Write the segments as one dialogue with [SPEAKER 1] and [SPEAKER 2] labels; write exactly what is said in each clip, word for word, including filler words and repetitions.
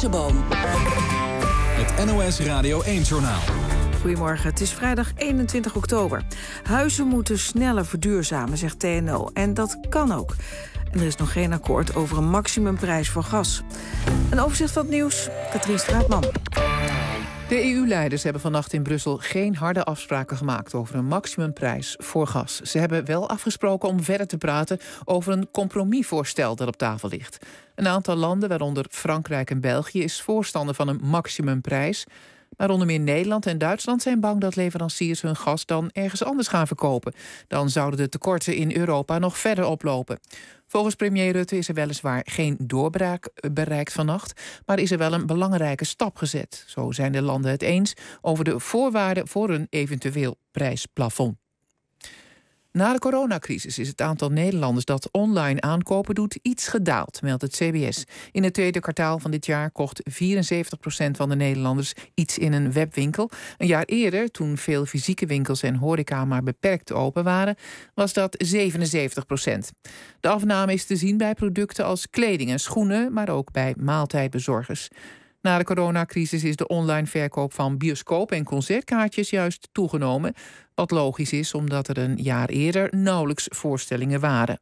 [SPEAKER 1] Eisenboom. Het N O S Radio één-journaal.
[SPEAKER 2] Goedemorgen, het is vrijdag eenentwintig oktober. Huizen moeten sneller verduurzamen, zegt T N O. En dat kan ook. En er is nog geen akkoord over een maximumprijs voor gas. Een overzicht van het nieuws, Katrien Straatman.
[SPEAKER 3] De E U-leiders hebben vannacht in Brussel geen harde afspraken gemaakt over een maximumprijs voor gas. Ze hebben wel afgesproken om verder te praten over een compromisvoorstel dat op tafel ligt. Een aantal landen, waaronder Frankrijk en België, is voorstander van een maximumprijs. Maar onder meer Nederland en Duitsland zijn bang dat leveranciers hun gas dan ergens anders gaan verkopen. Dan zouden de tekorten in Europa nog verder oplopen. Volgens premier Rutte is er weliswaar geen doorbraak bereikt vannacht, maar is er wel een belangrijke stap gezet. Zo zijn de landen het eens over de voorwaarden voor een eventueel prijsplafond. Na de coronacrisis is het aantal Nederlanders dat online aankopen doet iets gedaald, meldt het C B S. In het tweede kwartaal van dit jaar kocht vierenzeventig procent van de Nederlanders iets in een webwinkel. Een jaar eerder, toen veel fysieke winkels en horeca maar beperkt open waren, was dat zevenenzeventig procent. De afname is te zien bij producten als kleding en schoenen, maar ook bij maaltijdbezorgers. Na de coronacrisis is de online verkoop van bioscoop- en concertkaartjes juist toegenomen. Wat logisch is, omdat er een jaar eerder nauwelijks voorstellingen waren.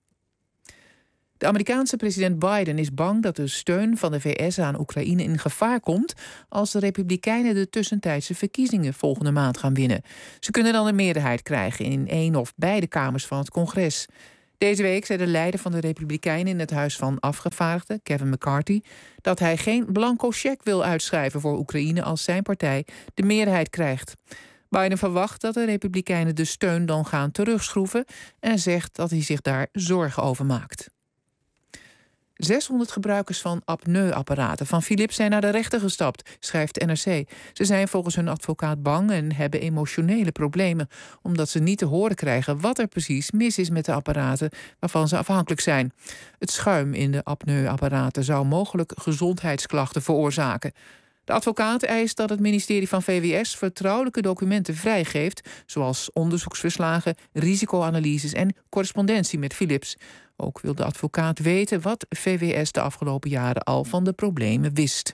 [SPEAKER 3] De Amerikaanse president Biden is bang dat de steun van de V S aan Oekraïne in gevaar komt als de Republikeinen de tussentijdse verkiezingen volgende maand gaan winnen. Ze kunnen dan een meerderheid krijgen in één of beide kamers van het congres. Deze week zei de leider van de Republikeinen in het Huis van Afgevaardigden, Kevin McCarthy, dat hij geen blanco cheque wil uitschrijven voor Oekraïne als zijn partij de meerderheid krijgt. Biden verwacht dat de Republikeinen de steun dan gaan terugschroeven en zegt dat hij zich daar zorgen over maakt. zeshonderd gebruikers van apneuapparaten van Philips zijn naar de rechter gestapt, schrijft N R C. Ze zijn volgens hun advocaat bang en hebben emotionele problemen, omdat ze niet te horen krijgen wat er precies mis is met de apparaten waarvan ze afhankelijk zijn. Het schuim in de apneuapparaten zou mogelijk gezondheidsklachten veroorzaken. De advocaat eist dat het ministerie van V W S vertrouwelijke documenten vrijgeeft, zoals onderzoeksverslagen, risicoanalyses en correspondentie met Philips. Ook wil de advocaat weten wat V W S de afgelopen jaren al van de problemen wist.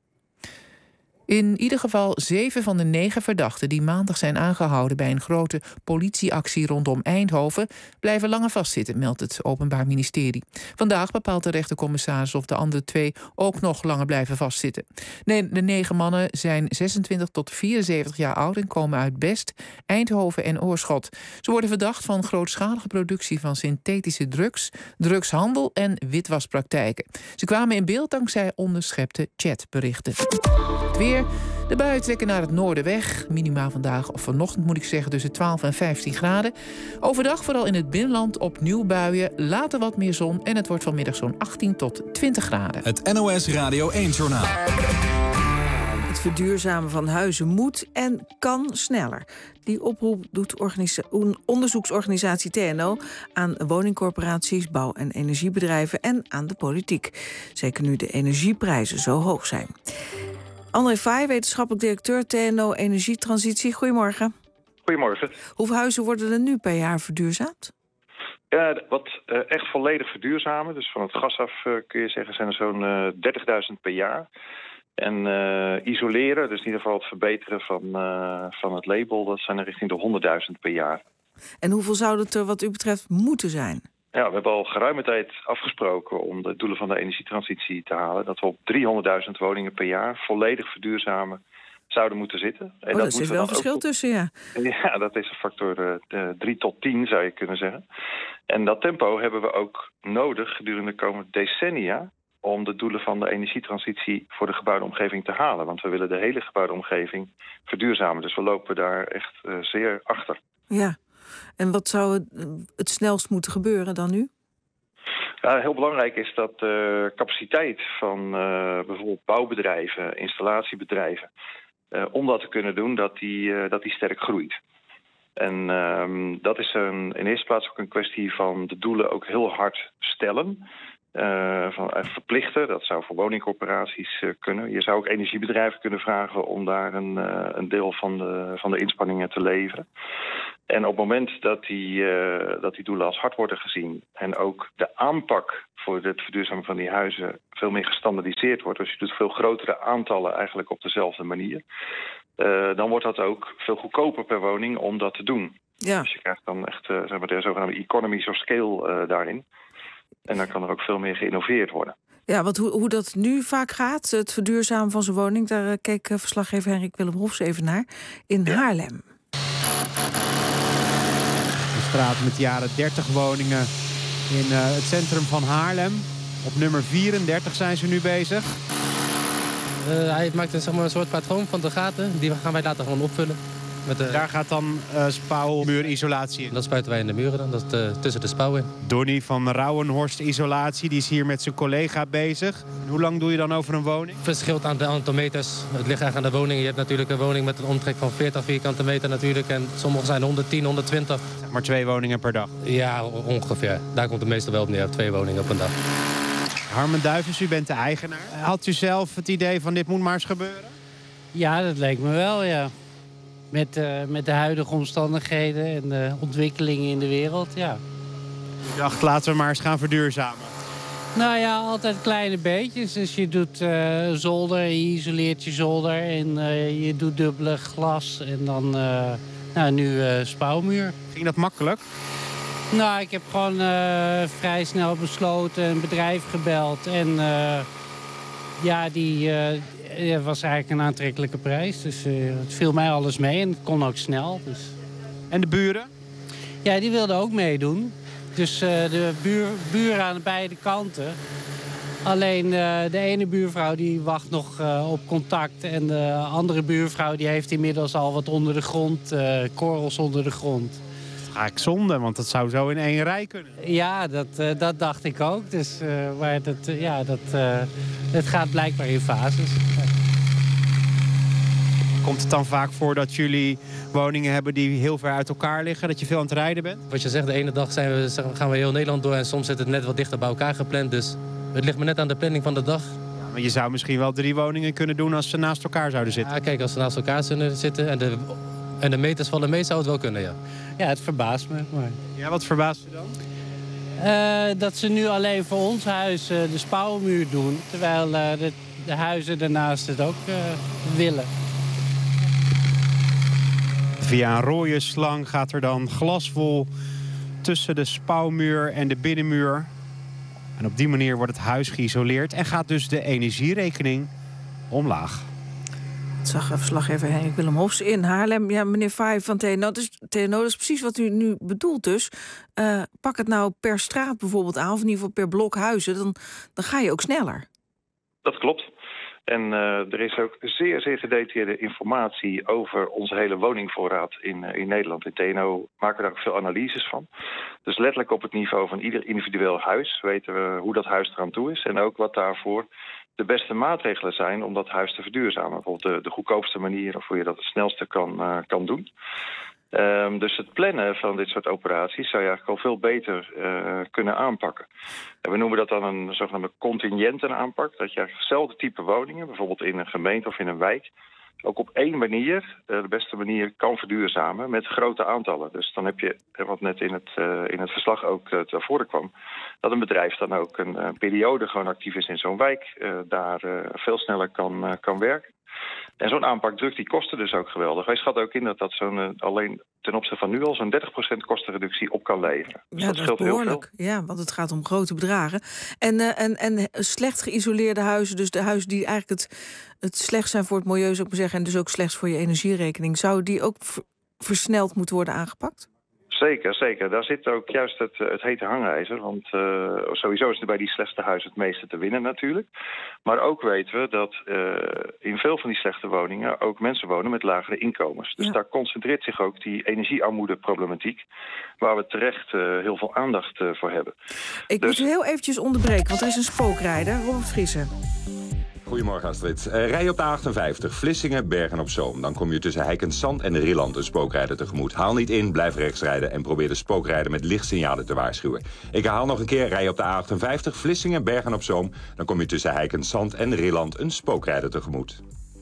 [SPEAKER 3] In ieder geval zeven van de negen verdachten die maandag zijn aangehouden bij een grote politieactie rondom Eindhoven blijven langer vastzitten, meldt het Openbaar Ministerie. Vandaag bepaalt de rechtercommissaris of de andere twee ook nog langer blijven vastzitten. Nee, de negen mannen zijn zesentwintig tot vierenzeventig jaar oud en komen uit Best, Eindhoven en Oorschot. Ze worden verdacht van grootschalige productie van synthetische drugs, drugshandel en witwaspraktijken. Ze kwamen in beeld dankzij onderschepte chatberichten. Het weer. De buien trekken naar het noorden weg. Minima vandaag, of vanochtend moet ik zeggen, tussen twaalf en vijftien graden. Overdag vooral in het binnenland opnieuw buien. Later wat meer zon en het wordt vanmiddag zo'n achttien tot twintig graden.
[SPEAKER 1] Het N O S Radio één-journaal.
[SPEAKER 2] Het verduurzamen van huizen moet en kan sneller. Die oproep doet organisa- onderzoeksorganisatie T N O aan woningcorporaties, bouw- en energiebedrijven en aan de politiek. Zeker nu de energieprijzen zo hoog zijn. André Vaai, wetenschappelijk directeur T N O Energietransitie. Goedemorgen.
[SPEAKER 4] Goedemorgen.
[SPEAKER 2] Hoeveel huizen worden er nu per jaar verduurzaamd?
[SPEAKER 4] Ja, wat uh, echt volledig verduurzamen, dus van het gas af uh, kun je zeggen, zijn er zo'n uh, dertigduizend per jaar. En uh, isoleren, dus in ieder geval het verbeteren van, uh, van het label, dat zijn er richting de honderdduizend per jaar.
[SPEAKER 2] En hoeveel zou het er wat u betreft moeten zijn?
[SPEAKER 4] Ja, we hebben al geruime tijd afgesproken om de doelen van de energietransitie te halen. Dat we op driehonderdduizend woningen per jaar volledig verduurzamen zouden moeten zitten. En
[SPEAKER 2] oh,
[SPEAKER 4] dat
[SPEAKER 2] dat is wel een verschil
[SPEAKER 4] ook...
[SPEAKER 2] tussen, ja.
[SPEAKER 4] Ja, dat is een factor uh, drie tot tien, zou je kunnen zeggen. En dat tempo hebben we ook nodig gedurende de komende decennia om de doelen van de energietransitie voor de gebouwde omgeving te halen. Want we willen de hele gebouwde omgeving verduurzamen. Dus we lopen daar echt uh, zeer achter.
[SPEAKER 2] Ja. En wat zou het, het snelst moeten gebeuren dan nu?
[SPEAKER 4] Ja, heel belangrijk is dat de uh, capaciteit van uh, bijvoorbeeld bouwbedrijven, installatiebedrijven, uh, om dat te kunnen doen, dat die, uh, dat die sterk groeit. En um, dat is een, in eerste plaats ook een kwestie van de doelen ook heel hard stellen. Uh, van, uh, verplichten. Dat zou voor woningcorporaties uh, kunnen. Je zou ook energiebedrijven kunnen vragen om daar een, uh, een deel van de, van de inspanningen te leveren. En op het moment dat die, uh, dat die doelen als hard worden gezien en ook de aanpak voor het verduurzamen van die huizen veel meer gestandaardiseerd wordt, dus je doet veel grotere aantallen eigenlijk op dezelfde manier, uh, dan wordt dat ook veel goedkoper per woning om dat te doen.
[SPEAKER 2] Ja.
[SPEAKER 4] Dus je krijgt dan echt uh, zeg maar, de zogenaamde economies of scale uh, daarin. En dan kan er ook veel meer geïnnoveerd worden.
[SPEAKER 2] Ja, want hoe, hoe dat nu vaak gaat, het verduurzamen van zijn woning, daar uh, keek uh, verslaggever Henrik Willem Hofs even naar, in ja. Haarlem.
[SPEAKER 5] Een straat met jaren dertig woningen in uh, het centrum van Haarlem. Op nummer vierendertig zijn ze nu bezig.
[SPEAKER 6] Uh, hij maakt een, zeg maar, een soort patroon van de gaten. Die gaan wij later gewoon opvullen. Met de...
[SPEAKER 5] Daar gaat dan uh, spouwmuurisolatie in.
[SPEAKER 6] Dat spuiten wij in de muren dan, dat is uh, tussen de spouw in.
[SPEAKER 5] Donny van Rauwenhorst Isolatie, die is hier met zijn collega bezig. En hoe lang doe je dan over een woning?
[SPEAKER 6] Het verschilt aan het aantal meters. Het ligt eigenlijk aan de woning. Je hebt natuurlijk een woning met een omtrek van veertig vierkante meter natuurlijk. En sommige zijn honderdtien, honderdtwintig.
[SPEAKER 5] Zeg maar twee woningen per dag?
[SPEAKER 6] Ja, ongeveer. Daar komt het meestal wel op neer. Twee woningen op een dag.
[SPEAKER 5] Harmen Duivens, u bent de eigenaar. Had u zelf het idee van dit moet maar eens gebeuren?
[SPEAKER 7] Ja, dat leek me wel, ja. Met, uh, met de huidige omstandigheden en de ontwikkelingen in de wereld, ja.
[SPEAKER 5] Ik dacht, laten we maar eens gaan verduurzamen.
[SPEAKER 7] Nou ja, altijd kleine beetjes. Dus je doet uh, zolder, je isoleert je zolder en uh, je doet dubbele glas en dan uh, nou, nu uh, spouwmuur.
[SPEAKER 5] Ging dat makkelijk?
[SPEAKER 7] Nou, ik heb gewoon uh, vrij snel besloten, een bedrijf gebeld en uh, ja, die... Uh, Het was eigenlijk een aantrekkelijke prijs, dus uh, het viel mij alles mee en het kon ook snel. Dus.
[SPEAKER 5] En de buren?
[SPEAKER 7] Ja, die wilden ook meedoen. Dus uh, de buur, buren aan beide kanten. Alleen uh, de ene buurvrouw die wacht nog uh, op contact en de andere buurvrouw die heeft inmiddels al wat onder de grond, uh, korrels onder de grond.
[SPEAKER 5] Ga ik zonde, want dat zou zo in één rij kunnen.
[SPEAKER 7] Ja, dat, uh, dat dacht ik ook. Dus, uh, maar dat, uh, ja, dat, uh, het gaat blijkbaar in fases.
[SPEAKER 5] Komt het dan vaak voor dat jullie woningen hebben die heel ver uit elkaar liggen? Dat je veel aan het rijden bent?
[SPEAKER 6] Wat je zegt, de ene dag zijn we, gaan we heel Nederland door en soms zit het net wat dichter bij elkaar gepland. Dus het ligt me net aan de planning van de dag.
[SPEAKER 5] Ja, maar je zou misschien wel drie woningen kunnen doen als ze naast elkaar zouden zitten.
[SPEAKER 6] Ja, kijk, als ze naast elkaar zullen zitten en de, en de meters vallen mee, zou het wel kunnen, ja.
[SPEAKER 7] Ja, het verbaast me. Maar...
[SPEAKER 5] Ja, wat verbaast u dan?
[SPEAKER 7] Uh, dat ze nu alleen voor ons huis uh, de spouwmuur doen, terwijl uh, de, de huizen daarnaast het ook uh, willen.
[SPEAKER 5] Via een rode slang gaat er dan glaswol tussen de spouwmuur en de binnenmuur. En op die manier wordt het huis geïsoleerd en gaat dus de energierekening omlaag.
[SPEAKER 2] Dat zag verslaggever Henrik Willem Hofs in Haarlem. Ja, meneer Faye van T N O, dus, T N O, dat is precies wat u nu bedoelt dus. Uh, pak het nou per straat bijvoorbeeld aan, of in ieder geval per blok huizen, dan, dan ga je ook sneller.
[SPEAKER 4] Dat klopt. En uh, er is ook zeer, zeer gedetailleerde informatie over onze hele woningvoorraad in, uh, in Nederland. In T N O maken we daar ook veel analyses van. Dus letterlijk op het niveau van ieder individueel huis weten we hoe dat huis eraan toe is. En ook wat daarvoor de beste maatregelen zijn om dat huis te verduurzamen. Bijvoorbeeld de, de goedkoopste manier of hoe je dat het snelste kan, uh, kan doen. Um, dus het plannen van dit soort operaties zou je eigenlijk al veel beter uh, kunnen aanpakken. En we noemen dat dan een zogenaamde contingenten-aanpak. Dat je eigenlijk hetzelfde type woningen, bijvoorbeeld in een gemeente of in een wijk, ook op één manier, uh, de beste manier, kan verduurzamen met grote aantallen. Dus dan heb je, wat net in het, uh, in het verslag ook uh, te voren kwam, dat een bedrijf dan ook een uh, periode gewoon actief is in zo'n wijk, uh, daar uh, veel sneller kan, uh, kan werken. En zo'n aanpak drukt die kosten dus ook geweldig. Wij schatten ook in dat dat zo'n, uh, alleen ten opzichte van nu al zo'n dertig procent kostenreductie op kan leveren. Dus
[SPEAKER 2] ja, dat, dat scheelt is behoorlijk. Heel veel. Ja, want het gaat om grote bedragen. En, uh, en, en slecht geïsoleerde huizen, dus de huizen die eigenlijk het, het slecht zijn voor het milieu, zou ik maar zeggen, en dus ook slecht voor je energierekening, zou die ook v- versneld moeten worden aangepakt?
[SPEAKER 4] Zeker, zeker. Daar zit ook juist het, het hete hangijzer. Want uh, sowieso is er bij die slechte huizen het meeste te winnen natuurlijk. Maar ook weten we dat uh, in veel van die slechte woningen ook mensen wonen met lagere inkomens. Dus ja. Daar concentreert zich ook die energiearmoede-problematiek, waar we terecht uh, heel veel aandacht uh, voor hebben.
[SPEAKER 2] Ik dus... moet u heel eventjes onderbreken, want er is een spookrijder. Robert Vriezen.
[SPEAKER 8] Goedemorgen Astrid. Uh, rij op de A achtenvijftig, Vlissingen, Bergen op Zoom. Dan kom je tussen Heikensand en Rilland een spookrijder tegemoet. Haal niet in, blijf rechts rijden en probeer de spookrijder met lichtsignalen te waarschuwen. Ik herhaal nog een keer, rij op de A achtenvijftig, Vlissingen, Bergen op Zoom. Dan kom je tussen Heikensand en Rilland een spookrijder tegemoet.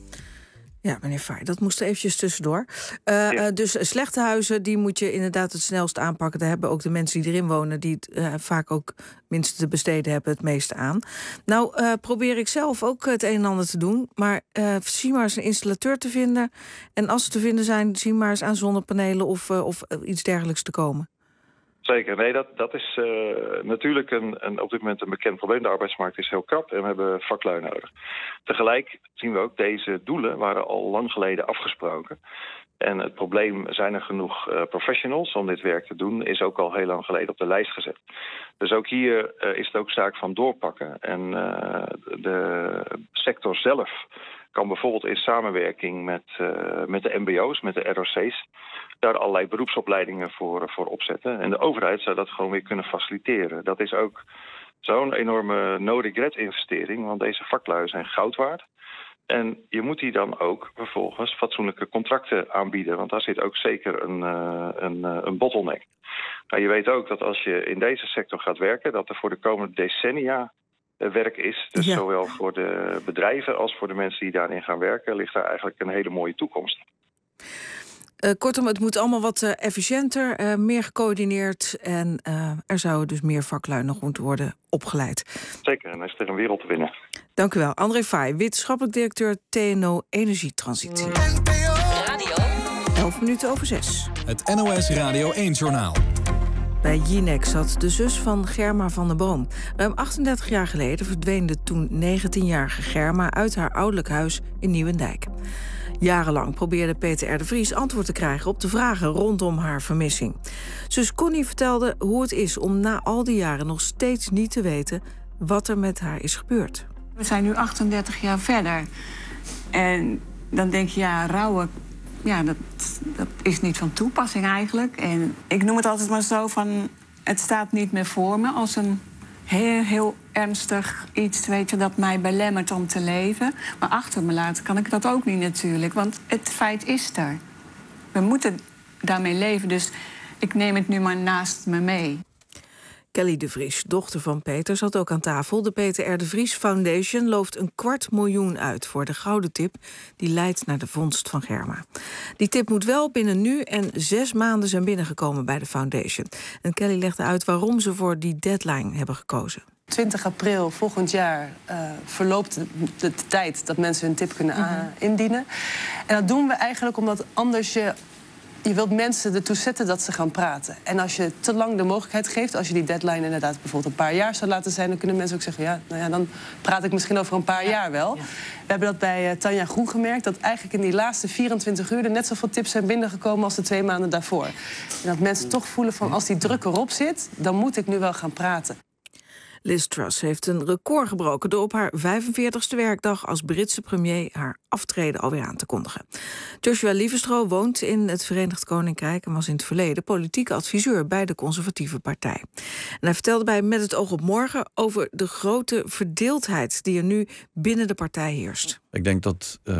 [SPEAKER 2] Ja, meneer Vaar, dat moest er eventjes tussendoor. Uh, ja. uh, dus slechte huizen, die moet je inderdaad het snelst aanpakken. Daar hebben ook de mensen die erin wonen, die het uh, vaak ook minst te besteden hebben, het meeste aan. Nou, uh, probeer ik zelf ook het een en ander te doen. Maar uh, zie maar eens een installateur te vinden. En als ze te vinden zijn, zie maar eens aan zonnepanelen of, uh, of iets dergelijks te komen.
[SPEAKER 4] Zeker, nee, dat, dat is uh, natuurlijk een, een, op dit moment een bekend probleem. De arbeidsmarkt is heel krap en we hebben vaklui nodig. Tegelijk zien we ook, deze doelen waren al lang geleden afgesproken. En het probleem, zijn er genoeg uh, professionals om dit werk te doen, is ook al heel lang geleden op de lijst gezet. Dus ook hier uh, is het ook zaak van doorpakken. En uh, de sector zelf kan bijvoorbeeld in samenwerking met, uh, met de mbo's, met de R O C's... daar allerlei beroepsopleidingen voor, voor opzetten. En de overheid zou dat gewoon weer kunnen faciliteren. Dat is ook zo'n enorme no-regret-investering, want deze vaklui zijn goud waard. En je moet die dan ook vervolgens fatsoenlijke contracten aanbieden, want daar zit ook zeker een, uh, een, uh, een bottleneck. Nou, je weet ook dat als je in deze sector gaat werken, dat er voor de komende decennia werk is. Dus ja. Zowel voor de bedrijven als voor de mensen die daarin gaan werken, ligt daar eigenlijk een hele mooie toekomst.
[SPEAKER 2] Uh, kortom, het moet allemaal wat uh, efficiënter, uh, meer gecoördineerd en uh, er zouden dus meer vaklui nog moeten worden opgeleid.
[SPEAKER 4] Zeker, en er is er een wereld te winnen.
[SPEAKER 2] Dank u wel. André Vaai, wetenschappelijk directeur T N O Energietransitie. Radio. elf minuten over zes.
[SPEAKER 1] Het N O S Radio één-journaal.
[SPEAKER 2] Bij Jinek zat de zus van Germa van der Boom. Ruim achtendertig jaar geleden verdween de toen negentienjarige Germa uit haar ouderlijk huis in Nieuwendijk. Jarenlang probeerde Peter R. de Vries antwoord te krijgen op de vragen rondom haar vermissing. Zus Connie vertelde hoe het is om na al die jaren nog steeds niet te weten wat er met haar is gebeurd.
[SPEAKER 9] We zijn nu achtendertig jaar verder. En dan denk je, ja, rouwen, ja, dat, dat is niet van toepassing eigenlijk. En ik noem het altijd maar zo van, het staat niet meer voor me als een heel, heel ernstig iets, weet je, dat mij belemmert om te leven. Maar achter me laten kan ik dat ook niet natuurlijk, want het feit is er. We moeten daarmee leven, dus ik neem het nu maar naast me mee.
[SPEAKER 2] Kelly de Vries, dochter van Peter, zat ook aan tafel. De Peter R. de Vries Foundation looft een kwart miljoen uit voor de gouden tip die leidt naar de vondst van Germa. Die tip moet wel binnen nu en zes maanden zijn binnengekomen bij de foundation. En Kelly legde uit waarom ze voor die deadline hebben gekozen.
[SPEAKER 10] twintig april volgend jaar uh, verloopt de, de tijd dat mensen hun tip kunnen uh, indienen. En dat doen we eigenlijk omdat anders je... Je wilt mensen ertoe zetten dat ze gaan praten. En als je te lang de mogelijkheid geeft, als je die deadline inderdaad bijvoorbeeld een paar jaar zou laten zijn, dan kunnen mensen ook zeggen, ja, nou ja, dan praat ik misschien over een paar ja. jaar wel. Ja. We hebben dat bij uh, Tanja Groen gemerkt, dat eigenlijk in die laatste vierentwintig uur er net zoveel tips zijn binnengekomen als de twee maanden daarvoor. En dat mensen toch voelen van, als die druk erop zit, dan moet ik nu wel gaan praten.
[SPEAKER 2] Liz Truss heeft een record gebroken door op haar vijfenveertigste werkdag als Britse premier haar aftreden alweer aan te kondigen. Joshua Lievestro woont in het Verenigd Koninkrijk en was in het verleden politieke adviseur bij de Conservatieve Partij. En hij vertelde bij Met het oog op morgen over de grote verdeeldheid die er nu binnen de partij heerst.
[SPEAKER 11] Ik denk dat uh,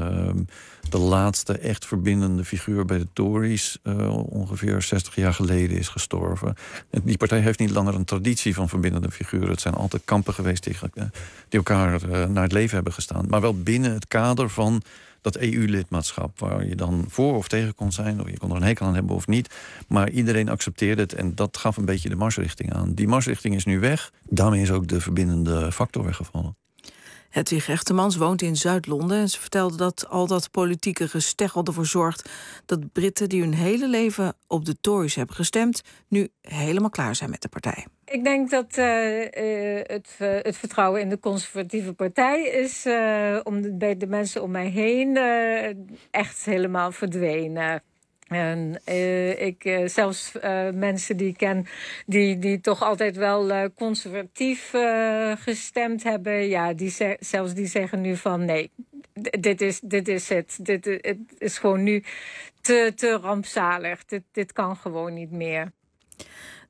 [SPEAKER 11] de laatste echt verbindende figuur bij de Tories uh, ongeveer zestig jaar geleden is gestorven. En die partij heeft niet langer een traditie van verbindende figuren. Het zijn altijd kampen geweest die, uh, die elkaar uh, naar het leven hebben gestaan. Maar wel binnen het kader van dat E U-lidmaatschap, waar je dan voor of tegen kon zijn, of je kon er een hekel aan hebben of niet. Maar iedereen accepteerde het en dat gaf een beetje de marsrichting aan. Die marsrichting is nu weg. Daarmee is ook de verbindende factor weggevallen.
[SPEAKER 2] Hedwig Echtemans woont in Zuid-Londen en ze vertelde dat al dat politieke gesteggel ervoor zorgt dat Britten die hun hele leven op de Tories hebben gestemd, nu helemaal klaar zijn met de partij.
[SPEAKER 12] Ik denk dat uh, uh, het, uh, het vertrouwen in de Conservatieve Partij is uh, om de, bij de mensen om mij heen uh, echt helemaal verdwenen. En uh, ik, uh, zelfs uh, mensen die ik ken die, die toch altijd wel uh, conservatief uh, gestemd hebben, ja, die ze- zelfs die zeggen nu van nee, d- dit is, dit is het. Dit het is gewoon nu te, te rampzalig. Dit, dit kan gewoon niet meer.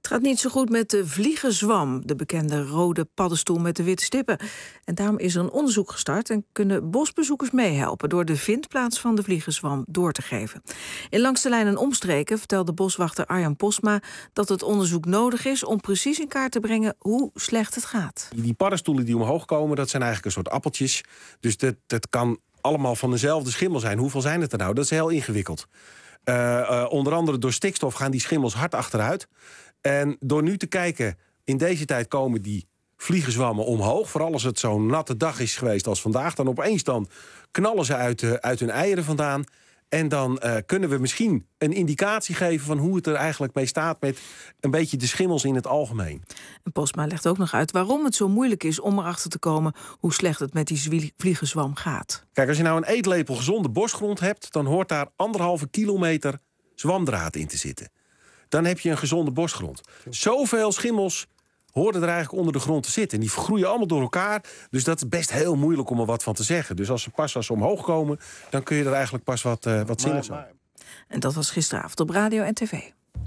[SPEAKER 2] Het gaat niet zo goed met de vliegenzwam, de bekende rode paddenstoel met de witte stippen. En daarom is er een onderzoek gestart en kunnen bosbezoekers meehelpen door de vindplaats van de vliegenzwam door te geven. In Langs de Lijn en Omstreken vertelde boswachter Arjan Posma dat het onderzoek nodig is om precies in kaart te brengen hoe slecht het gaat.
[SPEAKER 13] Die paddenstoelen die omhoog komen, dat zijn eigenlijk een soort appeltjes. Dus dat, dat kan allemaal van dezelfde schimmel zijn. Hoeveel zijn het er nou? Dat is heel ingewikkeld. Uh, uh, onder andere door stikstof gaan die schimmels hard achteruit. En door nu te kijken, in deze tijd komen die vliegenzwammen omhoog. Vooral als het zo'n natte dag is geweest als vandaag. Dan opeens dan knallen ze uit, uh, uit hun eieren vandaan. En dan uh, kunnen we misschien een indicatie geven van hoe het er eigenlijk mee staat met een beetje de schimmels in het algemeen.
[SPEAKER 2] En Posma legt ook nog uit waarom het zo moeilijk is om erachter te komen hoe slecht het met die vliegenzwam gaat.
[SPEAKER 13] Kijk, als je nou een eetlepel gezonde bosgrond hebt, dan hoort daar anderhalve kilometer zwamdraad in te zitten. Dan heb je een gezonde bosgrond. Zoveel schimmels hoorden er eigenlijk onder de grond te zitten. En die groeien allemaal door elkaar. Dus dat is best heel moeilijk om er wat van te zeggen. Dus als ze pas als ze omhoog komen, dan kun je er eigenlijk pas wat, uh, wat zinnigs aan.
[SPEAKER 2] En dat was gisteravond op radio en tv.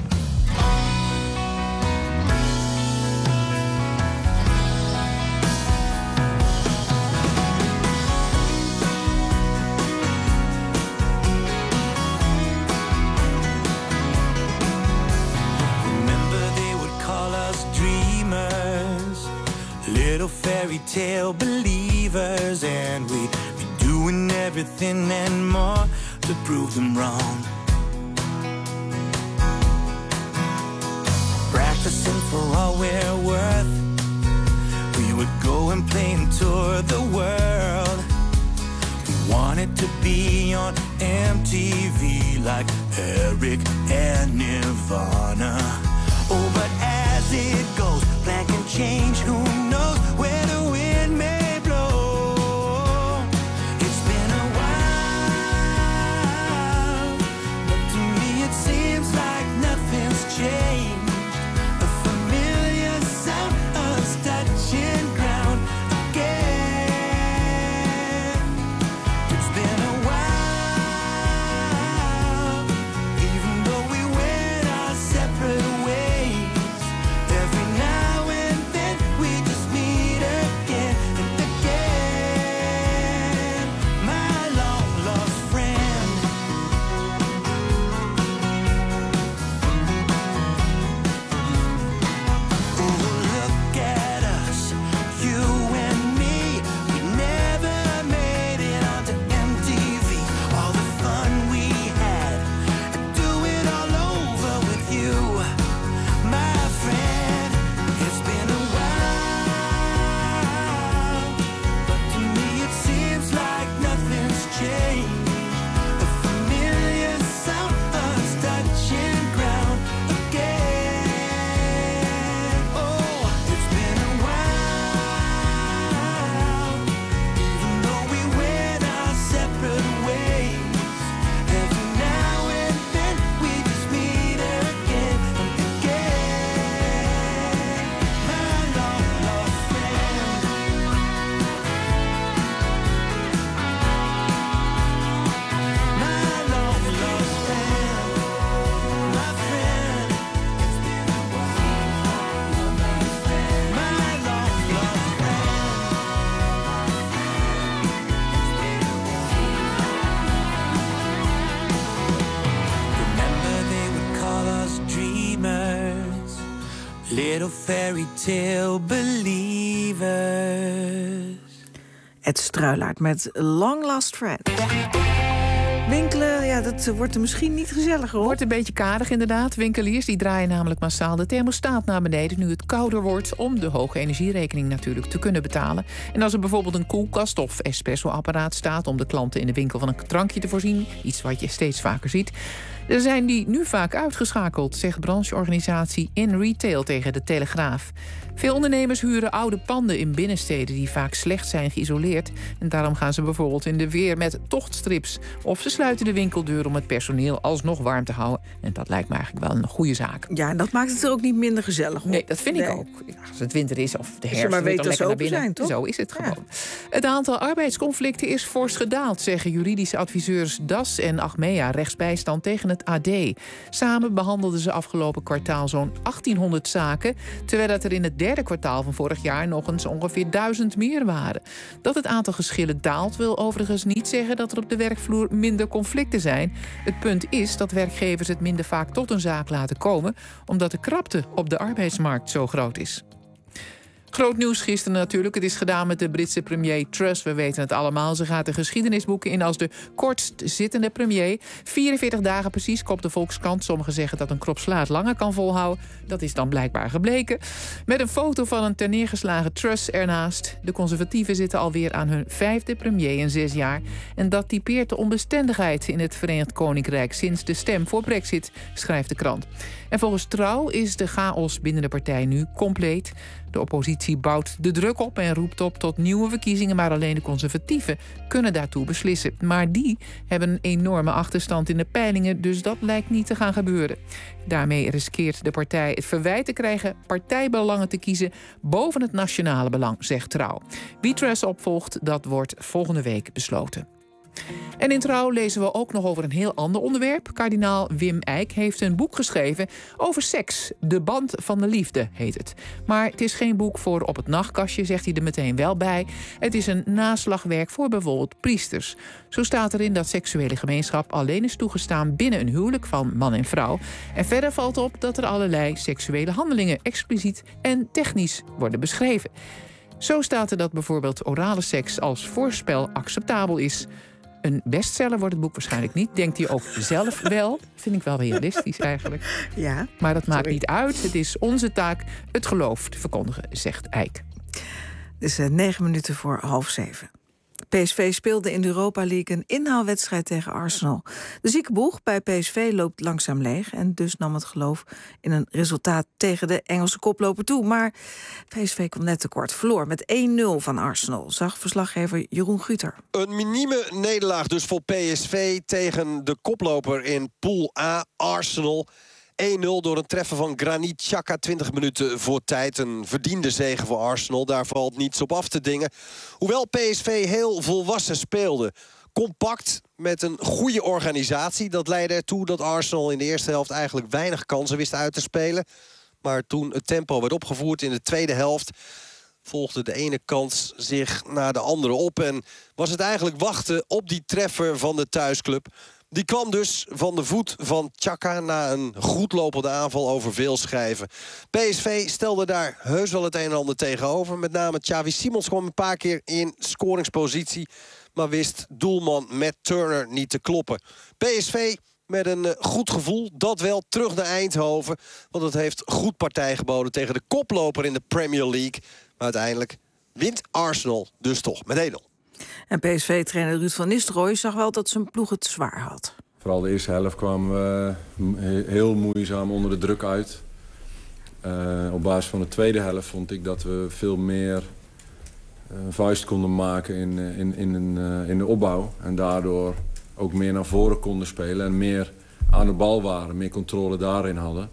[SPEAKER 14] Little fairy tale believers, and we'd be doing everything and more to prove them wrong. Practicing for all we're worth, we would go and play and tour the world. We wanted to be on M T V like Eric and Nirvana. Oh, but as it goes, plan can change, who knows where the wind may blow. It's been a while, but to me it seems like nothing's changed. A familiar sound of touching ground again. It's been a while, even though we went our separate ways. Little fairy tale believers.
[SPEAKER 2] Ed Struilaert met Long Lost Friend. Winkelen, ja, dat wordt er misschien niet gezelliger, hoor.
[SPEAKER 3] Wordt een beetje karig, inderdaad. Winkeliers die draaien namelijk massaal de thermostaat naar beneden nu het kouder wordt, om de hoge energierekening natuurlijk te kunnen betalen. En als er bijvoorbeeld een koelkast of espressoapparaat staat om de klanten in de winkel van een drankje te voorzien, iets wat je steeds vaker ziet, er zijn die nu vaak uitgeschakeld, zegt brancheorganisatie In Retail tegen de Telegraaf. Veel ondernemers huren oude panden in binnensteden die vaak slecht zijn geïsoleerd. En daarom gaan ze bijvoorbeeld in de weer met tochtstrips. Of ze sluiten de winkeldeur om het personeel alsnog warm te houden. En dat lijkt me eigenlijk wel een goede zaak.
[SPEAKER 2] Ja, en dat maakt het er ook niet minder gezellig op.
[SPEAKER 3] Nee, dat vind ik
[SPEAKER 2] Nee.
[SPEAKER 3] ook. Als het winter is of de
[SPEAKER 2] Als je
[SPEAKER 3] herfst,
[SPEAKER 2] maar weet
[SPEAKER 3] dan
[SPEAKER 2] dat ze
[SPEAKER 3] lekker
[SPEAKER 2] open
[SPEAKER 3] naar binnen.
[SPEAKER 2] zijn, toch?
[SPEAKER 3] Zo is het
[SPEAKER 2] Ja.
[SPEAKER 3] gewoon. Het aantal arbeidsconflicten is fors gedaald, zeggen juridische adviseurs D A S en Achmea rechtsbijstand tegen het A D. Samen behandelden ze afgelopen kwartaal zo'n achttienhonderd zaken, terwijl het er in het derde kwartaal van vorig jaar nog eens ongeveer duizend meer waren. Dat het aantal geschillen daalt wil overigens niet zeggen dat er op de werkvloer minder conflicten zijn. Het punt is dat werkgevers het minder vaak tot een zaak laten komen, omdat de krapte op de arbeidsmarkt zo groot is. Groot nieuws gisteren natuurlijk. Het is gedaan met de Britse premier Truss. We weten het allemaal. Ze gaat de geschiedenisboeken in als de kortst zittende premier. vierenveertig dagen precies, kopt de Volkskrant. Sommigen zeggen dat een krop sla het langer kan volhouden. Dat is dan blijkbaar gebleken. Met een foto van een terneergeslagen Truss ernaast. De conservatieven zitten alweer aan hun vijfde premier in zes jaar. En dat typeert de onbestendigheid in het Verenigd Koninkrijk sinds de stem voor Brexit, schrijft de krant. En volgens Trouw is de chaos binnen de partij nu compleet. De oppositie bouwt de druk op en roept op tot nieuwe verkiezingen, maar alleen de conservatieven kunnen daartoe beslissen. Maar die hebben een enorme achterstand in de peilingen, dus dat lijkt niet te gaan gebeuren. Daarmee riskeert de partij het verwijt te krijgen partijbelangen te kiezen boven het nationale belang, zegt Trouw. Wie Truss opvolgt, dat wordt volgende week besloten. En in Trouw lezen we ook nog over een heel ander onderwerp. Kardinaal Wim Eijk heeft een boek geschreven over seks. De band van de liefde heet het. Maar het is geen boek voor op het nachtkastje, zegt hij er meteen wel bij. Het is een naslagwerk voor bijvoorbeeld priesters. Zo staat erin dat seksuele gemeenschap alleen is toegestaan binnen een huwelijk van man en vrouw. En verder valt op dat er allerlei seksuele handelingen expliciet en technisch worden beschreven. Zo staat er dat bijvoorbeeld orale seks als voorspel acceptabel is. Een bestseller wordt het boek waarschijnlijk niet. Denkt hij ook zelf wel. Vind ik wel realistisch eigenlijk.
[SPEAKER 2] Ja,
[SPEAKER 3] maar dat maakt
[SPEAKER 2] sorry.
[SPEAKER 3] niet uit. Het is onze taak het geloof te verkondigen, zegt Eijk.
[SPEAKER 2] Het is uh, negen minuten voor half zeven. P S V speelde in de Europa League een inhaalwedstrijd tegen Arsenal. De ziekenboeg bij P S V loopt langzaam leeg en dus nam het geloof in een resultaat tegen de Engelse koploper toe. Maar P S V kwam net tekort, verloor met één nul van Arsenal, zag verslaggever Jeroen Guter.
[SPEAKER 15] Een minieme nederlaag dus voor P S V tegen de koploper in Pool A, Arsenal. één nul door een treffer van Granit Xhaka, twintig minuten voor tijd. Een verdiende zege voor Arsenal, daar valt niets op af te dingen. Hoewel P S V heel volwassen speelde. Compact, met een goede organisatie. Dat leidde ertoe dat Arsenal in de eerste helft eigenlijk weinig kansen wist uit te spelen. Maar toen het tempo werd opgevoerd in de tweede helft, volgde de ene kans zich naar de andere op. En was het eigenlijk wachten op die treffer van de thuisclub. Die kwam dus van de voet van Xhaka na een goed lopende aanval over veel schijven. P S V stelde daar heus wel het een en ander tegenover. Met name Xavi Simons kwam een paar keer in scoringspositie, maar wist doelman Matt Turner niet te kloppen. P S V met een uh, goed gevoel, dat wel, terug naar Eindhoven. Want het heeft goed partij geboden tegen de koploper in de Premier League. Maar uiteindelijk wint Arsenal dus toch met één nul.
[SPEAKER 2] En P S V-trainer Ruud van Nistelrooy zag wel dat zijn ploeg het zwaar had.
[SPEAKER 16] Vooral de eerste helft kwamen we heel moeizaam onder de druk uit. Uh, op basis van de tweede helft vond ik dat we veel meer uh, vuist konden maken in, in, in, in, uh, in de opbouw. En daardoor ook meer naar voren konden spelen en meer aan de bal waren. Meer controle daarin hadden.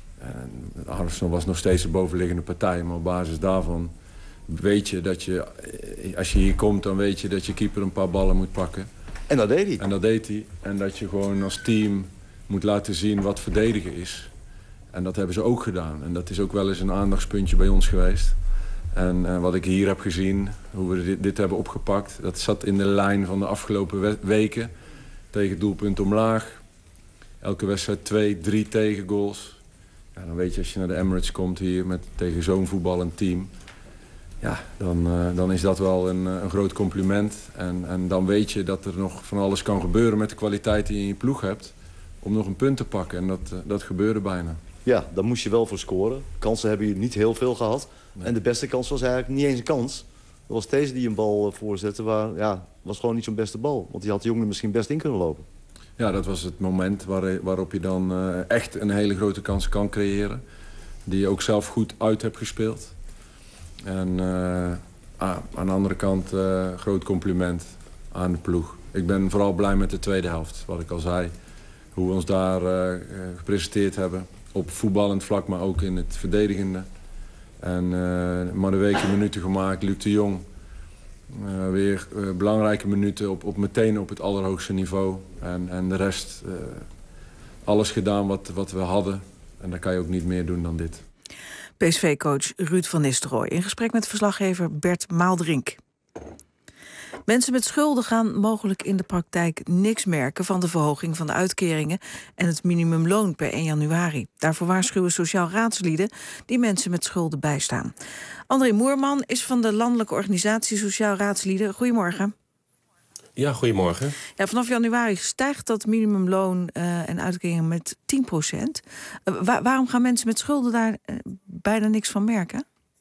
[SPEAKER 16] En Arsenal was nog steeds de bovenliggende partij, maar op basis daarvan weet je dat je, als je hier komt, dan weet je dat je keeper een paar ballen moet pakken.
[SPEAKER 17] En dat deed hij.
[SPEAKER 16] En dat deed hij. En dat je gewoon als team moet laten zien wat verdedigen is. En dat hebben ze ook gedaan. En dat is ook wel eens een aandachtspuntje bij ons geweest. En uh, wat ik hier heb gezien, hoe we dit, dit hebben opgepakt, dat zat in de lijn van de afgelopen we- weken. Tegen doelpunt omlaag. Elke wedstrijd twee, drie tegengoals. Ja, dan weet je, als je naar de Emirates komt hier met, tegen zo'n voetballend team, ja, dan, uh, dan is dat wel een, een groot compliment. En, en dan weet je dat er nog van alles kan gebeuren met de kwaliteit die je in je ploeg hebt, om nog een punt te pakken. En dat, uh, dat gebeurde bijna.
[SPEAKER 17] Ja, daar moest je wel voor scoren. Kansen hebben je niet heel veel gehad. Nee. En de beste kans was eigenlijk niet eens een kans. Dat was deze die een bal voorzette, waar, ja, was gewoon niet zo'n beste bal. Want die had de jongen misschien best in kunnen lopen.
[SPEAKER 16] Ja, dat was het moment waar, waarop je dan uh, echt een hele grote kans kan creëren. Die je ook zelf goed uit hebt gespeeld. En uh, ah, aan de andere kant, uh, groot compliment aan de ploeg. Ik ben vooral blij met de tweede helft, wat ik al zei. Hoe we ons daar uh, gepresenteerd hebben. Op voetballend vlak, maar ook in het verdedigende. En uh, maar de weken minuten gemaakt. Luc de Jong. Uh, weer uh, belangrijke minuten op, op meteen op het allerhoogste niveau. En, en de rest, uh, alles gedaan wat, wat we hadden. En dan kan je ook niet meer doen dan dit.
[SPEAKER 2] P S V-coach Ruud van Nistelrooy in gesprek met verslaggever Bert Maaldrink. Mensen met schulden gaan mogelijk in de praktijk niks merken van de verhoging van de uitkeringen en het minimumloon per één januari. Daarvoor waarschuwen sociaal raadslieden die mensen met schulden bijstaan. André Moerman is van de Landelijke Organisatie Sociaal Raadslieden. Goedemorgen.
[SPEAKER 18] Ja, goedemorgen.
[SPEAKER 2] Ja, vanaf januari stijgt dat minimumloon uh, en uitkeringen met tien procent. Uh, wa- waarom gaan mensen met schulden daar uh, bijna niks van merken?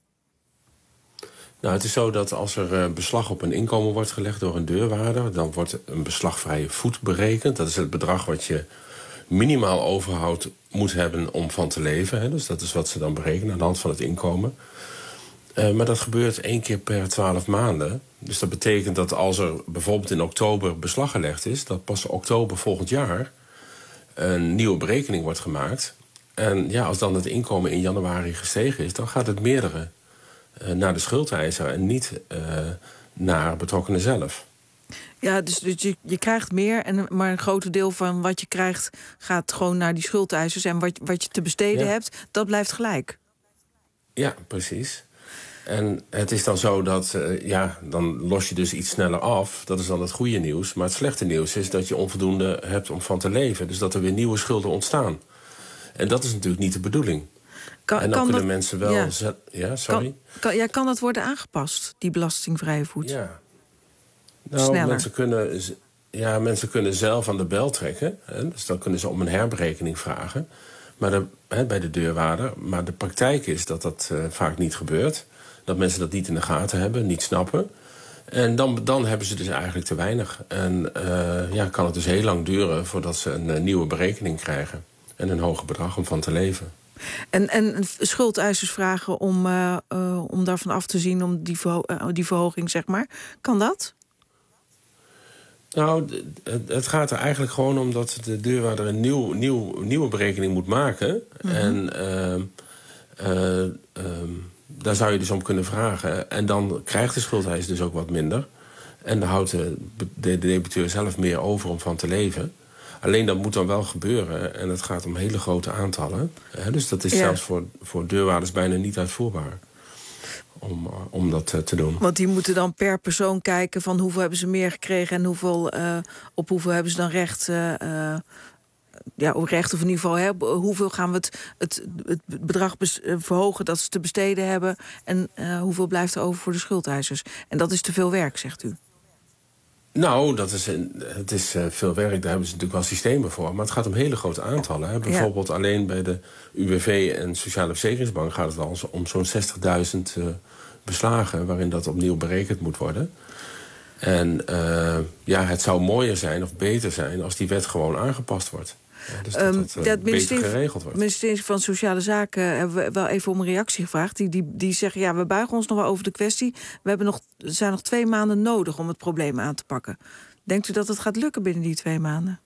[SPEAKER 18] Nou, het is zo dat als er uh, beslag op een inkomen wordt gelegd door een deurwaarder, dan wordt een beslagvrije voet berekend. Dat is het bedrag wat je minimaal overhoud moet hebben om van te leven. Hè. Dus dat is wat ze dan berekenen aan de hand van het inkomen. Uh, maar dat gebeurt één keer per twaalf maanden. Dus dat betekent dat als er bijvoorbeeld in oktober beslag gelegd is, dat pas oktober volgend jaar een nieuwe berekening wordt gemaakt. En ja, als dan het inkomen in januari gestegen is, dan gaat het meerdere uh, naar de schuldeiser en niet uh, naar betrokkenen zelf.
[SPEAKER 2] Ja, dus, dus je, je krijgt meer, en, maar een groot deel van wat je krijgt gaat gewoon naar die schuldeisers. En wat, wat je te besteden
[SPEAKER 18] Ja.
[SPEAKER 2] hebt, dat blijft gelijk.
[SPEAKER 18] Ja, precies. En het is dan zo dat, uh, ja, dan los je dus iets sneller af. Dat is dan het goede nieuws. Maar het slechte nieuws is dat je onvoldoende hebt om van te leven. Dus dat er weer nieuwe schulden ontstaan. En dat is natuurlijk niet de bedoeling.
[SPEAKER 2] Kan,
[SPEAKER 18] en dan
[SPEAKER 2] kan
[SPEAKER 18] kunnen
[SPEAKER 2] dat,
[SPEAKER 18] mensen wel...
[SPEAKER 2] Ja,
[SPEAKER 18] Ze, ja sorry?
[SPEAKER 2] Kan, kan, ja, kan dat worden aangepast, die belastingvrije voet?
[SPEAKER 18] Ja. Nou,
[SPEAKER 2] Sneller.
[SPEAKER 18] Mensen kunnen, ja, mensen kunnen zelf aan de bel trekken. Hè, dus dan kunnen ze om een herberekening vragen. Maar de, hè, bij de deurwaarder. Maar de praktijk is dat dat uh, vaak niet gebeurt. Dat mensen dat niet in de gaten hebben, niet snappen. En dan, dan hebben ze dus eigenlijk te weinig. En uh, ja, kan het dus heel lang duren voordat ze een, een nieuwe berekening krijgen. En een hoger bedrag om van te leven.
[SPEAKER 2] En, en schuldeisers vragen om, uh, uh, om daarvan af te zien, om die, verho- uh, die verhoging, zeg maar. Kan dat?
[SPEAKER 18] Nou, het, het gaat er eigenlijk gewoon om dat de deurwaarder een nieuw, nieuw, nieuwe berekening moet maken. Mm-hmm. En uh, uh, uh, daar zou je dus om kunnen vragen. En dan krijgt de schuldeiser dus ook wat minder. En dan houdt de, de, de debiteur zelf meer over om van te leven. Alleen dat moet dan wel gebeuren. En het gaat om hele grote aantallen. Hè, dus dat is ja. zelfs voor, voor deurwaarders bijna niet uitvoerbaar. Om, om dat uh, te doen.
[SPEAKER 2] Want die moeten dan per persoon kijken van hoeveel hebben ze meer gekregen en hoeveel, uh, op hoeveel hebben ze dan recht. Uh, uh, ja, op recht of in ieder geval, hè, hoeveel gaan we het, het, het bedrag bes, uh, verhogen dat ze te besteden hebben en uh, hoeveel blijft er over voor de schuldeisers. En dat is te veel werk, zegt u.
[SPEAKER 18] Nou, dat is, het is uh, veel werk, daar hebben ze natuurlijk wel systemen voor. Maar het gaat om hele grote aantallen. Hè. Bijvoorbeeld ja. alleen bij de U W V en Sociale Verzekeringsbank gaat het al om zo'n zestigduizend uh, beslagen waarin dat opnieuw berekend moet worden. En uh, ja, het zou mooier zijn of beter zijn als die wet gewoon aangepast wordt. Ja, dus dat
[SPEAKER 2] um,
[SPEAKER 18] het uh,
[SPEAKER 2] dat
[SPEAKER 18] beter geregeld wordt.
[SPEAKER 2] Het ministerie van Sociale Zaken hebben we wel even om een reactie gevraagd. Die, die, die zeggen, ja, we buigen ons nog wel over de kwestie. We hebben nog, er zijn nog twee maanden nodig om het probleem aan te pakken. Denkt u dat het gaat lukken binnen die twee maanden?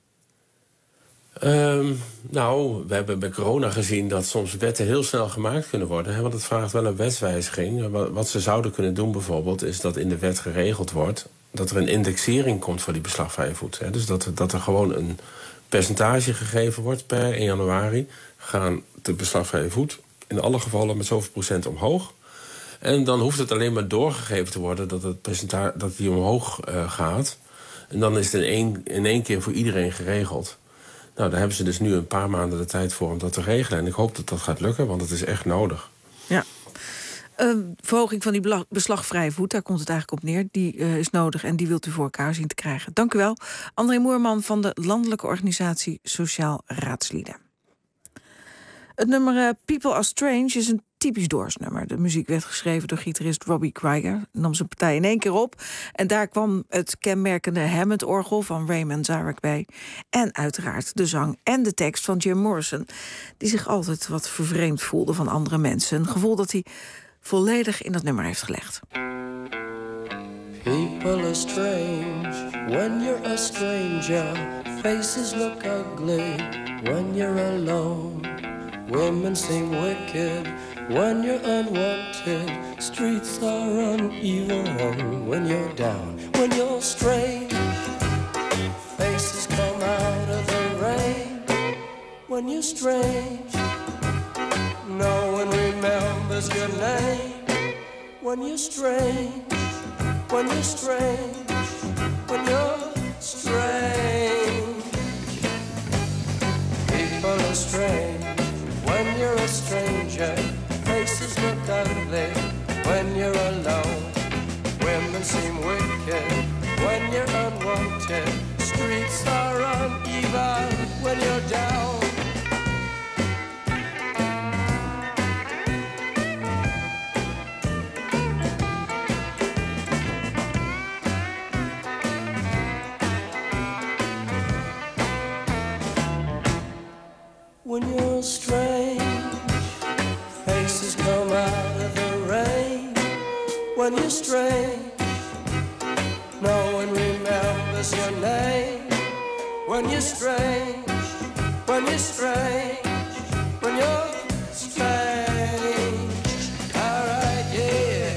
[SPEAKER 18] Um, nou, we hebben bij corona gezien dat soms wetten heel snel gemaakt kunnen worden. Hè, want het vraagt wel een wetswijziging. Wat, wat ze zouden kunnen doen bijvoorbeeld is dat in de wet geregeld wordt dat er een indexering komt voor die beslagvrije voet. Hè. Dus dat, dat er gewoon een percentage gegeven wordt per één januari. Gaan de beslagvrije voet in alle gevallen met zoveel procent omhoog. En dan hoeft het alleen maar doorgegeven te worden dat het percentage dat die omhoog uh, gaat. En dan is het in één, in één keer voor iedereen geregeld. Nou, daar hebben ze dus nu een paar maanden de tijd voor om dat te regelen. En ik hoop dat dat gaat lukken, want het is echt nodig.
[SPEAKER 2] Ja. Uh, verhoging van die beslagvrije voet, daar komt het eigenlijk op neer. Die uh, is nodig en die wilt u voor elkaar zien te krijgen. Dank u wel. André Moerman van de Landelijke Organisatie Sociaal Raadslieden. Het nummer uh, People Are Strange is een typisch Doors-nummer. De muziek werd geschreven door gitarist Robbie Krieger. Nam zijn partij in één keer op. En daar kwam het kenmerkende Hammond-orgel van Ray Manzarek bij. En uiteraard de zang en de tekst van Jim Morrison, die zich altijd wat vervreemd voelde van andere mensen. Een gevoel dat hij volledig in dat nummer heeft gelegd.
[SPEAKER 19] People are strange when you're a stranger. Faces look ugly when you're alone. Women seem wicked when you're unwanted. Streets are uneven when you're down. When you're strange, faces come out of the rain. When you're strange, no one remembers your name. When you're strange, when you're strange, when you're strange. People are strange when you're a stranger. Faces look ugly when you're alone. Women seem wicked when you're unwanted. Streets are uneven when you're down. When you're strange, faces come out of the rain. When you're strange, no one remembers your name. When you're strange, when you're strange, when you're strange. All right, yeah.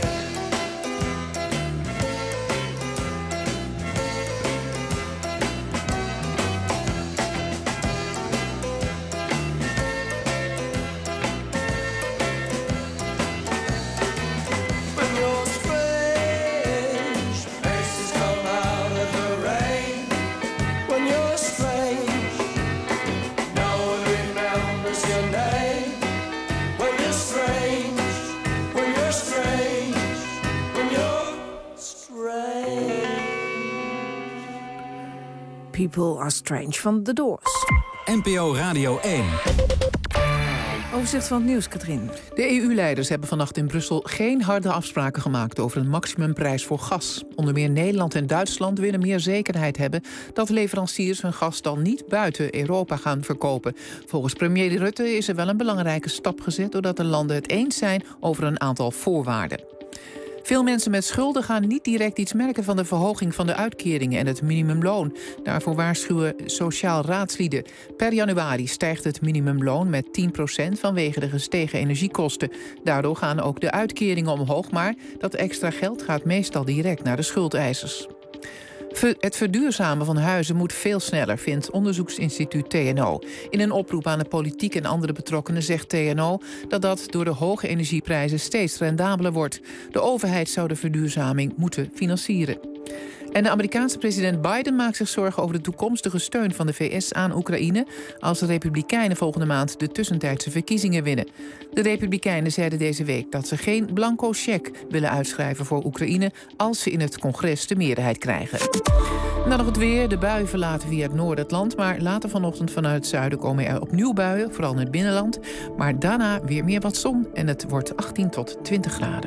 [SPEAKER 2] People Are Strange van The Doors.
[SPEAKER 1] N P O Radio één.
[SPEAKER 2] Overzicht van het nieuws, Katrien.
[SPEAKER 3] De E U-leiders hebben vannacht in Brussel geen harde afspraken gemaakt over een maximumprijs voor gas. Onder meer Nederland en Duitsland willen meer zekerheid hebben dat leveranciers hun gas dan niet buiten Europa gaan verkopen. Volgens premier Rutte is er wel een belangrijke stap gezet doordat de landen het eens zijn over een aantal voorwaarden. Veel mensen met schulden gaan niet direct iets merken van de verhoging van de uitkeringen en het minimumloon. Daarvoor waarschuwen sociaal raadslieden. Per januari stijgt het minimumloon met tien procent vanwege de gestegen energiekosten. Daardoor gaan ook de uitkeringen omhoog, maar dat extra geld gaat meestal direct naar de schuldeisers. Het verduurzamen van huizen moet veel sneller, vindt onderzoeksinstituut T N O. In een oproep aan de politiek en andere betrokkenen zegt T N O dat dat door de hoge energieprijzen steeds rendabeler wordt. De overheid zou de verduurzaming moeten financieren. En de Amerikaanse president Biden maakt zich zorgen over de toekomstige steun van de V S aan Oekraïne als de Republikeinen volgende maand de tussentijdse verkiezingen winnen. De Republikeinen zeiden deze week dat ze geen blanco cheque willen uitschrijven voor Oekraïne als ze in het congres de meerderheid krijgen. En dan nog het weer. De buien verlaten via het noorden het land, maar later vanochtend vanuit het zuiden komen er opnieuw buien, vooral in het binnenland. Maar daarna weer meer wat zon en het wordt achttien tot twintig graden.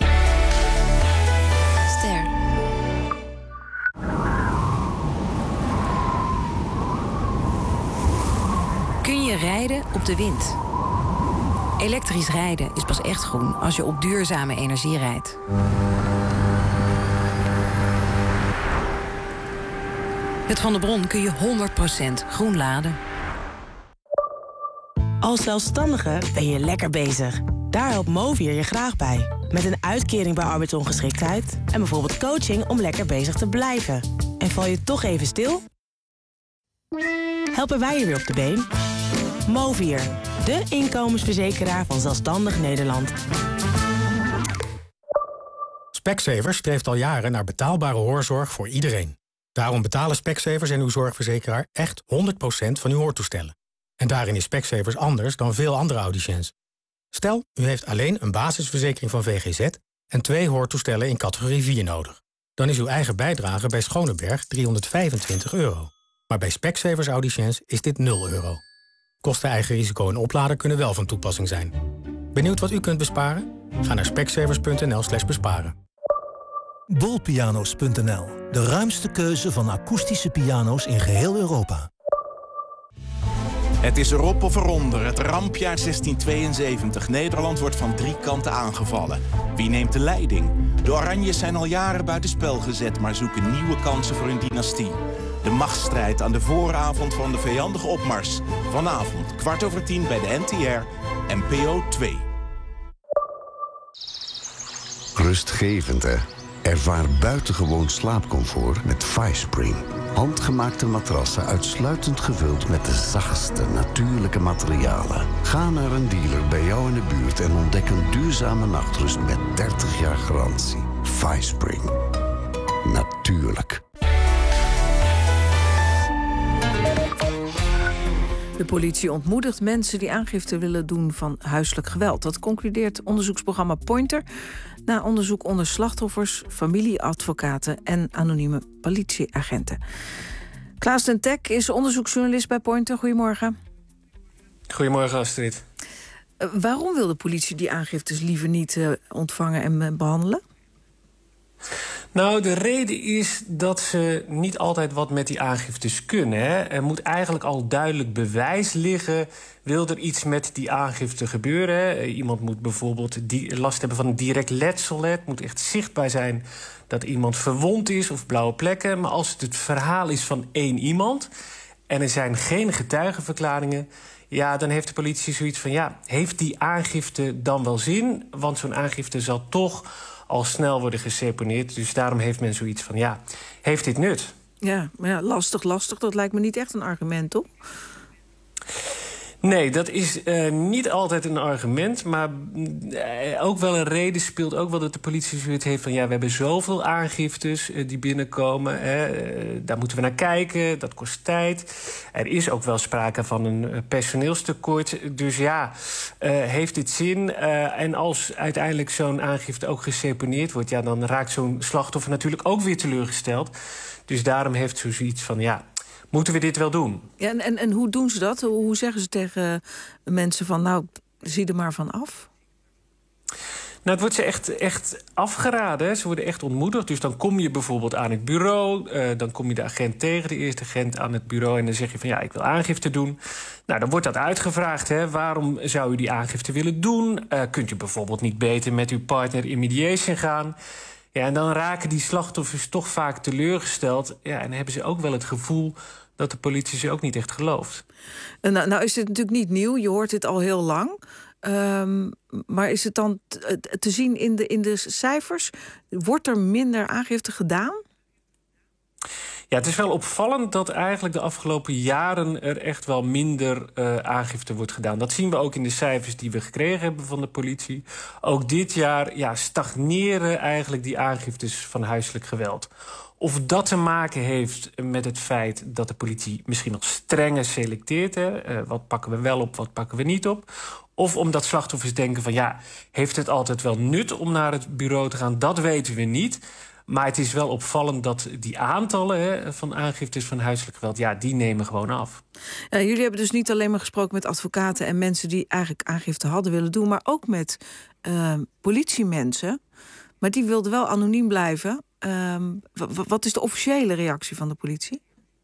[SPEAKER 20] Ster. Kun je rijden op de wind? Elektrisch rijden is pas echt groen als je op duurzame energie rijdt. Met Van der Bron kun je honderd procent groen laden.
[SPEAKER 21] Als zelfstandige ben je lekker bezig. Daar helpt Movier je graag bij. Met een uitkering bij arbeidsongeschiktheid en bijvoorbeeld coaching om lekker bezig te blijven. En val je toch even stil? Helpen wij je weer op de been? Movier, de inkomensverzekeraar van Zelfstandig Nederland.
[SPEAKER 22] Specsavers streeft al jaren naar betaalbare hoorzorg voor iedereen. Daarom betalen Specsavers en uw zorgverzekeraar echt honderd procent van uw hoortoestellen. En daarin is Specsavers anders dan veel andere audiciëns. Stel, u heeft alleen een basisverzekering van V G Z en twee hoortoestellen in categorie vier nodig. Dan is uw eigen bijdrage bij Schoneberg driehonderdvijfentwintig euro. Maar bij Specsavers audiciëns is dit nul euro. Kosten, eigen risico en oplader kunnen wel van toepassing zijn. Benieuwd wat u kunt besparen? Ga naar specsavers punt n l slash besparen.
[SPEAKER 23] bolpiano's punt n l, de ruimste keuze van akoestische piano's in geheel Europa.
[SPEAKER 5] Het is erop of eronder, het rampjaar zestien tweeënzeventig. Nederland wordt van drie kanten aangevallen. Wie neemt de leiding? De Oranjes zijn al jaren buitenspel gezet, maar zoeken nieuwe kansen voor hun dynastie. De machtsstrijd aan de vooravond van de vijandige opmars. Vanavond, kwart over tien bij de N T R, N P O twee.
[SPEAKER 6] Rustgevend, hè? Ervaar buitengewoon slaapcomfort met Firespring. Handgemaakte matrassen uitsluitend gevuld met de zachtste natuurlijke materialen. Ga naar een dealer bij jou in de buurt en ontdek een duurzame nachtrust met dertig jaar garantie. Firespring. Natuurlijk.
[SPEAKER 2] De politie ontmoedigt mensen die aangifte willen doen van huiselijk geweld. Dat concludeert onderzoeksprogramma Pointer na onderzoek onder slachtoffers, familieadvocaten en anonieme politieagenten. Klaas den Tek is onderzoeksjournalist bij Pointer. Goedemorgen.
[SPEAKER 7] Goedemorgen, Astrid.
[SPEAKER 2] Uh, waarom wil de politie die aangiftes liever niet uh, ontvangen en uh, behandelen?
[SPEAKER 7] Nou, de reden is dat ze niet altijd wat met die aangiftes kunnen. Hè. Er moet eigenlijk al duidelijk bewijs liggen. Wil er iets met die aangifte gebeuren? Hè? Iemand moet bijvoorbeeld die last hebben van een direct letsel. Hè. Het moet echt zichtbaar zijn dat iemand verwond is of blauwe plekken. Maar als het het verhaal is van één iemand en er zijn geen getuigenverklaringen, ja, dan heeft de politie zoiets van, ja, heeft die aangifte dan wel zin? Want zo'n aangifte zal toch al snel worden geseponeerd. Dus daarom heeft men zoiets van, ja, heeft dit nut?
[SPEAKER 2] Ja, maar ja, lastig, lastig. Dat lijkt me niet echt een argument, toch?
[SPEAKER 7] Nee, dat is uh, niet altijd een argument. Maar uh, ook wel een reden speelt ook wel dat de politie zoiets heeft van, ja, we hebben zoveel aangiftes uh, die binnenkomen. Hè, uh, daar moeten we naar kijken. Dat kost tijd. Er is ook wel sprake van een uh, personeelstekort. Dus ja, uh, heeft dit zin? Uh, en als uiteindelijk zo'n aangifte ook geseponeerd wordt, ja, dan raakt zo'n slachtoffer natuurlijk ook weer teleurgesteld. Dus daarom heeft ze zoiets van, ja, moeten we dit wel doen?
[SPEAKER 2] Ja, en, en, en hoe doen ze dat? Hoe, hoe zeggen ze tegen mensen van, nou, zie er maar van af?
[SPEAKER 7] Nou, het wordt ze echt, echt afgeraden. Hè. Ze worden echt ontmoedigd. Dus dan kom je bijvoorbeeld aan het bureau. Uh, dan kom je de agent tegen, de eerste agent aan het bureau. En dan zeg je van, ja, ik wil aangifte doen. Nou, dan wordt dat uitgevraagd. Hè. Waarom zou u die aangifte willen doen? Uh, kunt u bijvoorbeeld niet beter met uw partner in mediation gaan? Ja, en dan raken die slachtoffers toch vaak teleurgesteld. Ja, en dan hebben ze ook wel het gevoel dat de politie ze ook niet echt gelooft.
[SPEAKER 2] Nou, nou is dit natuurlijk niet nieuw. Je hoort dit al heel lang. Um, maar is het dan te, te zien in de, in de cijfers? Wordt er minder aangifte gedaan?
[SPEAKER 7] Ja, het is wel opvallend dat eigenlijk de afgelopen jaren er echt wel minder uh, aangifte wordt gedaan. Dat zien we ook in de cijfers die we gekregen hebben van de politie. Ook dit jaar ja, stagneren eigenlijk die aangiftes van huiselijk geweld. Of dat te maken heeft met het feit dat de politie misschien nog strenger selecteert. Hè? Uh, wat pakken we wel op, wat pakken we niet op. Of omdat slachtoffers denken van, ja, heeft het altijd wel nut om naar het bureau te gaan? Dat weten we niet. Maar het is wel opvallend dat die aantallen hè, van aangiftes van huiselijk geweld, ja, die nemen gewoon af.
[SPEAKER 2] Ja, jullie hebben dus niet alleen maar gesproken met advocaten en mensen die eigenlijk aangifte hadden willen doen, maar ook met uh, politiemensen. Maar die wilden wel anoniem blijven. Uh, wat is de officiële reactie van de politie?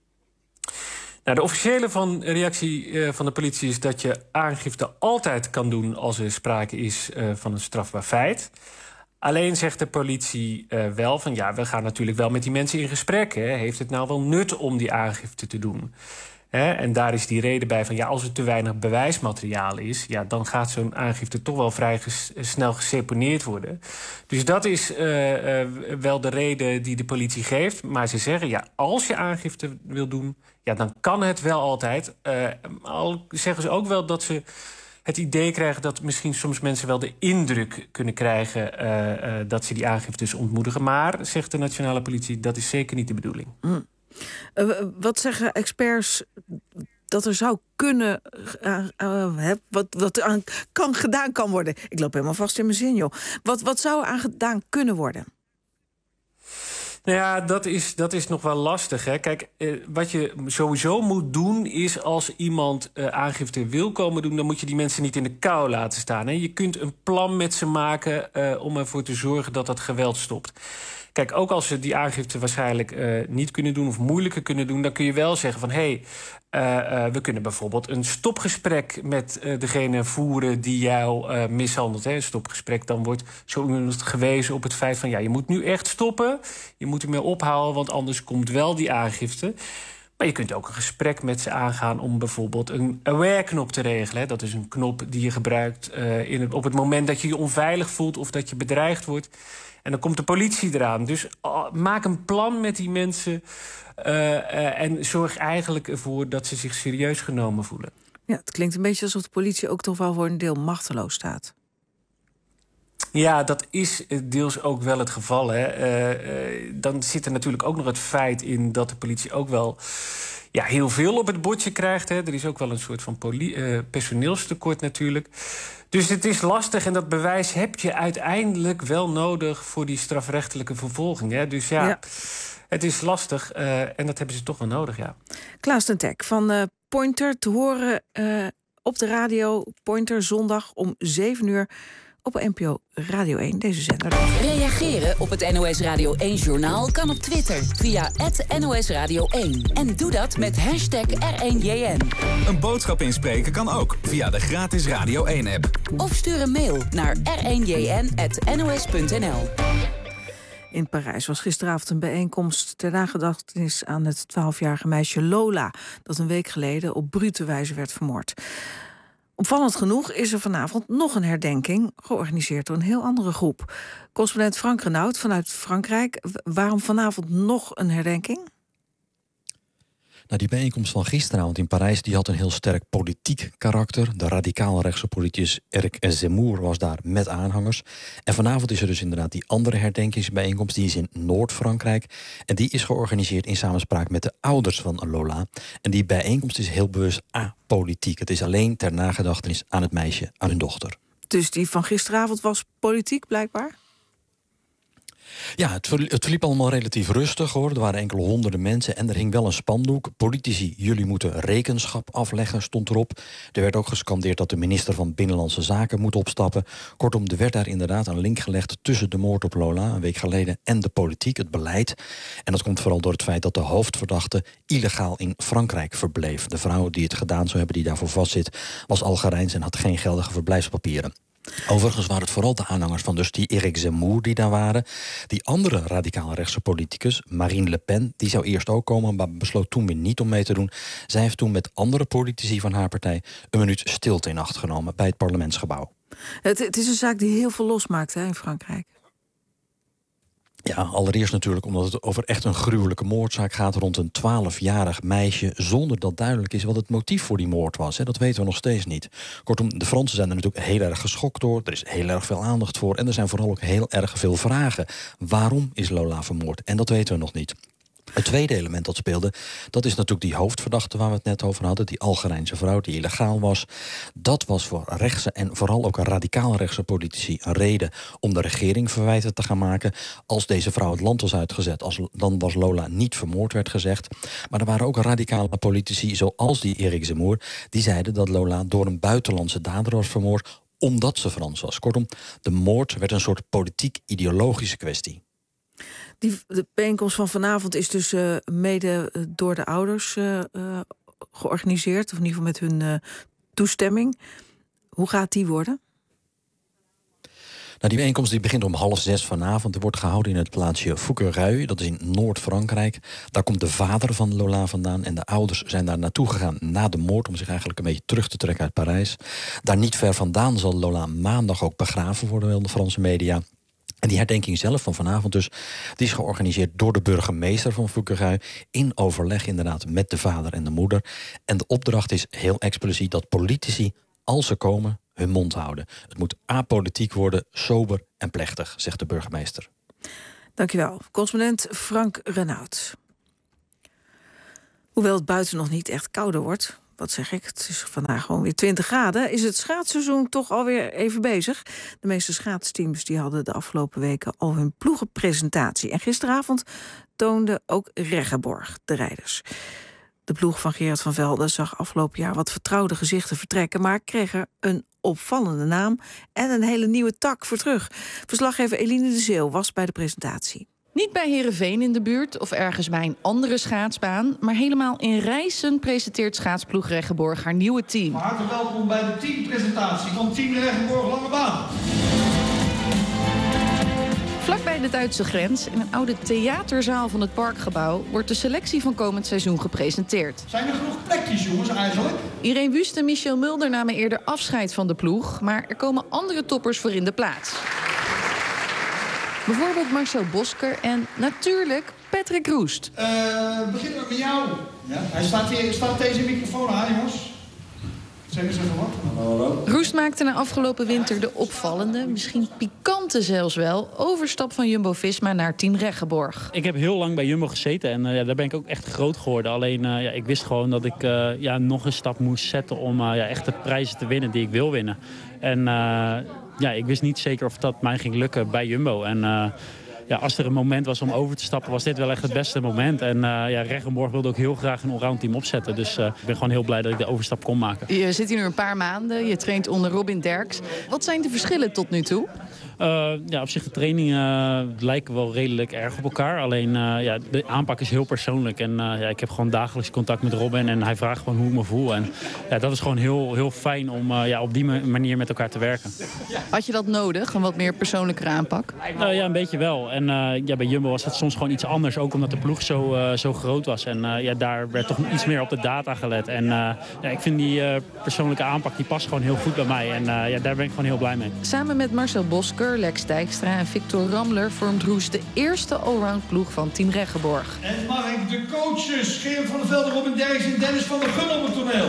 [SPEAKER 7] Nou, de officiële van, reactie uh, van de politie is dat je aangifte altijd kan doen als er sprake is uh, van een strafbaar feit. Alleen zegt de politie uh, wel van, ja, we gaan natuurlijk wel met die mensen in gesprek. Hè. Heeft het nou wel nut om die aangifte te doen? Hè? En daar is die reden bij van, ja, als er te weinig bewijsmateriaal is, ja, dan gaat zo'n aangifte toch wel vrij ges- snel geseponeerd worden. Dus dat is uh, uh, wel de reden die de politie geeft. Maar ze zeggen, ja, als je aangifte wil doen, ja, dan kan het wel altijd. Uh, al zeggen ze ook wel dat ze het idee krijgen dat misschien soms mensen wel de indruk kunnen krijgen uh, uh, dat ze die aangiftes ontmoedigen. Maar, zegt de nationale politie, dat is zeker niet de bedoeling.
[SPEAKER 2] Mm. Uh, wat zeggen experts dat er zou kunnen, uh, uh, wat, wat aan kan gedaan kan worden? Ik loop helemaal vast in mijn zin, joh. Wat, wat zou er aan gedaan kunnen worden?
[SPEAKER 7] Nou ja, dat is, dat is nog wel lastig. Hè. Kijk, eh, wat je sowieso moet doen is als iemand eh, aangifte wil komen doen, dan moet je die mensen niet in de kou laten staan. Hè. Je kunt een plan met ze maken eh, om ervoor te zorgen dat dat geweld stopt. Kijk, ook als ze die aangifte waarschijnlijk uh, niet kunnen doen of moeilijker kunnen doen, dan kun je wel zeggen van hé, hey, uh, uh, we kunnen bijvoorbeeld een stopgesprek met uh, degene voeren die jou uh, mishandelt. Hè. Een stopgesprek, dan wordt zo iemand gewezen op het feit van ja, je moet nu echt stoppen, je moet ermee ophouden, want anders komt wel die aangifte. Maar je kunt ook een gesprek met ze aangaan om bijvoorbeeld een aware-knop te regelen. Hè. Dat is een knop die je gebruikt uh, in het, op het moment dat je je onveilig voelt of dat je bedreigd wordt. En dan komt de politie eraan. Dus uh, maak een plan met die mensen uh, uh, en zorg eigenlijk ervoor dat ze zich serieus genomen voelen.
[SPEAKER 2] Ja, het klinkt een beetje alsof de politie ook toch wel voor een deel machteloos staat.
[SPEAKER 7] Ja, dat is deels ook wel het geval. Hè. Uh, uh, dan zit er natuurlijk ook nog het feit in dat de politie ook wel ja, heel veel op het bordje krijgt. Hè. Er is ook wel een soort van poli- uh, personeelstekort natuurlijk. Dus het is lastig en dat bewijs heb je uiteindelijk wel nodig voor die strafrechtelijke vervolging. Hè. Dus ja, ja, het is lastig uh, en dat hebben ze toch wel nodig, ja.
[SPEAKER 2] Klaas ten Tek van uh, Pointer te horen uh, op de radio. Pointer zondag om zeven uur op N P O Radio één, deze zender.
[SPEAKER 4] Reageren op het N O S Radio één-journaal kan op Twitter via at N O S Radio één. En doe dat met hashtag R één J N.
[SPEAKER 1] Een boodschap inspreken kan ook via de gratis Radio één-app.
[SPEAKER 4] Of stuur een mail naar r één j n at n o s punt n l.
[SPEAKER 2] In Parijs was gisteravond een bijeenkomst ter nagedachtenis aan het twaalfjarige meisje Lola, dat een week geleden op brute wijze werd vermoord. Opvallend genoeg is er vanavond nog een herdenking, georganiseerd door een heel andere groep. Correspondent Frank Renaud vanuit Frankrijk. Waarom vanavond nog een herdenking?
[SPEAKER 8] Nou, die bijeenkomst van gisteravond in Parijs die had een heel sterk politiek karakter. De radicaal rechtse politicus Eric Zemmour was daar met aanhangers. En vanavond is er dus inderdaad die andere herdenkingsbijeenkomst. Die is in Noord-Frankrijk. En die is georganiseerd in samenspraak met de ouders van Lola. En die bijeenkomst is heel bewust apolitiek. Het is alleen ter nagedachtenis aan het meisje, aan hun dochter.
[SPEAKER 2] Dus die van gisteravond was politiek blijkbaar?
[SPEAKER 8] Ja, het, ver, het verliep allemaal relatief rustig, hoor. Er waren enkele honderden mensen en er hing wel een spandoek. Politici, jullie moeten rekenschap afleggen, stond erop. Er werd ook gescandeerd dat de minister van Binnenlandse Zaken moet opstappen. Kortom, er werd daar inderdaad een link gelegd tussen de moord op Lola een week geleden en de politiek, het beleid. En dat komt vooral door het feit dat de hoofdverdachte illegaal in Frankrijk verbleef. De vrouw die het gedaan zou hebben, die daarvoor vastzit, was Algerijns en had geen geldige verblijfspapieren. Overigens waren het vooral de aanhangers van dus die Eric Zemmour die daar waren. Die andere radicaal rechtse politicus, Marine Le Pen, die zou eerst ook komen, maar besloot toen weer niet om mee te doen. Zij heeft toen met andere politici van haar partij een minuut stilte in acht genomen bij het parlementsgebouw.
[SPEAKER 2] Het, het is een zaak die heel veel losmaakt, hè, in Frankrijk.
[SPEAKER 8] Ja, allereerst natuurlijk omdat het over echt een gruwelijke moordzaak gaat rond een twaalfjarig meisje, zonder dat duidelijk is wat het motief voor die moord was. Hè. Dat weten we nog steeds niet. Kortom, de Fransen zijn er natuurlijk heel erg geschokt door. Er is heel erg veel aandacht voor. En er zijn vooral ook heel erg veel vragen. Waarom is Lola vermoord? En dat weten we nog niet. Het tweede element dat speelde, dat is natuurlijk die hoofdverdachte waar we het net over hadden. Die Algerijnse vrouw die illegaal was. Dat was voor rechtse en vooral ook radicaal rechtse politici een reden om de regering verwijten te gaan maken. Als deze vrouw het land was uitgezet, als, dan was Lola niet vermoord, werd gezegd. Maar er waren ook radicale politici zoals die Eric Zemmour, die zeiden dat Lola door een buitenlandse dader was vermoord omdat ze Frans was. Kortom, de moord werd een soort politiek-ideologische kwestie.
[SPEAKER 2] Die, de bijeenkomst van vanavond is dus uh, mede uh, door de ouders uh, uh, georganiseerd. Of in ieder geval met hun uh, toestemming. Hoe gaat die worden?
[SPEAKER 8] Nou, die bijeenkomst die begint om half zes vanavond. Er wordt gehouden in het plaatsje Fouquereuil. Dat is in Noord-Frankrijk. Daar komt de vader van Lola vandaan. En de ouders zijn daar naartoe gegaan na de moord, om zich eigenlijk een beetje terug te trekken uit Parijs. Daar niet ver vandaan zal Lola maandag ook begraven worden, wel de Franse media. En die herdenking zelf van vanavond dus, die is georganiseerd door de burgemeester van Fouquereuil in overleg inderdaad met de vader en de moeder. En de opdracht is heel expliciet dat politici, als ze komen, hun mond houden. Het moet apolitiek worden, sober en plechtig, zegt de burgemeester.
[SPEAKER 2] Dankjewel. Correspondent Frank Renaud. Hoewel het buiten nog niet echt kouder wordt, wat zeg ik, het is vandaag gewoon weer twintig graden... is het schaatsseizoen toch alweer even bezig. De meeste schaatsteams die hadden de afgelopen weken al hun ploegenpresentatie. En gisteravond toonde ook Reggeborg de rijders. De ploeg van Gerard van Velde zag afgelopen jaar wat vertrouwde gezichten vertrekken, maar kreeg er een opvallende naam en een hele nieuwe tak voor terug. Verslaggever Eline de Zeeuw was bij de presentatie.
[SPEAKER 9] Niet bij Heerenveen in de buurt of ergens bij een andere schaatsbaan, maar helemaal in Rijssen presenteert schaatsploeg Reggeborgh haar nieuwe team.
[SPEAKER 10] Hartelijk welkom bij de teampresentatie van Team Reggeborgh Langebaan.
[SPEAKER 9] Vlakbij de Duitse grens, in een oude theaterzaal van het parkgebouw, wordt de selectie van komend seizoen gepresenteerd.
[SPEAKER 10] Zijn er genoeg plekjes, jongens, eigenlijk?
[SPEAKER 9] Irene Wüst en Michel Mulder namen eerder afscheid van de ploeg, maar er komen andere toppers voor in de plaats. Bijvoorbeeld Marcel Bosker en natuurlijk Patrick Roest.
[SPEAKER 10] Uh, beginnen we met jou. Ja, hij staat, hier, staat deze microfoon aan, jongens. Zeg eens even wat. Hallo.
[SPEAKER 9] Roest maakte na afgelopen winter de opvallende, misschien pikante zelfs wel, overstap van Jumbo-Visma naar Team Reggeborgh.
[SPEAKER 11] Ik heb heel lang bij Jumbo gezeten en uh, ja, daar ben ik ook echt groot geworden. Alleen uh, ja, ik wist gewoon dat ik uh, ja, nog een stap moest zetten om uh, ja, echt de prijzen te winnen die ik wil winnen. En uh, ja, ik wist niet zeker of dat mij ging lukken bij Jumbo. En uh, ja, als er een moment was om over te stappen, was dit wel echt het beste moment. En uh, ja, Reggeborgh wilde ook heel graag een allround team opzetten. Dus uh, ik ben gewoon heel blij dat ik de overstap kon maken.
[SPEAKER 9] Je zit hier nu een paar maanden, je traint onder Robin Derks. Wat zijn de verschillen tot nu toe?
[SPEAKER 11] Uh, ja, op zich de trainingen lijken wel redelijk erg op elkaar. Alleen uh, ja, de aanpak is heel persoonlijk. En uh, ja, ik heb gewoon dagelijks contact met Robin en hij vraagt gewoon hoe ik me voel. En ja, dat is gewoon heel, heel fijn om uh, ja, op die manier met elkaar te werken.
[SPEAKER 9] Had je dat nodig, een wat meer persoonlijke aanpak?
[SPEAKER 11] Uh, ja, een beetje wel. En uh, ja, bij Jumbo was het soms gewoon iets anders. Ook omdat de ploeg zo, uh, zo groot was. En uh, ja, daar werd toch iets meer op de data gelet. En uh, ja, ik vind die uh, persoonlijke aanpak die past gewoon heel goed bij mij. En uh, ja, daar ben ik gewoon heel blij mee.
[SPEAKER 9] Samen met Marcel Bosker, Lex Dijkstra en Victor Ramler vormt Roest de eerste allround ploeg van Team Reggeborgh.
[SPEAKER 10] En mag ik de coaches Gerard van der Velde, Robin Derks en Dennis van der Gun op het toneel.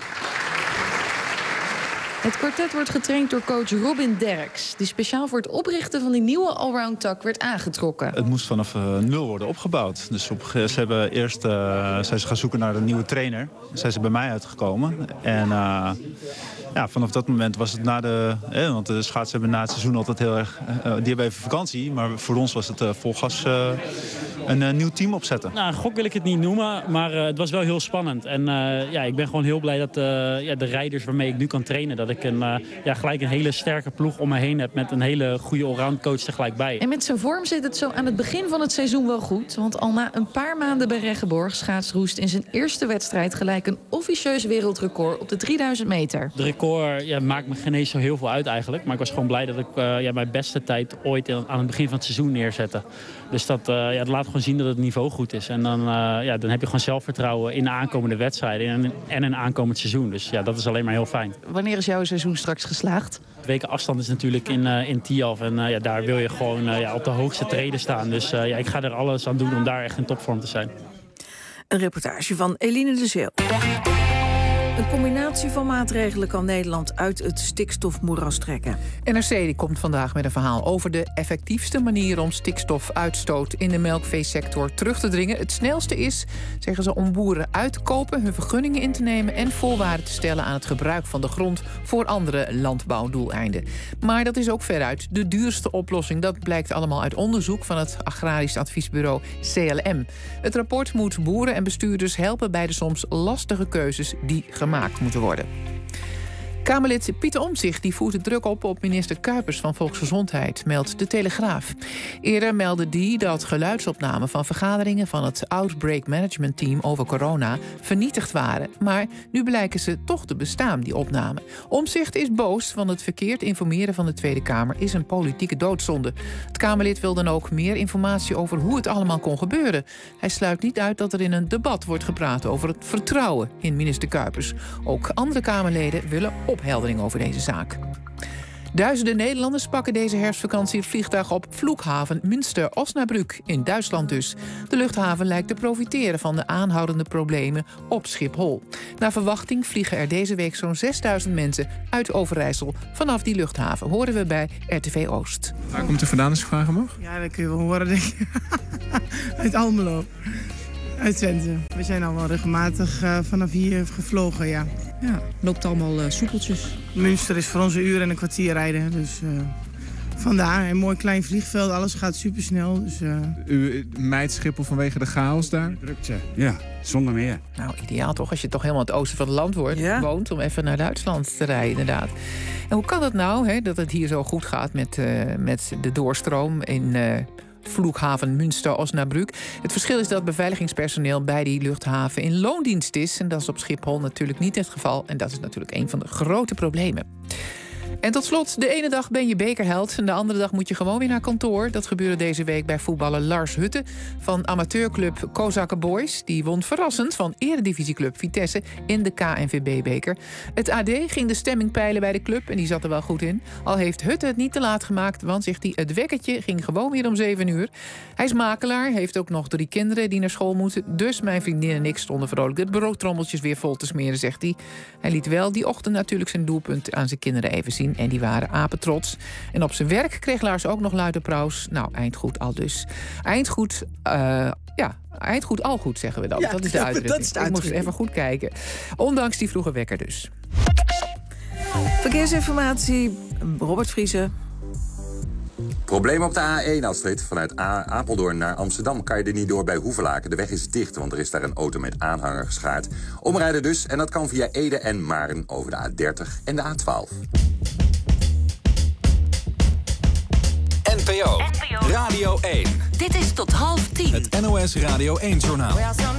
[SPEAKER 9] Het kwartet wordt getraind door coach Robin Derks, die speciaal voor het oprichten van die nieuwe allround tak werd aangetrokken.
[SPEAKER 24] Het moest vanaf uh, nul worden opgebouwd. Dus op, ze hebben eerst uh, zijn ze gaan zoeken naar een nieuwe trainer. Zijn ze bij mij uitgekomen. En uh, ja, vanaf dat moment was het na de... Eh, want de schaatsen hebben na het seizoen altijd heel erg... Uh, die hebben even vakantie, maar voor ons was het uh, vol gas uh, een uh, nieuw team opzetten.
[SPEAKER 11] Nou, gok wil ik het niet noemen, maar uh, het was wel heel spannend. En uh, ja, ik ben gewoon heel blij dat uh, ja, de rijders waarmee ik nu kan trainen... dat ik een, uh, ja, gelijk een hele sterke ploeg om me heen heb... met een hele goede allround coach tegelijk bij.
[SPEAKER 9] En met zijn vorm zit het zo aan het begin van het seizoen wel goed. Want al na een paar maanden bij Reggeborgh schaatst Roest in zijn eerste wedstrijd... gelijk een officieus wereldrecord op de drieduizend meter.
[SPEAKER 11] De record ja, maakt me geen eens zo heel veel uit eigenlijk. Maar ik was gewoon blij dat ik uh, ja, mijn beste tijd ooit aan het begin van het seizoen neerzette. Dus dat, uh, ja, dat laat gewoon zien dat het niveau goed is. En dan, uh, ja, dan heb je gewoon zelfvertrouwen in de aankomende wedstrijden en, en een aankomend seizoen. Dus ja, dat is alleen maar heel fijn.
[SPEAKER 9] Wanneer is jouw seizoen straks geslaagd?
[SPEAKER 11] De weken afstand is natuurlijk in, uh, in Tialf. En uh, ja, daar wil je gewoon uh, ja, op de hoogste treden staan. Dus uh, ja, ik ga er alles aan doen om daar echt in topvorm te zijn.
[SPEAKER 2] Een reportage van Eline de Zeel. Een combinatie van maatregelen kan Nederland uit het stikstofmoeras trekken.
[SPEAKER 3] N R C die komt vandaag met een verhaal over de effectiefste manier om stikstofuitstoot in de melkveesector terug te dringen. Het snelste is, zeggen ze, om boeren uit te kopen, hun vergunningen in te nemen en voorwaarden te stellen aan het gebruik van de grond voor andere landbouwdoeleinden. Maar dat is ook veruit de duurste oplossing. Dat blijkt allemaal uit onderzoek van het agrarisch adviesbureau C L M. Het rapport moet boeren en bestuurders helpen bij de soms lastige keuzes die gemaakt moeten worden. Kamerlid Pieter Omtzigt die voert de druk op op minister Kuipers van Volksgezondheid, meldt de Telegraaf. Eerder meldde die dat geluidsopnamen van vergaderingen van het Outbreak Management Team over corona vernietigd waren. Maar nu blijken ze toch te bestaan, die opnamen. Omtzigt is boos, want het verkeerd informeren van de Tweede Kamer is een politieke doodzonde. Het Kamerlid wil dan ook meer informatie over hoe het allemaal kon gebeuren. Hij sluit niet uit dat er in een debat wordt gepraat over het vertrouwen in minister Kuipers. Ook andere Kamerleden willen opheldering over deze zaak. Duizenden Nederlanders pakken deze herfstvakantie het vliegtuig op vloekhaven Münster-Osnabrück in Duitsland dus. De luchthaven lijkt te profiteren van de aanhoudende problemen op Schiphol. Naar verwachting vliegen er deze week zo'n zesduizend mensen uit Overijssel vanaf die luchthaven. Horen we bij R T V Oost.
[SPEAKER 25] Waar komt u vandaan als ik vragen mag?
[SPEAKER 26] Ja, dat kun je wel horen, denk ik. Uit Almelo. Uit Twente. We zijn al wel regelmatig uh, vanaf hier gevlogen, ja.
[SPEAKER 27] Ja, loopt allemaal uh, soepeltjes.
[SPEAKER 26] Münster is voor ons een uur en een kwartier rijden, dus uh, vandaar. Een mooi klein vliegveld, alles gaat supersnel. Dus, uh...
[SPEAKER 25] U mijt Schiphol vanwege de chaos daar?
[SPEAKER 26] Drukte.
[SPEAKER 25] Ja, zonder meer.
[SPEAKER 3] Nou, ideaal toch, als je toch helemaal het oosten van het land wordt, ja. woont, om even naar Duitsland te rijden, inderdaad. En hoe kan het nou, hè, dat het hier zo goed gaat met, uh, met de doorstroom in... Uh, Vloeghaven Münster-Osnabrück. Het verschil is dat beveiligingspersoneel bij die luchthaven in loondienst is. En dat is op Schiphol natuurlijk niet het geval. En dat is natuurlijk een van de grote problemen. En tot slot, de ene dag ben je bekerheld en de andere dag moet je gewoon weer naar kantoor. Dat gebeurde deze week bij voetballer Lars Hutte van amateurclub Kozakken Boys. Die won verrassend van eredivisieclub Vitesse in de K N V B-beker. Het A D ging de stemming peilen bij de club en die zat er wel goed in. Al heeft Hutte het niet te laat gemaakt, want zegt hij, het wekkertje ging gewoon weer om zeven uur. Hij is makelaar, heeft ook nog drie kinderen die naar school moeten. Dus mijn vriendin en ik stonden vrolijk het broodtrommeltjes weer vol te smeren, zegt hij. Hij liet wel die ochtend natuurlijk zijn doelpunt aan zijn kinderen even zien. En die waren apetrots. En op zijn werk kreeg Lars ook nog luid applaus. Nou, eindgoed al dus. Eindgoed, uh, ja, eindgoed al goed, zeggen we dan.
[SPEAKER 2] Ja,
[SPEAKER 3] dat is de uitdrukking.
[SPEAKER 2] dat is de uitdrukking.
[SPEAKER 3] Ik moest even goed kijken. Ondanks die vroege wekker dus.
[SPEAKER 2] Verkeersinformatie, Robert Vriese.
[SPEAKER 12] Probleem op de A één, Astrid. Vanuit A- Apeldoorn naar Amsterdam kan je er niet door bij Hoevelaken. De weg is dicht, want er is daar een auto met aanhanger geschaard. Omrijden dus, en dat kan via Ede en Maren over de A dertig en de A twaalf.
[SPEAKER 1] N P O, Radio één.
[SPEAKER 4] Dit is tot half tien.
[SPEAKER 1] Het N O S Radio één-journaal.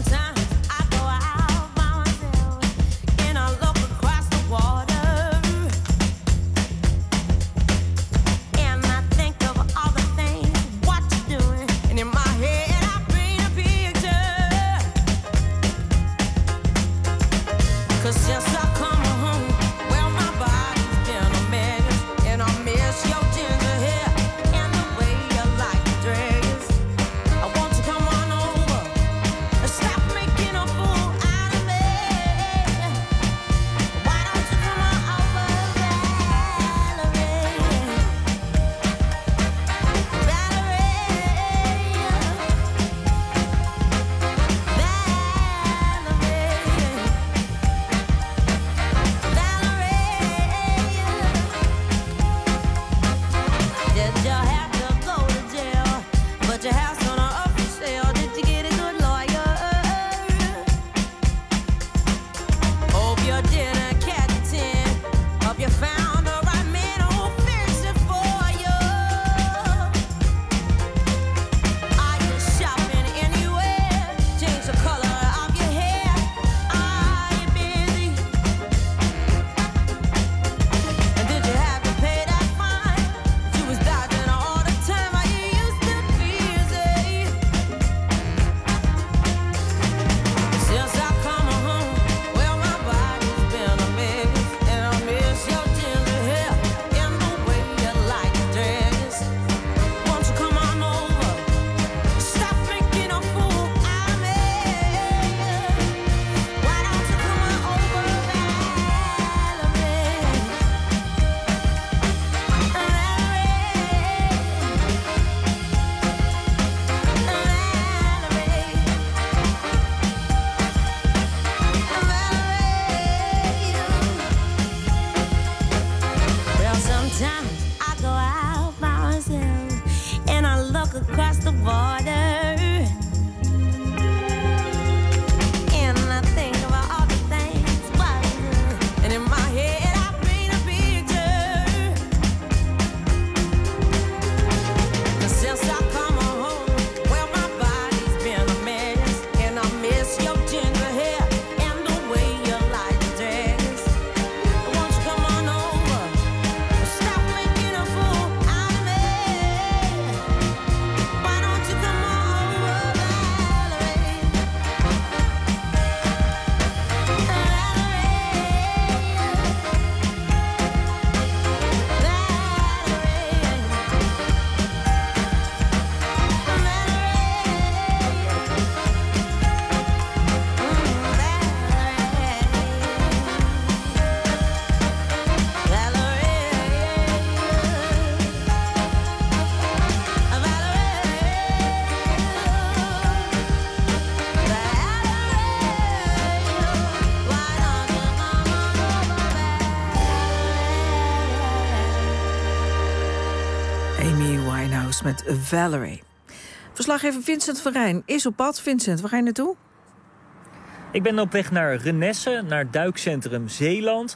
[SPEAKER 2] Met Valerie. Verslaggever Vincent van Rijn is op pad. Vincent, waar ga je naartoe?
[SPEAKER 13] Ik ben op weg naar Renesse, naar duikcentrum Zeeland.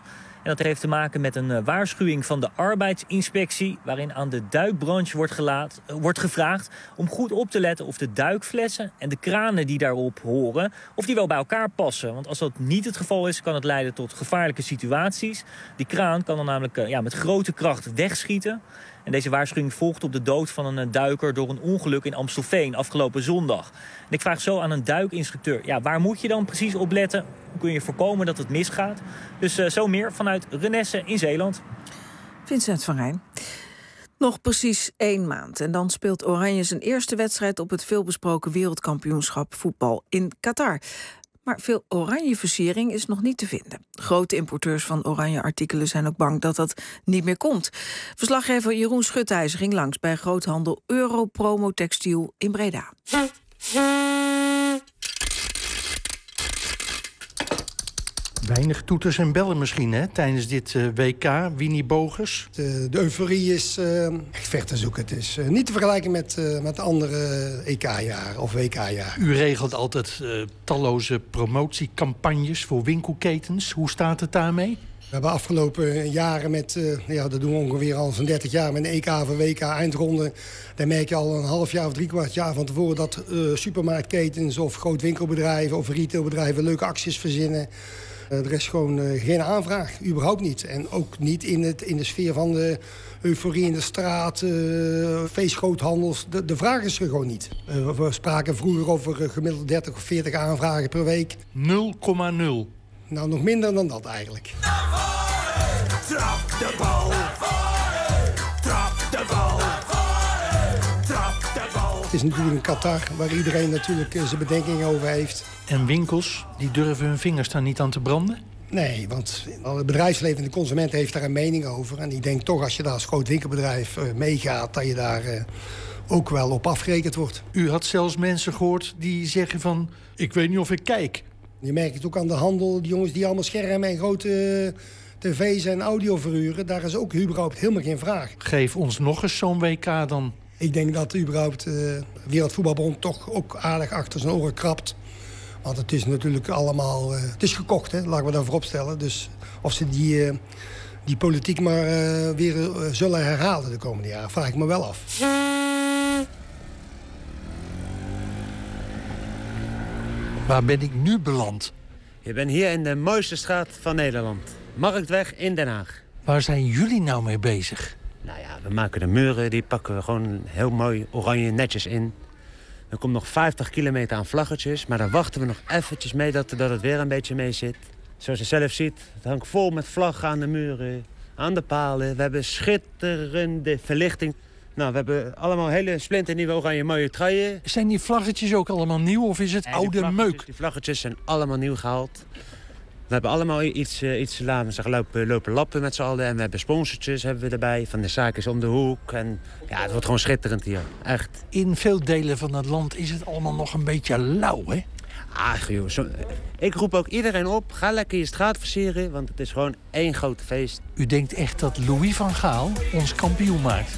[SPEAKER 13] En dat heeft te maken met een uh, waarschuwing van de arbeidsinspectie, waarin aan de duikbranche wordt, gelaat, uh, wordt gevraagd om goed op te letten of de duikflessen en de kranen die daarop horen, of die wel bij elkaar passen. Want als dat niet het geval is, kan het leiden tot gevaarlijke situaties. Die kraan kan dan namelijk uh, ja, met grote kracht wegschieten. En deze waarschuwing volgt op de dood van een duiker door een ongeluk in Amstelveen afgelopen zondag. En ik vraag zo aan een duikinstructeur, ja, waar moet je dan precies op letten? Hoe kun je voorkomen dat het misgaat? Dus uh, zo meer vanuit Renesse in Zeeland.
[SPEAKER 2] Vincent van Rijn. Nog precies één maand en dan speelt Oranje zijn eerste wedstrijd op het veelbesproken wereldkampioenschap voetbal in Qatar. Maar veel oranje-versiering is nog niet te vinden. Grote importeurs van oranje-artikelen zijn ook bang dat dat niet meer komt. Verslaggever Jeroen Schutijzer ging langs bij groothandel Europromo Textiel in Breda.
[SPEAKER 14] Weinig toeters en bellen misschien, hè, tijdens dit uh, W K. Winnie Bogers.
[SPEAKER 15] De, de euforie is uh, echt ver te zoeken. Het is uh, niet te vergelijken met, uh, met andere E K-jaren of W K-jaren.
[SPEAKER 14] U regelt altijd uh, talloze promotiecampagnes voor winkelketens. Hoe staat het daarmee?
[SPEAKER 15] We hebben afgelopen jaren met, uh, ja, dat doen we ongeveer al zo'n dertig jaar... met een E K of W K eindronde. Daar merk je al een half jaar of drie kwart jaar van tevoren... dat uh, supermarktketens of grootwinkelbedrijven of retailbedrijven leuke acties verzinnen. Er is gewoon uh, geen aanvraag, überhaupt niet. En ook niet in, het, in de sfeer van de euforie in de straat, uh, feestgroothandels. De, de vraag is er gewoon niet. Uh, we spraken vroeger over uh, gemiddeld dertig of veertig aanvragen per week.
[SPEAKER 14] nul komma nul.
[SPEAKER 15] Nou, nog minder dan dat eigenlijk.
[SPEAKER 16] Trap de bal. Trap de bal. Trap de bal.
[SPEAKER 15] Het is natuurlijk een Qatar waar iedereen natuurlijk uh, zijn bedenkingen over heeft.
[SPEAKER 14] En winkels, die durven hun vingers daar niet aan te branden?
[SPEAKER 15] Nee, want het bedrijfsleven en de consument heeft daar een mening over. En ik denk toch, als je daar als groot winkelbedrijf uh, meegaat... dat je daar uh, ook wel op afgerekend wordt.
[SPEAKER 14] U had zelfs mensen gehoord die zeggen van... ik weet niet of ik kijk.
[SPEAKER 15] Je merkt het ook aan de handel. Die jongens die allemaal schermen en grote uh, tv's en audio verhuren... daar is ook überhaupt helemaal geen vraag.
[SPEAKER 14] Geef ons nog eens zo'n W K dan.
[SPEAKER 15] Ik denk dat überhaupt uh, Wereldvoetbalbond toch ook aardig achter zijn oren krabt. Want het is natuurlijk allemaal... Uh, het is gekocht, hè, laten we dat voorop stellen. Dus of ze die, uh, die politiek maar uh, weer uh, zullen herhalen de komende jaren... vraag ik me wel af.
[SPEAKER 14] Waar ben ik nu beland?
[SPEAKER 17] Je bent hier in de mooiste straat van Nederland. Marktweg in Den Haag.
[SPEAKER 14] Waar zijn jullie nou mee bezig?
[SPEAKER 17] Nou ja, we maken de muren, die pakken we gewoon heel mooi oranje netjes in. Er komt nog vijftig kilometer aan vlaggetjes, maar daar wachten we nog eventjes mee dat, dat het weer een beetje mee zit. Zoals je zelf ziet, het hangt vol met vlaggen aan de muren, aan de palen. We hebben schitterende verlichting. Nou, we hebben allemaal hele splinternieuwe oranje mooie truien.
[SPEAKER 14] Zijn die vlaggetjes ook allemaal nieuw of is het
[SPEAKER 17] nee,
[SPEAKER 14] oude
[SPEAKER 17] die
[SPEAKER 14] meuk?
[SPEAKER 17] Die vlaggetjes zijn allemaal nieuw gehaald. We hebben allemaal iets, uh, iets laten we zeggen, lopen, lopen lappen met z'n allen. En we hebben sponsortjes hebben we erbij, van de zaakjes om de hoek. En ja, het wordt gewoon schitterend hier, echt.
[SPEAKER 14] In veel delen van het land is het allemaal nog een beetje lauw, hè?
[SPEAKER 17] Ach joh, zo, ik roep ook iedereen op, ga lekker je straat versieren, want het is gewoon één groot feest.
[SPEAKER 14] U denkt echt dat Louis van Gaal ons kampioen maakt?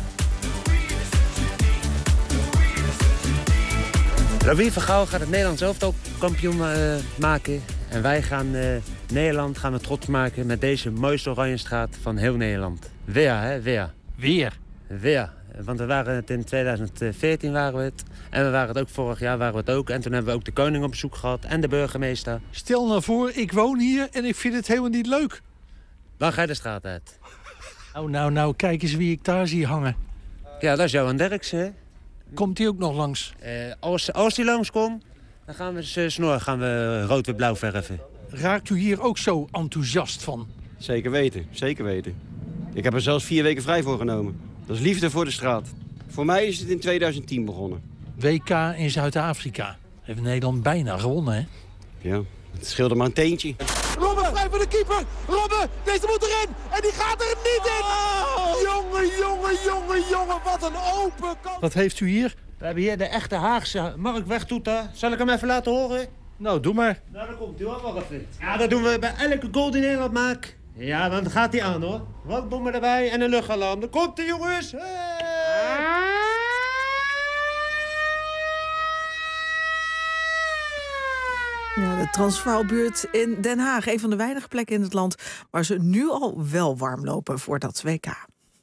[SPEAKER 17] Louis van Gaal gaat het Nederlands elftal kampioen uh, maken. En wij gaan uh, Nederland gaan we trots maken met deze mooiste Oranjestraat van heel Nederland. Weer, hè? Weer.
[SPEAKER 14] Weer?
[SPEAKER 17] Weer. Want we waren het in tweeduizend veertien waren we het. En we waren het ook vorig jaar waren we het ook. En toen hebben we ook de koning op bezoek gehad en de burgemeester.
[SPEAKER 14] Stel nou voor, ik woon hier en ik vind het helemaal niet leuk.
[SPEAKER 17] Dan ga je de straat uit.
[SPEAKER 14] Nou, nou, nou, kijk eens wie ik daar zie hangen.
[SPEAKER 17] Ja, dat is Johan Derksen, hè?
[SPEAKER 14] Komt hij ook nog langs?
[SPEAKER 17] Uh, als, als hij langskomt, dan gaan we zijn snor gaan we rood-wit-blauw verven.
[SPEAKER 14] Raakt u hier ook zo enthousiast van?
[SPEAKER 18] Zeker weten, zeker weten. Ik heb er zelfs vier weken vrij voor genomen. Dat is liefde voor de straat. Voor mij is het in tweeduizend tien begonnen.
[SPEAKER 14] W K in Zuid-Afrika. Heeft Nederland bijna gewonnen, hè?
[SPEAKER 18] Ja, het scheelde maar een teentje.
[SPEAKER 16] Robben, vrij voor de keeper. Robben, deze moet erin. En die gaat er niet in. Oh, jongen, jongen, jongen, jongen. Wat een open kant.
[SPEAKER 14] Wat heeft u hier?
[SPEAKER 17] We hebben hier de echte Haagse Marktweg-toeter. Zal ik hem even laten horen?
[SPEAKER 14] Nou, doe maar.
[SPEAKER 17] Nou, dan komt hij hoor, wacht even. Ja, dat doen we bij elke goal die Nederland maakt. Ja, dan gaat hij aan hoor. Rookbommen erbij en een luchtalarm. Dan komt hij, jongens. Hey!
[SPEAKER 2] Ja, de Transvaalbuurt in Den Haag. Een van de weinige plekken in het land waar ze nu al wel warm lopen voor dat W K.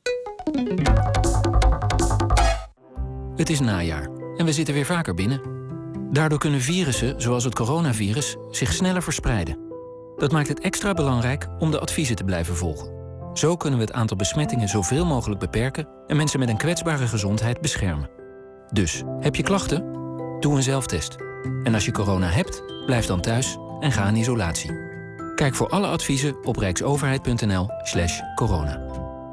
[SPEAKER 5] Het is najaar en we zitten weer vaker binnen. Daardoor kunnen virussen, zoals het coronavirus, zich sneller verspreiden. Dat maakt het extra belangrijk om de adviezen te blijven volgen. Zo kunnen we het aantal besmettingen zoveel mogelijk beperken en mensen met een kwetsbare gezondheid beschermen. Dus, heb je klachten? Doe een zelftest. En als je corona hebt, blijf dan thuis en ga in isolatie. Kijk voor alle adviezen op rijksoverheid.nl slash corona.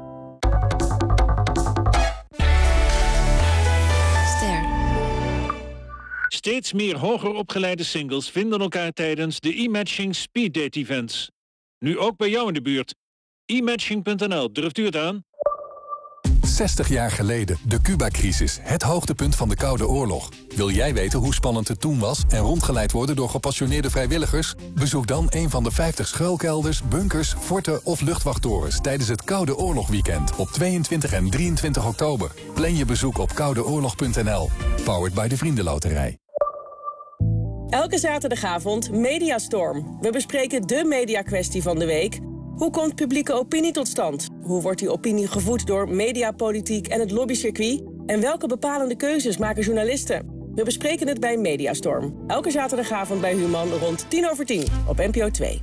[SPEAKER 6] Steeds meer hoger opgeleide singles vinden elkaar tijdens de e-matching speed date events. Nu ook bij jou in de buurt. e matching punt n l, durft u het aan?
[SPEAKER 1] zestig jaar geleden, de Cuba-crisis, het hoogtepunt van de Koude Oorlog. Wil jij weten hoe spannend het toen was en rondgeleid worden door gepassioneerde vrijwilligers? Bezoek dan een van de vijftig schuilkelders, bunkers, forten of luchtwachttorens tijdens het Koude Oorlog-weekend op tweeëntwintig en drieëntwintig oktober. Plan je bezoek op koude oorlog punt n l. Powered by de Vriendenloterij.
[SPEAKER 19] Elke zaterdagavond Mediastorm. We bespreken de mediakwestie van de week. Hoe komt publieke opinie tot stand? Hoe wordt die opinie gevoed door mediapolitiek en het lobbycircuit? En welke bepalende keuzes maken journalisten? We bespreken het bij Mediastorm. Elke zaterdagavond bij Human rond tien over tien op N P O twee.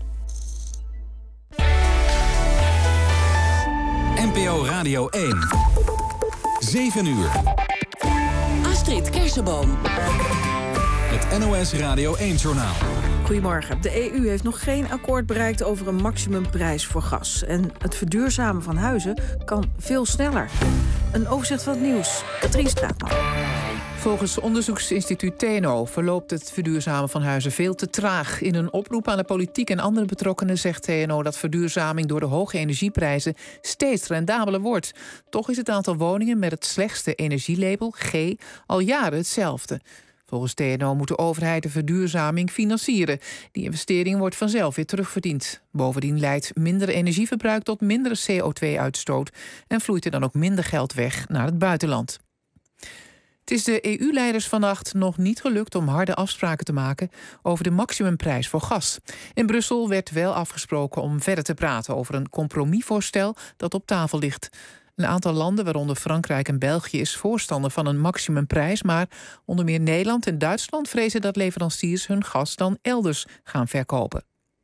[SPEAKER 1] N P O Radio één. zeven uur.
[SPEAKER 4] Astrid Kersenboom.
[SPEAKER 1] Het N O S Radio één-journaal.
[SPEAKER 2] Goedemorgen. De E U heeft nog geen akkoord bereikt over een maximumprijs voor gas. En het verduurzamen van huizen kan veel sneller. Een overzicht van het nieuws. Katrien Straatman.
[SPEAKER 3] Volgens onderzoeksinstituut T N O verloopt het verduurzamen van huizen veel te traag. In een oproep aan de politiek en andere betrokkenen zegt T N O dat verduurzaming door de hoge energieprijzen steeds rendabeler wordt. Toch is het aantal woningen met het slechtste energielabel, G, al jaren hetzelfde. Volgens T N O moet de overheid de verduurzaming financieren. Die investering wordt vanzelf weer terugverdiend. Bovendien leidt minder energieverbruik tot minder C O twee uitstoot... en vloeit er dan ook minder geld weg naar het buitenland. Het is de E U-leiders vannacht nog niet gelukt om harde afspraken te maken over de maximumprijs voor gas. In Brussel werd wel afgesproken om verder te praten over een compromisvoorstel dat op tafel ligt. Een aantal landen, waaronder Frankrijk en België, is voorstander van een maximumprijs, maar onder meer Nederland en Duitsland vrezen dat leveranciers hun gas dan elders gaan verkopen.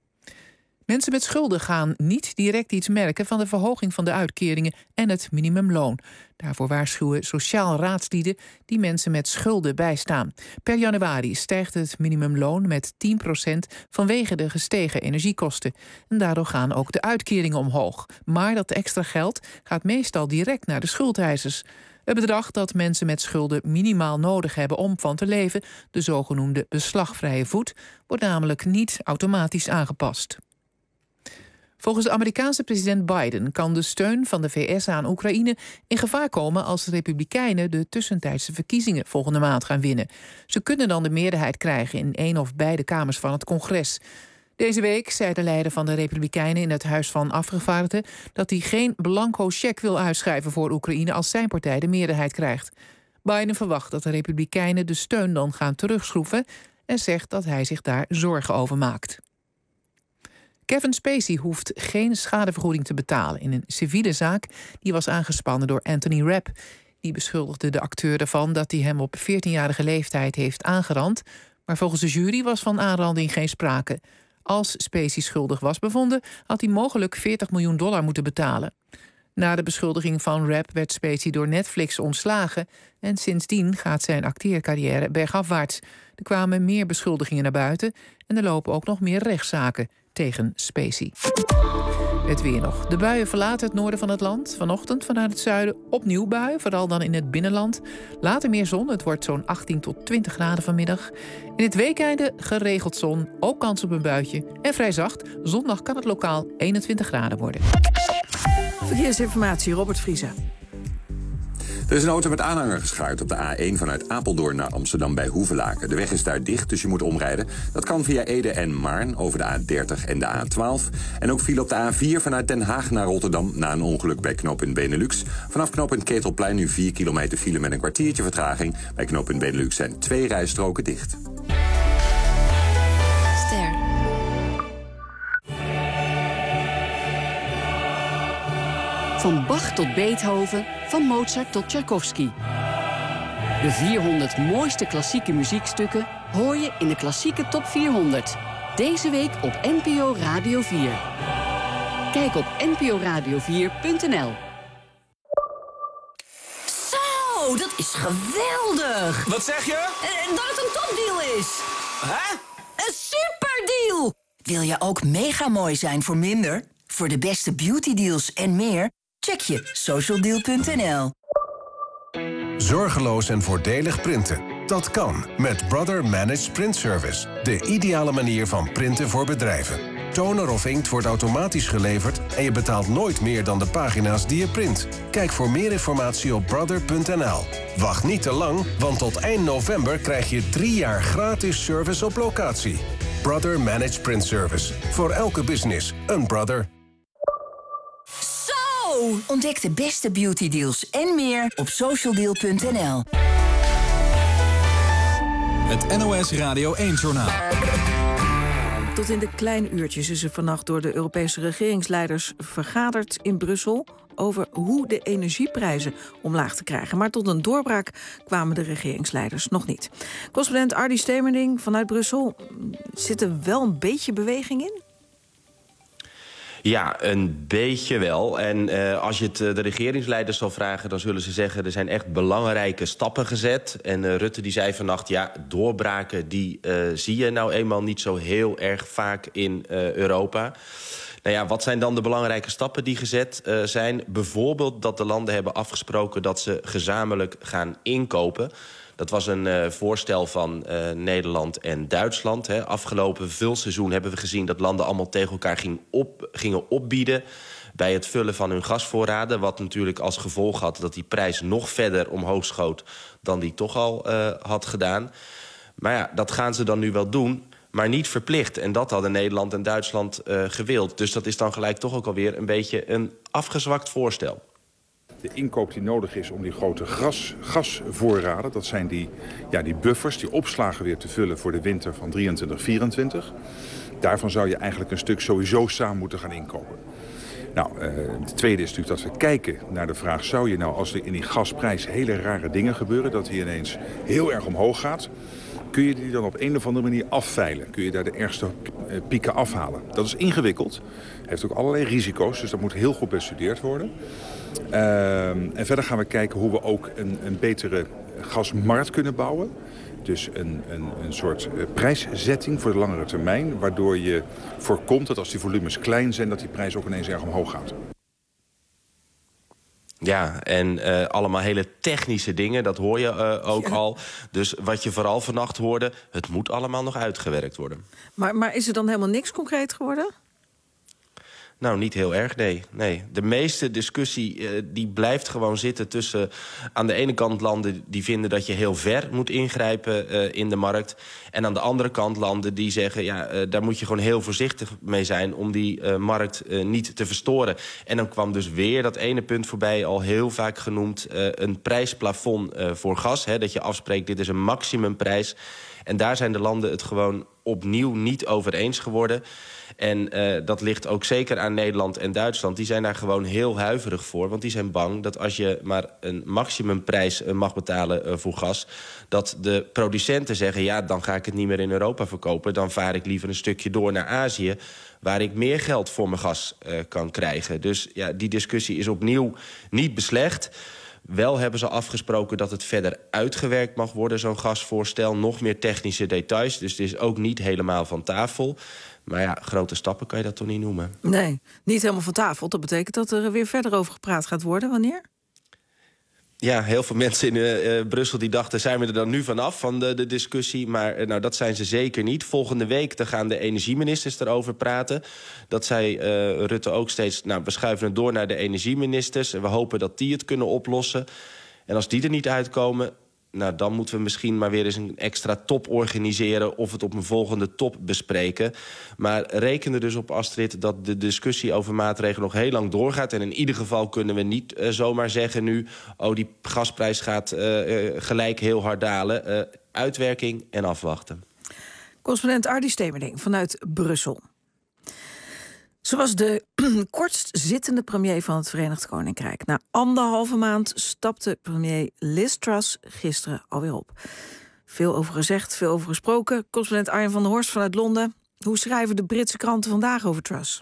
[SPEAKER 3] Mensen met schulden gaan niet direct iets merken van de verhoging van de uitkeringen en het minimumloon. Daarvoor waarschuwen sociaal raadslieden die mensen met schulden bijstaan. Per januari stijgt het minimumloon met tien procent vanwege de gestegen energiekosten. En daardoor gaan ook de uitkeringen omhoog. Maar dat extra geld gaat meestal direct naar de schuldeisers. Het bedrag dat mensen met schulden minimaal nodig hebben om van te leven, de zogenoemde beslagvrije voet, wordt namelijk niet automatisch aangepast. Volgens de Amerikaanse president Biden kan de steun van de V S aan Oekraïne in gevaar komen als de Republikeinen de tussentijdse verkiezingen volgende maand gaan winnen. Ze kunnen dan de meerderheid krijgen in één of beide kamers van het congres. Deze week zei de leider van de Republikeinen in het Huis van Afgevaardigden dat hij geen blanco cheque wil uitschrijven voor Oekraïne als zijn partij de meerderheid krijgt. Biden verwacht dat de Republikeinen de steun dan gaan terugschroeven en zegt dat hij zich daar zorgen over maakt. Kevin Spacey hoeft geen schadevergoeding te betalen in een civiele zaak die was aangespannen door Anthony Rapp. Die beschuldigde de acteur ervan dat hij hem op veertienjarige leeftijd heeft aangerand, maar volgens de jury was van aanranding geen sprake. Als Spacey schuldig was bevonden, had hij mogelijk veertig miljoen dollar moeten betalen. Na de beschuldiging van Rapp werd Spacey door Netflix ontslagen en sindsdien gaat zijn acteercarrière bergafwaarts. Er kwamen meer beschuldigingen naar buiten en er lopen ook nog meer rechtszaken tegen Spacey. Het weer nog. De buien verlaten het noorden van het land. Vanochtend vanuit het zuiden opnieuw buien, vooral dan in het binnenland. Later meer zon, het wordt zo'n achttien tot twintig graden vanmiddag. In het weekeinde geregeld zon, ook kans op een buitje en vrij zacht. Zondag kan het lokaal eenentwintig graden worden.
[SPEAKER 2] Verkeersinformatie, Robert Vriese.
[SPEAKER 12] Er is een auto met aanhanger geschaard op de A één vanuit Apeldoorn naar Amsterdam bij Hoevelaken. De weg is daar dicht, dus je moet omrijden. Dat kan via Ede en Maarn over de A dertig en de A twaalf. En ook viel op de A vier vanuit Den Haag naar Rotterdam na een ongeluk bij knooppunt Benelux. Vanaf knooppunt Ketelplein nu vier kilometer file met een kwartiertje vertraging. Bij knooppunt Benelux zijn twee rijstroken dicht.
[SPEAKER 20] Ster.
[SPEAKER 7] Van Bach tot Beethoven, van Mozart tot Tchaikovsky. De vierhonderd mooiste klassieke muziekstukken hoor je in de Klassieke Top vierhonderd. Deze week op N P O Radio vier. Kijk op n p o radio vier punt n l.
[SPEAKER 8] Zo, dat is geweldig!
[SPEAKER 10] Wat zeg je?
[SPEAKER 8] Uh, dat het een topdeal is.
[SPEAKER 10] Hè?
[SPEAKER 8] Een superdeal! Wil je ook mega mooi zijn voor minder? Voor de beste beautydeals en meer? Check je socialdeal punt n l.
[SPEAKER 20] Zorgeloos en voordelig printen. Dat kan met Brother Managed Print Service. De ideale manier van printen voor bedrijven. Toner of inkt wordt automatisch geleverd en je betaalt nooit meer dan de pagina's die je print. Kijk voor meer informatie op brother punt n l. Wacht niet te lang, want tot eind november krijg je drie jaar gratis service op locatie. Brother Managed Print Service. Voor elke business een brother.
[SPEAKER 8] Zo! Ontdek de beste beautydeals en meer op socialdeal punt n l.
[SPEAKER 21] Het N O S Radio één-journaal.
[SPEAKER 2] Tot in de kleine uurtjes is er vannacht door de Europese regeringsleiders vergaderd in Brussel over hoe de energieprijzen omlaag te krijgen. Maar tot een doorbraak kwamen de regeringsleiders nog niet. Correspondent Ardy Stemerding vanuit Brussel. Zit er wel een beetje beweging in?
[SPEAKER 22] Ja, een beetje wel. En uh, als je het uh, de regeringsleiders zal vragen, dan zullen ze zeggen er zijn echt belangrijke stappen gezet. En uh, Rutte die zei vannacht, ja, doorbraken die uh, zie je nou eenmaal niet zo heel erg vaak in uh, Europa. Nou ja, wat zijn dan de belangrijke stappen die gezet uh, zijn? Bijvoorbeeld dat de landen hebben afgesproken dat ze gezamenlijk gaan inkopen. Dat was een uh, voorstel van uh, Nederland en Duitsland. Hè. Afgelopen vulseizoen hebben we gezien dat landen allemaal tegen elkaar ging op, gingen opbieden bij het vullen van hun gasvoorraden. Wat natuurlijk als gevolg had dat die prijs nog verder omhoog schoot dan die toch al uh, had gedaan. Maar ja, dat gaan ze dan nu wel doen, maar niet verplicht. En dat hadden Nederland en Duitsland uh, gewild. Dus dat is dan gelijk toch ook alweer een beetje een afgezwakt voorstel.
[SPEAKER 23] De inkoop die nodig is om die grote gas, gasvoorraden, dat zijn die, ja, die buffers, die opslagen weer te vullen voor de winter van drieëntwintig vierentwintig. Daarvan zou je eigenlijk een stuk sowieso samen moeten gaan inkopen. Nou, uh, het tweede is natuurlijk dat we kijken naar de vraag, zou je nou als er in die gasprijs hele rare dingen gebeuren, dat die ineens heel erg omhoog gaat, kun je die dan op een of andere manier afveilen? Kun je daar de ergste uh, pieken afhalen? Dat is ingewikkeld, heeft ook allerlei risico's, dus dat moet heel goed bestudeerd worden. Uh, en verder gaan we kijken hoe we ook een, een betere gasmarkt kunnen bouwen. Dus een, een, een soort uh, prijszetting voor de langere termijn, waardoor je voorkomt dat als die volumes klein zijn, dat die prijs ook ineens erg omhoog gaat.
[SPEAKER 22] Ja, en uh, allemaal hele technische dingen, dat hoor je uh, ook ja. al. Dus wat je vooral vannacht hoorde, het moet allemaal nog uitgewerkt worden.
[SPEAKER 2] Maar, maar is er dan helemaal niks concreet geworden?
[SPEAKER 22] Nou, niet heel erg, nee. nee. De meeste discussie uh, die blijft gewoon zitten tussen aan de ene kant landen die vinden dat je heel ver moet ingrijpen uh, in de markt. En aan de andere kant landen die zeggen, ja, uh, daar moet je gewoon heel voorzichtig mee zijn om die uh, markt uh, niet te verstoren. En dan kwam dus weer dat ene punt voorbij, al heel vaak genoemd, uh, een prijsplafond uh, voor gas. Hè, dat je afspreekt, dit is een maximumprijs. En daar zijn de landen het gewoon opnieuw niet over eens geworden. En uh, dat ligt ook zeker aan Nederland en Duitsland. Die zijn daar gewoon heel huiverig voor. Want die zijn bang dat als je maar een maximumprijs uh, mag betalen uh, voor gas, dat de producenten zeggen, ja, dan ga ik het niet meer in Europa verkopen. Dan vaar ik liever een stukje door naar Azië, waar ik meer geld voor mijn gas uh, kan krijgen. Dus ja, die discussie is opnieuw niet beslecht. Wel hebben ze afgesproken dat het verder uitgewerkt mag worden, zo'n gasvoorstel. Nog meer technische details, dus het is ook niet helemaal van tafel. Maar ja, grote stappen kan je dat toch niet noemen?
[SPEAKER 2] Nee, niet helemaal van tafel. Dat betekent dat er weer verder over gepraat gaat worden. Wanneer?
[SPEAKER 22] Ja, heel veel mensen in uh, uh, Brussel die dachten, zijn we er dan nu vanaf van de, de discussie? Maar uh, nou, dat zijn ze zeker niet. Volgende week dan gaan de energieministers erover praten. Dat zei uh, Rutte ook steeds, nou, we schuiven het door naar de energieministers. En we hopen dat die het kunnen oplossen. En als die er niet uitkomen, nou, dan moeten we misschien maar weer eens een extra top organiseren of het op een volgende top bespreken. Maar reken er dus op, Astrid, dat de discussie over maatregelen nog heel lang doorgaat. En in ieder geval kunnen we niet uh, zomaar zeggen nu, oh, die gasprijs gaat uh, uh, gelijk heel hard dalen. Uh, uitwerking en afwachten.
[SPEAKER 2] Correspondent Ardy Stemerding vanuit Brussel. Zoals de kortstzittende premier van het Verenigd Koninkrijk. Na anderhalve maand stapte premier Liz Truss gisteren alweer op. Veel over gezegd, veel over gesproken. Correspondent Arjen van der Horst vanuit Londen. Hoe schrijven de Britse kranten vandaag over Truss?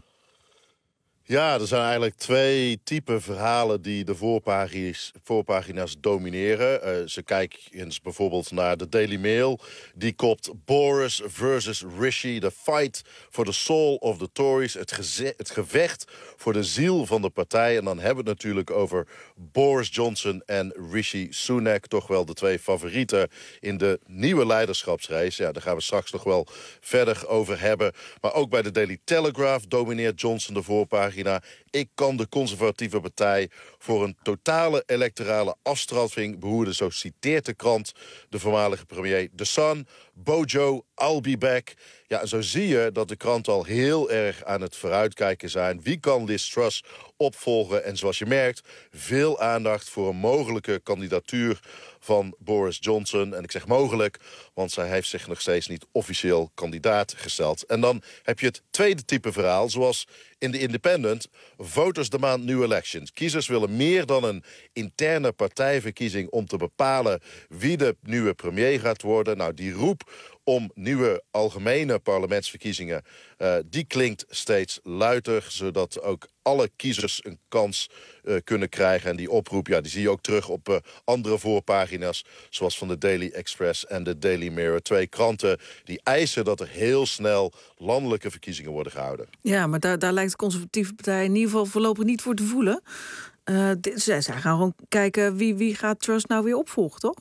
[SPEAKER 9] Ja, er zijn eigenlijk twee typen verhalen die de voorpagina's, voorpagina's domineren. Uh, ze kijken eens bijvoorbeeld naar de Daily Mail. Die kopt Boris versus Rishi, the fight for the soul of the Tories. Het, geze- het gevecht voor de ziel van de partij. En dan hebben we het natuurlijk over Boris Johnson en Rishi Sunak. Toch wel de twee favorieten in de nieuwe leiderschapsrace. Ja, daar gaan we straks nog wel verder over hebben. Maar ook bij de Daily Telegraph domineert Johnson de voorpagina. Ik kan de conservatieve partij voor een totale electorale afstraffing behoeden. Zo citeert de krant de voormalige premier The Sun. Bojo, I'll be back. Ja, en zo zie je dat de kranten al heel erg aan het vooruitkijken zijn. Wie kan Liz Truss opvolgen? En zoals je merkt, veel aandacht voor een mogelijke kandidatuur van Boris Johnson. En ik zeg mogelijk, want zij heeft zich nog steeds niet officieel kandidaat gesteld. En dan heb je het tweede type verhaal, zoals in The Independent. Voters demand new elections. Kiezers willen meer dan een interne partijverkiezing om te bepalen wie de nieuwe premier gaat worden. Nou, die roep om nieuwe algemene parlementsverkiezingen, Uh, die klinkt steeds luider, zodat ook alle kiezers een kans uh, kunnen krijgen. En die oproep, ja, die zie je ook terug op uh, andere voorpagina's, zoals van de Daily Express en de Daily Mirror. Twee kranten die eisen dat er heel snel landelijke verkiezingen worden gehouden.
[SPEAKER 2] Ja, maar daar, daar lijkt de conservatieve partij in ieder geval voorlopig niet voor te voelen. Uh, dit, zij gaan gewoon kijken wie, wie gaat Truss nou weer opvolgen, toch?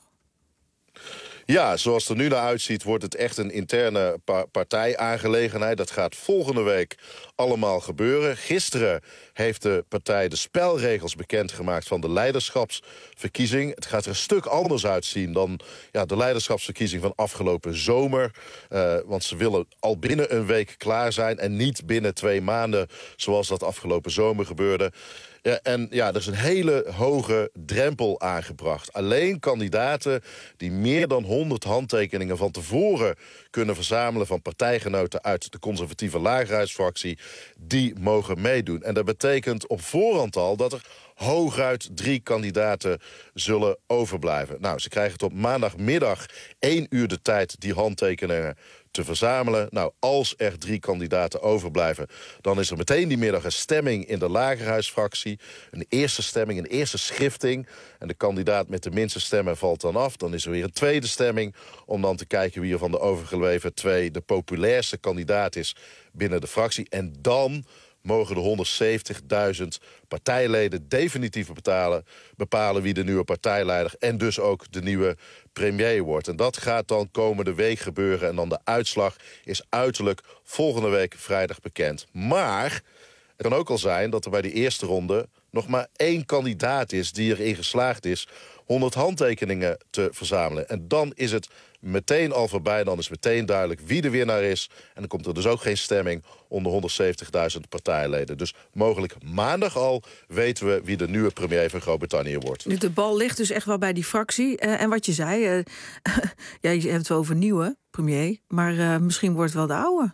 [SPEAKER 9] Ja, zoals het er nu naar uitziet, wordt het echt een interne pa- partijaangelegenheid. Dat gaat volgende week allemaal gebeuren. Gisteren heeft de partij de spelregels bekendgemaakt van de leiderschapsverkiezing. Het gaat er een stuk anders uitzien dan ja, de leiderschapsverkiezing van afgelopen zomer. Uh, want ze willen al binnen een week klaar zijn en niet binnen twee maanden, zoals dat afgelopen zomer gebeurde. Ja, en ja, er is een hele hoge drempel aangebracht. Alleen kandidaten die meer dan honderd handtekeningen van tevoren kunnen verzamelen van partijgenoten uit de conservatieve lagerhuisfractie, die mogen meedoen. En dat betekent op voorhand al dat er hooguit drie kandidaten zullen overblijven. Nou, ze krijgen tot maandagmiddag één uur de tijd die handtekeningen te verzamelen. Nou, als er drie kandidaten overblijven, dan is er meteen die middag een stemming in de lagerhuisfractie. Een eerste stemming, een eerste schifting. En de kandidaat met de minste stemmen valt dan af. Dan is er weer een tweede stemming om dan te kijken wie er van de overgebleven twee de populairste kandidaat is binnen de fractie. En dan mogen de honderdzeventigduizend partijleden definitief betalen, bepalen wie de nieuwe partijleider en dus ook de nieuwe premier wordt. En dat gaat dan komende week gebeuren. En dan de uitslag is uiterlijk volgende week vrijdag bekend. Maar het kan ook al zijn dat er bij die eerste ronde nog maar één kandidaat is die erin geslaagd is honderd handtekeningen te verzamelen. En dan is het meteen al voorbij, dan is meteen duidelijk wie de winnaar is. En dan komt er dus ook geen stemming onder honderdzeventigduizend partijleden. Dus mogelijk maandag al weten we wie de nieuwe premier van Groot-Brittannië wordt.
[SPEAKER 2] Nu, de bal ligt dus echt wel bij die fractie. Uh, en wat je zei, uh, ja, je hebt het wel over nieuwe premier, maar uh, misschien wordt het wel de oude.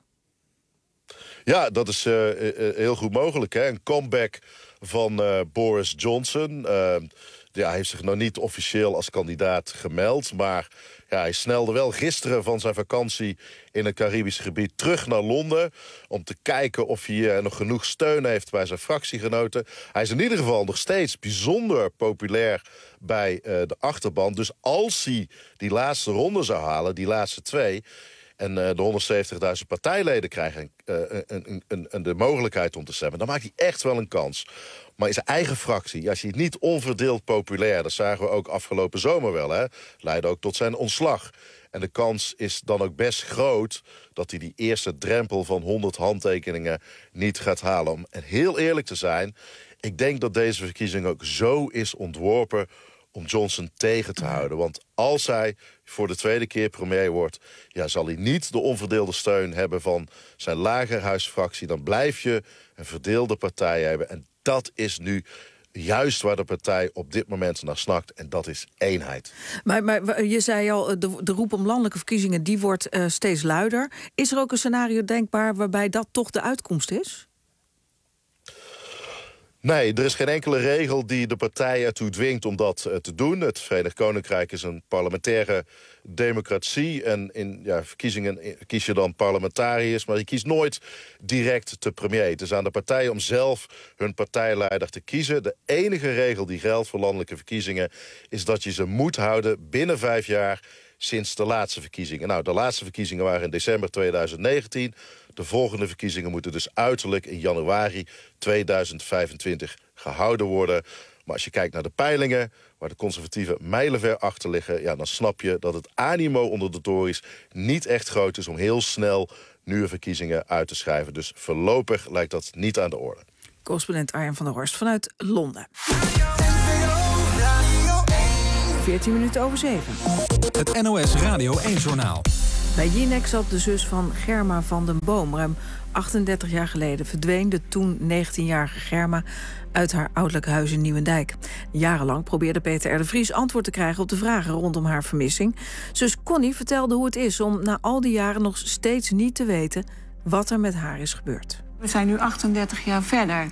[SPEAKER 9] Ja, dat is uh, heel goed mogelijk, hè? Een comeback van uh, Boris Johnson. Uh, ja, hij heeft zich nog niet officieel als kandidaat gemeld, maar ja, hij snelde wel gisteren van zijn vakantie in het Caribisch gebied terug naar Londen om te kijken of hij uh, nog genoeg steun heeft bij zijn fractiegenoten. Hij is in ieder geval nog steeds bijzonder populair bij uh, de achterban. Dus als hij die laatste ronde zou halen, die laatste twee, en uh, de honderdzeventigduizend partijleden krijgen uh, een, een, een, de mogelijkheid om te stemmen, dan maakt hij echt wel een kans. Maar in zijn eigen fractie, ja, is hij niet onverdeeld populair. Dat zagen we ook afgelopen zomer wel, hè. Leidde ook tot zijn ontslag. En de kans is dan ook best groot dat hij die eerste drempel van honderd handtekeningen niet gaat halen. Om en heel eerlijk te zijn, ik denk dat deze verkiezing ook zo is ontworpen om Johnson tegen te houden. Want als hij voor de tweede keer premier wordt, ja, zal hij niet de onverdeelde steun hebben van zijn lagerhuisfractie. Dan blijf je een verdeelde partij hebben. En dat is nu juist waar de partij op dit moment naar snakt. En dat is eenheid.
[SPEAKER 2] Maar, maar je zei al, de, de roep om landelijke verkiezingen, die wordt uh, steeds luider. Is er ook een scenario denkbaar waarbij dat toch de uitkomst is?
[SPEAKER 9] Nee, er is geen enkele regel die de partij ertoe dwingt om dat uh, te doen. Het Verenigd Koninkrijk is een parlementaire democratie. En in ja, verkiezingen kies je dan parlementariërs, maar je kiest nooit direct de premier. Het is aan de partij om zelf hun partijleider te kiezen. De enige regel die geldt voor landelijke verkiezingen is dat je ze moet houden binnen vijf jaar sinds de laatste verkiezingen. Nou, de laatste verkiezingen waren in december tweeduizend negentien. De volgende verkiezingen moeten dus uiterlijk in januari tweeduizend vijfentwintig gehouden worden. Maar als je kijkt naar de peilingen, waar de conservatieven mijlenver achter liggen, ja, dan snap je dat het animo onder de Tories niet echt groot is om heel snel nieuwe verkiezingen uit te schrijven. Dus voorlopig lijkt dat niet aan de orde.
[SPEAKER 2] Correspondent Arjen van der Horst vanuit Londen. veertien minuten over zeven.
[SPEAKER 21] Het N O S Radio één-journaal.
[SPEAKER 2] Bij Jinek zat de zus van Germa van den Boom. Ruim achtendertig jaar geleden verdween de toen negentienjarige Germa uit haar ouderlijk huis in Nieuwendijk. Jarenlang probeerde Peter R. de Vries antwoord te krijgen op de vragen rondom haar vermissing. Zus Connie vertelde hoe het is om na al die jaren nog steeds niet te weten wat er met haar is gebeurd.
[SPEAKER 10] We zijn nu achtendertig jaar verder.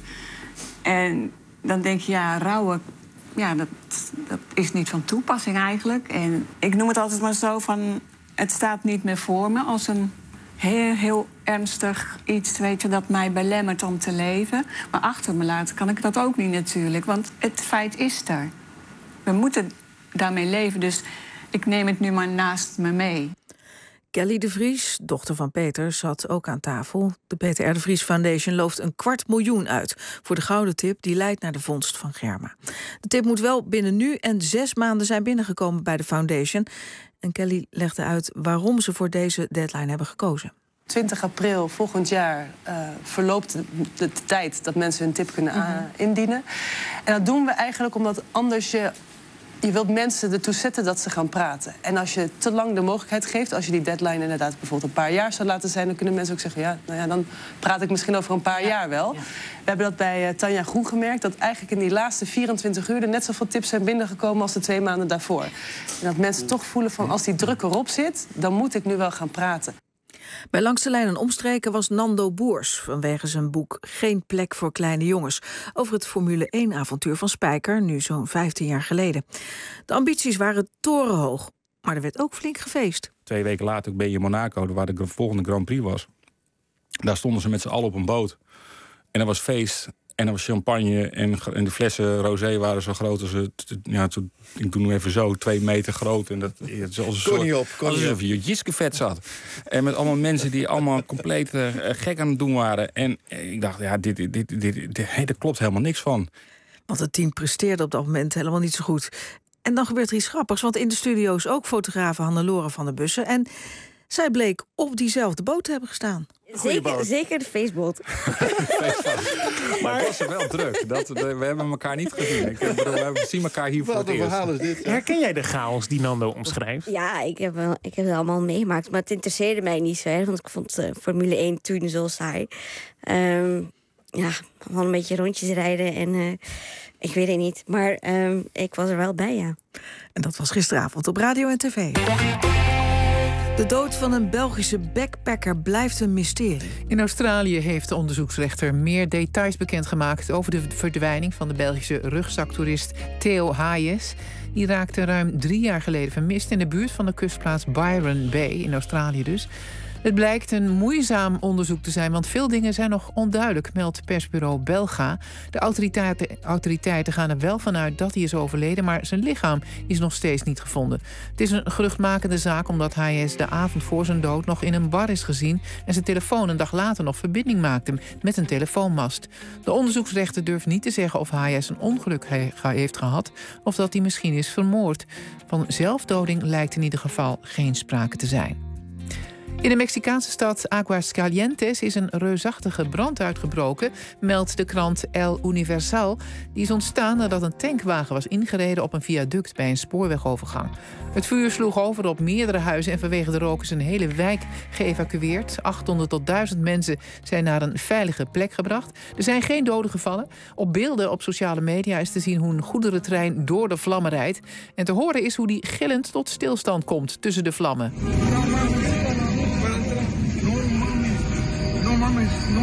[SPEAKER 10] En dan denk je, ja, rouwen, ja, dat, dat is niet van toepassing eigenlijk. En ik noem het altijd maar zo van, het staat niet meer voor me als een heel, heel ernstig iets, weet je, dat mij belemmert om te leven. Maar achter me laten kan ik dat ook niet natuurlijk, want het feit is er. We moeten daarmee leven, dus ik neem het nu maar naast me mee.
[SPEAKER 2] Kelly de Vries, dochter van Peter, zat ook aan tafel. De Peter R. de Vries Foundation looft een kwart miljoen uit voor de gouden tip die leidt naar de vondst van Germa. De tip moet wel binnen nu en zes maanden zijn binnengekomen bij de foundation. En Kelly legde uit waarom ze voor deze deadline hebben gekozen.
[SPEAKER 11] twintig april volgend jaar uh, verloopt de, de, de tijd dat mensen hun tip kunnen uh, indienen. En dat doen we eigenlijk omdat anders je... Je wilt mensen ertoe zetten dat ze gaan praten. En als je te lang de mogelijkheid geeft, als je die deadline inderdaad bijvoorbeeld een paar jaar zou laten zijn, dan kunnen mensen ook zeggen, ja, nou ja, dan praat ik misschien over een paar ja, jaar wel. Ja. We hebben dat bij uh, Tanja Groen gemerkt, dat eigenlijk in die laatste vierentwintig uur er net zoveel tips zijn binnengekomen als de twee maanden daarvoor. En dat mensen toch voelen van, als die druk erop zit, dan moet ik nu wel gaan praten.
[SPEAKER 2] Bij Langs de Lijn en Omstreken was Nando Boers vanwege zijn boek Geen plek voor kleine jongens over het Formule één-avontuur van Spijker, nu zo'n vijftien jaar geleden. De ambities waren torenhoog, maar er werd ook flink gefeest.
[SPEAKER 13] Twee weken later ben je in Monaco, waar de volgende Grand Prix was. Daar stonden ze met z'n allen op een boot. En er was feest. En er was champagne en, en de flessen rosé waren zo groot als het. Ja, toen, ik doe nu even zo, twee meter groot. En dat het als een soort,
[SPEAKER 9] niet op, kon
[SPEAKER 13] alsof je Jiskevet zat. En met allemaal mensen die allemaal compleet uh, gek aan het doen waren. En uh, ik dacht, ja, dit, dit, dit, dit, dit, dit, daar klopt helemaal niks van.
[SPEAKER 2] Want het team presteerde op dat moment helemaal niet zo goed. En dan gebeurt er iets grappigs, want in de studio is ook fotografe Hannelore van der Bussen. En zij bleek op diezelfde boot te hebben gestaan.
[SPEAKER 24] Zeker, zeker de feestboot.
[SPEAKER 13] Maar het was er wel druk. Dat, we hebben elkaar niet gezien. Ik bedoel, we zien elkaar hier voor het eerst.
[SPEAKER 25] Verhaal is dit? Herken jij de chaos die Nando omschrijft?
[SPEAKER 24] Ja, ik heb, wel, ik heb het allemaal meegemaakt. Maar het interesseerde mij niet zo erg. Want ik vond uh, Formule één toen zo saai. Um, ja, gewoon een beetje rondjes rijden. En uh, ik weet het niet. Maar um, ik was er wel bij, ja.
[SPEAKER 2] En dat was gisteravond op radio en tv. De dood van een Belgische backpacker blijft een mysterie.
[SPEAKER 3] In Australië heeft de onderzoeksrechter meer details bekendgemaakt over de verdwijning van de Belgische rugzaktoerist Theo Hayes. Die raakte ruim drie jaar geleden vermist in de buurt van de kustplaats Byron Bay, in Australië dus. Het blijkt een moeizaam onderzoek te zijn, want veel dingen zijn nog onduidelijk, meldt persbureau Belga. De autoriteiten, autoriteiten gaan er wel vanuit dat hij is overleden, maar zijn lichaam is nog steeds niet gevonden. Het is een geruchtmakende zaak omdat Hayes de avond voor zijn dood nog in een bar is gezien en zijn telefoon een dag later nog verbinding maakte met een telefoonmast. De onderzoeksrechter durft niet te zeggen of Hayes een ongeluk he- heeft gehad of dat hij misschien is vermoord. Van zelfdoding lijkt in ieder geval geen sprake te zijn. In de Mexicaanse stad Aguascalientes is een reusachtige brand uitgebroken, meldt de krant El Universal. Die is ontstaan nadat een tankwagen was ingereden op een viaduct bij een spoorwegovergang. Het vuur sloeg over op meerdere huizen en vanwege de rook is een hele wijk geëvacueerd. achthonderd tot duizend mensen zijn naar een veilige plek gebracht. Er zijn geen doden gevallen. Op beelden op sociale media is te zien hoe een goederentrein door de vlammen rijdt. En te horen is hoe die gillend tot stilstand komt tussen de vlammen.
[SPEAKER 26] No mames, no mames,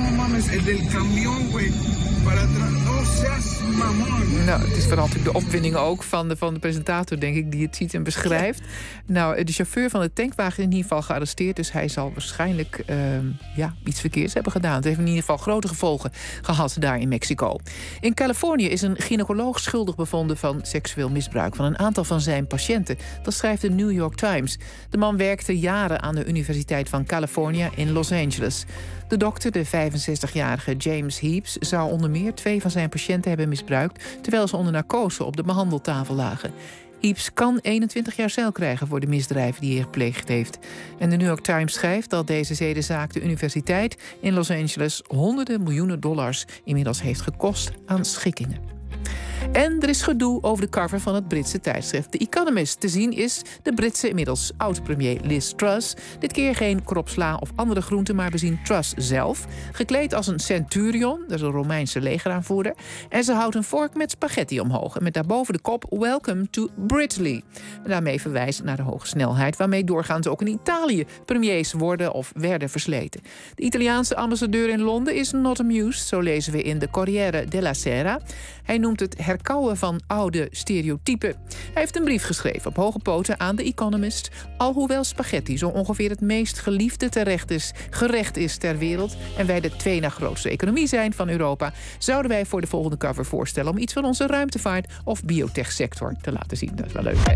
[SPEAKER 14] el del camión, güey. Para atrás. No seas mamón.
[SPEAKER 3] Nou, het is vooral natuurlijk de opwinding ook van de, van de presentator, denk ik, die het ziet en beschrijft. Nou, de chauffeur van de tankwagen is in ieder geval gearresteerd, dus hij zal waarschijnlijk uh, ja, iets verkeerds hebben gedaan. Het heeft in ieder geval grote gevolgen gehad daar in Mexico. In Californië is een gynaecoloog schuldig bevonden van seksueel misbruik van een aantal van zijn patiënten. Dat schrijft de New York Times. De man werkte jaren aan de Universiteit van California in Los Angeles. De dokter, de vijfenzestigjarige James Heaps, zou onder meer twee van zijn patiënten hebben misbruikt, terwijl ze onder narcose op de behandeltafel lagen. Heaps kan eenentwintig jaar cel krijgen voor de misdrijven die hij gepleegd heeft. En de New York Times schrijft dat deze zedenzaak de universiteit in Los Angeles honderden miljoenen dollars inmiddels heeft gekost aan schikkingen. En er is gedoe over de cover van het Britse tijdschrift The Economist. Te zien is de Britse inmiddels oud-premier Liz Truss. Dit keer geen krop sla of andere groenten, maar we zien Truss zelf. Gekleed als een centurion, dat is een Romeinse legeraanvoerder. En ze houdt een vork met spaghetti omhoog. En met daarboven de kop Welcome to Brittany. En daarmee verwijst naar de hoge snelheid waarmee doorgaans ook in Italië premiers worden of werden versleten. De Italiaanse ambassadeur in Londen is not amused, zo lezen we in de Corriere della Sera. Hij noemt het herkauwen van oude stereotypen. Hij heeft een brief geschreven op hoge poten aan The Economist. Alhoewel spaghetti zo ongeveer het meest geliefde terecht is, gerecht is ter wereld en wij de twee na grootste economie zijn van Europa, zouden wij voor de volgende cover voorstellen om iets van onze ruimtevaart of biotechsector te laten zien. Dat is wel leuk. Hè?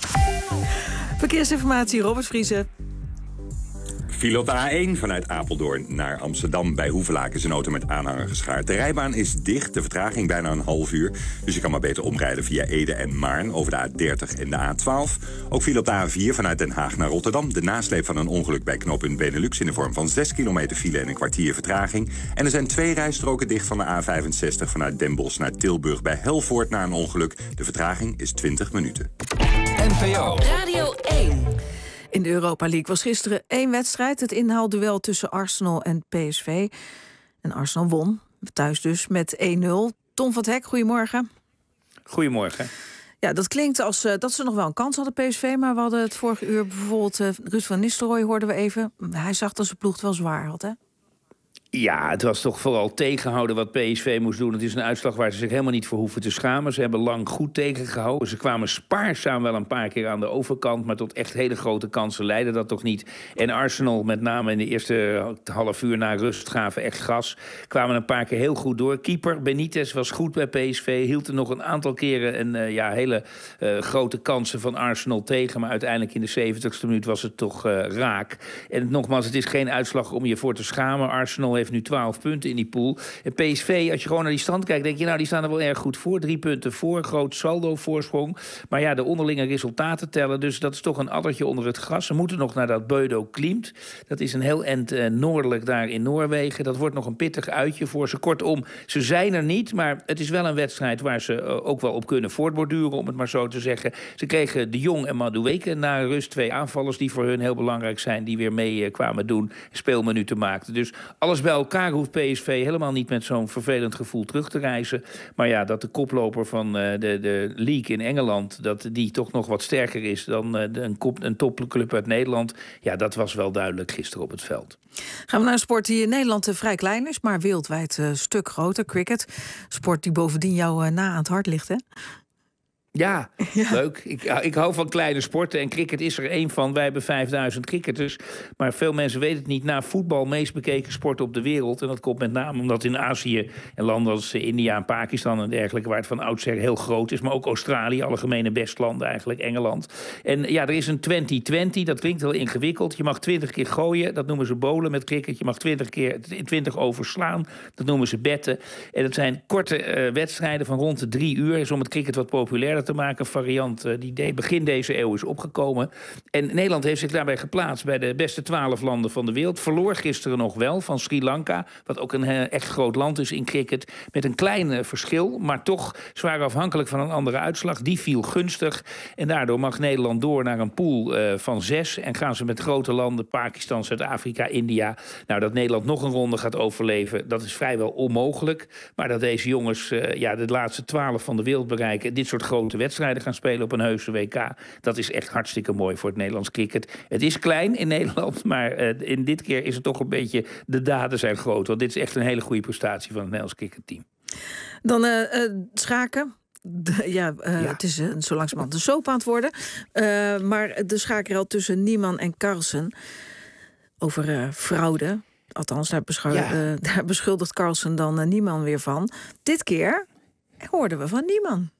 [SPEAKER 2] Verkeersinformatie, Robert Vriesen.
[SPEAKER 12] File op de A één vanuit Apeldoorn naar Amsterdam. Bij Hoevelaak is een auto met aanhanger geschaard. De rijbaan is dicht, de vertraging bijna een half uur. Dus je kan maar beter omrijden via Ede en Maarn over de A dertig en de A twaalf. Ook file op de A vier vanuit Den Haag naar Rotterdam. De nasleep van een ongeluk bij knooppunt Benelux in de vorm van zes kilometer file en een kwartier vertraging. En er zijn twee rijstroken dicht van de A vijfenzestig vanuit Den Bosch naar Tilburg bij Helvoort na een ongeluk. De vertraging is twintig minuten.
[SPEAKER 21] N P O
[SPEAKER 4] Radio één.
[SPEAKER 2] In de Europa League was gisteren één wedstrijd. Het inhaalduel tussen Arsenal en P S V. En Arsenal won, thuis dus, met één nul. Tom van 't Hek, goedemorgen.
[SPEAKER 15] Goedemorgen.
[SPEAKER 2] Ja, dat klinkt als uh, dat ze nog wel een kans hadden, P S V. Maar we hadden het vorige uur bijvoorbeeld... Uh, Ruud van Nistelrooy hoorden we even. Hij zag dat zijn ploeg het wel zwaar had, hè?
[SPEAKER 15] Ja, het was toch vooral tegenhouden wat P S V moest doen. Het is een uitslag waar ze zich helemaal niet voor hoeven te schamen. Ze hebben lang goed tegengehouden. Ze kwamen spaarzaam wel een paar keer aan de overkant, maar tot echt hele grote kansen leidde dat toch niet. En Arsenal, met name in de eerste half uur na rust, gaven echt gas. Kwamen een paar keer heel goed door. Keeper Benitez was goed bij P S V. Hield er nog een aantal keren een uh, ja, hele uh, grote kansen van Arsenal tegen. Maar uiteindelijk in de zeventigste minuut was het toch uh, raak. En nogmaals, het is geen uitslag om je voor te schamen. Arsenal heeft nu twaalf punten in die pool. En P S V, als je gewoon naar die stand kijkt, denk je, nou, die staan er wel erg goed voor. Drie punten voor, groot saldo-voorsprong. Maar ja, de onderlinge resultaten tellen, dus dat is toch een addertje onder het gras. Ze moeten nog naar dat Beudo Klimt. Dat is een heel eind uh, noordelijk daar in Noorwegen. Dat wordt nog een pittig uitje voor ze. Kortom, ze zijn er niet, maar het is wel een wedstrijd waar ze uh, ook wel op kunnen voortborduren, om het maar zo te zeggen. Ze kregen De Jong en Madueke na rust, twee aanvallers die voor hun heel belangrijk zijn, die weer mee uh, kwamen doen, speelminuten maakten. Dus alles bij elkaar hoeft P S V helemaal niet met zo'n vervelend gevoel terug te reizen. Maar ja, dat de koploper van uh, de, de league in Engeland, dat die toch nog wat sterker is dan uh, de, een, kop, een topclub uit Nederland, ja, dat was wel duidelijk gisteren op het veld.
[SPEAKER 2] Gaan we naar een sport die in Nederland uh, vrij klein is, maar wereldwijd een uh, stuk groter, cricket. Sport die bovendien jou uh, na aan het hart ligt, hè?
[SPEAKER 15] Ja, ja, leuk. Ik, ik hou van kleine sporten en cricket is er één van. Wij hebben vijfduizend cricketers. Maar veel mensen weten het niet. Na voetbal meest bekeken sport op de wereld. En dat komt met name omdat in Azië en landen als India en Pakistan en dergelijke, waar het van oudsher heel groot is. Maar ook Australië, algemene bestlanden eigenlijk, Engeland. En ja, er is een twintig twintig. Dat klinkt heel ingewikkeld. Je mag twintig keer gooien. Dat noemen ze bowlen met cricket. Je mag twintig keer twintig overslaan. Dat noemen ze betten. En het zijn korte uh, wedstrijden van rond de drie uur. Is om het cricket wat populairder te maken. Een variant uh, die de, begin deze eeuw is opgekomen. En Nederland heeft zich daarbij geplaatst bij de beste twaalf landen van de wereld. Verloor gisteren nog wel van Sri Lanka, wat ook een uh, echt groot land is in cricket, met een klein uh, verschil, maar toch zwaar afhankelijk van een andere uitslag. Die viel gunstig. En daardoor mag Nederland door naar een pool uh, van zes. En gaan ze met grote landen, Pakistan, Zuid-Afrika, India. Nou, dat Nederland nog een ronde gaat overleven, dat is vrijwel onmogelijk. Maar dat deze jongens uh, ja, de laatste twaalf van de wereld bereiken, dit soort grote grote wedstrijden gaan spelen op een heuse W K. Dat is echt hartstikke mooi voor het Nederlands cricket. Het is klein in Nederland, maar uh, in dit keer is het toch een beetje... de daden zijn groot, want dit is echt een hele goede prestatie van het Nederlands cricketteam.
[SPEAKER 2] Dan uh, uh, schaken. De, ja, uh, ja, het is uh, zo langzamerhand de soap aan het worden. Uh, maar de schakerel tussen Niemann en Carlsen over uh, fraude. Althans, daar, beschu- ja. uh, daar beschuldigt Carlsen dan uh, Niemann weer van. Dit keer hoorden we van Niemann.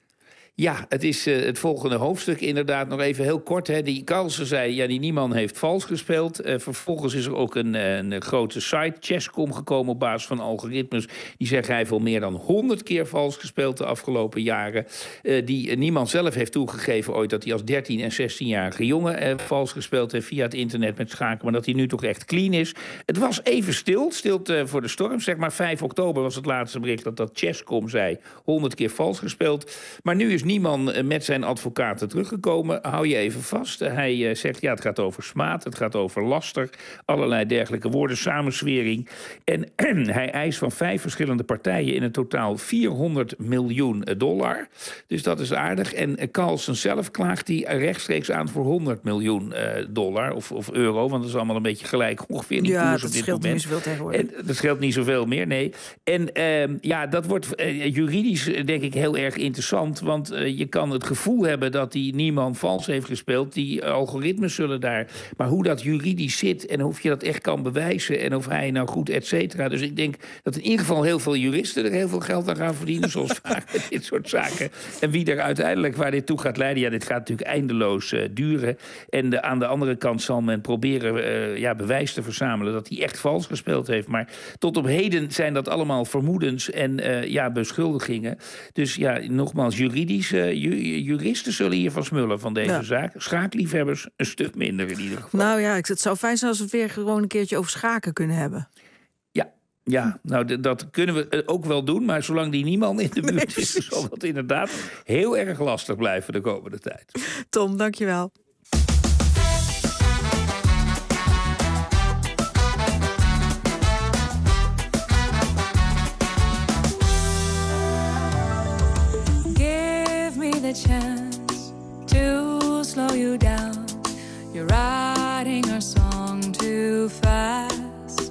[SPEAKER 15] Ja, het is uh, het volgende hoofdstuk inderdaad. Nog even heel kort. Hè. Die Carlsen zei, ja, die Niemann heeft vals gespeeld. Uh, vervolgens is er ook een, een grote site, chess punt com, gekomen op basis van algoritmes. Die zeggen hij heeft al meer dan honderd keer vals gespeeld de afgelopen jaren. Uh, die uh, Niemann zelf heeft toegegeven ooit dat hij als dertien- en zestienjarige jongen uh, vals gespeeld heeft via het internet met schaken. Maar dat hij nu toch echt clean is. Het was even stil, stilte voor de storm. Zeg maar vijf oktober was het laatste bericht dat dat chess punt com zei. honderd keer vals gespeeld. Maar nu is Niemann met zijn advocaten teruggekomen. Hou je even vast. Hij uh, zegt, ja, het gaat over smaad, het gaat over laster, allerlei dergelijke woorden, samenzwering. En hij eist van vijf verschillende partijen in het totaal vierhonderd miljoen dollar. Dus dat is aardig. En Carlsen zelf klaagt hij rechtstreeks aan voor honderd miljoen dollar of, of euro, want dat is allemaal een beetje gelijk ongeveer die
[SPEAKER 2] ja,
[SPEAKER 15] koers
[SPEAKER 2] op
[SPEAKER 15] dit
[SPEAKER 2] moment.
[SPEAKER 15] Ja,
[SPEAKER 2] dat scheelt niet zoveel tegenwoordig.
[SPEAKER 15] En dat scheelt niet zoveel meer, nee. En uh, ja, dat wordt uh, juridisch denk ik heel erg interessant, want uh, je kan het gevoel hebben dat die Niemann vals heeft gespeeld. Die algoritmes zullen daar... Maar hoe dat juridisch zit en of je dat echt kan bewijzen en of hij nou goed, et cetera. Dus ik denk dat in ieder geval heel veel juristen er heel veel geld aan gaan verdienen, zoals vaak met dit soort zaken. En wie er uiteindelijk waar dit toe gaat leiden, ja, dit gaat natuurlijk eindeloos uh, duren. En de, aan de andere kant zal men proberen uh, ja, bewijs te verzamelen dat hij echt vals gespeeld heeft. Maar tot op heden zijn dat allemaal vermoedens en uh, ja, beschuldigingen. Dus ja, nogmaals, juridisch... Uh, juristen zullen hiervan smullen van deze ja. zaak. Schaakliefhebbers een stuk minder in ieder geval.
[SPEAKER 2] Nou ja, het zou fijn zijn als we het weer gewoon een keertje over schaken kunnen hebben.
[SPEAKER 15] Ja, ja, nou d- dat kunnen we ook wel doen. Maar zolang die niemand in de buurt nee, is, zal dat inderdaad heel erg lastig blijven de komende tijd.
[SPEAKER 2] Tom, dankjewel.
[SPEAKER 5] The chance to slow you down. You're writing our song too fast.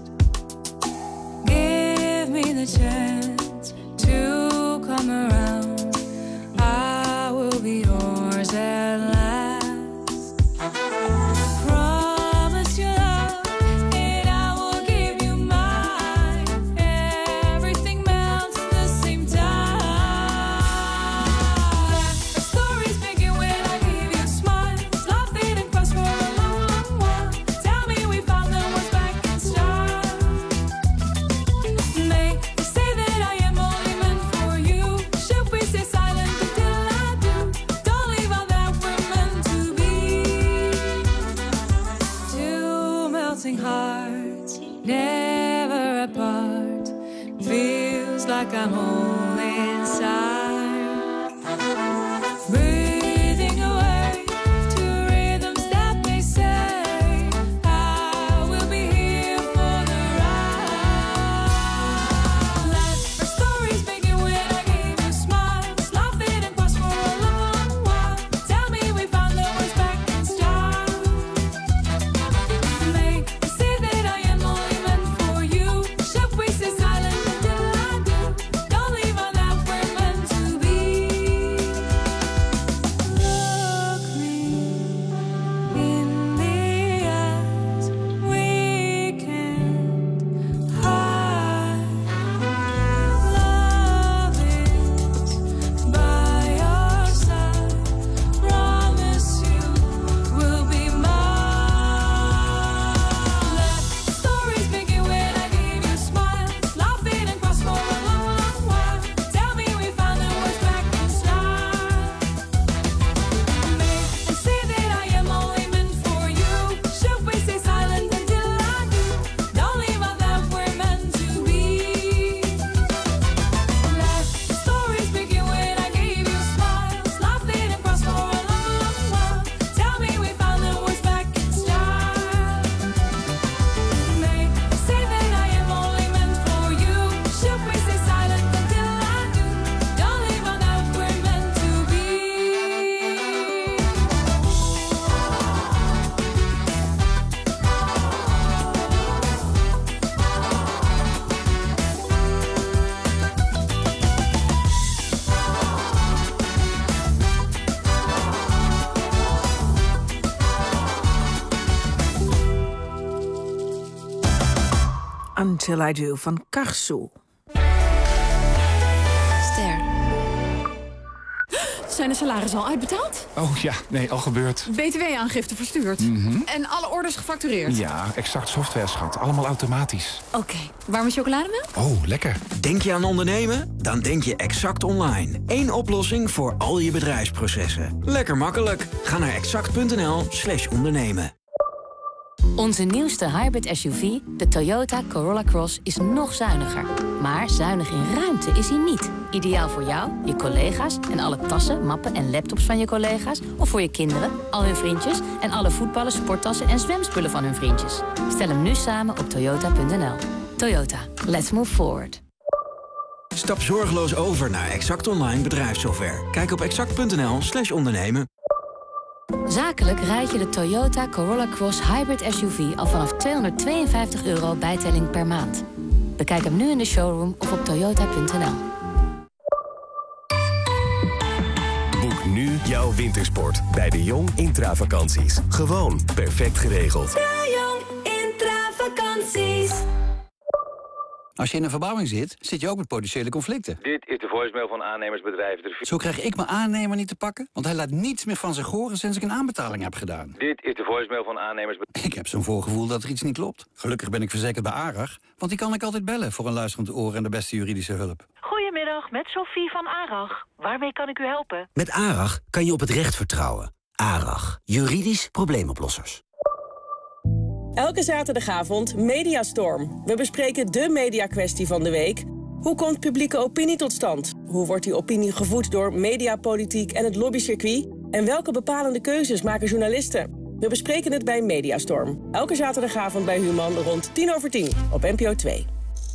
[SPEAKER 5] Give me the chance to come around. I will be yours at last. Promise you love and I will give you mine. Everything melts the same time. Hearts never apart. Feels like I'm all inside. Breathing away to rhythms that they say. I will be here for the ride. Let our stories begin when I gave you smiles. Love didn't pause for a long while. Tell me we found the words back in style. Make that I am only meant for you. Should we stay silent until I do? Don't leave
[SPEAKER 2] Till I Do van Karsu.
[SPEAKER 6] Ster. Zijn de salarissen al uitbetaald?
[SPEAKER 16] Oh ja, nee, al gebeurd.
[SPEAKER 6] B T W-aangifte verstuurd.
[SPEAKER 16] Mhm.
[SPEAKER 6] En alle orders gefactureerd?
[SPEAKER 16] Ja, Exact software, schat. Allemaal automatisch.
[SPEAKER 6] Oké, warme chocolademelk?
[SPEAKER 16] Oh, lekker.
[SPEAKER 17] Denk je aan ondernemen? Dan denk je Exact Online. Eén oplossing voor al je bedrijfsprocessen. Lekker makkelijk. Ga naar exact.nl slash ondernemen.
[SPEAKER 18] Onze nieuwste hybrid S U V, de Toyota Corolla Cross, is nog zuiniger. Maar zuinig in ruimte is hij niet. Ideaal voor jou, je collega's en alle tassen, mappen en laptops van je collega's. Of voor je kinderen, al hun vriendjes en alle voetballen, sporttassen en zwemspullen van hun vriendjes. Stel hem nu samen op toyota punt n l. Toyota, let's move forward.
[SPEAKER 17] Stap zorgeloos over naar Exact Online bedrijfssoftware. Kijk op exact.nl slash ondernemen.
[SPEAKER 18] Zakelijk rijd je de Toyota Corolla Cross Hybrid S U V al vanaf tweehonderdtweeënvijftig euro bijtelling per maand. Bekijk hem nu in de showroom of op toyota punt n l.
[SPEAKER 19] Boek nu jouw wintersport bij De Jong Intravakanties. Gewoon perfect geregeld.
[SPEAKER 5] De Jong Intravakanties.
[SPEAKER 26] Als je in een verbouwing zit, zit je ook met potentiële conflicten.
[SPEAKER 27] Dit is de voicemail van aannemersbedrijf De Vier.
[SPEAKER 26] Zo krijg ik mijn aannemer niet te pakken, want hij laat niets meer van zich horen sinds ik een aanbetaling heb gedaan.
[SPEAKER 27] Dit is de voicemail van aannemersbedrijf.
[SPEAKER 26] Ik heb zo'n voorgevoel dat er iets niet klopt. Gelukkig ben ik verzekerd bij ARAG, want die kan ik altijd bellen voor een luisterend oor en de beste juridische hulp.
[SPEAKER 28] Goedemiddag, met Sophie van ARAG. Waarmee kan ik u helpen?
[SPEAKER 17] Met ARAG kan je op het recht vertrouwen. ARAG, juridisch probleemoplossers.
[SPEAKER 29] Elke zaterdagavond Mediastorm. We bespreken de mediakwestie van de week. Hoe komt publieke opinie tot stand? Hoe wordt die opinie gevoed door mediapolitiek en het lobbycircuit? En welke bepalende keuzes maken journalisten? We bespreken het bij Mediastorm. Elke zaterdagavond bij Human rond tien over tien op N P O twee.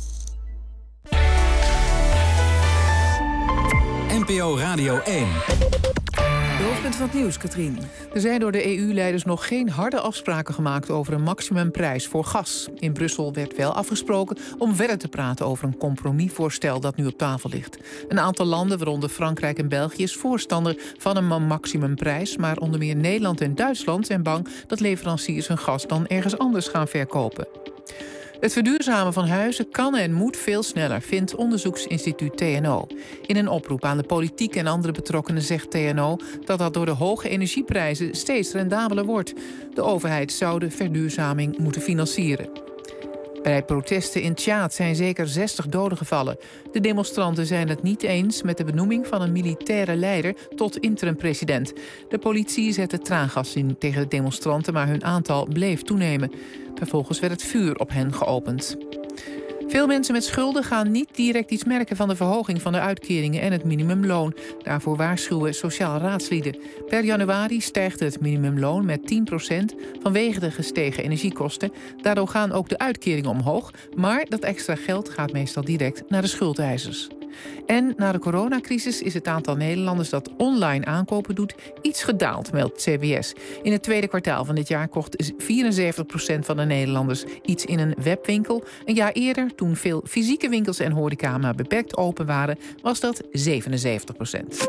[SPEAKER 21] N P O Radio één.
[SPEAKER 2] De hoofdpunt van het nieuws, Katrien.
[SPEAKER 3] Er zijn door de E U-leiders nog geen harde afspraken gemaakt over een maximumprijs voor gas. In Brussel werd wel afgesproken om verder te praten over een compromisvoorstel dat nu op tafel ligt. Een aantal landen, waaronder Frankrijk en België, is voorstander van een maximumprijs. Maar onder meer Nederland en Duitsland zijn bang dat leveranciers hun gas dan ergens anders gaan verkopen. Het verduurzamen van huizen kan en moet veel sneller, vindt onderzoeksinstituut T N O. In een oproep aan de politiek en andere betrokkenen zegt T N O dat dat door de hoge energieprijzen steeds rendabeler wordt. De overheid zou de verduurzaming moeten financieren. Bij protesten in Tjaad zijn zeker zestig doden gevallen. De demonstranten zijn het niet eens met de benoeming van een militaire leider tot interim-president. De politie zette traangas in tegen de demonstranten, maar hun aantal bleef toenemen. Vervolgens werd het vuur op hen geopend. Veel mensen met schulden gaan niet direct iets merken van de verhoging van de uitkeringen en het minimumloon. Daarvoor waarschuwen sociaal raadslieden. Per januari stijgt het minimumloon met tien procent vanwege de gestegen energiekosten. Daardoor gaan ook de uitkeringen omhoog, maar dat extra geld gaat meestal direct naar de schuldeisers. En na de coronacrisis is het aantal Nederlanders dat online aankopen doet iets gedaald, meldt C B S. In het tweede kwartaal van dit jaar kocht vierenzeventig procent van de Nederlanders iets in een webwinkel. Een jaar eerder, toen veel fysieke winkels en horeca maar beperkt open waren, was dat zevenenzeventig procent.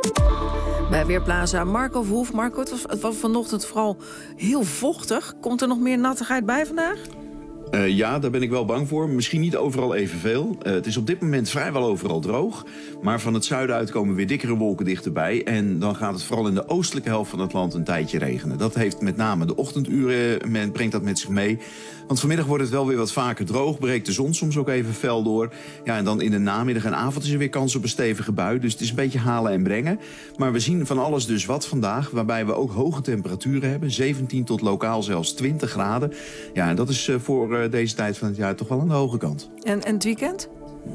[SPEAKER 2] Bij Weerplaza Marco Verhoef. Marco, het was, het was vanochtend vooral heel vochtig. Komt er nog meer nattigheid bij vandaag?
[SPEAKER 30] Uh, ja, daar ben ik wel bang voor. Misschien niet overal evenveel. Uh, het is op dit moment vrijwel overal droog. Maar van het zuiden uit komen weer dikkere wolken dichterbij. En dan gaat het vooral in de oostelijke helft van het land een tijdje regenen. Dat heeft met name de ochtenduren, men brengt dat met zich mee. Want vanmiddag wordt het wel weer wat vaker droog. Breekt de zon soms ook even fel door. Ja, en dan in de namiddag en avond is er weer kans op een stevige bui. Dus het is een beetje halen en brengen. Maar we zien van alles dus wat vandaag. Waarbij we ook hoge temperaturen hebben. zeventien tot lokaal zelfs twintig graden. Ja, en dat is uh, voor uh, deze tijd van het jaar toch wel aan de hoge kant.
[SPEAKER 2] En, en het weekend?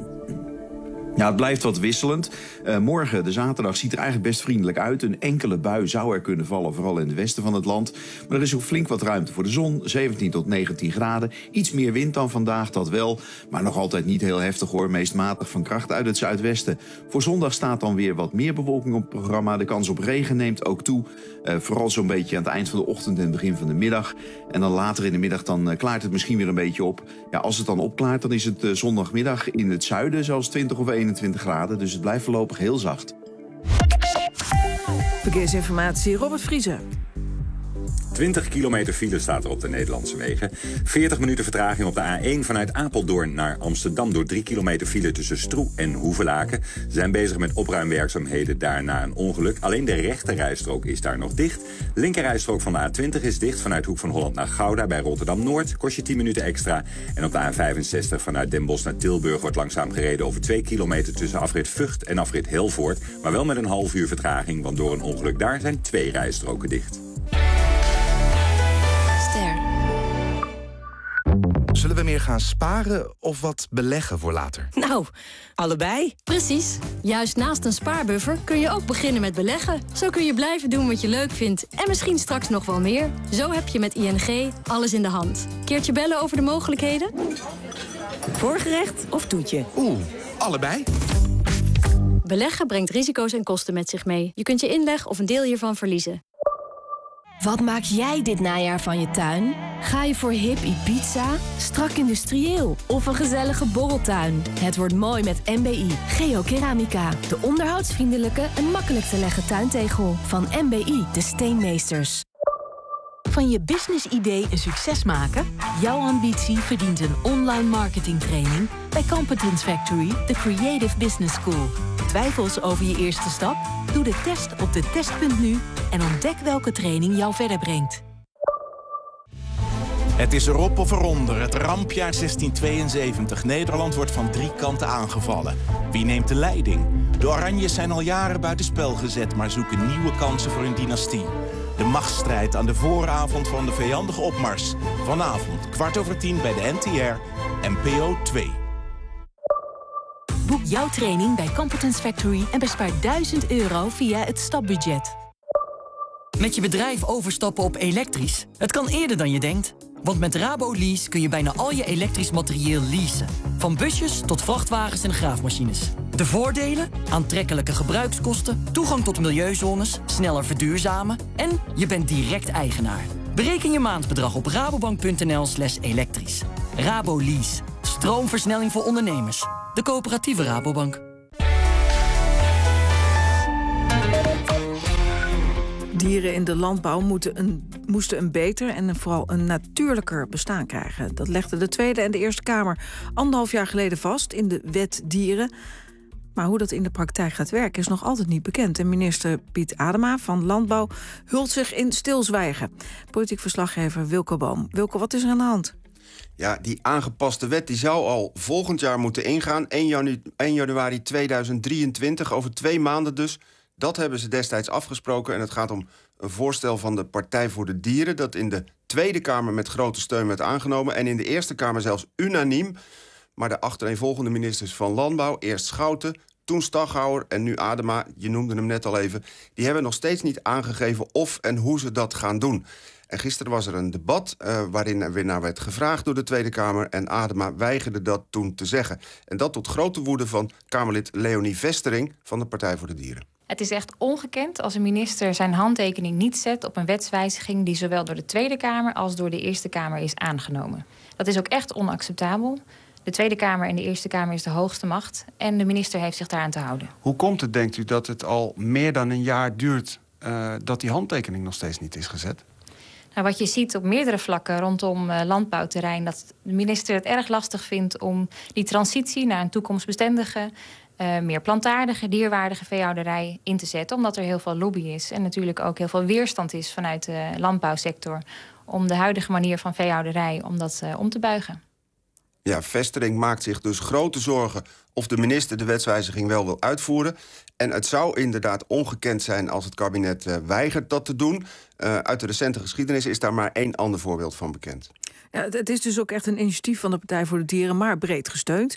[SPEAKER 30] Ja, het blijft wat wisselend. Uh, morgen, de zaterdag, ziet er eigenlijk best vriendelijk uit. Een enkele bui zou er kunnen vallen, vooral in het westen van het land. Maar er is ook flink wat ruimte voor de zon. zeventien tot negentien graden. Iets meer wind dan vandaag, dat wel. Maar nog altijd niet heel heftig hoor. Meest matig van kracht uit het zuidwesten. Voor zondag staat dan weer wat meer bewolking op het programma. De kans op regen neemt ook toe. Uh, vooral zo'n beetje aan het eind van de ochtend en begin van de middag. En dan later in de middag dan uh, klaart het misschien weer een beetje op. Ja, als het dan opklaart, dan is het uh, zondagmiddag in het zuiden zelfs twintig of eenentwintig graden. Dus het blijft voorlopig heel zacht.
[SPEAKER 2] Verkeersinformatie, Robert Vriezen.
[SPEAKER 12] twintig kilometer file staat er op de Nederlandse wegen. veertig minuten vertraging op de A één vanuit Apeldoorn naar Amsterdam... door drie kilometer file tussen Stroe en Hoevelaken. Ze zijn bezig met opruimwerkzaamheden daar na een ongeluk. Alleen de rechterrijstrook is daar nog dicht. De linkerrijstrook van de A twintig is dicht vanuit Hoek van Holland naar Gouda... bij Rotterdam-Noord, kost je tien minuten extra. En op de A vijfenzestig vanuit Den Bosch naar Tilburg wordt langzaam gereden... over twee kilometer tussen afrit Vught en afrit Hilvoort. Maar wel met een half uur vertraging, want door een ongeluk daar zijn twee rijstroken dicht.
[SPEAKER 6] Ster.
[SPEAKER 1] Zullen we meer gaan sparen of wat beleggen voor later?
[SPEAKER 7] Nou, allebei.
[SPEAKER 6] Precies. Juist naast een spaarbuffer kun je ook beginnen met beleggen. Zo kun je blijven doen wat je leuk vindt en misschien straks nog wel meer. Zo heb je met I N G alles in de hand. Keertje bellen over de mogelijkheden?
[SPEAKER 7] Voorgerecht of toetje?
[SPEAKER 1] Oeh, allebei.
[SPEAKER 6] Beleggen brengt risico's en kosten met zich mee. Je kunt je inleg of een deel hiervan verliezen.
[SPEAKER 7] Wat maak jij dit najaar van je tuin? Ga je voor hip Ibiza, strak industrieel of een gezellige borreltuin? Het wordt mooi met M B I Geokeramica. De onderhoudsvriendelijke en makkelijk te leggen tuintegel. Van M B I, de steenmeesters.
[SPEAKER 8] Van je business-idee een succes maken? Jouw ambitie verdient een online marketingtraining bij Competence Factory, de Creative Business School. Twijfels over je eerste stap? Doe de test op de test punt nu en ontdek welke training jou verder brengt.
[SPEAKER 9] Het is erop of eronder, het rampjaar zestien tweeënzeventig. Nederland wordt van drie kanten aangevallen. Wie neemt de leiding? De Oranjes zijn al jaren buitenspel gezet, maar zoeken nieuwe kansen voor hun dynastie. De machtsstrijd aan de vooravond van de vijandige opmars. Vanavond, kwart over tien bij de N T R, N P O twee.
[SPEAKER 8] Boek jouw training bij Competence Factory en bespaar duizend euro via het stapbudget.
[SPEAKER 10] Met je bedrijf overstappen op elektrisch? Het kan eerder dan je denkt. Want met RaboLease kun je bijna al je elektrisch materieel leasen. Van busjes tot vrachtwagens en graafmachines. De voordelen? Aantrekkelijke gebruikskosten, toegang tot milieuzones, sneller verduurzamen en je bent direct eigenaar. Bereken je maandbedrag op rabobank.nl slash elektrisch. RaboLease. Stroomversnelling voor ondernemers. De coöperatieve Rabobank.
[SPEAKER 2] Dieren in de landbouw moeten een, moesten een beter en vooral een natuurlijker bestaan krijgen. Dat legde de Tweede en de Eerste Kamer anderhalf jaar geleden vast in de Wet Dieren. Maar hoe dat in de praktijk gaat werken is nog altijd niet bekend. En minister Piet Adema van Landbouw hult zich in stilzwijgen. Politiek verslaggever Wilco Boom. Wilco, wat is er aan de hand?
[SPEAKER 11] Ja, die aangepaste wet die zou al volgend jaar moeten ingaan. één januari tweeduizend drieëntwintig, over twee maanden dus. Dat hebben ze destijds afgesproken. En het gaat om een voorstel van de Partij voor de Dieren... dat in de Tweede Kamer met grote steun werd aangenomen... en in de Eerste Kamer zelfs unaniem. Maar de achtereenvolgende ministers van Landbouw... eerst Schouten, toen Staghouwer en nu Adema, je noemde hem net al even... die hebben nog steeds niet aangegeven of en hoe ze dat gaan doen. En gisteren was er een debat uh, waarin er weer naar werd gevraagd door de Tweede Kamer... en Adema weigerde dat toen te zeggen. En dat tot grote woede van Kamerlid Leonie Vestering van de Partij voor de Dieren.
[SPEAKER 13] Het is echt ongekend als een minister zijn handtekening niet zet op een wetswijziging die zowel door de Tweede Kamer als door de Eerste Kamer is aangenomen. Dat is ook echt onacceptabel. De Tweede Kamer en de Eerste Kamer is de hoogste macht en de minister heeft zich daaraan te houden.
[SPEAKER 11] Hoe komt het, denkt u, dat het al meer dan een jaar duurt uh, dat die handtekening nog steeds niet is gezet?
[SPEAKER 13] Nou, wat je ziet op meerdere vlakken rondom uh, landbouwterrein, dat de minister het erg lastig vindt om die transitie naar een toekomstbestendige, Uh, meer plantaardige, dierwaardige veehouderij in te zetten. Omdat er heel veel lobby is en natuurlijk ook heel veel weerstand is vanuit de landbouwsector om de huidige manier van veehouderij om dat uh, om te buigen.
[SPEAKER 11] Ja, Vestering maakt zich dus grote zorgen of de minister de wetswijziging wel wil uitvoeren. En het zou inderdaad ongekend zijn als het kabinet uh, weigert dat te doen. Uh, uit de recente geschiedenis is daar maar één ander voorbeeld van bekend.
[SPEAKER 2] Ja, het is dus ook echt een initiatief van de Partij voor de Dieren, maar breed gesteund.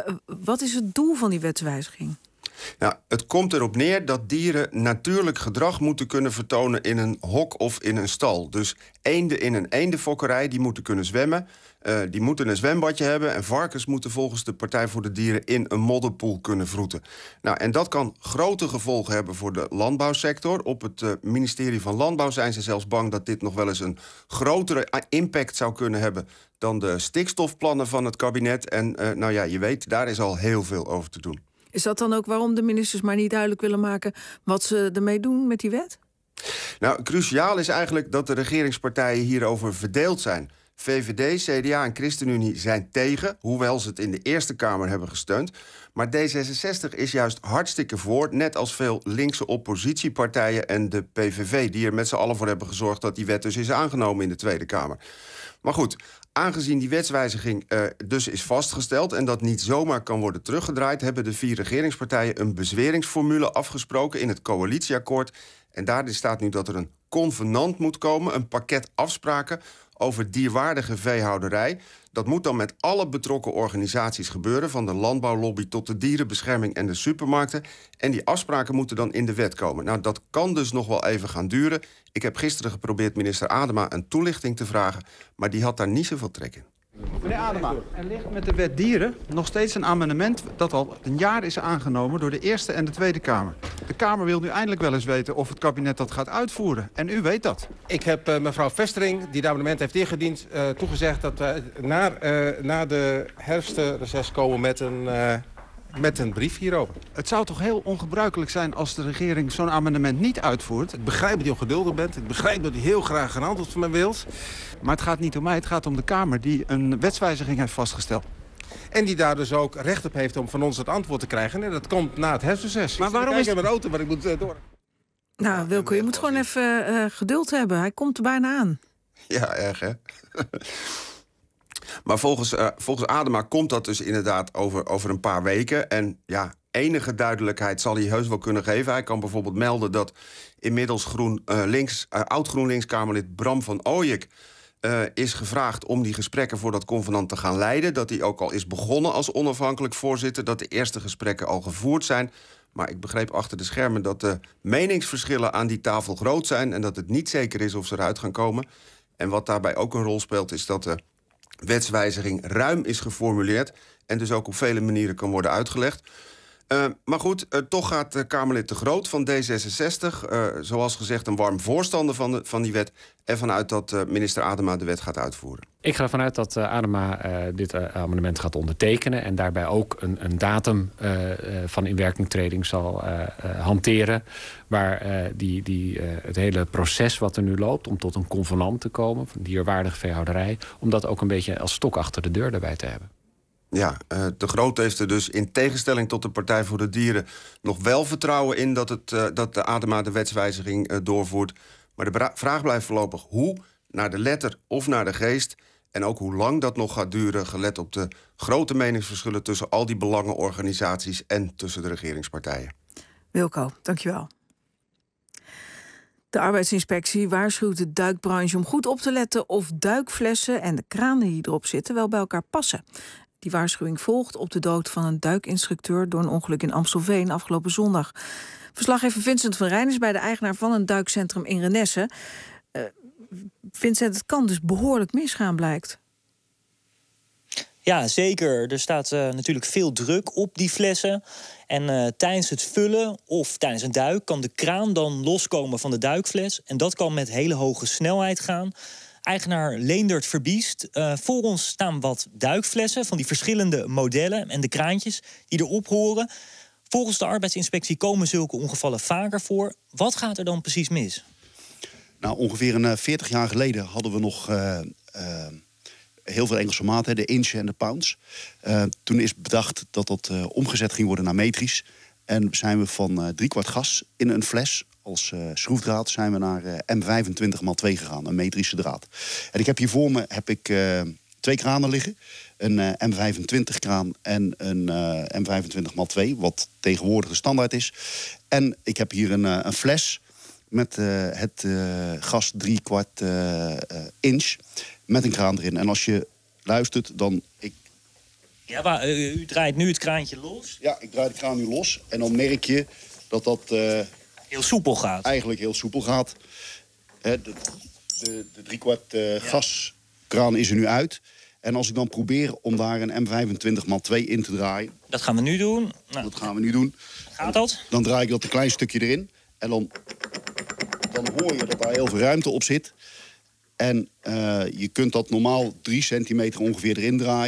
[SPEAKER 2] Wat is het doel van die wetswijziging?
[SPEAKER 11] Nou, het komt erop neer dat dieren natuurlijk gedrag moeten kunnen vertonen in een hok of in een stal. Dus eenden in een eendenfokkerij, die moeten kunnen zwemmen. Uh, die moeten een zwembadje hebben. En varkens moeten volgens de Partij voor de Dieren in een modderpoel kunnen vroeten. Nou, en dat kan grote gevolgen hebben voor de landbouwsector. Op het uh, ministerie van Landbouw zijn ze zelfs bang dat dit nog wel eens een grotere impact zou kunnen hebben dan de stikstofplannen van het kabinet. En uh, nou ja, je weet, daar is al heel veel over te doen.
[SPEAKER 2] Is dat dan ook waarom de ministers maar niet duidelijk willen maken wat ze ermee doen met die wet?
[SPEAKER 11] Nou, cruciaal is eigenlijk dat de regeringspartijen hierover verdeeld zijn. V V D, C D A en ChristenUnie zijn tegen, hoewel ze het in de Eerste Kamer hebben gesteund. Maar D zesenzestig is juist hartstikke voor, net als veel linkse oppositiepartijen en de P V V... die er met z'n allen voor hebben gezorgd dat die wet dus is aangenomen in de Tweede Kamer. Maar goed, aangezien die wetswijziging uh, dus is vastgesteld en dat niet zomaar kan worden teruggedraaid, hebben de vier regeringspartijen een bezweringsformule afgesproken in het coalitieakkoord. En daarin staat nu dat er een convenant moet komen, een pakket afspraken over dierwaardige veehouderij. Dat moet dan met alle betrokken organisaties gebeuren, van de landbouwlobby tot de dierenbescherming en de supermarkten. En die afspraken moeten dan in de wet komen. Nou, dat kan dus nog wel even gaan duren. Ik heb gisteren geprobeerd minister Adema een toelichting te vragen, maar die had daar niet zoveel trek in.
[SPEAKER 4] Meneer Adema, er ligt met de wet dieren nog steeds een amendement dat al een jaar is aangenomen door de Eerste en de Tweede Kamer. De Kamer wil nu eindelijk wel eens weten of het kabinet dat gaat uitvoeren. En u weet dat.
[SPEAKER 14] Ik heb uh, mevrouw Vestering, die het amendement heeft ingediend, uh, toegezegd dat we na, uh, na de herfstreces komen met een, uh, met een brief hierover.
[SPEAKER 4] Het zou toch heel ongebruikelijk zijn als de regering zo'n amendement niet uitvoert? Ik begrijp dat u ongeduldig bent. Ik begrijp dat u heel graag een antwoord van mij wilt. Maar het gaat niet om mij, het gaat om de Kamer die een wetswijziging heeft vastgesteld.
[SPEAKER 14] En die daar dus ook recht op heeft om van ons het antwoord te krijgen. En dat komt na het herfstreces. Maar waarom is het mijn auto, maar ik moet uh, door.
[SPEAKER 2] Nou, Wilco, je moet gewoon even uh, geduld hebben. Hij komt er bijna aan.
[SPEAKER 11] Ja, erg hè? Maar volgens, uh, volgens Adema komt dat dus inderdaad over, over een paar weken. En ja, enige duidelijkheid zal hij heus wel kunnen geven. Hij kan bijvoorbeeld melden dat inmiddels groen, uh, links, uh, oud-GroenLinks-Kamerlid Bram van Ooyek Uh, is gevraagd om die gesprekken voor dat convenant te gaan leiden. Dat hij ook al is begonnen als onafhankelijk voorzitter. Dat de eerste gesprekken al gevoerd zijn. Maar ik begreep achter de schermen dat de meningsverschillen aan die tafel groot zijn. En dat het niet zeker is of ze eruit gaan komen. En wat daarbij ook een rol speelt is dat de wetswijziging ruim is geformuleerd. En dus ook op vele manieren kan worden uitgelegd. Uh, maar goed, uh, toch gaat uh, Kamerlid De Groot van D zesenzestig... Uh, zoals gezegd een warm voorstander van, de, van die wet... ervan uit dat uh, minister Adema de wet gaat uitvoeren.
[SPEAKER 15] Ik ga ervan uit dat uh, Adema uh, dit uh, amendement gaat ondertekenen... en daarbij ook een, een datum uh, uh, van inwerkingtreding zal uh, uh, hanteren... waar uh, die, die, uh, het hele proces wat er nu loopt... om tot een convenant te komen van dierwaardige veehouderij... om dat ook een beetje als stok achter de deur daarbij te hebben.
[SPEAKER 11] Ja, uh, De Groot heeft er dus in tegenstelling tot de Partij voor de Dieren... nog wel vertrouwen in dat, het, uh, dat de Adema de wetswijziging uh, doorvoert. Maar de vraag blijft voorlopig hoe, naar de letter of naar de geest... en ook hoe lang dat nog gaat duren... gelet op de grote meningsverschillen tussen al die belangenorganisaties... en tussen de regeringspartijen.
[SPEAKER 2] Wilco, dankjewel. De arbeidsinspectie waarschuwt de duikbranche om goed op te letten... of duikflessen en de kranen die erop zitten wel bij elkaar passen. Die waarschuwing volgt op de dood van een duikinstructeur... door een ongeluk in Amstelveen afgelopen zondag. Verslaggever Vincent van Rijn is bij de eigenaar van een duikcentrum in Renesse. Uh, Vincent, het kan dus behoorlijk misgaan, blijkt.
[SPEAKER 16] Ja, zeker. Er staat uh, natuurlijk veel druk op die flessen. En uh, tijdens het vullen of tijdens een duik... kan de kraan dan loskomen van de duikfles. En dat kan met hele hoge snelheid gaan... Eigenaar Leendert Verbiest. Uh, voor ons staan wat duikflessen van die verschillende modellen... en de kraantjes die erop horen. Volgens de arbeidsinspectie komen zulke ongevallen vaker voor. Wat gaat er dan precies mis?
[SPEAKER 18] Nou, ongeveer een veertig jaar geleden hadden we nog uh, uh, heel veel Engelse maten, de inch en de pounds. Uh, toen is bedacht dat dat uh, omgezet ging worden naar metrisch. En zijn we van uh, driekwart gas in een fles... als uh, schroefdraad zijn we naar uh, M vijfentwintig mal twee gegaan, een metrische draad. En ik heb hier voor me heb ik, uh, twee kranen liggen. Een uh, M vijfentwintig kraan en een uh, M vijfentwintig mal twee, wat tegenwoordig de standaard is. En ik heb hier een, uh, een fles met uh, het uh, gas driekwart uh, uh, inch met een kraan erin. En als je luistert, dan... Ik...
[SPEAKER 16] Ja, maar uh, u draait nu het kraantje los?
[SPEAKER 18] Ja, ik draai het kraan nu los. En dan merk je dat dat... Uh,
[SPEAKER 16] heel soepel gaat.
[SPEAKER 18] Eigenlijk heel soepel gaat. He, de de, de driekwart uh, ja. gaskraan is er nu uit. En als ik dan probeer om daar een M vijfentwintig mal twee in te draaien...
[SPEAKER 16] Dat gaan we nu doen. Nou,
[SPEAKER 18] dat gaan we nu doen.
[SPEAKER 16] Gaat dat?
[SPEAKER 18] Dan, dan draai ik dat een klein stukje erin. En dan, dan hoor je dat daar heel veel ruimte op zit. En uh, je kunt dat normaal drie centimeter ongeveer erin draaien.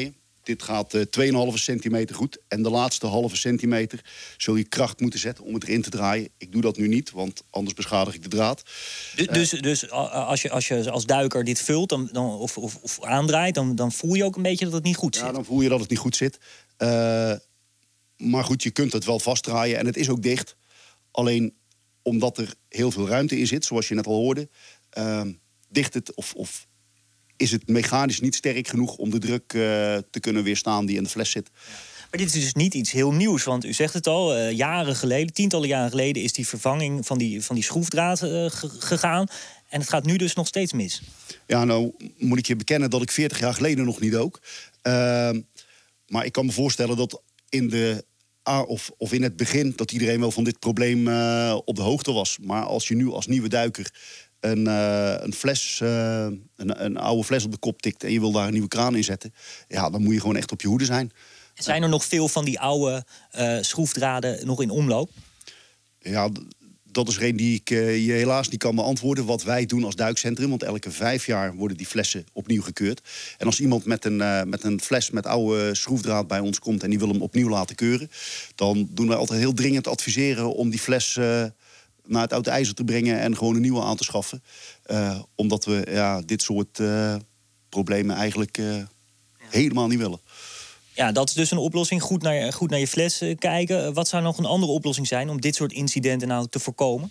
[SPEAKER 18] dit gaat uh, twee komma vijf centimeter goed. En de laatste halve centimeter zul je kracht moeten zetten om het erin te draaien. Ik doe dat nu niet, want anders beschadig ik de draad.
[SPEAKER 16] Dus, uh, dus, dus als, je, als je als duiker dit vult dan, dan, of, of, of aandraait... Dan, dan voel je ook een beetje dat het niet goed zit.
[SPEAKER 18] Ja, dan voel je dat het niet goed zit. Uh, maar goed, je kunt het wel vastdraaien en het is ook dicht. Alleen omdat er heel veel ruimte in zit, zoals je net al hoorde... Uh, dicht het of... of is het mechanisch niet sterk genoeg om de druk uh, te kunnen weerstaan die in de fles zit.
[SPEAKER 16] Maar dit is dus niet iets heel nieuws, want u zegt het al, uh, jaren geleden, tientallen jaren geleden... is die vervanging van die, van die schroefdraad uh, gegaan. En het gaat nu dus nog steeds mis.
[SPEAKER 18] Ja, nou moet ik je bekennen dat ik veertig jaar geleden nog niet dook. Uh, maar ik kan me voorstellen dat in de A of, of in het begin... dat iedereen wel van dit probleem uh, op de hoogte was. Maar als je nu als nieuwe duiker... Een, uh, een, fles, uh, een, een oude fles op de kop tikt en je wil daar een nieuwe kraan in zetten... ja, dan moet je gewoon echt op je hoede zijn.
[SPEAKER 16] Zijn er nog veel van die oude uh, schroefdraden nog in omloop?
[SPEAKER 18] Ja, d- dat is er een die ik uh, je helaas niet kan beantwoorden. Wat wij doen als duikcentrum, want elke vijf jaar worden die flessen opnieuw gekeurd. En als iemand met een, uh, met een fles met oude schroefdraad bij ons komt... en die wil hem opnieuw laten keuren... dan doen wij altijd heel dringend adviseren om die fles... Uh, naar het oude ijzer te brengen en gewoon een nieuwe aan te schaffen. Uh, omdat we ja, dit soort uh, problemen eigenlijk uh, ja. helemaal niet willen.
[SPEAKER 16] Ja, dat is dus een oplossing. Goed naar, goed naar je fles uh, kijken. Wat zou nog een andere oplossing zijn om dit soort incidenten nou te voorkomen?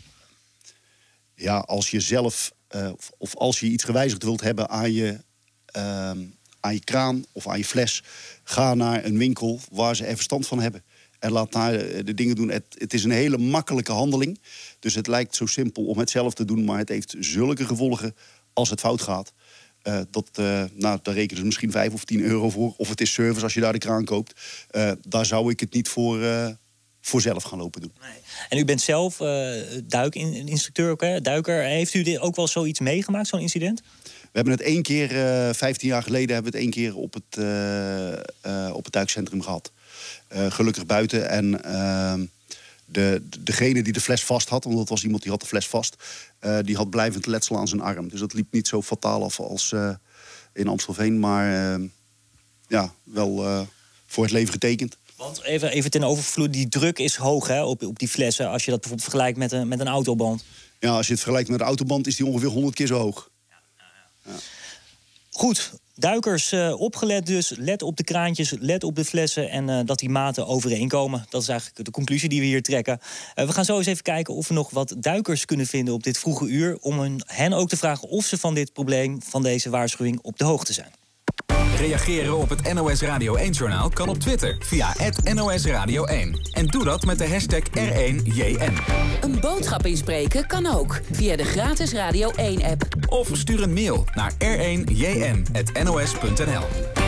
[SPEAKER 18] Ja, als je zelf uh, of, of als je iets gewijzigd wilt hebben aan je, uh, aan je kraan of aan je fles... ga naar een winkel waar ze er verstand van hebben. En laat daar de dingen doen. Het, het is een hele makkelijke handeling. Dus het lijkt zo simpel om het zelf te doen... maar het heeft zulke gevolgen als het fout gaat. Uh, dat, uh, nou, daar rekenen ze misschien vijf of tien euro voor. Of het is service als je daar de kraan koopt. Uh, daar zou ik het niet voor, uh, voor zelf gaan lopen doen.
[SPEAKER 16] Nee. En u bent zelf uh, duikinstructeur ook, hè? Duiker. Heeft u dit ook wel zoiets meegemaakt, zo'n incident?
[SPEAKER 18] We hebben het één keer, uh, vijftien jaar geleden... hebben we het één keer op het, uh, uh, op het duikcentrum gehad. Uh, gelukkig buiten. En uh, de, degene die de fles vast had, want dat was iemand die had de fles vast... Uh, die had blijvend letsel aan zijn arm. Dus dat liep niet zo fataal af als uh, in Amstelveen. Maar uh, ja, wel uh, voor het leven getekend.
[SPEAKER 16] Want even, even ten overvloed, die druk is hoog hè, op, op die flessen... als je dat bijvoorbeeld vergelijkt met een, met een autoband.
[SPEAKER 18] Ja, als je het vergelijkt met een autoband is die ongeveer honderd keer zo hoog. Ja, ja, ja. Ja.
[SPEAKER 16] Goed, duikers uh, opgelet dus. Let op de kraantjes, let op de flessen en uh, dat die maten overeenkomen. Dat is eigenlijk de conclusie die we hier trekken. Uh, we gaan zo eens even kijken of we nog wat duikers kunnen vinden op dit vroege uur... om hun, hen ook te vragen of ze van dit probleem, van deze waarschuwing op de hoogte zijn.
[SPEAKER 21] Reageren op het N O S Radio één-journaal kan op Twitter via at N O S Radio één. En doe dat met de hashtag R één J N.
[SPEAKER 5] Een boodschap inspreken kan ook via de gratis Radio één-app.
[SPEAKER 21] Of stuur een mail naar r één j n at n o s punt n l.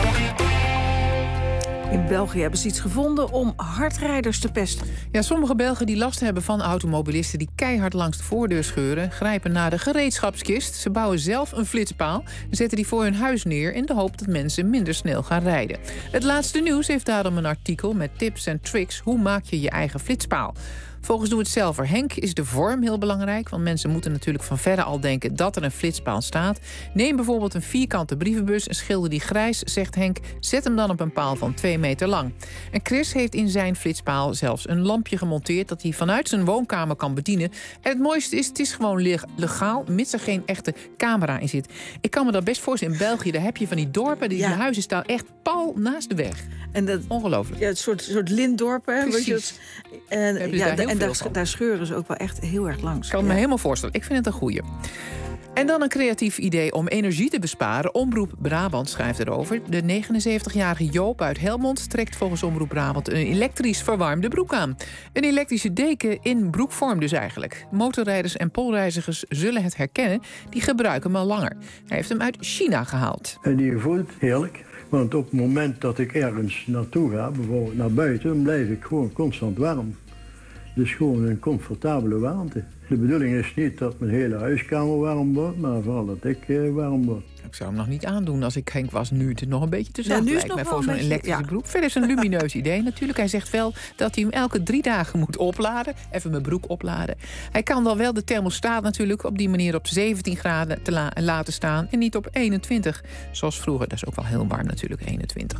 [SPEAKER 2] In België hebben ze iets gevonden om hardrijders te pesten.
[SPEAKER 3] Ja, sommige Belgen die last hebben van automobilisten die keihard langs de voordeur scheuren, grijpen naar de gereedschapskist. Ze bouwen zelf een flitspaal en zetten die voor hun huis neer in de hoop dat mensen minder snel gaan rijden. Het laatste nieuws heeft daarom een artikel met tips en tricks. Hoe maak je je eigen flitspaal? Volgens Doe-het-zelver Henk is de vorm heel belangrijk, want mensen moeten natuurlijk van verre al denken dat er een flitspaal staat. Neem bijvoorbeeld een vierkante brievenbus en schilder die grijs, zegt Henk. Zet hem dan op een paal van twee meter lang. En Chris heeft in zijn flitspaal zelfs een lampje gemonteerd dat hij vanuit zijn woonkamer kan bedienen. En het mooiste is, het is gewoon legaal, mits er geen echte camera in zit. Ik kan me dat best voorstellen, in België, daar heb je van die dorpen, die, ja. die huizen staan echt pal naast de weg.
[SPEAKER 2] En dat,
[SPEAKER 3] ongelooflijk.
[SPEAKER 2] Ja, het soort, soort lintdorpen.
[SPEAKER 3] Precies.
[SPEAKER 2] Weet je, en
[SPEAKER 3] en
[SPEAKER 2] ja,
[SPEAKER 3] daar,
[SPEAKER 2] en daar, daar scheuren ze ook wel echt heel erg langs.
[SPEAKER 3] Ik kan het
[SPEAKER 2] ja.
[SPEAKER 3] me helemaal voorstellen. Ik vind het een goeie. En dan een creatief idee om energie te besparen. Omroep Brabant schrijft erover. De negenenzeventigjarige Joop uit Helmond trekt volgens Omroep Brabant een elektrisch verwarmde broek aan. Een elektrische deken in broekvorm dus eigenlijk. Motorrijders en polreizigers zullen het herkennen. Die gebruiken hem al langer. Hij heeft hem uit China gehaald.
[SPEAKER 19] En die voelt heerlijk. Want op het moment dat ik ergens naartoe ga, bijvoorbeeld naar buiten, dan blijf ik gewoon constant warm. Dus gewoon een comfortabele warmte. De bedoeling is niet dat mijn hele huiskamer warm wordt, maar vooral dat ik uh, warm word.
[SPEAKER 3] Ik zou hem nog niet aandoen als ik Henk was. Nu het nog een beetje te zacht
[SPEAKER 2] nee,
[SPEAKER 3] lijkt mij voor zo'n elektrische
[SPEAKER 2] ja.
[SPEAKER 3] broek. Verder is een lumineus idee natuurlijk. Hij zegt wel dat hij hem elke drie dagen moet opladen. Even mijn broek opladen. Hij kan dan wel de thermostaat natuurlijk op die manier op zeventien graden te la- laten staan. En niet op eenentwintig. Zoals vroeger. Dat is ook wel heel warm natuurlijk, eenentwintig.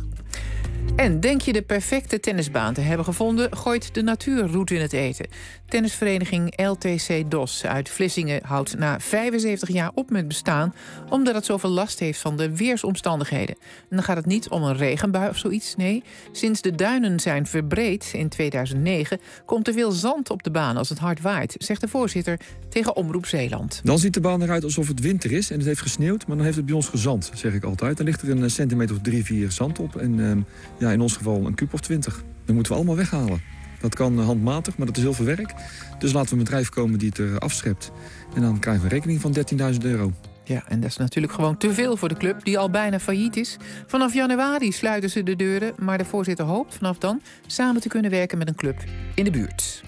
[SPEAKER 3] En denk je de perfecte tennisbaan te hebben gevonden, gooit de natuur roet in het eten. Tennisvereniging L T C D O S uit Vlissingen houdt na vijfenzeventig jaar op met bestaan, omdat het zoveel last heeft van de weersomstandigheden. En dan gaat het niet om een regenbui of zoiets, nee. Sinds de duinen zijn verbreed in tweeduizend negen komt er veel zand op de baan als het hard waait, zegt de voorzitter tegen Omroep Zeeland.
[SPEAKER 17] Dan ziet de baan eruit alsof het winter is en het heeft gesneeuwd, maar dan heeft het bij ons gezand, zeg ik altijd. Dan ligt er een centimeter of drie, vier zand op en uh, ja, in ons geval een kuub of twintig. Dat moeten we allemaal weghalen. Dat kan handmatig, maar dat is heel veel werk. Dus laten we een bedrijf komen die het er afschept. En dan krijgen we een rekening van dertienduizend euro.
[SPEAKER 3] Ja, en dat is natuurlijk gewoon te veel voor de club, die al bijna failliet is. Vanaf januari sluiten ze de deuren, maar de voorzitter hoopt vanaf dan samen te kunnen werken met een club in de buurt.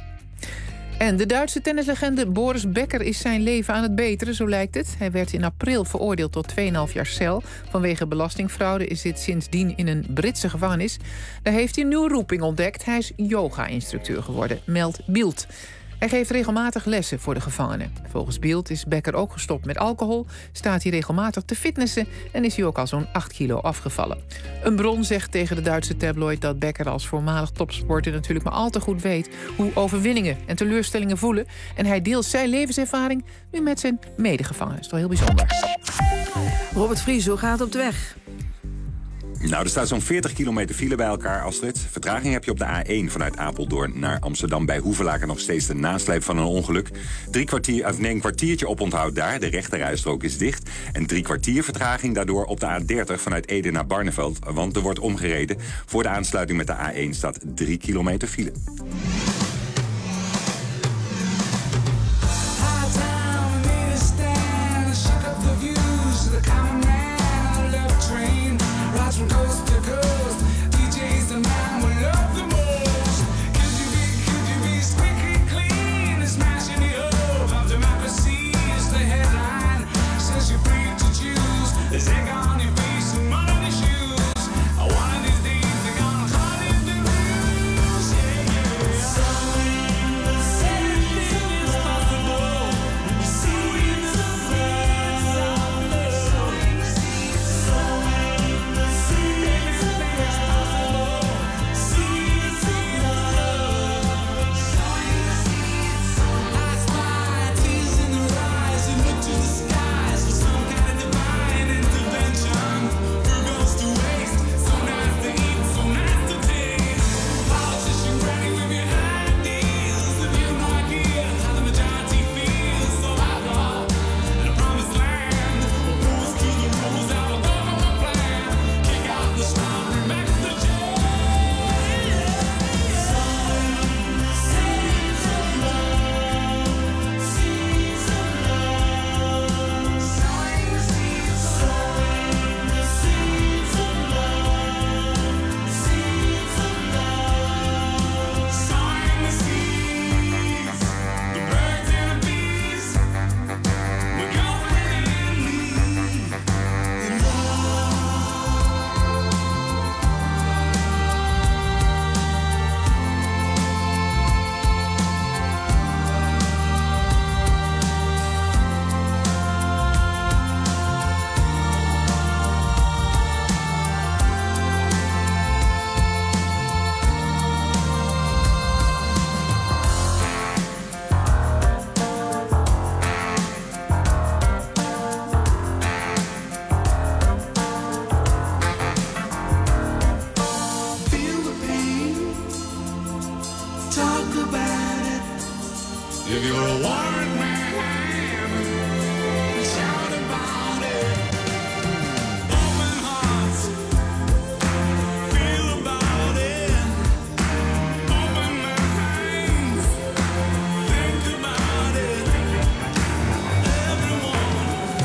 [SPEAKER 3] En de Duitse tennislegende Boris Becker is zijn leven aan het beteren, zo lijkt het. Hij werd in april veroordeeld tot twee komma vijf jaar cel. Vanwege belastingfraude is dit sindsdien in een Britse gevangenis. Daar heeft hij een nieuwe roeping ontdekt. Hij is yoga-instructeur geworden, meldt Bild. Hij geeft regelmatig lessen voor de gevangenen. Volgens Bild is Becker ook gestopt met alcohol, staat hij regelmatig te fitnessen en is hij ook al zo'n acht kilo afgevallen. Een bron zegt tegen de Duitse tabloid dat Becker als voormalig topsporter natuurlijk maar al te goed weet hoe overwinningen en teleurstellingen voelen. En hij deelt zijn levenservaring nu met zijn medegevangenen. Dat is toch heel bijzonder.
[SPEAKER 2] Robert Vries, hoe gaat het op de weg?
[SPEAKER 12] Nou, er staat zo'n veertig kilometer file bij elkaar, Astrid. Vertraging heb je op de A één vanuit Apeldoorn naar Amsterdam. Bij Hoevelaken nog steeds de nasleep van een ongeluk. Drie kwartier, of nee, een kwartiertje oponthoud daar. De rechterrijstrook is dicht. En drie kwartier vertraging daardoor op de A dertig vanuit Ede naar Barneveld. Want er wordt omgereden. Voor de aansluiting met de A één staat drie kilometer file.
[SPEAKER 20] From coast to coast, D J's the man we love the most. Could you be, could you be squeaky clean and smashing the hope of democracy is the headline. Says you're free to choose. There's egg on your face and mud on your shoes. One of these days they're gonna cut in the news. Yeah, yeah. So in the anything is possible. Seeds of love. So in the If you're a one man, shout about it. Open hearts, feel about it. Open minds, think about it. Everyone,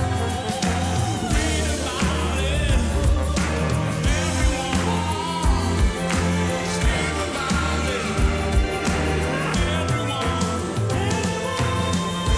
[SPEAKER 20] read about it. Everyone, speak about it. Everyone.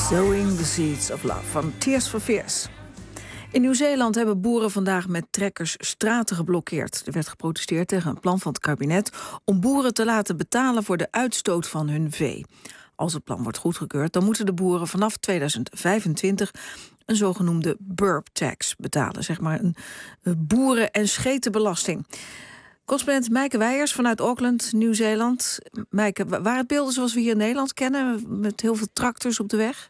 [SPEAKER 2] Sowing the Seeds of Love van Tears for Fears. In Nieuw-Zeeland hebben boeren vandaag met trekkers straten geblokkeerd. Er werd geprotesteerd tegen een plan van het kabinet om boeren te laten betalen voor de uitstoot van hun vee. Als het plan wordt goedgekeurd, dan moeten de boeren vanaf tweeduizend vijfentwintig een zogenoemde burp tax betalen. Zeg maar een boeren- en schetenbelasting. Correspondent Meike Weijers vanuit Auckland, Nieuw-Zeeland. Meike, waren het beelden zoals we hier in Nederland kennen, met heel veel tractors op de weg?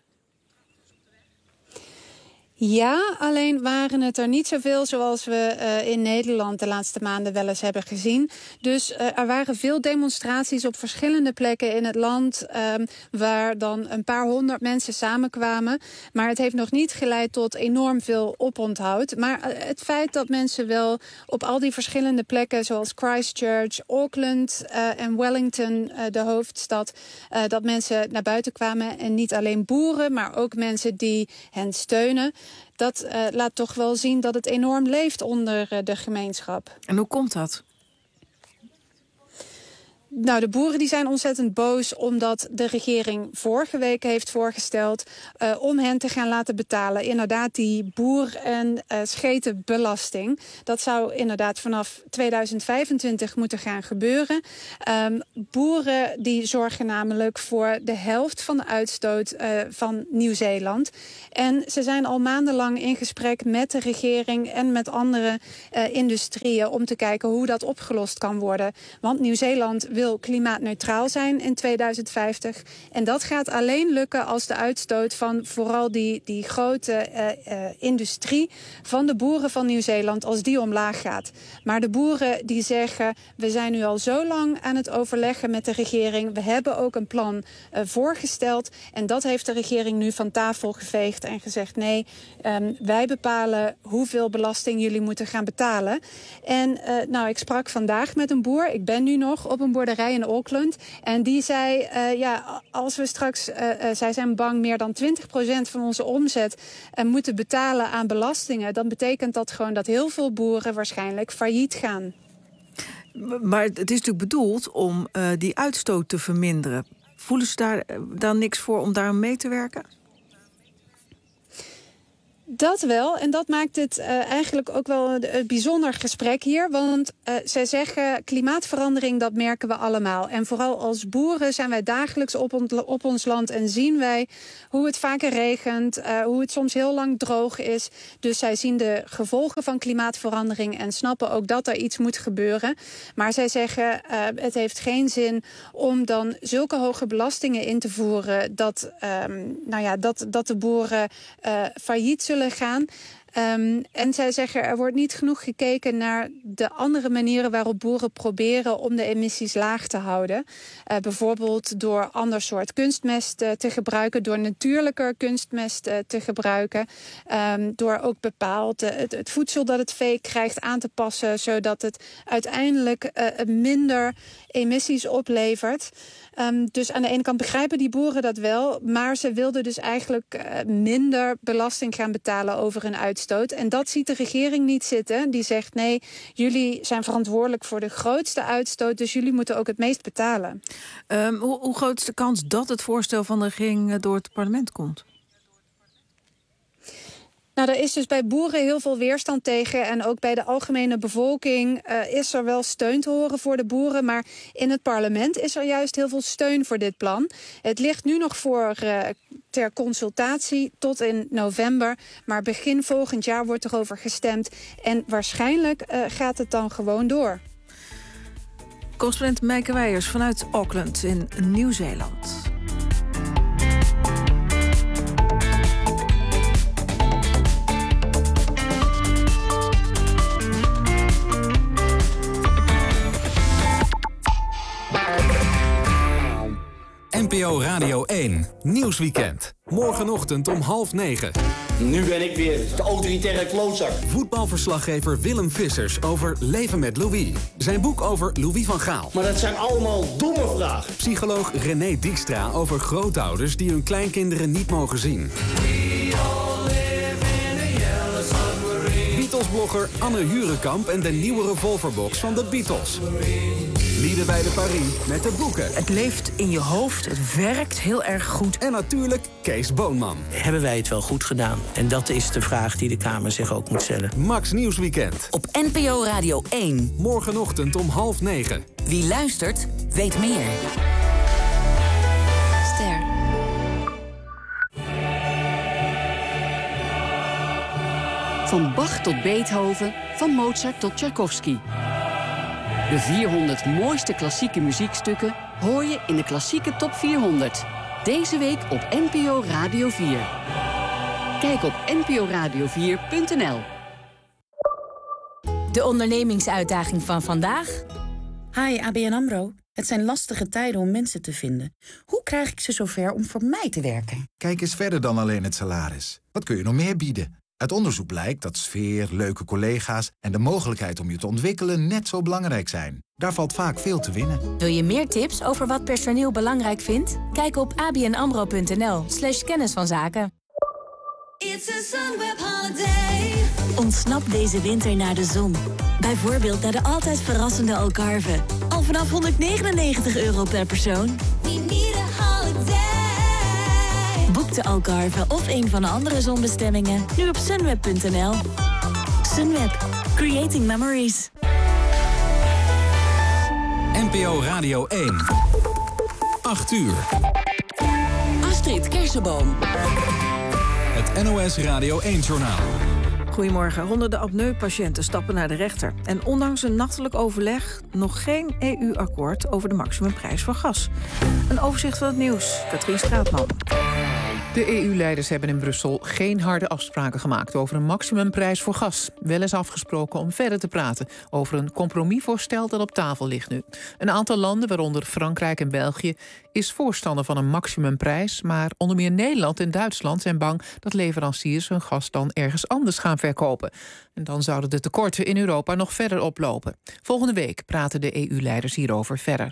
[SPEAKER 1] Ja, alleen waren het er niet zoveel zoals we uh, in Nederland de laatste maanden wel eens hebben gezien. Dus uh, er waren veel demonstraties op verschillende plekken in het land, um, waar dan een paar honderd mensen samenkwamen. Maar het heeft nog niet geleid tot enorm veel oponthoud. Maar uh, het feit dat mensen wel op al die verschillende plekken, zoals Christchurch, Auckland uh, en Wellington, uh, de hoofdstad, uh, dat mensen naar buiten kwamen. En niet alleen boeren, maar ook mensen die hen steunen. Dat uh, laat toch wel zien dat het enorm leeft onder uh, de gemeenschap.
[SPEAKER 2] En hoe komt dat?
[SPEAKER 1] Nou, de boeren die zijn ontzettend boos omdat de regering vorige week heeft voorgesteld uh, om hen te gaan laten betalen. Inderdaad, die boer- en uh, schetenbelasting. Dat zou inderdaad vanaf tweeduizend vijfentwintig moeten gaan gebeuren. Um, boeren die zorgen namelijk voor de helft van de uitstoot uh, van Nieuw-Zeeland. En ze zijn al maandenlang in gesprek met de regering en met andere uh, industrieën om te kijken hoe dat opgelost kan worden. Want Nieuw-Zeeland wil wil klimaatneutraal zijn in tweeduizend vijftig. En dat gaat alleen lukken als de uitstoot van vooral die, die grote uh, uh, industrie van de boeren van Nieuw-Zeeland, als die omlaag gaat. Maar de boeren die zeggen, we zijn nu al zo lang aan het overleggen met de regering. We hebben ook een plan uh, voorgesteld. En dat heeft de regering nu van tafel geveegd en gezegd, nee, um, wij bepalen hoeveel belasting jullie moeten gaan betalen. En uh, nou, ik sprak vandaag met een boer. Ik ben nu nog op een boerderij in Auckland. En die zei, uh, ja, als we straks, uh, uh, zij zijn bang, meer dan twintig procent van onze omzet uh, moeten betalen aan belastingen, dan betekent dat gewoon dat heel veel boeren waarschijnlijk failliet gaan.
[SPEAKER 2] Maar het is natuurlijk bedoeld om uh, die uitstoot te verminderen. Voelen ze daar dan niks voor om daar mee te werken?
[SPEAKER 1] Dat wel, en dat maakt het uh, eigenlijk ook wel een, een bijzonder gesprek hier. Want uh, zij zeggen, klimaatverandering, dat merken we allemaal. En vooral als boeren zijn wij dagelijks op, ont, op ons land en zien wij hoe het vaker regent, uh, hoe het soms heel lang droog is. Dus zij zien de gevolgen van klimaatverandering en snappen ook dat er iets moet gebeuren. Maar zij zeggen, uh, het heeft geen zin om dan zulke hoge belastingen in te voeren dat, um, nou ja, dat, dat de boeren uh, failliet zullen gaan. Um, en zij zeggen, er wordt niet genoeg gekeken naar de andere manieren waarop boeren proberen om de emissies laag te houden. Uh, bijvoorbeeld door ander soort kunstmest uh, te gebruiken, door natuurlijker kunstmest uh, te gebruiken. Um, door ook bepaald uh, het, het voedsel dat het vee krijgt aan te passen, zodat het uiteindelijk uh, minder emissies oplevert. Um, dus aan de ene kant begrijpen die boeren dat wel, maar ze wilden dus eigenlijk uh, minder belasting gaan betalen over hun uitstoot. En dat ziet de regering niet zitten. Die zegt, nee, jullie zijn verantwoordelijk voor de grootste uitstoot, dus jullie moeten ook het meest betalen.
[SPEAKER 2] Um, hoe, hoe groot is de kans dat het voorstel van de regering door het parlement komt?
[SPEAKER 1] Nou, er is dus bij boeren heel veel weerstand tegen. En ook bij de algemene bevolking uh, is er wel steun te horen voor de boeren. Maar in het parlement is er juist heel veel steun voor dit plan. Het ligt nu nog voor uh, ter consultatie tot in november. Maar begin volgend jaar wordt erover gestemd. En waarschijnlijk uh, gaat het dan gewoon door.
[SPEAKER 2] Correspondent Meike Weijers vanuit Auckland in Nieuw-Zeeland.
[SPEAKER 21] N P O Radio één, Nieuwsweekend. Morgenochtend om half negen.
[SPEAKER 22] Nu ben ik weer de autoritaire klootzak.
[SPEAKER 21] Voetbalverslaggever Willem Vissers over Leven met Louis. Zijn boek over Louis van Gaal.
[SPEAKER 22] Maar dat zijn allemaal domme vragen.
[SPEAKER 21] Psycholoog René Dijkstra over grootouders die hun kleinkinderen niet mogen zien. Beatles-blogger Anne Hurenkamp en de nieuwe revolverbox van de Beatles.
[SPEAKER 6] Lieden bij de Paris met de boeken.
[SPEAKER 7] Het leeft in je hoofd, het werkt heel erg goed.
[SPEAKER 6] En natuurlijk Kees Boonman.
[SPEAKER 23] Hebben wij het wel goed gedaan? En dat is de vraag die de Kamer zich ook moet stellen.
[SPEAKER 6] Max Nieuwsweekend.
[SPEAKER 5] Op N P O Radio één.
[SPEAKER 6] Morgenochtend om half negen.
[SPEAKER 5] Wie luistert, weet meer. Ster.
[SPEAKER 24] Van Bach tot Beethoven, van Mozart tot Tchaikovsky. De vierhonderd mooiste klassieke muziekstukken hoor je in de Klassieke Top vierhonderd. Deze week op N P O Radio vier. Kijk op n p o radio vier punt n l.
[SPEAKER 8] De ondernemingsuitdaging van vandaag?
[SPEAKER 25] Hi, A B N AMRO. Het zijn lastige tijden om mensen te vinden. Hoe krijg ik ze zover om voor mij te werken?
[SPEAKER 26] Kijk eens verder dan alleen het salaris. Wat kun je nog meer bieden? Uit onderzoek blijkt dat sfeer, leuke collega's en de mogelijkheid om je te ontwikkelen net zo belangrijk zijn. Daar valt vaak veel te winnen.
[SPEAKER 8] Wil je meer tips over wat personeel belangrijk vindt? Kijk op a b n amro punt n l slash kennis van zaken.
[SPEAKER 27] It's a Sunweb holiday.
[SPEAKER 8] Ontsnap deze winter naar de zon. Bijvoorbeeld naar de altijd verrassende Algarve. Al vanaf honderdnegenennegentig euro per persoon.
[SPEAKER 27] We need a holiday.
[SPEAKER 8] Boek de Algarve of een van de andere zonbestemmingen nu op sunweb punt n l. Sunweb. Creating memories.
[SPEAKER 21] N P O Radio één. acht uur.
[SPEAKER 5] Astrid Kersenboom.
[SPEAKER 21] Het N O S Radio één-journaal.
[SPEAKER 2] Goedemorgen. Honderden apneupatiënten stappen naar de rechter. En ondanks een nachtelijk overleg nog geen E U-akkoord over de maximumprijs voor gas. Een overzicht van het nieuws. Katrien Straatman.
[SPEAKER 3] De E U-leiders hebben in Brussel geen harde afspraken gemaakt over een maximumprijs voor gas. Wel is afgesproken om verder te praten over een compromisvoorstel dat op tafel ligt nu. Een aantal landen, waaronder Frankrijk en België, is voorstander van een maximumprijs. Maar onder meer Nederland en Duitsland zijn bang dat leveranciers hun gas dan ergens anders gaan verkopen. En dan zouden de tekorten in Europa nog verder oplopen. Volgende week praten de E U-leiders hierover verder.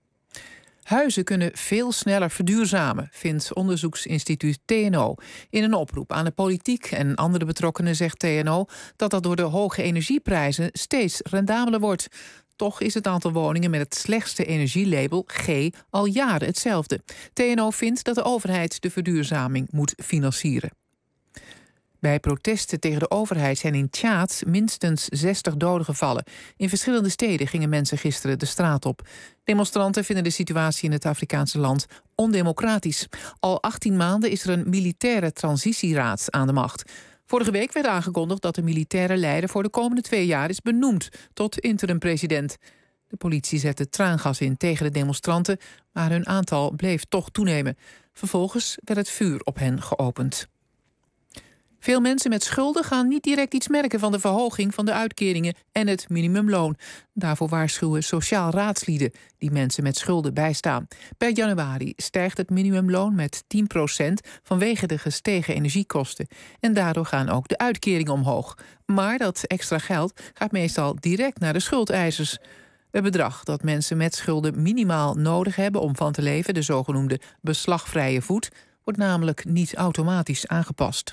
[SPEAKER 3] Huizen kunnen veel sneller verduurzamen, vindt onderzoeksinstituut T N O. In een oproep aan de politiek en andere betrokkenen zegt T N O dat dat door de hoge energieprijzen steeds rendabeler wordt. Toch is het aantal woningen met het slechtste energielabel G al jaren hetzelfde. T N O vindt dat de overheid de verduurzaming moet financieren. Bij protesten tegen de overheid zijn in Tjaad minstens zestig doden gevallen. In verschillende steden gingen mensen gisteren de straat op. Demonstranten vinden de situatie in het Afrikaanse land ondemocratisch. Al achttien maanden is er een militaire transitieraad aan de macht. Vorige week werd aangekondigd dat de militaire leider voor de komende twee jaar is benoemd tot interim-president. De politie zette traangas in tegen de demonstranten, maar hun aantal bleef toch toenemen. Vervolgens werd het vuur op hen geopend. Veel mensen met schulden gaan niet direct iets merken van de verhoging van de uitkeringen en het minimumloon. Daarvoor waarschuwen sociaal raadslieden die mensen met schulden bijstaan. Per januari stijgt het minimumloon met tien procent vanwege de gestegen energiekosten. En daardoor gaan ook de uitkeringen omhoog. Maar dat extra geld gaat meestal direct naar de schuldeisers. Het bedrag dat mensen met schulden minimaal nodig hebben om van te leven, de zogenoemde beslagvrije voet, wordt namelijk niet automatisch aangepast.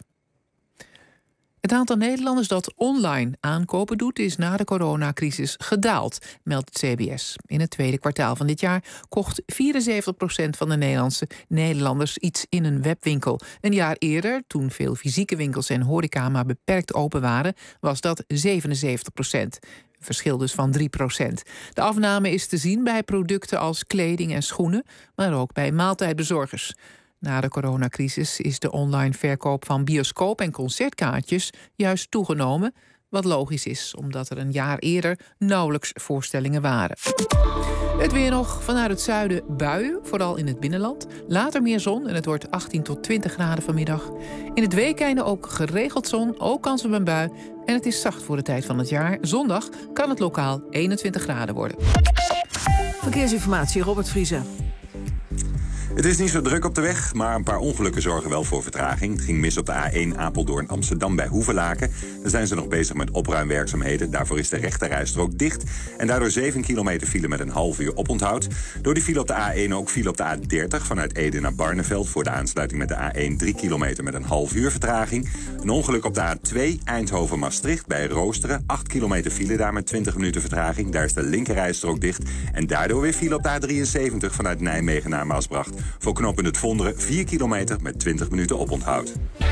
[SPEAKER 3] Het aantal Nederlanders dat online aankopen doet is na de coronacrisis gedaald, meldt het C B S. In het tweede kwartaal van dit jaar kocht vierenzeventig procent van de Nederlandse Nederlanders iets in een webwinkel. Een jaar eerder, toen veel fysieke winkels en horeca maar beperkt open waren, was dat zevenenzeventig procent. Een verschil dus van drie procent. De afname is te zien bij producten als kleding en schoenen, maar ook bij maaltijdbezorgers. Na de coronacrisis is de online verkoop van bioscoop- en concertkaartjes juist toegenomen. Wat logisch is, omdat er een jaar eerder nauwelijks voorstellingen waren. Het weer nog. Vanuit het zuiden buien, vooral in het binnenland. Later meer zon en het wordt achttien tot twintig graden vanmiddag. In het weekende ook geregeld zon, ook kans op een bui. En het is zacht voor de tijd van het jaar. Zondag kan het lokaal eenentwintig graden worden.
[SPEAKER 2] Verkeersinformatie, Robert Vriezen.
[SPEAKER 12] Het is niet zo druk op de weg, maar een paar ongelukken zorgen wel voor vertraging. Het ging mis op de A één Apeldoorn-Amsterdam bij Hoevelaken. Daar zijn ze nog bezig met opruimwerkzaamheden. Daarvoor is de rechterrijstrook dicht. En daardoor zeven kilometer file met een half uur oponthoud. Door die file op de A één ook file op de A dertig vanuit Ede naar Barneveld. Voor de aansluiting met de A één drie kilometer met een half uur vertraging. Een ongeluk op de A twee Eindhoven-Maastricht bij Roosteren. acht kilometer file daar met twintig minuten vertraging. Daar is de linkerrijstrook dicht. En daardoor weer file op de A drieënzeventig vanuit Nijmegen naar Maasbracht. Voor knooppunt Het Vonderen vier kilometer met twintig minuten oponthoud.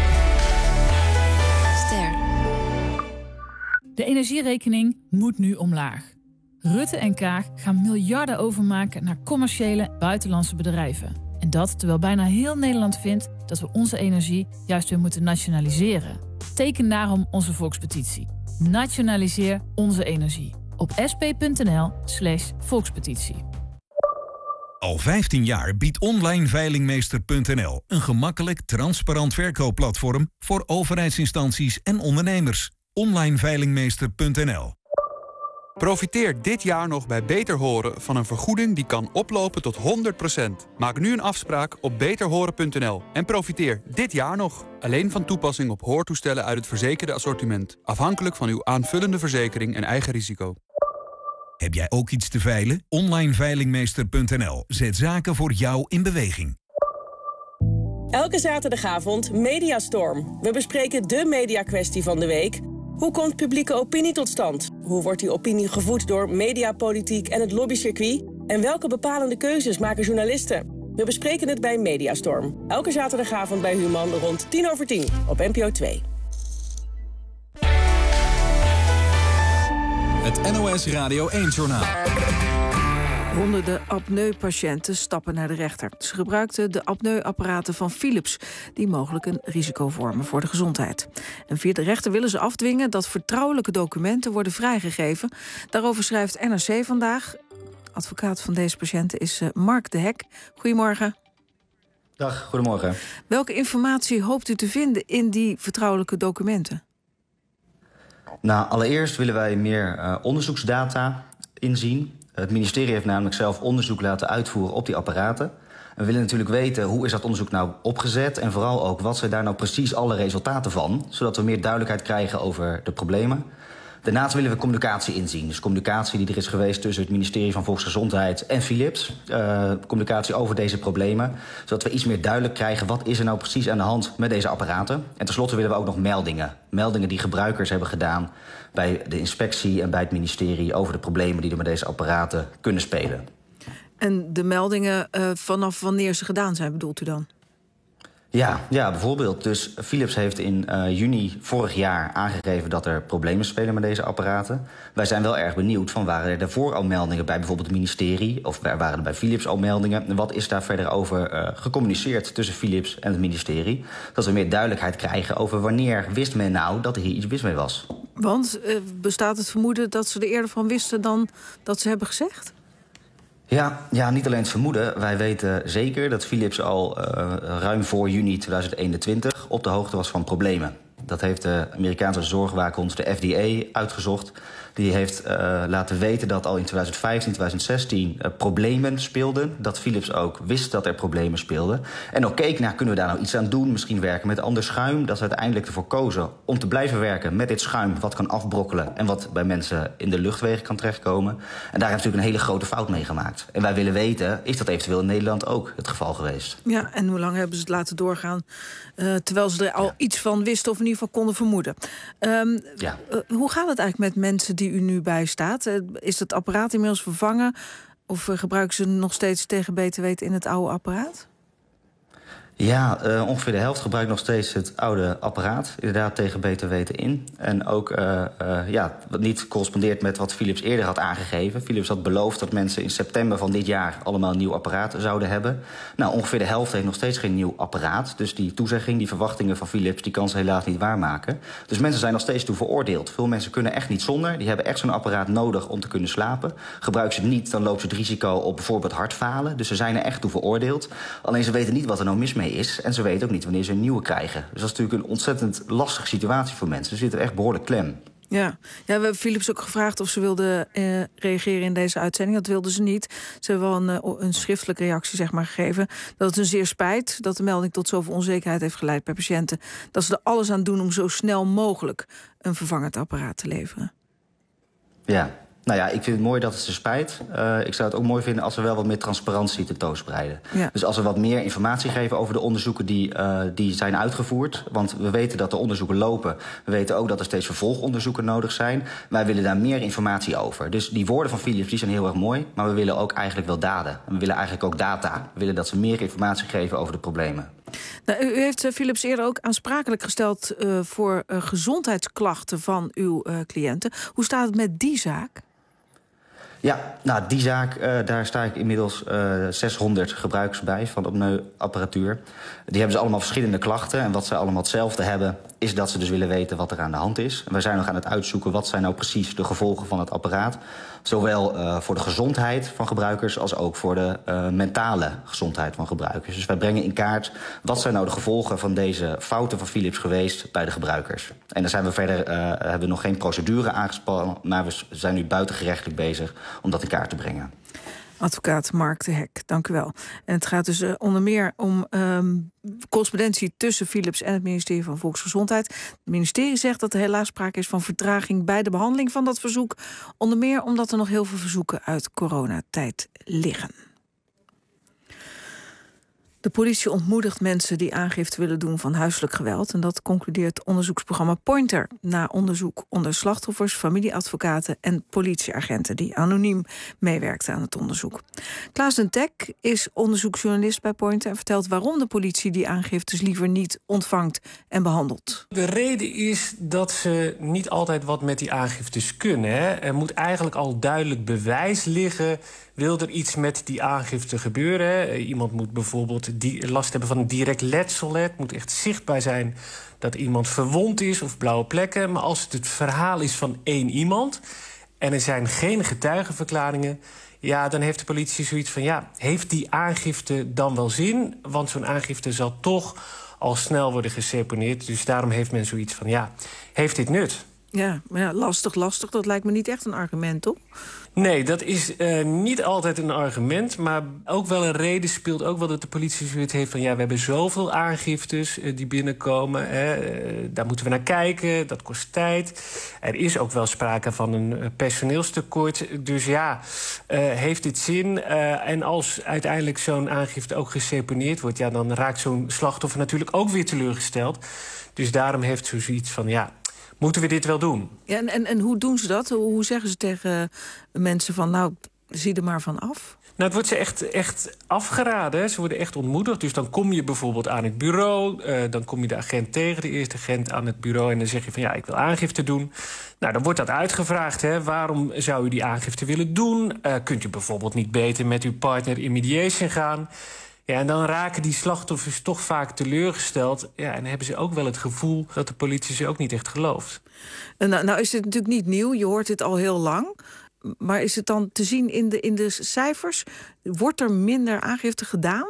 [SPEAKER 4] Ster. De energierekening moet nu omlaag. Rutte en Kaag gaan miljarden overmaken naar commerciële buitenlandse bedrijven. En dat terwijl bijna heel Nederland vindt dat we onze energie juist weer moeten nationaliseren. Teken daarom onze volkspetitie. Nationaliseer onze energie. Op sp.nl slash volkspetitie.
[SPEAKER 9] Al vijftien jaar biedt online veilingmeester punt n l een gemakkelijk, transparant verkoopplatform voor overheidsinstanties en ondernemers. online veilingmeester punt n l.
[SPEAKER 10] Profiteer dit jaar nog bij Beter Horen van een vergoeding die kan oplopen tot honderd procent. Maak nu een afspraak op beter horen punt n l en profiteer dit jaar nog. Alleen van toepassing op hoortoestellen uit het verzekerde assortiment. Afhankelijk van uw aanvullende verzekering en eigen risico.
[SPEAKER 9] Heb jij ook iets te veilen? online veilingmeester punt n l zet zaken voor jou in beweging.
[SPEAKER 11] Elke zaterdagavond Mediastorm. We bespreken de mediakwestie van de week. Hoe komt publieke opinie tot stand? Hoe wordt die opinie gevoed door mediapolitiek en het lobbycircuit? En welke bepalende keuzes maken journalisten? We bespreken het bij Mediastorm. Elke zaterdagavond bij Human rond tien over tien op N P O twee.
[SPEAKER 21] Het N O S Radio één-journaal.
[SPEAKER 2] Honderden apneupatiënten stappen naar de rechter. Ze gebruikten de apneuapparaten van Philips, die mogelijk een risico vormen voor de gezondheid. En via de rechter willen ze afdwingen dat vertrouwelijke documenten worden vrijgegeven. Daarover schrijft N R C vandaag. Advocaat van deze patiënten is Mark de Hek. Goedemorgen.
[SPEAKER 13] Dag, goedemorgen.
[SPEAKER 2] Welke informatie hoopt u te vinden in die vertrouwelijke documenten?
[SPEAKER 13] Nou, allereerst willen wij meer uh, onderzoeksdata inzien. Het ministerie heeft namelijk zelf onderzoek laten uitvoeren op die apparaten. En we willen natuurlijk weten hoe is dat onderzoek nou opgezet en vooral ook wat zijn daar nou precies alle resultaten van, zodat we meer duidelijkheid krijgen over de problemen. Daarnaast willen we communicatie inzien. Dus communicatie die er is geweest tussen het ministerie van Volksgezondheid en Philips. Uh, communicatie over deze problemen. Zodat we iets meer duidelijk krijgen wat is er nou precies aan de hand met deze apparaten. En tenslotte willen we ook nog meldingen. Meldingen die gebruikers hebben gedaan bij de inspectie en bij het ministerie over de problemen die er met deze apparaten kunnen spelen.
[SPEAKER 2] En de meldingen uh, vanaf wanneer ze gedaan zijn, bedoelt u dan?
[SPEAKER 13] Ja, ja, bijvoorbeeld. Dus Philips heeft in uh, juni vorig jaar aangegeven dat er problemen spelen met deze apparaten. Wij zijn wel erg benieuwd van waren er daarvoor al meldingen bij bijvoorbeeld het ministerie of waren er bij Philips al meldingen en wat is daar verder over uh, gecommuniceerd tussen Philips en het ministerie. Dat we meer duidelijkheid krijgen over wanneer wist men nou dat er hier iets mis mee was.
[SPEAKER 2] Want uh, bestaat het vermoeden dat ze er eerder van wisten dan dat ze hebben gezegd?
[SPEAKER 13] Ja, ja, niet alleen het vermoeden. Wij weten zeker dat Philips al uh, ruim voor juni tweeduizend eenentwintig op de hoogte was van problemen. Dat heeft de Amerikaanse zorgwaakhond, de F D A, uitgezocht. Die heeft uh, laten weten dat al in tweeduizend vijftien, tweeduizend zestien uh, problemen speelden. Dat Philips ook wist dat er problemen speelden. En ook keek naar, kunnen we daar nou iets aan doen? Misschien werken met ander schuim. Dat ze uiteindelijk ervoor kozen om te blijven werken met dit schuim wat kan afbrokkelen en wat bij mensen in de luchtwegen kan terechtkomen. En daar hebben we natuurlijk een hele grote fout mee gemaakt. En wij willen weten, is dat eventueel in Nederland ook het geval geweest?
[SPEAKER 2] Ja, en hoe lang hebben ze het laten doorgaan uh, terwijl ze er al ja. iets van wisten of in ieder geval konden vermoeden? Um, ja. uh, hoe gaat het eigenlijk met mensen die u nu bijstaat? Uh, is het apparaat inmiddels vervangen of uh, gebruiken ze nog steeds tegen beter weten in het oude apparaat?
[SPEAKER 13] Ja, uh, ongeveer de helft gebruikt nog steeds het oude apparaat. Inderdaad, tegen beter weten in. En ook uh, uh, ja, wat niet correspondeert met wat Philips eerder had aangegeven. Philips had beloofd dat mensen in september van dit jaar allemaal een nieuw apparaat zouden hebben. Nou, ongeveer de helft heeft nog steeds geen nieuw apparaat. Dus die toezegging, die verwachtingen van Philips, die kan ze helaas niet waarmaken. Dus mensen zijn nog steeds toe veroordeeld. Veel mensen kunnen echt niet zonder. Die hebben echt zo'n apparaat nodig om te kunnen slapen. Gebruiken ze het niet, dan lopen ze het risico op bijvoorbeeld hartfalen. Dus ze zijn er echt toe veroordeeld. Alleen ze weten niet wat er nou mis mee is. En ze weten ook niet wanneer ze een nieuwe krijgen. Dus dat is natuurlijk een ontzettend lastige situatie voor mensen. Ze zitten echt behoorlijk klem.
[SPEAKER 2] Ja, ja, we hebben Philips ook gevraagd of ze wilden uh, reageren in deze uitzending. Dat wilden ze niet. Ze hebben wel een, uh, een schriftelijke reactie zeg maar, gegeven. Dat het een zeer spijt dat de melding tot zoveel onzekerheid heeft geleid bij patiënten. Dat ze er alles aan doen om zo snel mogelijk een vervangend apparaat te leveren.
[SPEAKER 13] Ja. Nou ja, ik vind het mooi dat het ze spijt. Uh, ik zou het ook mooi vinden als we wel wat meer transparantie tentoonspreiden. Ja. Dus als we wat meer informatie geven over de onderzoeken die, uh, die zijn uitgevoerd. Want we weten dat de onderzoeken lopen. We weten ook dat er steeds vervolgonderzoeken nodig zijn. Wij willen daar meer informatie over. Dus die woorden van Philips die zijn heel erg mooi. Maar we willen ook eigenlijk wel daden. En we willen eigenlijk ook data. We willen dat ze meer informatie geven over de problemen.
[SPEAKER 2] Nou, u heeft uh, Philips eerder ook aansprakelijk gesteld uh, voor uh, gezondheidsklachten van uw uh, cliënten. Hoe staat het met die zaak?
[SPEAKER 13] Ja, nou, die zaak, uh, daar sta ik inmiddels uh, zeshonderd gebruikers bij van opneuapparatuur. Die hebben ze allemaal verschillende klachten. En wat ze allemaal hetzelfde hebben, is dat ze dus willen weten wat er aan de hand is. En wij zijn nog aan het uitzoeken wat zijn nou precies de gevolgen van het apparaat. Zowel uh, voor de gezondheid van gebruikers als ook voor de uh, mentale gezondheid van gebruikers. Dus wij brengen in kaart wat zijn nou de gevolgen van deze fouten van Philips geweest bij de gebruikers. En daar zijn we verder, uh, hebben we nog geen procedure aangespannen, maar we zijn nu buitengerechtelijk bezig om dat in kaart te brengen.
[SPEAKER 2] Advocaat Mark de Hek, dank u wel. En het gaat dus uh, onder meer om um, correspondentie tussen Philips en het ministerie van Volksgezondheid. Het ministerie zegt dat er helaas sprake is van vertraging bij de behandeling van dat verzoek. Onder meer omdat er nog heel veel verzoeken uit coronatijd liggen. De politie ontmoedigt mensen die aangifte willen doen van huiselijk geweld. En dat concludeert onderzoeksprogramma Pointer. Na onderzoek onder slachtoffers, familieadvocaten en politieagenten die anoniem meewerkten aan het onderzoek. Klaas den Tek is onderzoeksjournalist bij Pointer en vertelt waarom de politie die aangiftes liever niet ontvangt en behandelt.
[SPEAKER 14] De reden is dat ze niet altijd wat met die aangiftes kunnen. Hè. Er moet eigenlijk al duidelijk bewijs liggen. Wil er iets met die aangifte gebeuren? Hè? Iemand moet bijvoorbeeld die last hebben van een direct letsel. Het moet echt zichtbaar zijn dat iemand verwond is of blauwe plekken. Maar als het het verhaal is van één iemand en er zijn geen getuigenverklaringen, ja, dan heeft de politie zoiets van, ja, heeft die aangifte dan wel zin? Want zo'n aangifte zal toch al snel worden geseponeerd. Dus daarom heeft men zoiets van, ja, heeft dit nut?
[SPEAKER 2] Ja, maar ja, lastig, lastig, dat lijkt me niet echt een argument, toch?
[SPEAKER 14] Nee, dat is uh, niet altijd een argument. Maar ook wel een reden speelt ook wel dat de politie zoiets heeft van, ja, we hebben zoveel aangiftes uh, die binnenkomen. Hè, uh, daar moeten we naar kijken, dat kost tijd. Er is ook wel sprake van een uh, personeelstekort. Dus ja, uh, heeft dit zin? Uh, en als uiteindelijk zo'n aangifte ook geseponeerd wordt, ja, dan raakt zo'n slachtoffer natuurlijk ook weer teleurgesteld. Dus daarom heeft ze zoiets van, ja, moeten we dit wel doen?
[SPEAKER 2] Ja, en, en, en hoe doen ze dat? Hoe zeggen ze tegen mensen van, nou, zie er maar van af?
[SPEAKER 14] Nou, het wordt ze echt, echt afgeraden. Ze worden echt ontmoedigd. Dus dan kom je bijvoorbeeld aan het bureau. Uh, dan kom je de agent tegen, de eerste agent aan het bureau. En dan zeg je van, ja, ik wil aangifte doen. Nou, dan wordt dat uitgevraagd. Hè. Waarom zou u die aangifte willen doen? Uh, kunt u bijvoorbeeld niet beter met uw partner in mediation gaan? Ja, en dan raken die slachtoffers toch vaak teleurgesteld. Ja, en dan hebben ze ook wel het gevoel dat de politie ze ook niet echt gelooft.
[SPEAKER 2] Nou, nou is dit natuurlijk niet nieuw, je hoort dit al heel lang. Maar is het dan te zien in de, in de cijfers? Wordt er minder aangifte gedaan?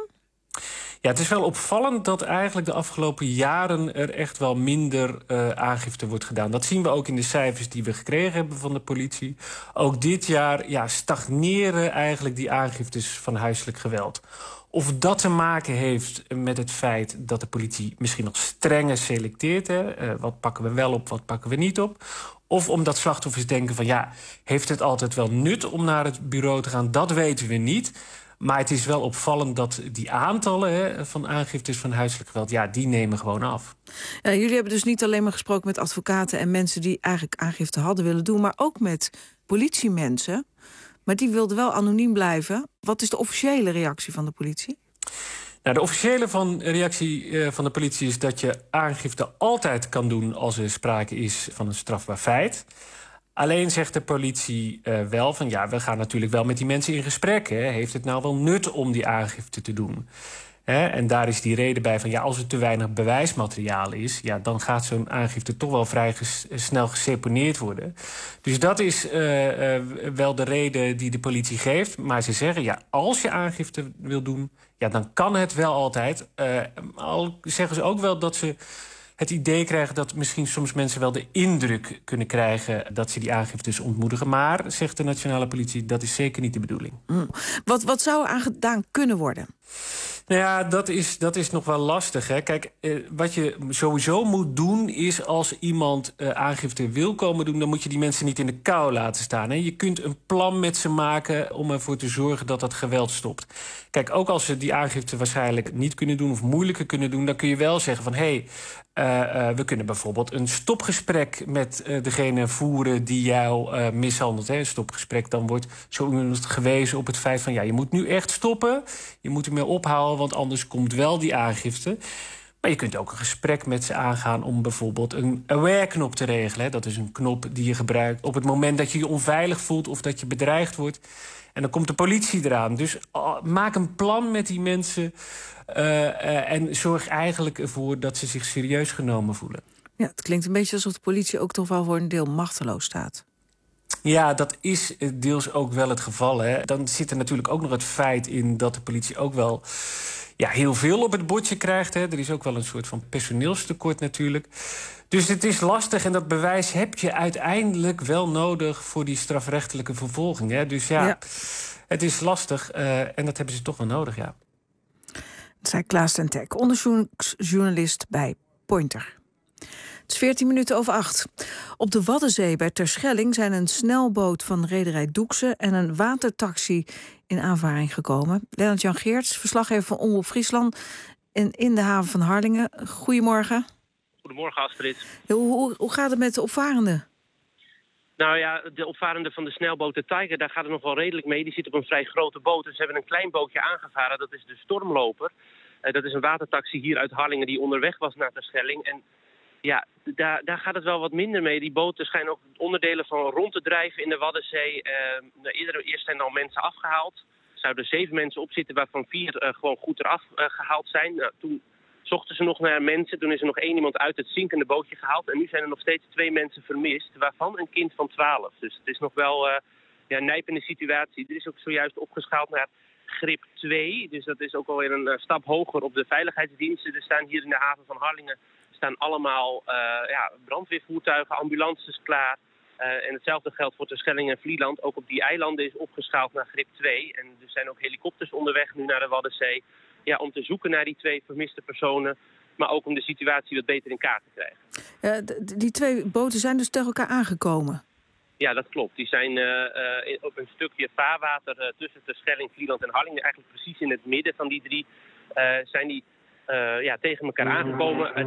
[SPEAKER 14] Ja, het is wel opvallend dat eigenlijk de afgelopen jaren er echt wel minder uh, aangifte wordt gedaan. Dat zien we ook in de cijfers die we gekregen hebben van de politie. Ook dit jaar ja, stagneren eigenlijk die aangiftes van huiselijk geweld. Of dat te maken heeft met het feit dat de politie misschien nog strenger selecteert. Hè? Uh, wat pakken we wel op, wat pakken we niet op. Of omdat slachtoffers denken van, ja, heeft het altijd wel nut om naar het bureau te gaan? Dat weten we niet. Maar het is wel opvallend dat die aantallen hè, van aangiftes van huiselijk geweld, ja, die nemen gewoon af.
[SPEAKER 2] Ja, jullie hebben dus niet alleen maar gesproken met advocaten en mensen die eigenlijk aangifte hadden willen doen, maar ook met politiemensen. Maar die wilden wel anoniem blijven. Wat is de officiële reactie van de politie?
[SPEAKER 14] Nou, de officiële van reactie uh, van de politie is dat je aangifte altijd kan doen als er sprake is van een strafbaar feit. Alleen zegt de politie uh, wel van, ja, we gaan natuurlijk wel met die mensen in gesprek. Hè. Heeft het nou wel nut om die aangifte te doen? Hè? En daar is die reden bij van, ja, als er te weinig bewijsmateriaal is, ja, dan gaat zo'n aangifte toch wel vrij ges- snel geseponeerd worden. Dus dat is uh, uh, wel de reden die de politie geeft. Maar ze zeggen, ja, als je aangifte wil doen, ja, dan kan het wel altijd. Uh, al zeggen ze ook wel dat ze het idee krijgen dat misschien soms mensen wel de indruk kunnen krijgen dat ze die aangiftes ontmoedigen. Maar, zegt de nationale politie, dat is zeker niet de bedoeling.
[SPEAKER 2] Mm. Wat, wat zou er aan gedaan kunnen worden?
[SPEAKER 14] Nou ja, dat is, dat is nog wel lastig. Hè? Kijk, eh, wat je sowieso moet doen is als iemand eh, aangifte wil komen doen, dan moet je die mensen niet in de kou laten staan. Hè? Je kunt een plan met ze maken om ervoor te zorgen dat dat geweld stopt. Kijk, ook als ze die aangifte waarschijnlijk niet kunnen doen of moeilijker kunnen doen, dan kun je wel zeggen van hé, hey, uh, uh, we kunnen bijvoorbeeld een stopgesprek met uh, degene voeren die jou uh, mishandelt. Hè? Een stopgesprek, dan wordt zo iemand gewezen op het feit van ja, je moet nu echt stoppen, je moet ermee ophouden, want anders komt wel die aangifte. Maar je kunt ook een gesprek met ze aangaan om bijvoorbeeld een aware-knop te regelen. Hè? Dat is een knop die je gebruikt op het moment dat je je onveilig voelt of dat je bedreigd wordt. En dan komt de politie eraan. Dus uh, maak een plan met die mensen uh, uh, en zorg eigenlijk ervoor dat ze zich serieus genomen voelen.
[SPEAKER 2] Ja, het klinkt een beetje alsof de politie ook toch wel voor een deel machteloos staat.
[SPEAKER 14] Ja, dat is deels ook wel het geval. Hè. Dan zit er natuurlijk ook nog het feit in dat de politie ook wel ja, heel veel op het bordje krijgt. Hè. Er is ook wel een soort van personeelstekort natuurlijk. Dus het is lastig en dat bewijs heb je uiteindelijk wel nodig voor die strafrechtelijke vervolging. Hè. Dus ja, ja, het is lastig uh, en dat hebben ze toch wel nodig, ja.
[SPEAKER 2] Dat zei Klaas ten Tek, onderzoeksjournalist bij Pointer. Het is veertien minuten over acht. Op de Waddenzee bij Terschelling zijn een snelboot van rederij Doekse en een watertaxi in aanvaring gekomen. Lennart-Jan Geerts, verslaggever van Omroep Friesland en in de haven van Harlingen. Goedemorgen.
[SPEAKER 1] Goedemorgen, Astrid.
[SPEAKER 2] Hoe, hoe, hoe gaat het met de opvarenden?
[SPEAKER 1] Nou ja, de opvarenden van de snelboot de Tiger, daar gaat het nog wel redelijk mee. Die zit op een vrij grote boot. Dus ze hebben een klein bootje aangevaren, dat is de Stormloper. Uh, dat is een watertaxi hier uit Harlingen die onderweg was naar Terschelling. En ja, daar, daar gaat het wel wat minder mee. Die boten schijnen ook onderdelen van rond te drijven in de Waddenzee. Uh, eerder, eerst zijn er al mensen afgehaald. Er zouden zeven mensen op zitten, waarvan vier uh, gewoon goed eraf uh, gehaald zijn. Nou, toen zochten ze nog naar mensen. Toen is er nog één iemand uit het zinkende bootje gehaald. En nu zijn er nog steeds twee mensen vermist, waarvan een kind van twaalf. Dus het is nog wel uh, ja, een nijpende situatie. Er is ook zojuist opgeschaald naar grip twee. Dus dat is ook alweer een uh, stap hoger op de veiligheidsdiensten. Er staan hier in de haven van Harlingen staan allemaal uh, ja, brandweervoertuigen, ambulances klaar. Uh, en hetzelfde geldt voor Terschelling en Vlieland. Ook op die eilanden is opgeschaald naar grip twee. En er zijn ook helikopters onderweg nu naar de Waddenzee. Ja, om te zoeken naar die twee vermiste personen. Maar ook om de situatie wat beter in kaart te krijgen.
[SPEAKER 2] Uh, d- die twee boten zijn dus tegen elkaar aangekomen?
[SPEAKER 1] Ja, dat klopt. Die zijn uh, uh, op een stukje vaarwater uh, tussen Terschelling, Vlieland en Harlingen. Eigenlijk precies in het midden van die drie uh, zijn die Uh, ja, tegen elkaar aangekomen. Het,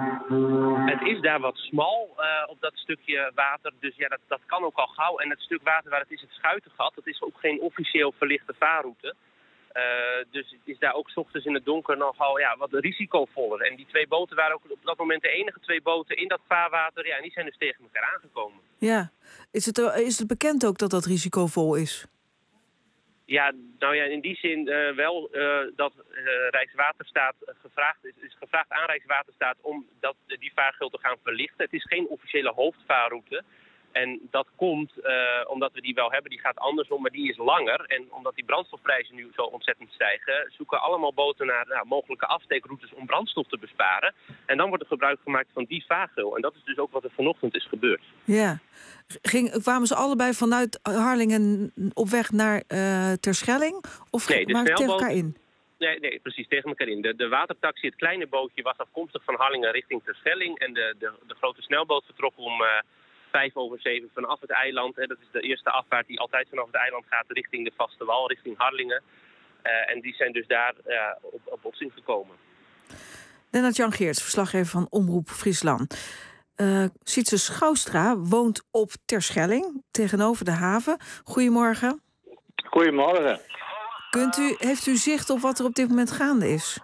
[SPEAKER 1] het is daar wat smal uh, op dat stukje water. Dus ja, dat, dat kan ook al gauw. En het stuk water waar het is, het Schuitengat, dat is ook geen officieel verlichte vaarroute. Uh, dus het is daar ook 's ochtends in het donker nogal ja, wat risicovoller. En die twee boten waren ook op dat moment de enige twee boten in dat vaarwater. Ja, en die zijn dus tegen elkaar aangekomen.
[SPEAKER 2] Ja. Is het, is het bekend ook dat dat risicovol is?
[SPEAKER 1] Ja, nou ja, in die zin uh, wel uh, dat uh, Rijkswaterstaat gevraagd is, is gevraagd aan Rijkswaterstaat om dat, uh, die vaargeul te gaan verlichten. Het is geen officiële hoofdvaarroute. En dat komt uh, omdat we die wel hebben, die gaat andersom, maar die is langer. En omdat die brandstofprijzen nu zo ontzettend stijgen, zoeken allemaal boten naar nou, mogelijke afsteekroutes om brandstof te besparen. En dan wordt er gebruik gemaakt van die vaargeul. En dat is dus ook wat er vanochtend is gebeurd.
[SPEAKER 2] Ja. Ging, kwamen ze allebei vanuit Harlingen op weg naar uh, Terschelling? Of
[SPEAKER 1] nee, de
[SPEAKER 2] maar
[SPEAKER 1] snelboot,
[SPEAKER 2] tegen elkaar in?
[SPEAKER 1] Nee, nee, precies, tegen elkaar in. De, de watertaxi, het kleine bootje, was afkomstig van Harlingen richting Terschelling. En de, de, de grote snelboot vertrok om uh, vijf over zeven vanaf het eiland. Hè. Dat is de eerste afvaart die altijd vanaf het eiland gaat richting de vaste wal, richting Harlingen. Uh, en die zijn dus daar uh, op, op botsing gekomen.
[SPEAKER 2] Lennart-Jan Geerts, verslaggever van Omroep Friesland. Uh, Sietse Schouwstra woont op Terschelling, tegenover de haven. Goedemorgen.
[SPEAKER 15] Goedemorgen.
[SPEAKER 2] Kunt u, heeft u zicht op wat er op dit moment gaande is?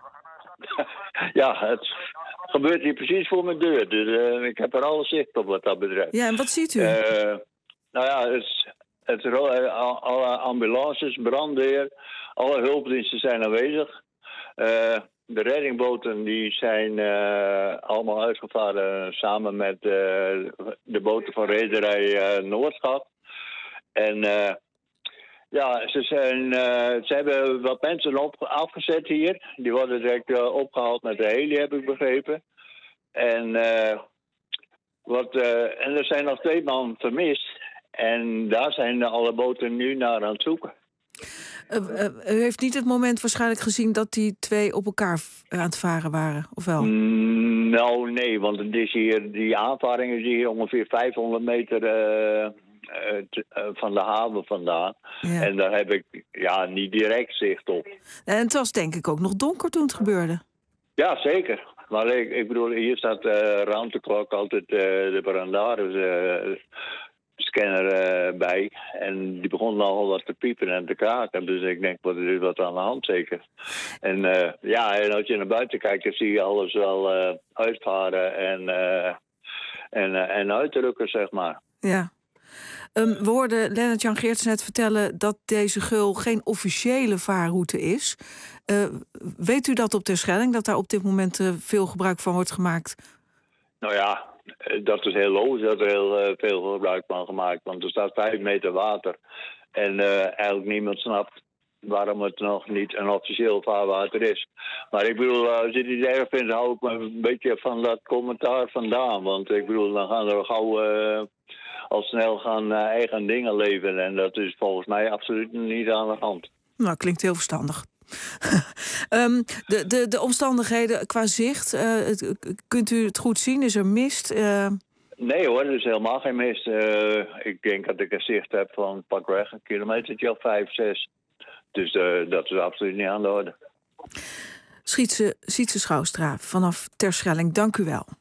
[SPEAKER 15] Ja, het gebeurt hier precies voor mijn deur. Dus uh, ik heb er alle zicht op wat dat betreft.
[SPEAKER 2] Ja, en wat ziet u? Uh,
[SPEAKER 15] nou ja, het, het, alle ambulances, brandweer, alle hulpdiensten zijn aanwezig. Uh, De reddingboten die zijn uh, allemaal uitgevaren samen met uh, de boten van rederij uh, Noordschap. En uh, ja, ze, zijn, uh, ze hebben wat mensen op, afgezet hier. Die worden direct uh, opgehaald met de heli, heb ik begrepen. En, uh, wat, uh, en er zijn nog twee man vermist. En daar zijn alle boten nu naar aan het zoeken.
[SPEAKER 2] Uh, uh, u heeft niet het moment waarschijnlijk gezien dat die twee op elkaar aan het varen waren, of wel?
[SPEAKER 15] Mm, nou, nee, want het is hier, die aanvaring is hier ongeveer vijfhonderd meter uh, uh, t, uh, van de haven vandaan. Ja. En daar heb ik ja, niet direct zicht op.
[SPEAKER 2] En het was denk ik ook nog donker toen het gebeurde.
[SPEAKER 15] Ja, zeker. Maar ik, ik bedoel, hier staat uh, ruimteklok altijd uh, de Brandaris uh, scanner uh, bij. En die begon nogal wat te piepen en te kraken. Dus ik denk, wat er is wat aan de hand zeker. En uh, ja, en als je naar buiten kijkt, dan zie je alles wel uh, uitvaren en, uh, en, uh, en uitdrukken, zeg maar.
[SPEAKER 2] Ja. Um, we hoorden Lennart-Jan Geerts net vertellen dat deze geul geen officiële vaarroute is. Uh, weet u dat op Terschelling, dat daar op dit moment uh, veel gebruik van wordt gemaakt?
[SPEAKER 15] Nou ja, dat is heel logisch dat er heel uh, veel gebruik van gemaakt. Want er staat vijf meter water. En uh, eigenlijk niemand snapt waarom het nog niet een officieel vaarwater is. Maar ik bedoel, uh, als je het niet erg vindt, hou ik me een beetje van dat commentaar vandaan. Want ik bedoel, dan gaan er gauw uh, al snel gaan uh, eigen dingen leven. En dat is volgens mij absoluut niet aan de hand.
[SPEAKER 2] Nou, klinkt heel verstandig. um, de, de, de omstandigheden qua zicht, uh, kunt u het goed zien? Is er mist? Uh...
[SPEAKER 15] Nee hoor, er is helemaal geen mist. Uh, ik denk dat ik een zicht heb van pakweg een kilometertje of vijf, zes. Dus uh, dat is absoluut niet aan de orde.
[SPEAKER 2] Sietse, Sietse Schouwstra vanaf Terschelling, dank u wel.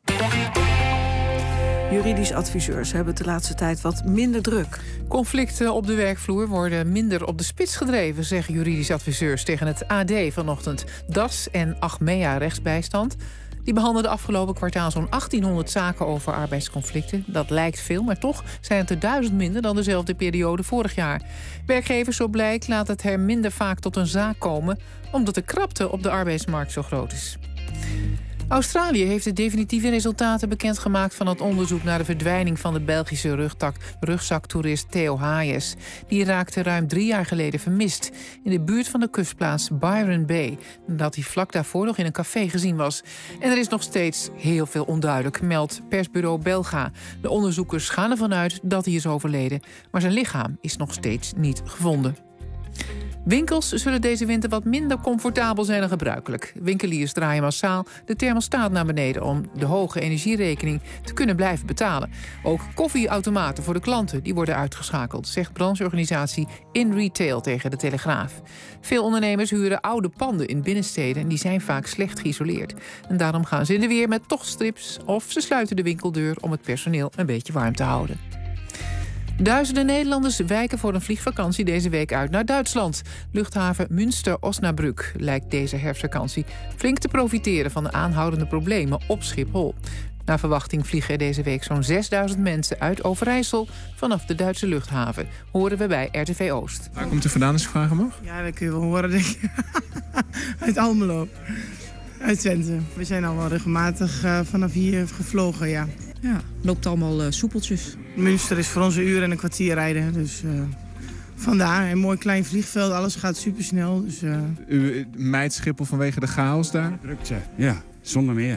[SPEAKER 2] Juridisch adviseurs hebben het de laatste tijd wat minder druk.
[SPEAKER 3] Conflicten op de werkvloer worden minder op de spits gedreven, zeggen juridisch adviseurs tegen het A D vanochtend. D A S en Achmea Rechtsbijstand die behandelden afgelopen kwartaal zo'n achttienhonderd zaken over arbeidsconflicten. Dat lijkt veel, maar toch zijn het er duizend minder dan dezelfde periode vorig jaar. Werkgevers, zo blijkt, laten het er minder vaak tot een zaak komen, omdat de krapte op de arbeidsmarkt zo groot is. Australië heeft de definitieve resultaten bekendgemaakt van het onderzoek naar de verdwijning van de Belgische rugtak, rugzaktoerist Theo Hayes. Die raakte ruim drie jaar geleden vermist in de buurt van de kustplaats Byron Bay, nadat hij vlak daarvoor nog in een café gezien was. En er is nog steeds heel veel onduidelijk, meldt persbureau Belga. De onderzoekers gaan ervan uit dat hij is overleden, maar zijn lichaam is nog steeds niet gevonden. Winkels zullen deze winter wat minder comfortabel zijn dan gebruikelijk. Winkeliers draaien massaal de thermostaat naar beneden om de hoge energierekening te kunnen blijven betalen. Ook koffieautomaten voor de klanten die worden uitgeschakeld, zegt brancheorganisatie In Retail tegen de Telegraaf. Veel ondernemers huren oude panden in binnensteden en die zijn vaak slecht geïsoleerd. En daarom gaan ze in de weer met tochtstrips of ze sluiten de winkeldeur om het personeel een beetje warm te houden. Duizenden Nederlanders wijken voor een vliegvakantie deze week uit naar Duitsland. Luchthaven Münster-Osnabrück lijkt deze herfstvakantie flink te profiteren van de aanhoudende problemen op Schiphol. Naar verwachting vliegen er deze week zo'n zesduizend mensen uit Overijssel vanaf de Duitse luchthaven. Horen we bij R T V Oost.
[SPEAKER 7] Waar komt u vandaan als ik vragen mag?
[SPEAKER 16] Ja, dat kun je wel horen, denk ik. Uit Almelo. Uit Twente. We zijn al wel regelmatig uh, vanaf hier gevlogen, ja.
[SPEAKER 17] Ja, loopt allemaal uh, soepeltjes.
[SPEAKER 16] Münster is voor ons een uur en een kwartier rijden. Dus uh, vandaar, een mooi klein vliegveld, alles gaat supersnel. Dus, uh...
[SPEAKER 7] U mijt Schiphol vanwege de chaos daar?
[SPEAKER 18] Drukte, ja, zonder meer.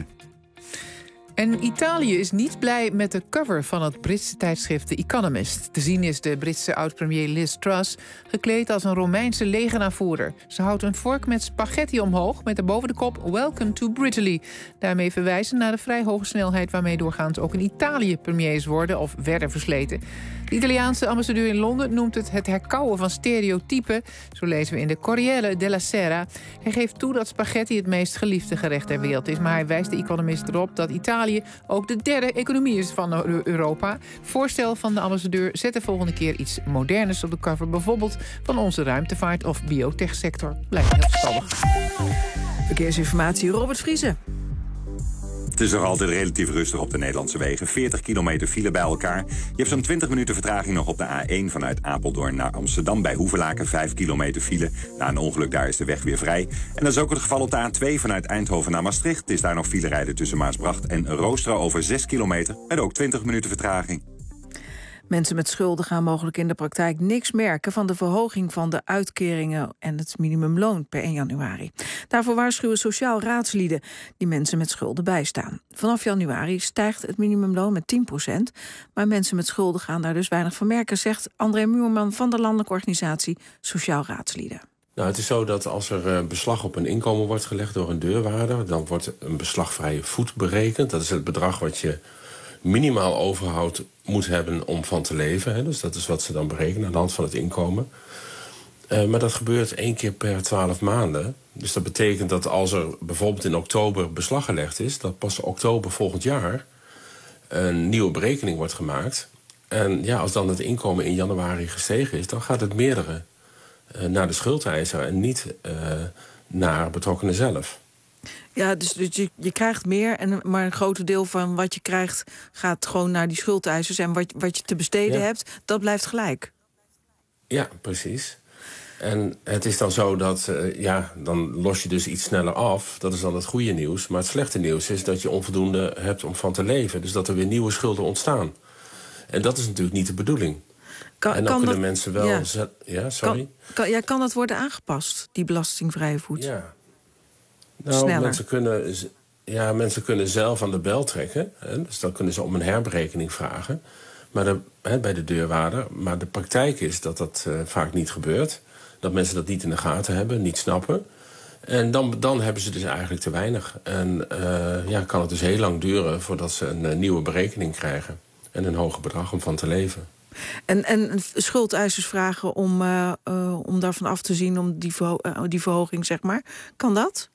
[SPEAKER 3] En Italië is niet blij met de cover van het Britse tijdschrift The Economist. Te zien is de Britse oud-premier Liz Truss gekleed als een Romeinse legeraanvoerder. Ze houdt een vork met spaghetti omhoog met daarboven de kop Welcome to Brittany. Daarmee verwijzen naar de vrij hoge snelheid waarmee doorgaans ook in Italië premiers worden of werden versleten. De Italiaanse ambassadeur in Londen noemt het het herkauwen van stereotypen. Zo lezen we in de Corriere della Sera. Hij geeft toe dat spaghetti het meest geliefde gerecht ter wereld is, maar hij wijst de Economist erop dat Italië ook de derde economie is van Europa. Voorstel van de ambassadeur: zet de volgende keer iets moderners op de cover, bijvoorbeeld van onze ruimtevaart of biotechsector. Blijkt heel verstandig.
[SPEAKER 2] Verkeersinformatie, Robert Vriese.
[SPEAKER 12] Het is nog altijd relatief rustig op de Nederlandse wegen. veertig kilometer file bij elkaar. Je hebt zo'n twintig minuten vertraging nog op de A één vanuit Apeldoorn naar Amsterdam. Bij Hoevelaken vijf kilometer file. Na een ongeluk daar is de weg weer vrij. En dat is ook het geval op de A twee vanuit Eindhoven naar Maastricht. Het is daar nog file rijden tussen Maasbracht en Roostra over zes kilometer. Met ook twintig minuten vertraging.
[SPEAKER 2] Mensen met schulden gaan mogelijk in de praktijk niks merken van de verhoging van de uitkeringen en het minimumloon per één januari. Daarvoor waarschuwen sociaal raadslieden die mensen met schulden bijstaan. Vanaf januari stijgt het minimumloon met tien procent, maar mensen met schulden gaan daar dus weinig van merken, zegt André Muurman van de landelijke organisatie Sociaal Raadslieden.
[SPEAKER 6] Nou, het is zo dat als er beslag op een inkomen wordt gelegd door een deurwaarder, dan wordt een beslagvrije voet berekend. Dat is het bedrag wat je minimaal overhoud moet hebben om van te leven. Hè. Dus dat is wat ze dan berekenen aan de hand van het inkomen. Uh, maar dat gebeurt één keer per twaalf maanden. Dus dat betekent dat als er bijvoorbeeld in oktober beslag gelegd is, dat pas oktober volgend jaar een nieuwe berekening wordt gemaakt. En ja, als dan het inkomen in januari gestegen is, dan gaat het meerdere uh, naar de schuldeiser en niet uh, naar betrokkenen zelf.
[SPEAKER 2] Ja, dus, dus je, je krijgt meer, en, maar een groot deel van wat je krijgt gaat gewoon naar die schuldeisers. En wat, wat je te besteden ja. hebt, dat blijft gelijk.
[SPEAKER 6] Ja, precies. En het is dan zo dat, uh, ja, dan los je dus iets sneller af. Dat is dan het goede nieuws. Maar het slechte nieuws is dat je onvoldoende hebt om van te leven. Dus dat er weer nieuwe schulden ontstaan. En dat is natuurlijk niet de bedoeling. Kan, en dan kunnen dat, mensen wel... Ja, zet, ja sorry?
[SPEAKER 2] Kan, kan, ja, kan dat worden aangepast, die belastingvrije voet?
[SPEAKER 6] Ja. Nou, mensen kunnen, ja, mensen kunnen zelf aan de bel trekken. Hè, dus dan kunnen ze om een herberekening vragen. Maar de, hè, bij de deurwaarder. Maar de praktijk is dat dat uh, vaak niet gebeurt. Dat mensen dat niet in de gaten hebben, niet snappen. En dan, dan hebben ze dus eigenlijk te weinig. En uh, ja, kan het dus heel lang duren voordat ze een uh, nieuwe berekening krijgen. En een hoger bedrag om van te leven.
[SPEAKER 2] En, en schuldeisers vragen om, uh, uh, om daarvan af te zien, om die, verho- uh, die verhoging, zeg maar. Kan dat?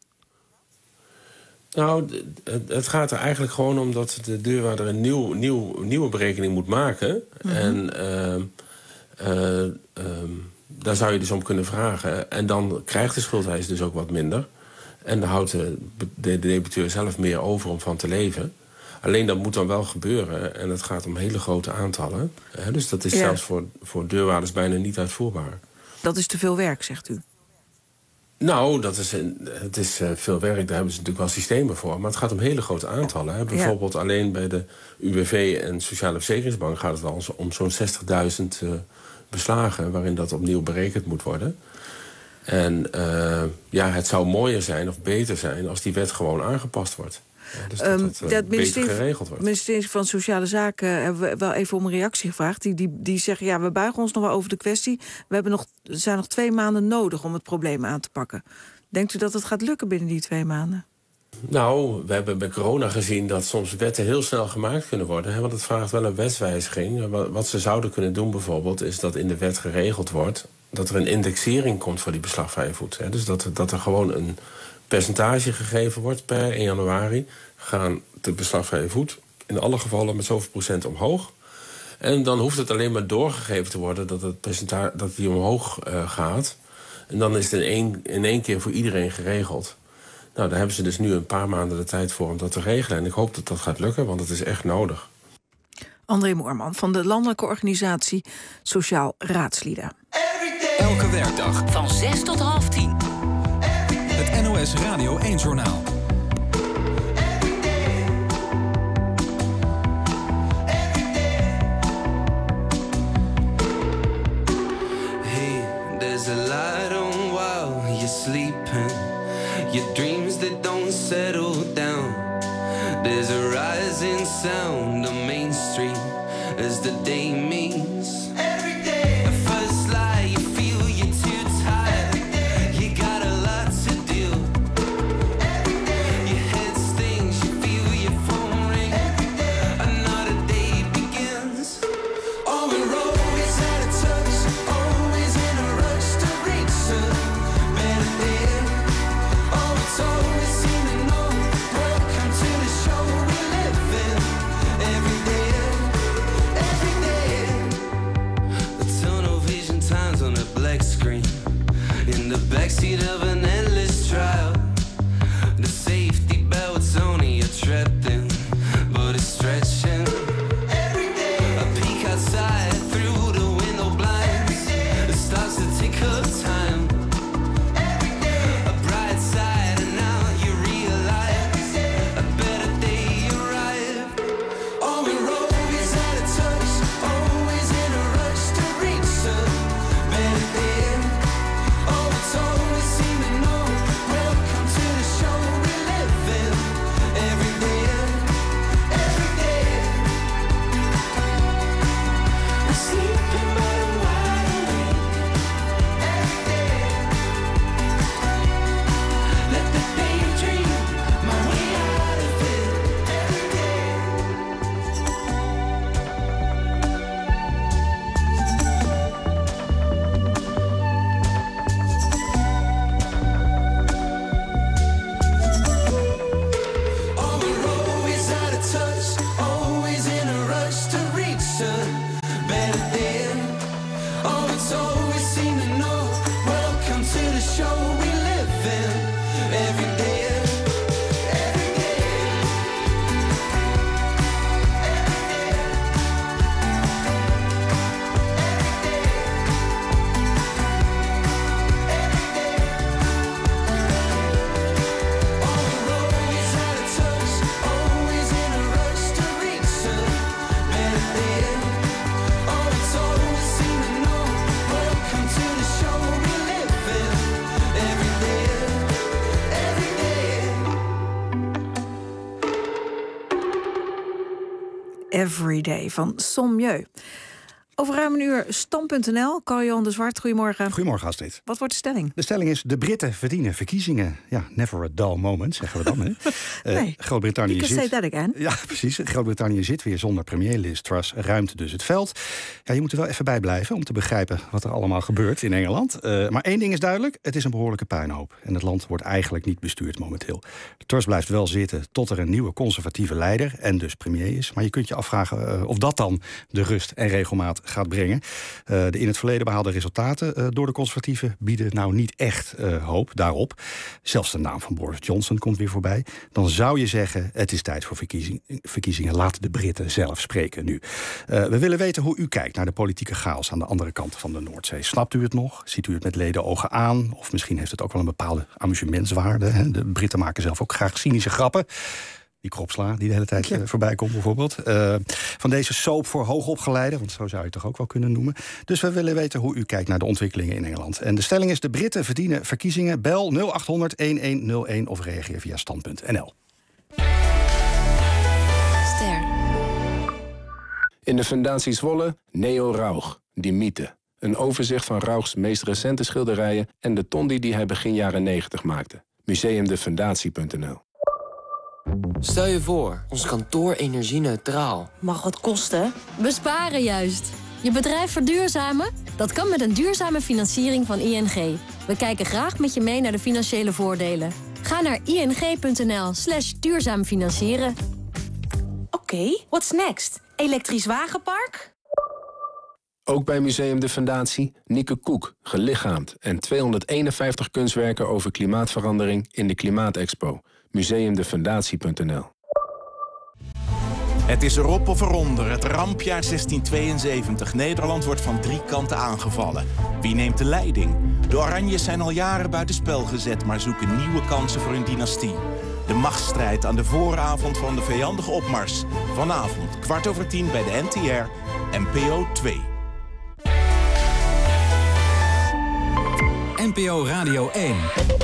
[SPEAKER 6] Nou, het gaat er eigenlijk gewoon om dat de deurwaarder een nieuw, nieuw, nieuwe berekening moet maken. Mm-hmm. En uh, uh, uh, daar zou je dus om kunnen vragen. En dan krijgt de schuldeiser dus ook wat minder. En dan houdt de, de debiteur zelf meer over om van te leven. Alleen dat moet dan wel gebeuren. En het gaat om hele grote aantallen. Hè, dus dat is ja. zelfs voor, voor deurwaarders bijna niet uitvoerbaar.
[SPEAKER 2] Dat is te veel werk, zegt u?
[SPEAKER 6] Nou, dat is, het is uh, veel werk, daar hebben ze natuurlijk wel systemen voor. Maar het gaat om hele grote aantallen. Hè. Bijvoorbeeld ja. alleen bij de U W V en Sociale Verzekeringsbank gaat het al om zo'n zestigduizend uh, beslagen, waarin dat opnieuw berekend moet worden. En uh, ja, het zou mooier zijn of beter zijn als die wet gewoon aangepast wordt. Ja, dus dat um, dat, uh, dat beter geregeld wordt.
[SPEAKER 2] Het ministerie van Sociale Zaken hebben we wel even om een reactie gevraagd. Die, die, die zeggen, ja, we buigen ons nog wel over de kwestie. We hebben nog, er zijn nog twee maanden nodig om het probleem aan te pakken. Denkt u dat het gaat lukken binnen die twee maanden?
[SPEAKER 6] Nou, we hebben bij corona gezien dat soms wetten heel snel gemaakt kunnen worden. Hè, want het vraagt wel een wetswijziging. Wat, wat ze zouden kunnen doen bijvoorbeeld, is dat in de wet geregeld wordt dat er een indexering komt voor die beslagvrije voet. Hè. Dus dat, dat er gewoon een percentage gegeven wordt per één januari. Gaan de beslagvrije voet in alle gevallen met zoveel procent omhoog. En dan hoeft het alleen maar doorgegeven te worden dat het percentage dat die omhoog uh, gaat. En dan is het in één, in één keer voor iedereen geregeld. Nou, daar hebben ze dus nu een paar maanden de tijd voor om dat te regelen. En ik hoop dat dat gaat lukken, want het is echt nodig.
[SPEAKER 2] André Moerman van de landelijke organisatie Sociaal Raadslieden.
[SPEAKER 21] Elke werkdag
[SPEAKER 5] van zes tot half tien.
[SPEAKER 21] Het N O S Radio één Journaal.
[SPEAKER 19] Your dreams that don't settle down. There's a rising sound on Main Street as the day means. Every day. At first light, you feel you're too tired. You got a lot to do. Every day. Your head stings, you feel your phone ring. Every day. Another day begins. Oh, we're always out of touch, always in a rush to reach a better day. It's always seem to know. Welcome to the show we live in. Every day, every day.
[SPEAKER 2] Everyday van Sommieu. Over ruim een uur Stand punt n l. Carl-Johan de Zwart, goedemorgen.
[SPEAKER 20] Goedemorgen, Astrid.
[SPEAKER 2] Wat wordt de stelling?
[SPEAKER 20] De stelling is, de Britten verdienen verkiezingen. Ja, never a dull moment, zeggen we dan. Hè?
[SPEAKER 2] Nee,
[SPEAKER 20] uh, Groot-Brittannië
[SPEAKER 2] you can
[SPEAKER 20] zit...
[SPEAKER 2] say that again.
[SPEAKER 20] Ja, precies. Groot-Brittannië zit weer zonder premier Liz Truss. Ruimt dus het veld. Ja, je moet er wel even bij blijven om te begrijpen wat er allemaal gebeurt in Engeland. Uh, maar één ding is duidelijk, het is een behoorlijke puinhoop. En het land wordt eigenlijk niet bestuurd momenteel. Truss blijft wel zitten tot er een nieuwe conservatieve leider en dus premier is. Maar je kunt je afvragen uh, of dat dan de rust en regelmaat gaat brengen. Uh, de in het verleden behaalde resultaten uh, door de conservatieven bieden nou niet echt uh, hoop daarop. Zelfs de naam van Boris Johnson komt weer voorbij. Dan zou je zeggen, het is tijd voor verkiezing, verkiezingen. Laten de Britten zelf spreken nu. Uh, we willen weten hoe u kijkt naar de politieke chaos aan de andere kant van de Noordzee. Snapt u het nog? Ziet u het met leden ogen aan? Of misschien heeft het ook wel een bepaalde amusementswaarde. Hè? De Britten maken zelf ook graag cynische grappen. Die kropsla die de hele tijd ja. uh, voorbij komt bijvoorbeeld. Uh, van deze soap voor hoogopgeleiden, want zo zou je het toch ook wel kunnen noemen. Dus we willen weten hoe u kijkt naar de ontwikkelingen in Engeland. En de stelling is, de Britten verdienen verkiezingen. Bel nul acht honderd een een nul een of reageer via stand punt n l.
[SPEAKER 22] Ster. In de Fundatie Zwolle, Neo Rauch, die mythe. Een overzicht van Rauchs meest recente schilderijen en de tondi die hij begin jaren negentig maakte. museumdefundatie punt n l.
[SPEAKER 23] Stel je voor, ons kantoor energie-neutraal.
[SPEAKER 24] Mag wat kosten? Besparen juist. Je bedrijf verduurzamen? Dat kan met een duurzame financiering van I N G. We kijken graag met je mee naar de financiële voordelen. Ga naar ing punt n l slash duurzaam financieren.
[SPEAKER 25] Oké, okay, what's next? Elektrisch wagenpark?
[SPEAKER 22] Ook bij Museum de Fundatie Nieke Koek, gelichaamd. En tweehonderdeenenvijftig kunstwerken over klimaatverandering in de Klimaatexpo. museumdefundatie punt n l.
[SPEAKER 26] Het is erop of eronder, het rampjaar zestien tweeënzeventig. Nederland wordt van drie kanten aangevallen. Wie neemt de leiding? De Oranjes zijn al jaren buitenspel gezet, maar zoeken nieuwe kansen voor hun dynastie. De machtsstrijd aan de vooravond van de vijandige opmars. Vanavond, kwart over tien bij de N T R, N P O twee.
[SPEAKER 21] N P O Radio één.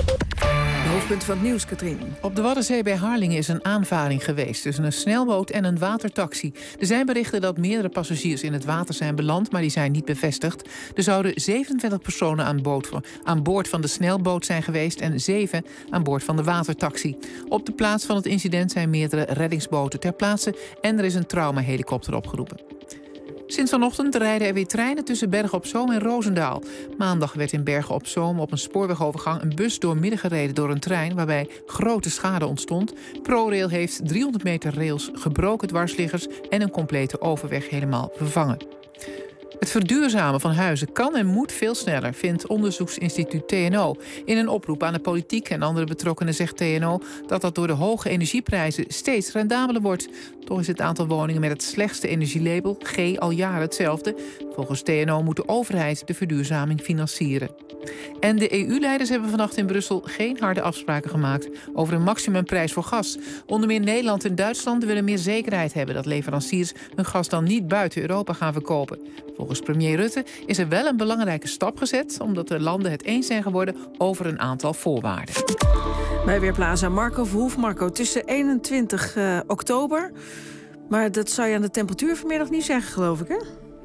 [SPEAKER 2] De hoofdpunten van het nieuws, Katrien.
[SPEAKER 3] Op de Waddenzee bij Harlingen is een aanvaring geweest tussen een snelboot en een watertaxi. Er zijn berichten dat meerdere passagiers in het water zijn beland, maar die zijn niet bevestigd. Er zouden zevenentwintig personen aan boord, aan boord van de snelboot zijn geweest en zeven aan boord van de watertaxi. Op de plaats van het incident zijn meerdere reddingsboten ter plaatse en er is een traumahelikopter opgeroepen. Sinds vanochtend rijden er weer treinen tussen Bergen op Zoom en Roosendaal. Maandag werd in Bergen op Zoom op een spoorwegovergang een bus doormidden gereden door een trein waarbij grote schade ontstond. ProRail heeft driehonderd meter rails gebroken, dwarsliggers en een complete overweg helemaal vervangen. Het verduurzamen van huizen kan en moet veel sneller, vindt onderzoeksinstituut T N O. In een oproep aan de politiek en andere betrokkenen zegt T N O dat dat door de hoge energieprijzen steeds rendabeler wordt. Toch is het aantal woningen met het slechtste energielabel, G, al jaren hetzelfde. Volgens T N O moet de overheid de verduurzaming financieren. En de E U-leiders hebben vannacht in Brussel geen harde afspraken gemaakt over een maximumprijs voor gas. Onder meer Nederland en Duitsland willen meer zekerheid hebben dat leveranciers hun gas dan niet buiten Europa gaan verkopen. Volgens premier Rutte is er wel een belangrijke stap gezet, omdat de landen het eens zijn geworden over een aantal voorwaarden.
[SPEAKER 2] Bij Weerplaza Marco Verhoef. Marco, tussen eenentwintig uh, oktober. Maar dat zou je aan de temperatuur vanmiddag niet zeggen, geloof ik, hè?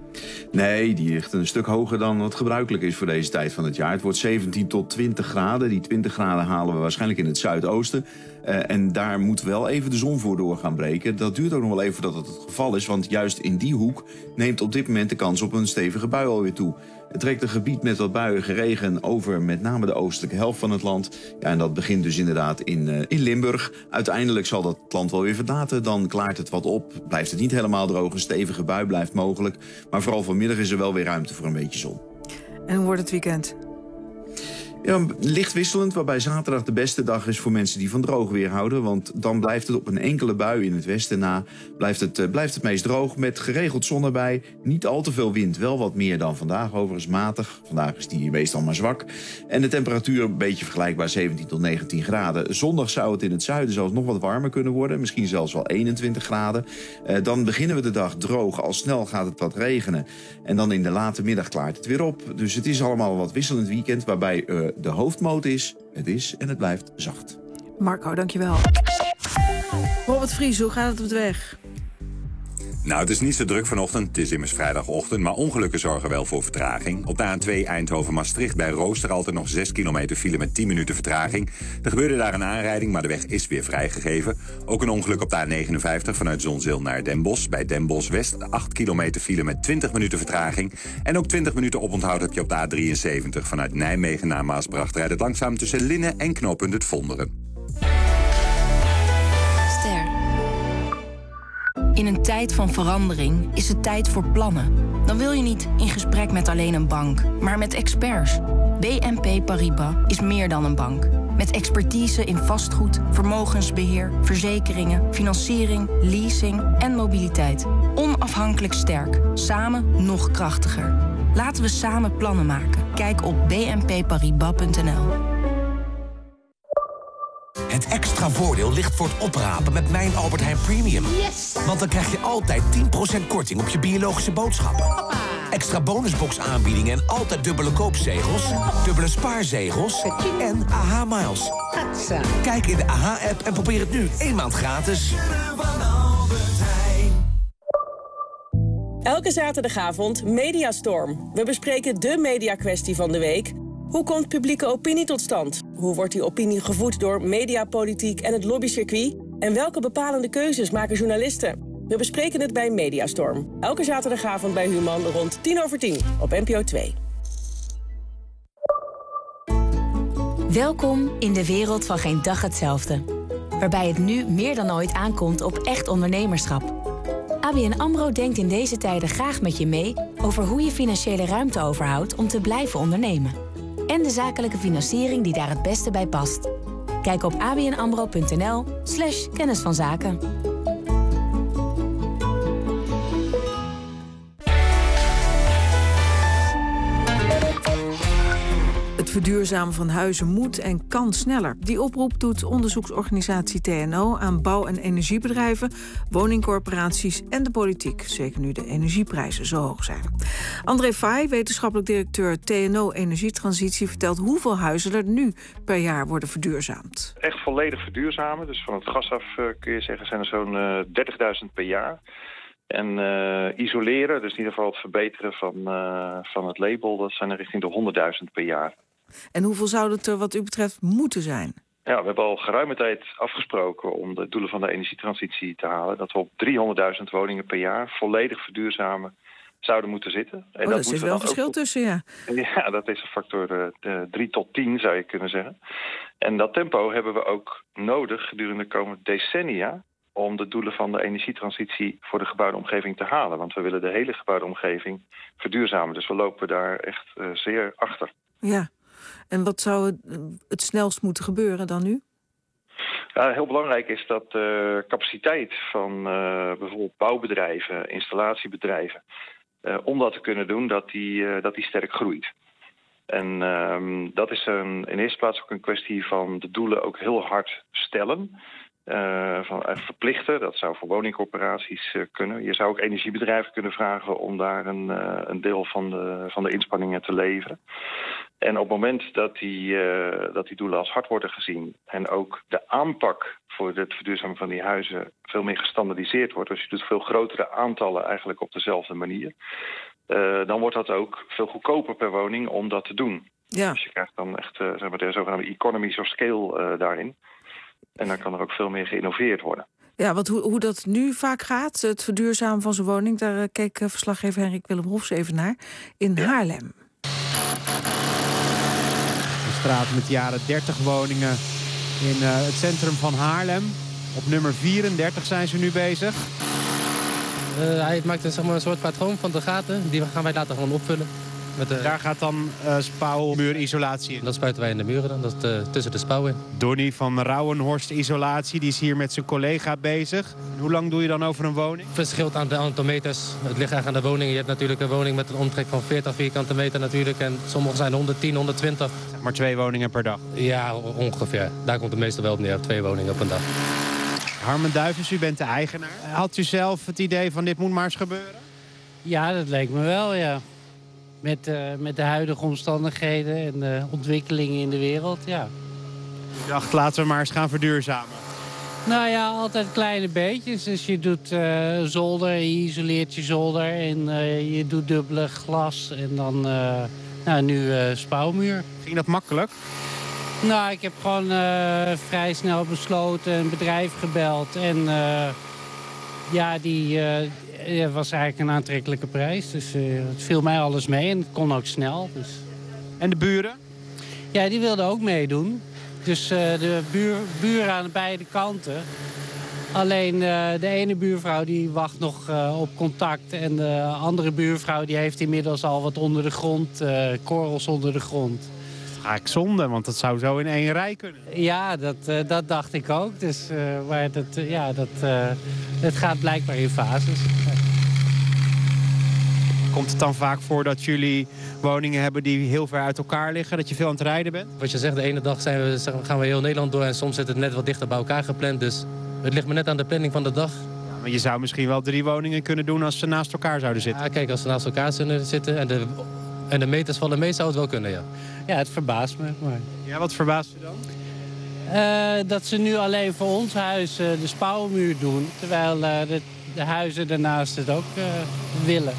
[SPEAKER 27] Nee, die ligt een stuk hoger dan wat gebruikelijk is voor deze tijd van het jaar. Het wordt zeventien tot twintig graden. Die twintig graden halen we waarschijnlijk in het zuidoosten. Uh, en daar moet wel even de zon voor door gaan breken. Dat duurt ook nog wel even voordat het het geval is. Want juist in die hoek neemt op dit moment de kans op een stevige bui alweer toe. Het trekt een gebied met wat buiige regen over met name de oostelijke helft van het land. Ja, en dat begint dus inderdaad in, uh, in Limburg. Uiteindelijk zal dat land wel weer verlaten. Dan klaart het wat op. Blijft het niet helemaal droog. Een stevige bui blijft mogelijk. Maar vooral vanmiddag is er wel weer ruimte voor een beetje zon.
[SPEAKER 2] En hoe wordt het weekend?
[SPEAKER 27] Ja, licht wisselend, waarbij zaterdag de beste dag is voor mensen die van droog weer houden. Want dan blijft het op een enkele bui in het westen na. Blijft het, uh, blijft het meest droog met geregeld zon erbij. Niet al te veel wind, wel wat meer dan vandaag. Overigens matig. Vandaag is die meestal maar zwak. En de temperatuur een beetje vergelijkbaar, zeventien tot negentien graden. Zondag zou het in het zuiden zelfs nog wat warmer kunnen worden. Misschien zelfs wel eenentwintig graden. Uh, dan beginnen we de dag droog. Al snel gaat het wat regenen. En dan in de late middag klaart het weer op. Dus het is allemaal een wat wisselend weekend, waarbij Uh, de hoofdmoot is, het is en het blijft zacht.
[SPEAKER 2] Marco, dankjewel. Robert Vries, hoe gaat het op de weg?
[SPEAKER 12] Nou, het is niet zo druk vanochtend. Het is immers vrijdagochtend, maar ongelukken zorgen wel voor vertraging. Op de A twee Eindhoven-Maastricht bij Rooster altijd nog zes kilometer file met tien minuten vertraging. Er gebeurde daar een aanrijding, maar de weg is weer vrijgegeven. Ook een ongeluk op de A negenenvijftig vanuit Zonzeel naar Den Bosch. Bij Den Bosch West acht kilometer file met twintig minuten vertraging. En ook twintig minuten oponthoud heb je op de A drieënzeventig vanuit Nijmegen naar Maasbracht. Rijdt het langzaam tussen Linnen en knooppunt Het Vonderen.
[SPEAKER 4] Ster. In een tijd van verandering is het tijd voor plannen. Dan wil je niet in gesprek met alleen een bank, maar met experts. B N P Paribas is meer dan een bank. Met expertise in vastgoed, vermogensbeheer, verzekeringen, financiering, leasing en mobiliteit. Onafhankelijk sterk, samen nog krachtiger. Laten we samen plannen maken. Kijk op b n p paribas punt n l.
[SPEAKER 8] Het extra voordeel ligt voor het oprapen met Mijn Albert Heijn Premium. Yes! Want dan krijg je altijd tien procent korting op je biologische boodschappen. Hoppa. Extra bonusbox aanbiedingen en altijd dubbele koopzegels, dubbele spaarzegels en A H Miles. Kijk in de A H-app en probeer het nu één maand gratis.
[SPEAKER 9] Elke zaterdagavond Mediastorm. We bespreken de mediakwestie van de week. Hoe komt publieke opinie tot stand? Hoe wordt die opinie gevoed door mediapolitiek en het lobbycircuit? En welke bepalende keuzes maken journalisten? We bespreken het bij Mediastorm. Elke zaterdagavond bij Human rond tien over tien op N P O twee.
[SPEAKER 24] Welkom in de wereld van geen dag hetzelfde. Waarbij het nu meer dan ooit aankomt op echt ondernemerschap. A B N AMRO denkt in deze tijden graag met je mee over hoe je financiële ruimte overhoudt om te blijven ondernemen. En de zakelijke financiering die daar het beste bij past. Kijk op abnamro.nl slash kennis van zaken.
[SPEAKER 2] Het verduurzamen van huizen moet en kan sneller. Die oproep doet onderzoeksorganisatie T N O aan bouw- en energiebedrijven, woningcorporaties en de politiek. Zeker nu de energieprijzen zo hoog zijn. André Faye, wetenschappelijk directeur T N O Energietransitie, vertelt hoeveel huizen er nu per jaar worden verduurzaamd.
[SPEAKER 10] Echt volledig verduurzamen, dus van het gas af uh, kun je zeggen zijn er zo'n uh, dertigduizend per jaar. En uh, isoleren, dus in ieder geval het verbeteren van, uh, van het label, dat zijn er richting de honderdduizend per jaar.
[SPEAKER 2] En hoeveel zou het er wat u betreft moeten zijn?
[SPEAKER 10] Ja, we hebben al geruime tijd afgesproken om de doelen van de energietransitie te halen. Dat we op driehonderdduizend woningen per jaar volledig verduurzamen zouden moeten zitten. En
[SPEAKER 2] oh,
[SPEAKER 10] dat
[SPEAKER 2] dat is wel een verschil op... tussen, ja.
[SPEAKER 10] Ja, dat is een factor uh, drie tot tien zou je kunnen zeggen. En dat tempo hebben we ook nodig gedurende de komende decennia om de doelen van de energietransitie voor de gebouwde omgeving te halen. Want we willen de hele gebouwde omgeving verduurzamen. Dus we lopen daar echt uh, zeer achter.
[SPEAKER 2] Ja, en wat zou het, het snelst moeten gebeuren dan nu?
[SPEAKER 10] Ja, heel belangrijk is dat de uh, capaciteit van uh, bijvoorbeeld bouwbedrijven, installatiebedrijven, uh, om dat te kunnen doen, dat die, uh, dat die sterk groeit. En um, dat is een, in eerste plaats ook een kwestie van de doelen ook heel hard stellen. Uh, van, uh, verplichten, dat zou voor woningcorporaties uh, kunnen. Je zou ook energiebedrijven kunnen vragen om daar een, uh, een deel van de, van de inspanningen te leveren. En op het moment dat die, uh, dat die doelen als hard worden gezien en ook de aanpak voor het verduurzamen van die huizen veel meer gestandaardiseerd wordt, dus je doet veel grotere aantallen eigenlijk op dezelfde manier, uh, dan wordt dat ook veel goedkoper per woning om dat te doen.
[SPEAKER 2] Ja.
[SPEAKER 10] Dus je krijgt dan echt uh, zeg maar, de zogenaamde economies of scale uh, daarin. En dan kan er ook veel meer geïnnoveerd worden.
[SPEAKER 2] Ja, want hoe, hoe dat nu vaak gaat, het verduurzamen van zijn woning, daar uh, keek uh, verslaggever Henrik Willem Hofs even naar, in ja. Haarlem.
[SPEAKER 11] Een straat met jaren dertig woningen in uh, het centrum van Haarlem. Op nummer vierendertig zijn ze nu bezig.
[SPEAKER 13] Uh, hij maakt een, zeg maar, een soort patroon van de gaten. Die gaan wij later gewoon opvullen. Met de...
[SPEAKER 11] Daar gaat dan uh, spouwmuurisolatie in.
[SPEAKER 13] Dat spuiten wij in de muren dan, dat is uh, tussen de spouw in.
[SPEAKER 11] Donnie van Rauwenhorst Isolatie, die is hier met zijn collega bezig. Hoe lang doe je dan over een woning?
[SPEAKER 13] Het verschilt aan het aantal meters. Het ligt echt aan de woning. Je hebt natuurlijk een woning met een omtrek van veertig vierkante meter natuurlijk. En sommige zijn honderdtien, honderdtwintig.
[SPEAKER 11] Zeg maar twee woningen per dag?
[SPEAKER 13] Ja, ongeveer. Daar komt het meestal wel op neer. Twee woningen op een dag.
[SPEAKER 11] Harmen Duivens, u bent de eigenaar. Had u zelf het idee van dit moet maar eens gebeuren?
[SPEAKER 14] Ja, dat leek me wel, ja. Met, uh, met de huidige omstandigheden en de ontwikkelingen in de wereld, ja.
[SPEAKER 11] U dacht, laten we maar eens gaan verduurzamen.
[SPEAKER 14] Nou ja, altijd kleine beetjes. Dus je doet uh, zolder, je isoleert je zolder en uh, je doet dubbele glas en dan uh, nou, nu uh, spouwmuur.
[SPEAKER 11] Ging dat makkelijk?
[SPEAKER 14] Nou, ik heb gewoon uh, vrij snel besloten, een bedrijf gebeld en uh, ja, die uh, was eigenlijk een aantrekkelijke prijs. Dus uh, het viel mij alles mee en het kon ook snel. Dus.
[SPEAKER 11] En de buren?
[SPEAKER 14] Ja, die wilden ook meedoen. Dus uh, de buur, buren aan beide kanten. Alleen uh, de ene buurvrouw die wacht nog uh, op contact. En de andere buurvrouw die heeft inmiddels al wat onder de grond. Uh, korrels onder de grond.
[SPEAKER 11] Dat is eigenlijk zonde, want dat zou zo in één rij kunnen.
[SPEAKER 14] Ja, dat, uh, dat dacht ik ook. Dus, uh, maar dat, uh, ja, dat, uh, dat gaat blijkbaar in fases.
[SPEAKER 11] Komt het dan vaak voor dat jullie woningen hebben die heel ver uit elkaar liggen? Dat je veel aan het rijden bent?
[SPEAKER 13] Wat je zegt, de ene dag zijn we, gaan we heel Nederland door en soms zit het net wat dichter bij elkaar gepland. Dus het ligt me net aan de planning van de dag.
[SPEAKER 11] Ja, maar je zou misschien wel drie woningen kunnen doen als ze naast elkaar zouden zitten.
[SPEAKER 13] Ja, kijk, als ze naast elkaar zullen zitten en de, en de meters vallen mee, zou het wel kunnen, ja.
[SPEAKER 14] Ja, het verbaast me. Maar...
[SPEAKER 11] Ja, wat verbaast je dan?
[SPEAKER 14] Uh, dat ze nu alleen voor ons huis uh, de spouwmuur doen, terwijl uh, de, de huizen daarnaast het ook uh, willen.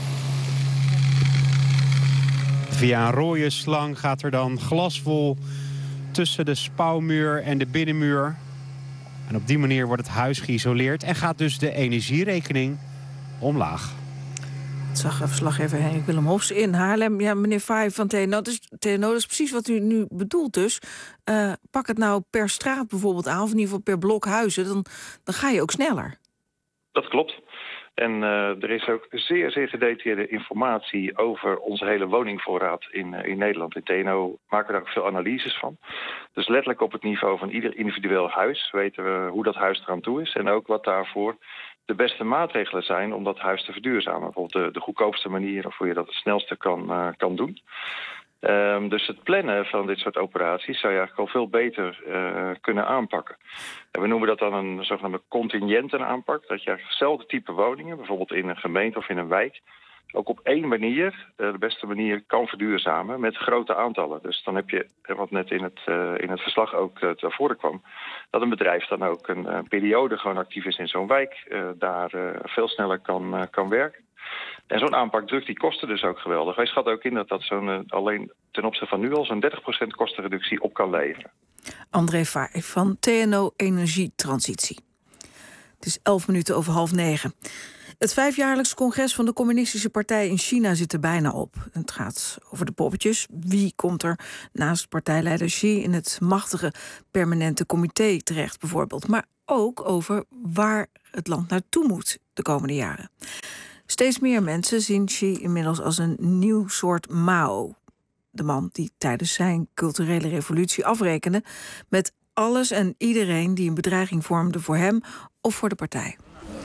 [SPEAKER 11] Via een rode slang gaat er dan glaswol tussen de spouwmuur en de binnenmuur. En op die manier wordt het huis geïsoleerd en gaat dus de energierekening omlaag.
[SPEAKER 2] Dat zag verslaggever Henrik Willem Hofs in Haarlem. Ja, meneer Faye van T N O, dus, T N O, dat is precies wat u nu bedoelt dus. Uh, pak het nou per straat bijvoorbeeld aan, of in ieder geval per blok huizen, dan, dan ga je ook sneller.
[SPEAKER 10] Dat klopt. En uh, er is ook zeer, zeer gedetailleerde informatie over onze hele woningvoorraad in, uh, in Nederland. In T N O maken we daar ook veel analyses van. Dus letterlijk op het niveau van ieder individueel huis weten we hoe dat huis eraan toe is. En ook wat daarvoor de beste maatregelen zijn om dat huis te verduurzamen. Bijvoorbeeld de, de goedkoopste manier of hoe je dat het snelste kan, uh, kan doen. Um, dus het plannen van dit soort operaties zou je eigenlijk al veel beter uh, kunnen aanpakken. En we noemen dat dan een zogenaamde contingentenaanpak. Dat je eigenlijk hetzelfde type woningen, bijvoorbeeld in een gemeente of in een wijk, ook op één manier, uh, de beste manier, kan verduurzamen met grote aantallen. Dus dan heb je, wat net in het, uh, in het verslag ook uh, ter voren kwam, dat een bedrijf dan ook een uh, periode gewoon actief is in zo'n wijk, uh, daar uh, veel sneller kan, uh, kan werken. En zo'n aanpak drukt die kosten dus ook geweldig. Wij schatten ook in dat dat zo'n, uh, alleen ten opzichte van nu al zo'n dertig procent kostenreductie op kan leveren.
[SPEAKER 2] André Faye van T N O Energietransitie. Het is elf minuten over half negen. Het vijfjaarlijks congres van de Communistische Partij in China zit er bijna op. Het gaat over de poppetjes. Wie komt er naast partijleider Xi in het machtige permanente comité terecht bijvoorbeeld. Maar ook over waar het land naartoe moet de komende jaren. Steeds meer mensen zien Xi inmiddels als een nieuw soort Mao. De man die tijdens zijn culturele revolutie afrekende met alles en iedereen die een bedreiging vormde voor hem of voor de partij.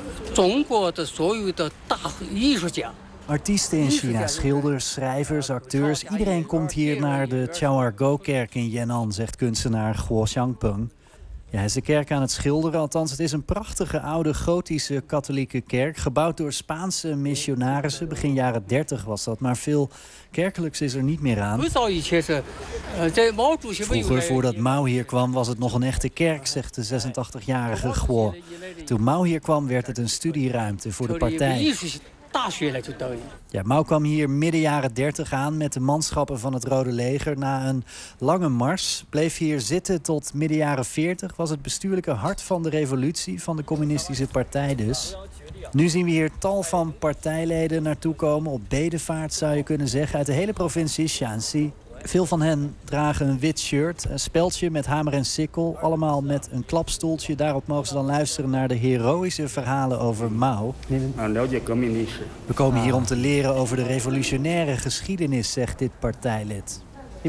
[SPEAKER 1] Artiesten in China, schilders, schrijvers, acteurs. Iedereen komt hier naar de Chao'er-go-kerk in Yan'an, zegt kunstenaar Guo Xiangpeng. Ja, hij is de kerk aan het schilderen, althans het is een prachtige oude gotische katholieke kerk. Gebouwd door Spaanse missionarissen, begin jaren dertig was dat. Maar veel kerkelijks is er niet meer aan. Vroeger, voordat Mao hier kwam, was het nog een echte kerk, zegt de zesentachtigjarige Guo. Toen Mao hier kwam, werd het een studieruimte voor de partij. Ja, Mao kwam hier midden jaren dertig aan met de manschappen van het Rode Leger. Na een lange mars bleef hier zitten tot midden jaren veertig. Was het bestuurlijke hart van de revolutie van de communistische partij dus. Nu zien we hier tal van partijleden naartoe komen. Op bedevaart zou je kunnen zeggen. Uit de hele provincie Shanxi. Veel van hen dragen een wit shirt, een speldje met hamer en sikkel. Allemaal met een klapstoeltje. Daarop mogen ze dan luisteren naar de heroïsche verhalen over Mao. We komen hier om te leren over de revolutionaire geschiedenis, zegt dit partijlid.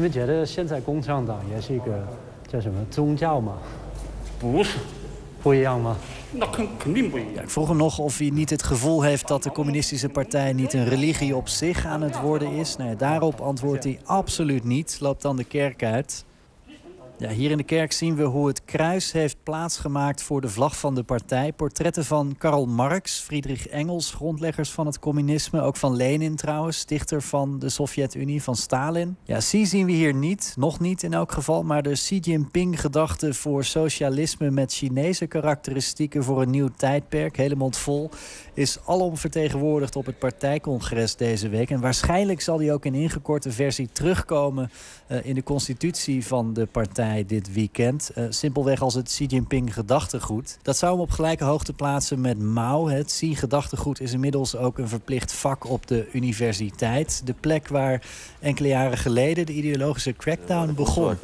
[SPEAKER 1] Ja, ik vroeg hem nog of hij niet het gevoel heeft dat de communistische partij niet een religie op zich aan het worden is. Nou ja, daarop antwoordt hij absoluut niet. Loopt dan de kerk uit. Ja, hier in de kerk zien we hoe het kruis heeft plaatsgemaakt voor de vlag van de partij. Portretten van Karl Marx, Friedrich Engels, grondleggers van het communisme. Ook van Lenin trouwens, stichter van de Sovjet-Unie, van Stalin. Ja, Xi zien we hier niet, nog niet in elk geval. Maar de Xi Jinping-gedachte voor socialisme met Chinese karakteristieken voor een nieuw tijdperk, helemaal vol, is alom vertegenwoordigd op het partijcongres deze week. En waarschijnlijk zal die ook in ingekorte versie terugkomen uh, in de constitutie van de partij dit weekend. Uh, simpelweg als het Xi Jinping gedachtegoed. Dat zou hem op gelijke hoogte plaatsen met Mao. Het Xi gedachtegoed is inmiddels ook een verplicht vak op de universiteit. De plek waar enkele jaren geleden de ideologische crackdown begon.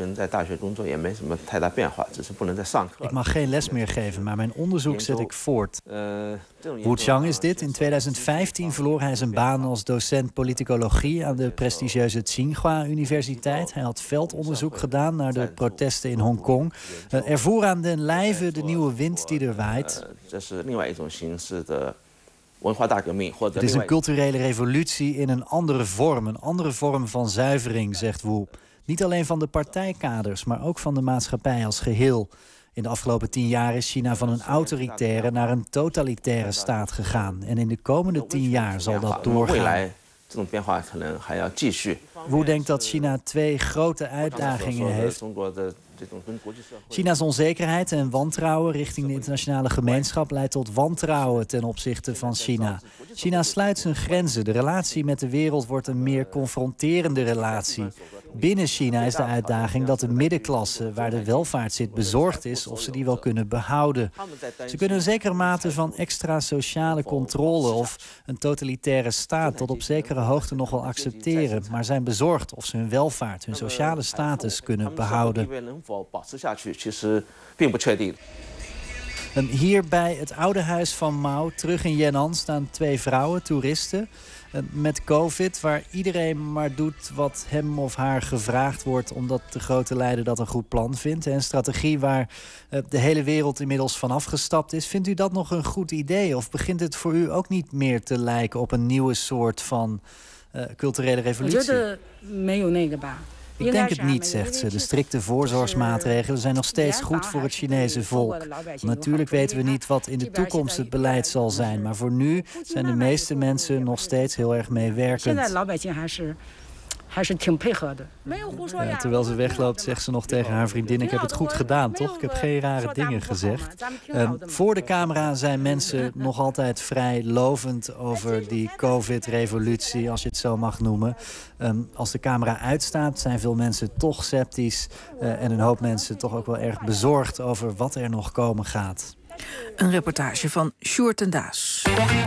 [SPEAKER 1] Ik mag geen les meer geven, maar mijn onderzoek zet ik voort. Wu Chang is dit. In tweeduizend vijftien verloor hij zijn baan als docent politicologie aan de prestigieuze Tsinghua Universiteit. Hij had veldonderzoek gedaan naar de protesten in Hongkong. Uh, ervoer aan den lijve de nieuwe wind die er waait. Het is een culturele revolutie in een andere vorm. Een andere vorm van zuivering, zegt Wu. Niet alleen van de partijkaders, maar ook van de maatschappij als geheel. In de afgelopen tien jaar is China van een autoritaire naar een totalitaire staat gegaan. En in de komende tien jaar zal dat doorgaan. Wu denkt dat China twee grote uitdagingen heeft. China's onzekerheid en wantrouwen richting de internationale gemeenschap leidt tot wantrouwen ten opzichte van China. China sluit zijn grenzen. De relatie met de wereld wordt een meer confronterende relatie. Binnen China is de uitdaging dat de middenklasse, waar de welvaart zit, bezorgd is of ze die wel kunnen behouden. Ze kunnen een zekere mate van extra sociale controle of een totalitaire staat tot op zekere hoogte nog wel accepteren, maar zijn bezorgd of ze hun welvaart, hun sociale status kunnen behouden. Hier bij het oude huis van Mao, terug in Yan'an, staan twee vrouwen, toeristen, met COVID, waar iedereen maar doet wat hem of haar gevraagd wordt, omdat de grote leider dat een goed plan vindt. Een strategie waar de hele wereld inmiddels van afgestapt is. Vindt u dat nog een goed idee? Of begint het voor u ook niet meer te lijken op een nieuwe soort van uh, culturele revolutie? Ik denk het niet, zegt ze. De strikte voorzorgsmaatregelen zijn nog steeds goed voor het Chinese volk. Natuurlijk weten we niet wat in de toekomst het beleid zal zijn. Maar voor nu zijn de meeste mensen nog steeds heel erg meewerkend. Ja, terwijl ze wegloopt zegt ze nog tegen haar vriendin: ik heb het goed gedaan, toch? Ik heb geen rare dingen gezegd. Um, voor de camera zijn mensen nog altijd vrij lovend over die COVID-revolutie, als je het zo mag noemen. Um, als de camera uitstaat zijn veel mensen toch sceptisch uh, en een hoop mensen toch ook wel erg bezorgd over wat er nog komen gaat.
[SPEAKER 2] Een reportage van Sjoerd ten Daas.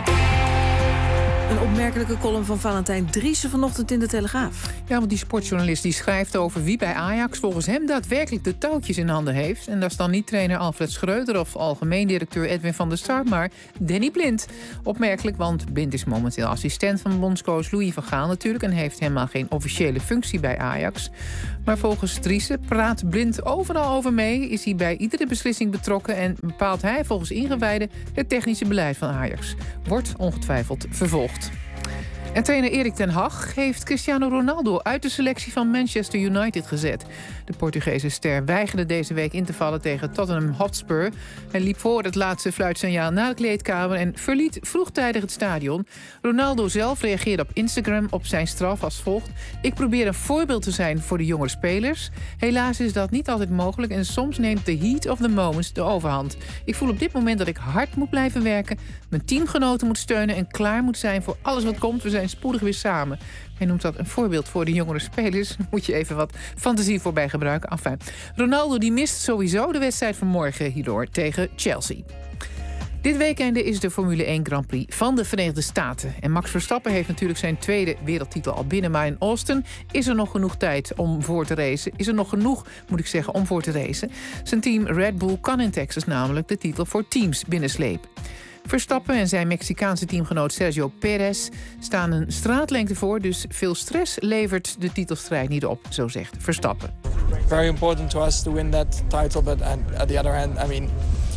[SPEAKER 2] Een opmerkelijke column van Valentijn Driessen vanochtend in de Telegraaf.
[SPEAKER 3] Ja, want die sportjournalist die schrijft over wie bij Ajax volgens hem daadwerkelijk de touwtjes in handen heeft. En dat is dan niet trainer Alfred Schreuder of algemeen directeur Edwin van der Sar, maar Danny Blind. Opmerkelijk, want Blind is momenteel assistent van bondscoach Louis van Gaal natuurlijk en heeft helemaal geen officiële functie bij Ajax. Maar volgens Driessen praat Blind overal over mee, is hij bij iedere beslissing betrokken en bepaalt hij volgens ingewijden het technische beleid van Ajax. Wordt ongetwijfeld vervolgd. En trainer Erik ten Hag heeft Cristiano Ronaldo uit de selectie van Manchester United gezet. De Portugese ster weigerde deze week in te vallen tegen Tottenham Hotspur. Hij liep voor het laatste fluitsignaal naar de kleedkamer en verliet vroegtijdig het stadion. Ronaldo zelf reageerde op Instagram op zijn straf als volgt: ik probeer een voorbeeld te zijn voor de jongere spelers. Helaas is dat niet altijd mogelijk en soms neemt de heat of the moments de overhand. Ik voel op dit moment dat ik hard moet blijven werken, mijn teamgenoten moet steunen en klaar moet zijn voor alles wat komt. We zijn spoedig weer samen. Hij noemt dat een voorbeeld voor de jongere spelers. Moet je even wat fantasie voorbij gebruiken. Enfin, Ronaldo die mist sowieso de wedstrijd van morgen hierdoor tegen Chelsea. Dit weekend is de Formule één Grand Prix van de Verenigde Staten. En Max Verstappen heeft natuurlijk zijn tweede wereldtitel al binnen. Maar in Austin is er nog genoeg tijd om voor te racen. Is er nog genoeg, moet ik zeggen, om voor te racen. Zijn team Red Bull kan in Texas namelijk de titel voor teams binnenslepen. Verstappen en zijn Mexicaanse teamgenoot Sergio Perez staan een straatlengte voor, dus veel stress levert de titelstrijd niet op, zo zegt Verstappen.
[SPEAKER 5] Very important to us to win that title, but at the other hand, I mean,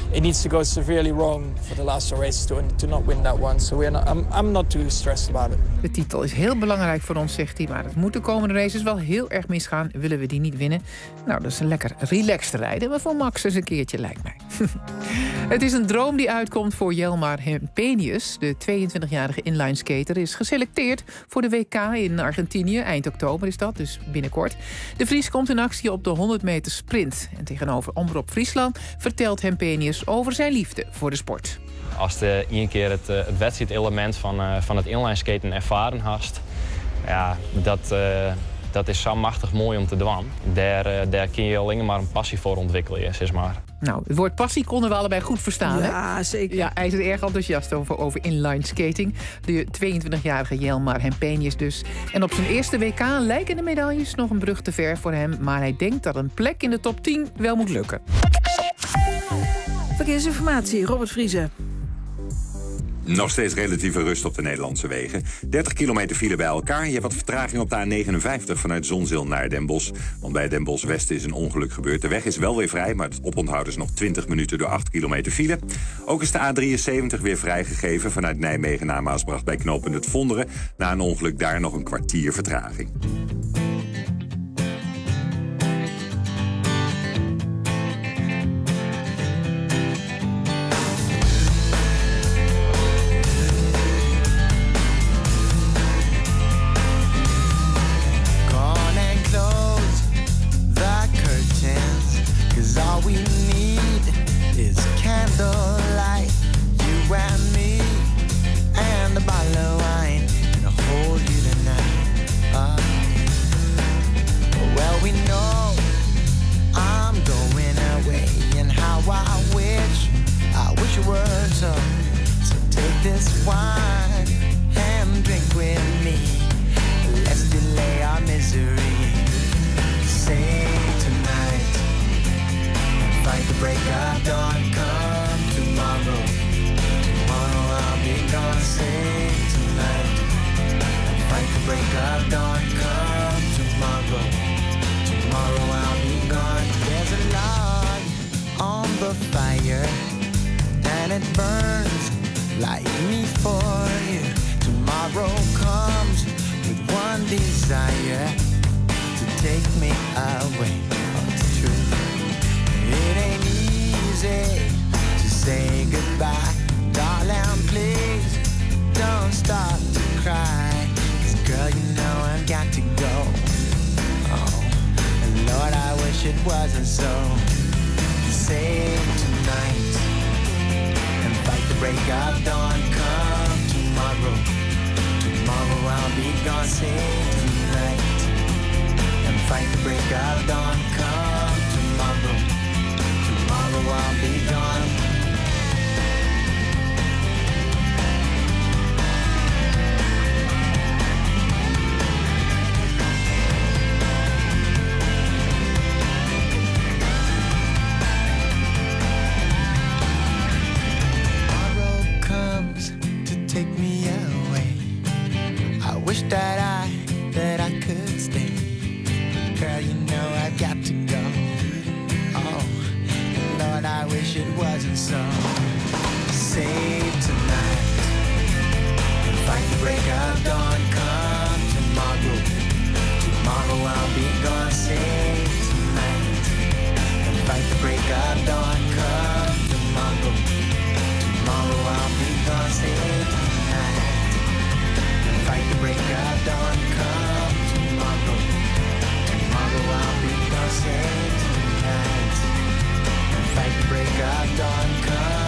[SPEAKER 5] it needs to go severely wrong for the last two races to, to not win that one. So we're not, I'm, I'm not too stressed about it.
[SPEAKER 3] De titel is heel belangrijk voor ons, zegt hij. Maar het moet de komende races wel heel erg misgaan. Willen we die niet winnen? Nou, dat is een lekker relaxed rijden. Maar voor Max eens een keertje, lijkt mij. Het is een droom die uitkomt voor Jelmar Hempenius. De tweeëntwintigjarige inlineskater is geselecteerd voor de W K in Argentinië. Eind oktober is dat, dus binnenkort. De Vries komt in actie op de honderd meter sprint. En tegenover Omroep Friesland vertelt Hempenius over zijn liefde voor de sport.
[SPEAKER 6] Als je een keer het, het wedstrijdelement van, uh, van het inlineskaten ervaren hast, ja, dat, uh, dat is zo machtig mooi om te doen. Daar, uh, daar kun je alleen maar een passie voor ontwikkelen, zeg maar.
[SPEAKER 3] Nou, het woord passie konden we allebei goed verstaan, hè?
[SPEAKER 2] Ja, zeker.
[SPEAKER 3] Ja, hij is er erg enthousiast over, over inline skating. De tweeëntwintigjarige Jelmar Hempenius dus. En op zijn eerste W K lijken de medailles nog een brug te ver voor hem. Maar hij denkt dat een plek in de top tien wel moet lukken.
[SPEAKER 2] Verkeersinformatie, Robert Vriese.
[SPEAKER 12] Nog steeds relatieve rust op de Nederlandse wegen. dertig kilometer file bij elkaar. Je hebt wat vertraging op de A negenenvijftig vanuit Zonzeel naar Den Bosch. Want bij Den Bosch West is een ongeluk gebeurd. De weg is wel weer vrij, maar het oponthoud is nog twintig minuten door acht kilometer file. Ook is de A drieënzeventig weer vrijgegeven vanuit Nijmegen naar Maasbracht bij knooppunt Het Vonderen. Na een ongeluk daar nog een kwartier vertraging.
[SPEAKER 7] Break of dawn, come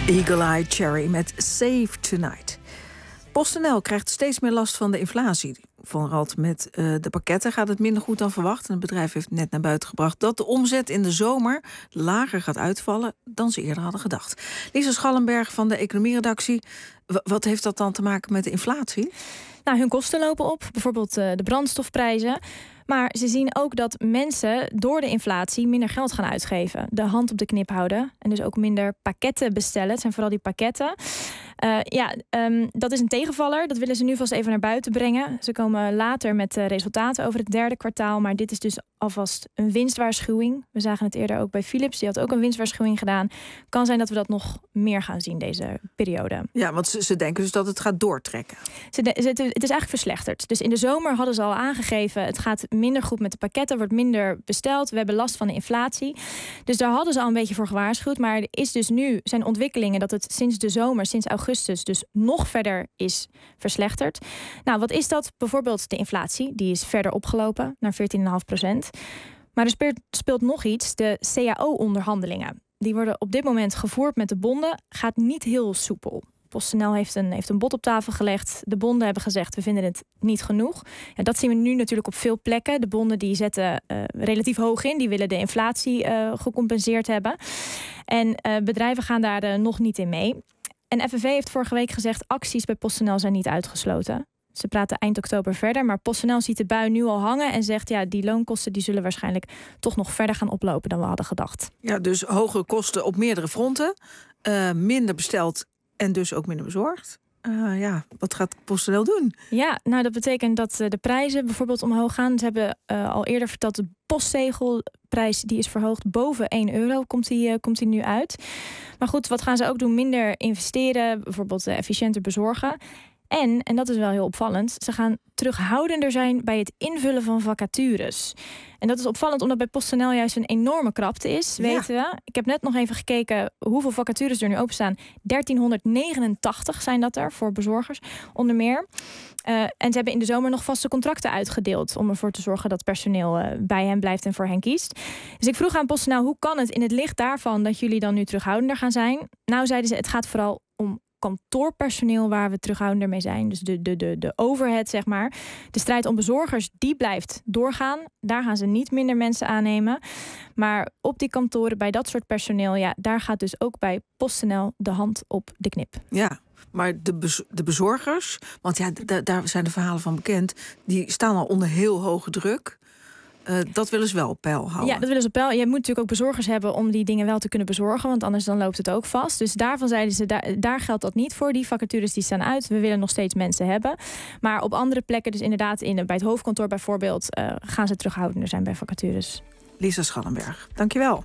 [SPEAKER 2] Eagle Eye Cherry met Save Tonight. PostNL krijgt steeds meer last van de inflatie. Vooral met uh, de pakketten gaat het minder goed dan verwacht. En het bedrijf heeft net naar buiten gebracht dat de omzet in de zomer lager gaat uitvallen dan ze eerder hadden gedacht. Lisa Schallenberg van de economieredactie. W- wat heeft dat dan te maken met de inflatie?
[SPEAKER 7] Nou, hun kosten lopen op, bijvoorbeeld uh, de brandstofprijzen. Maar ze zien ook dat mensen door de inflatie minder geld gaan uitgeven. De hand op de knip houden. En dus ook minder pakketten bestellen. Het zijn vooral die pakketten. Uh, ja, um, dat is een tegenvaller. Dat willen ze nu vast even naar buiten brengen. Ze komen later met uh, resultaten over het derde kwartaal. Maar dit is dus alvast een winstwaarschuwing. We zagen het eerder ook bij Philips. Die had ook een winstwaarschuwing gedaan. Kan zijn dat we dat nog meer gaan zien deze periode.
[SPEAKER 2] Ja, want ze, ze denken dus dat het gaat doortrekken.
[SPEAKER 7] Ze de, ze, het is eigenlijk verslechterd. Dus in de zomer hadden ze al aangegeven... het gaat minder goed met de pakketten, wordt minder besteld. We hebben last van de inflatie. Dus daar hadden ze al een beetje voor gewaarschuwd. Maar er is dus nu zijn ontwikkelingen dat het sinds de zomer, sinds augustus... dus nog verder is verslechterd. Nou, wat is dat? Bijvoorbeeld de inflatie. Die is verder opgelopen naar veertien komma vijf procent. Maar er speelt, speelt nog iets, de C A O-onderhandelingen. Die worden op dit moment gevoerd met de bonden. Gaat niet heel soepel. PostNL heeft een, heeft een bod op tafel gelegd. De bonden hebben gezegd, we vinden het niet genoeg. En dat zien we nu natuurlijk op veel plekken. De bonden die zetten uh, relatief hoog in. Die willen de inflatie uh, gecompenseerd hebben. En uh, bedrijven gaan daar uh, nog niet in mee. En F N V heeft vorige week gezegd, acties bij PostNL zijn niet uitgesloten. Ze praten eind oktober verder, maar PostNL ziet de bui nu al hangen... en zegt, ja, die loonkosten die zullen waarschijnlijk toch nog verder gaan oplopen dan we hadden gedacht.
[SPEAKER 2] Ja, dus hogere kosten op meerdere fronten. Uh, minder besteld en dus ook minder bezorgd. Uh, ja, wat gaat PostNL doen?
[SPEAKER 7] Ja, nou dat betekent dat uh, de prijzen bijvoorbeeld omhoog gaan. Ze hebben uh, al eerder verteld, de postzegelprijs die is verhoogd boven één euro. Komt die, uh, komt die nu uit. Maar goed, wat gaan ze ook doen? Minder investeren, bijvoorbeeld uh, efficiënter bezorgen. En, en dat is wel heel opvallend, ze gaan terughoudender zijn bij het invullen van vacatures. En dat is opvallend omdat bij PostNL juist een enorme krapte is, weten ja. we. Ik heb net nog even gekeken hoeveel vacatures er nu openstaan. dertienhonderdnegenentachtig zijn dat er voor bezorgers, onder meer. Uh, en ze hebben in de zomer nog vaste contracten uitgedeeld om ervoor te zorgen dat personeel uh, bij hen blijft en voor hen kiest. Dus ik vroeg aan PostNL, hoe kan het in het licht daarvan dat jullie dan nu terughoudender gaan zijn? Nou, zeiden ze, het gaat vooral om kantoorpersoneel waar we terughoudender mee zijn. Dus de, de, de, de overhead, zeg maar. De strijd om bezorgers, die blijft doorgaan. Daar gaan ze niet minder mensen aannemen. Maar op die kantoren, bij dat soort personeel... ja, daar gaat dus ook bij PostNL de hand op de knip.
[SPEAKER 2] Ja, maar de, bez- de bezorgers... want ja, d- daar zijn de verhalen van bekend... die staan al onder heel hoge druk... Uh, dat willen ze wel op peil houden.
[SPEAKER 7] Ja, dat willen ze op peil. Je moet natuurlijk ook bezorgers hebben om die dingen wel te kunnen bezorgen. Want anders dan loopt het ook vast. Dus daarvan zeiden ze, daar, daar geldt dat niet voor. Die vacatures die staan uit. We willen nog steeds mensen hebben. Maar op andere plekken, dus inderdaad in, bij het hoofdkantoor bijvoorbeeld... Uh, gaan ze terughoudender zijn bij vacatures.
[SPEAKER 2] Lisa Schallenberg, dankjewel.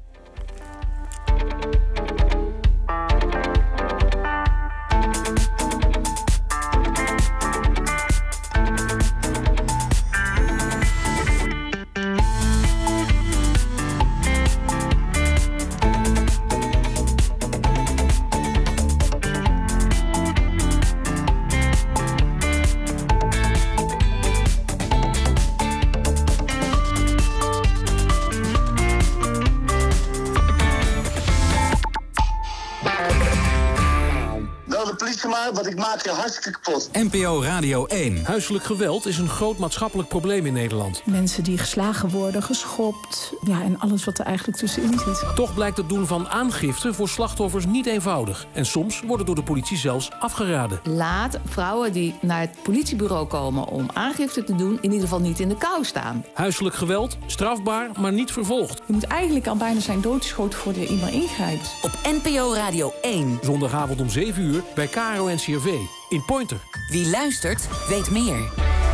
[SPEAKER 15] Maar, want ik maak je hartstikke kapot.
[SPEAKER 21] N P O Radio één.
[SPEAKER 16] Huiselijk geweld is een groot maatschappelijk probleem in Nederland.
[SPEAKER 17] Mensen die geslagen worden, geschopt. Ja, en alles wat er eigenlijk tussenin zit.
[SPEAKER 16] Toch blijkt het doen van aangifte voor slachtoffers niet eenvoudig. En soms worden door de politie zelfs afgeraden.
[SPEAKER 18] Laat vrouwen die naar het politiebureau komen om aangifte te doen... in ieder geval niet in de kou staan.
[SPEAKER 16] Huiselijk geweld, strafbaar, maar niet vervolgd.
[SPEAKER 17] Je moet eigenlijk al bijna zijn doodgeschoten voordat je iemand ingrijpt.
[SPEAKER 19] Op N P O Radio één.
[SPEAKER 16] Zondagavond om zeven uur bij K R O N C R V in Pointer.
[SPEAKER 19] Wie luistert, weet meer.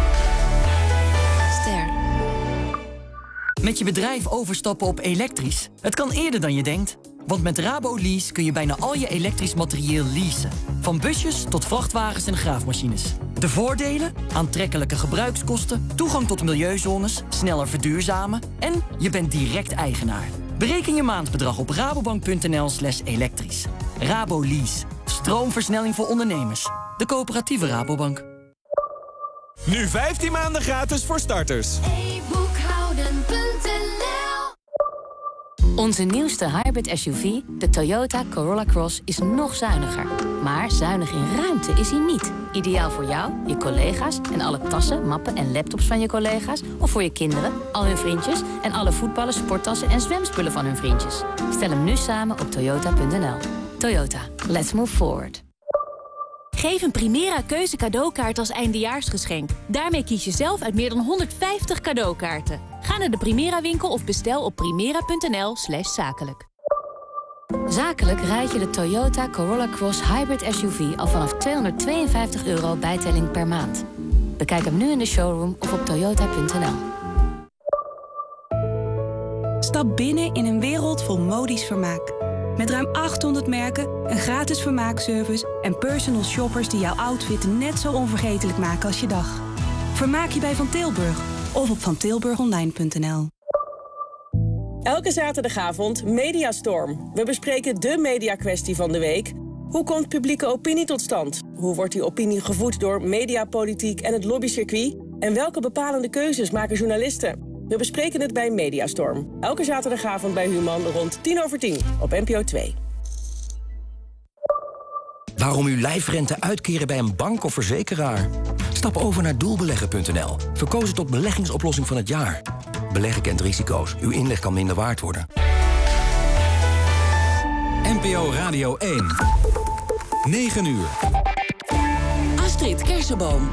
[SPEAKER 19] Ster. Met je bedrijf overstappen op elektrisch? Het kan eerder dan je denkt. Want met Rabo-Lease kun je bijna al je elektrisch materieel leasen. Van busjes tot vrachtwagens en graafmachines. De voordelen? Aantrekkelijke gebruikskosten, toegang tot milieuzones, sneller verduurzamen en je bent direct eigenaar. Bereken je maandbedrag op rabobank.nl slash elektrisch. Rabo-Lease. Stroomversnelling voor ondernemers. De coöperatieve Rabobank.
[SPEAKER 20] Nu vijftien maanden gratis voor starters.
[SPEAKER 28] e boekhouden punt n l
[SPEAKER 4] Onze nieuwste hybrid S U V, de Toyota Corolla Cross, is nog zuiniger. Maar zuinig in ruimte is hij niet. Ideaal voor jou, je collega's en alle tassen, mappen en laptops van je collega's. Of voor je kinderen, al hun vriendjes en alle voetballen, sporttassen en zwemspullen van hun vriendjes. Stel hem nu samen op toyota punt n l. Toyota, let's move forward.
[SPEAKER 8] Geef een Primera Keuze cadeaukaart als eindejaarsgeschenk. Daarmee kies je zelf uit meer dan honderdvijftig cadeaukaarten. Ga naar de Primera winkel of bestel op primera punt n l slash zakelijk.
[SPEAKER 4] Zakelijk rijd je de Toyota Corolla Cross Hybrid S U V al vanaf tweehonderdtweeënvijftig euro bijtelling per maand. Bekijk hem nu in de showroom of op toyota punt n l.
[SPEAKER 22] Stap binnen in een wereld vol modisch vermaak. Met ruim achthonderd merken, een gratis vermaakservice en personal shoppers die jouw outfit net zo onvergetelijk maken als je dag. Vermaak je bij Van Tilburg of op van tilburg online punt n l.
[SPEAKER 9] Elke zaterdagavond Mediastorm. We bespreken de mediakwestie van de week. Hoe komt publieke opinie tot stand? Hoe wordt die opinie gevoed door mediapolitiek en het lobbycircuit? En welke bepalende keuzes maken journalisten? We bespreken het bij Mediastorm. Elke zaterdagavond bij Human rond tien over tien op N P O twee.
[SPEAKER 23] Waarom uw lijfrente uitkeren bij een bank of verzekeraar? Stap over naar doelbeleggen punt n l. Verkozen tot beleggingsoplossing van het jaar. Beleggen kent risico's. Uw inleg kan minder waard worden.
[SPEAKER 21] N P O Radio één. negen uur.
[SPEAKER 22] Astrid Kersenboom.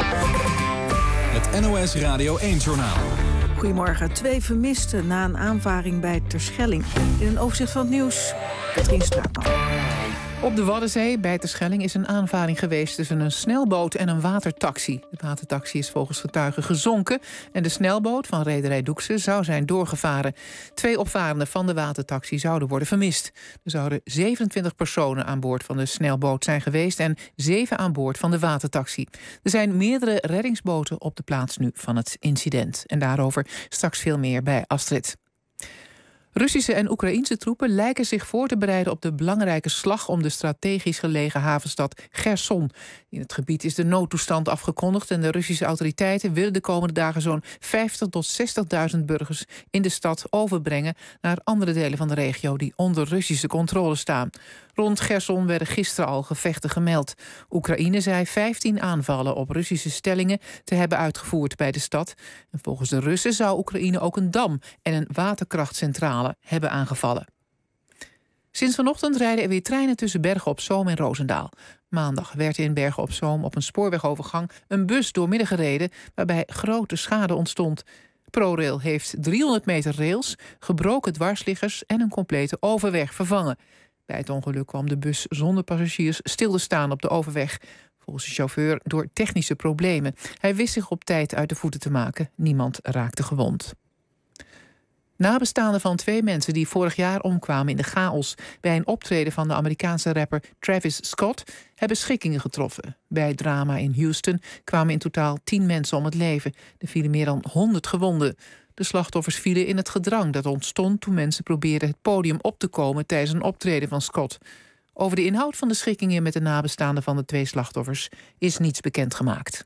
[SPEAKER 21] Het N O S Radio één-journaal.
[SPEAKER 2] Goedemorgen. Twee vermisten na een aanvaring bij Terschelling. In een overzicht van het nieuws, Katrien Straatman.
[SPEAKER 3] Op de Waddenzee bij Terschelling is een aanvaring geweest tussen een snelboot en een watertaxi. De watertaxi is volgens getuigen gezonken en de snelboot van rederij Doekse zou zijn doorgevaren. Twee opvarenden van de watertaxi zouden worden vermist. Er zouden zevenentwintig personen aan boord van de snelboot zijn geweest en zeven aan boord van de watertaxi. Er zijn meerdere reddingsboten op de plaats nu van het incident. En daarover straks veel meer bij Astrid. Russische en Oekraïense troepen lijken zich voor te bereiden op de belangrijke slag om de strategisch gelegen havenstad Cherson. In het gebied is de noodtoestand afgekondigd en de Russische autoriteiten willen de komende dagen zo'n vijftig tot zestigduizend burgers in de stad overbrengen naar andere delen van de regio die onder Russische controle staan. Rond Cherson werden gisteren al gevechten gemeld. Oekraïne zei vijftien aanvallen op Russische stellingen te hebben uitgevoerd bij de stad. En volgens de Russen zou Oekraïne ook een dam en een waterkrachtcentrale hebben aangevallen. Sinds vanochtend rijden er weer treinen tussen Bergen op Zoom en Roosendaal. Maandag werd in Bergen op Zoom op een spoorwegovergang een bus doormidden gereden waarbij grote schade ontstond. ProRail heeft driehonderd meter rails, gebroken dwarsliggers en een complete overweg vervangen. Bij het ongeluk kwam de bus zonder passagiers stil te staan op de overweg. Volgens de chauffeur door technische problemen. Hij wist zich op tijd uit de voeten te maken. Niemand raakte gewond. Nabestaanden van twee mensen die vorig jaar omkwamen in de chaos bij een optreden van de Amerikaanse rapper Travis Scott hebben schikkingen getroffen. Bij het drama in Houston kwamen in totaal tien mensen om het leven. Er vielen meer dan honderd gewonden. De slachtoffers vielen in het gedrang dat ontstond toen mensen probeerden het podium op te komen tijdens een optreden van Scott. Over de inhoud van de schikkingen met de nabestaanden van de twee slachtoffers is niets bekendgemaakt.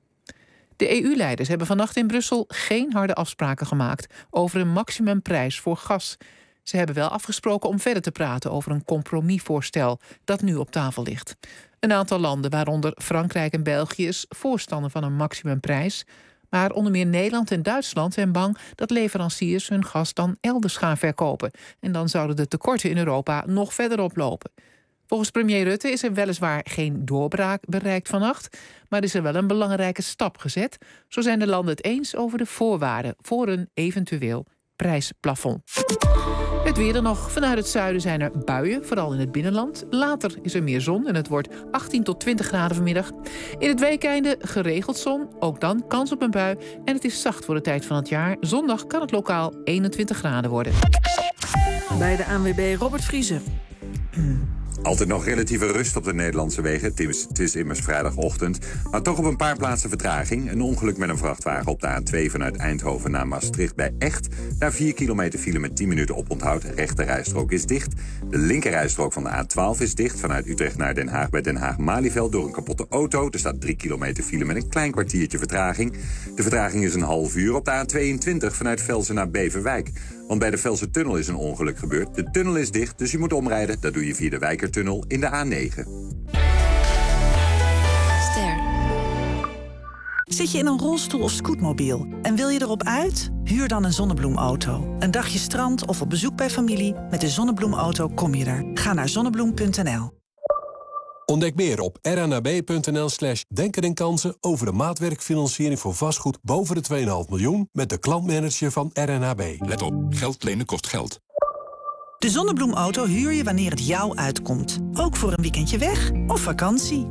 [SPEAKER 3] De E U-leiders hebben vannacht in Brussel geen harde afspraken gemaakt over een maximumprijs voor gas. Ze hebben wel afgesproken om verder te praten over een compromisvoorstel dat nu op tafel ligt. Een aantal landen, waaronder Frankrijk en België, is voorstander van een maximumprijs. Maar onder meer Nederland en Duitsland zijn bang dat leveranciers hun gas dan elders gaan verkopen. En dan zouden de tekorten in Europa nog verder oplopen. Volgens premier Rutte is er weliswaar geen doorbraak bereikt vannacht, maar is er wel een belangrijke stap gezet. Zo zijn de landen het eens over de voorwaarden voor een eventueel prijsplafond. Het weer dan nog. Vanuit het zuiden zijn er buien, vooral in het binnenland. Later is er meer zon en het wordt achttien tot twintig graden vanmiddag. In het weekeinde geregeld zon, ook dan kans op een bui. En het is zacht voor de tijd van het jaar. Zondag kan het lokaal eenentwintig graden worden.
[SPEAKER 2] Bij de A N W B Robert Vriezen.
[SPEAKER 12] Altijd nog relatieve rust op de Nederlandse wegen. Het is, het is immers vrijdagochtend. Maar toch op een paar plaatsen vertraging. Een ongeluk met een vrachtwagen op de A twee vanuit Eindhoven naar Maastricht bij Echt. Daar vier kilometer file met tien minuten oponthoud. De rechterrijstrook is dicht. De linkerrijstrook van de A twaalf is dicht. Vanuit Utrecht naar Den Haag bij Den Haag-Malieveld door een kapotte auto. Er staat drie kilometer file met een klein kwartiertje vertraging. De vertraging is een half uur op de A tweeëntwintig vanuit Velsen naar Beverwijk. Want bij de Velsertunnel is een ongeluk gebeurd. De tunnel is dicht, dus je moet omrijden. Dat doe je via de Wijkertunnel in de A negen.
[SPEAKER 11] Ster. Zit je in een rolstoel of scootmobiel en wil je erop uit? Huur dan een zonnebloemauto. Een dagje strand of op bezoek bij familie. Met de Zonnebloemauto kom je er. Ga naar zonnebloem punt n l.
[SPEAKER 13] Ontdek meer op rnab.nl slash denken en kansen over de maatwerkfinanciering voor vastgoed boven de twee komma vijf miljoen met de klantmanager van R N A B.
[SPEAKER 21] Let op, geld lenen kost geld.
[SPEAKER 11] De Zonnebloemauto huur je wanneer het jou uitkomt. Ook voor een weekendje weg of vakantie.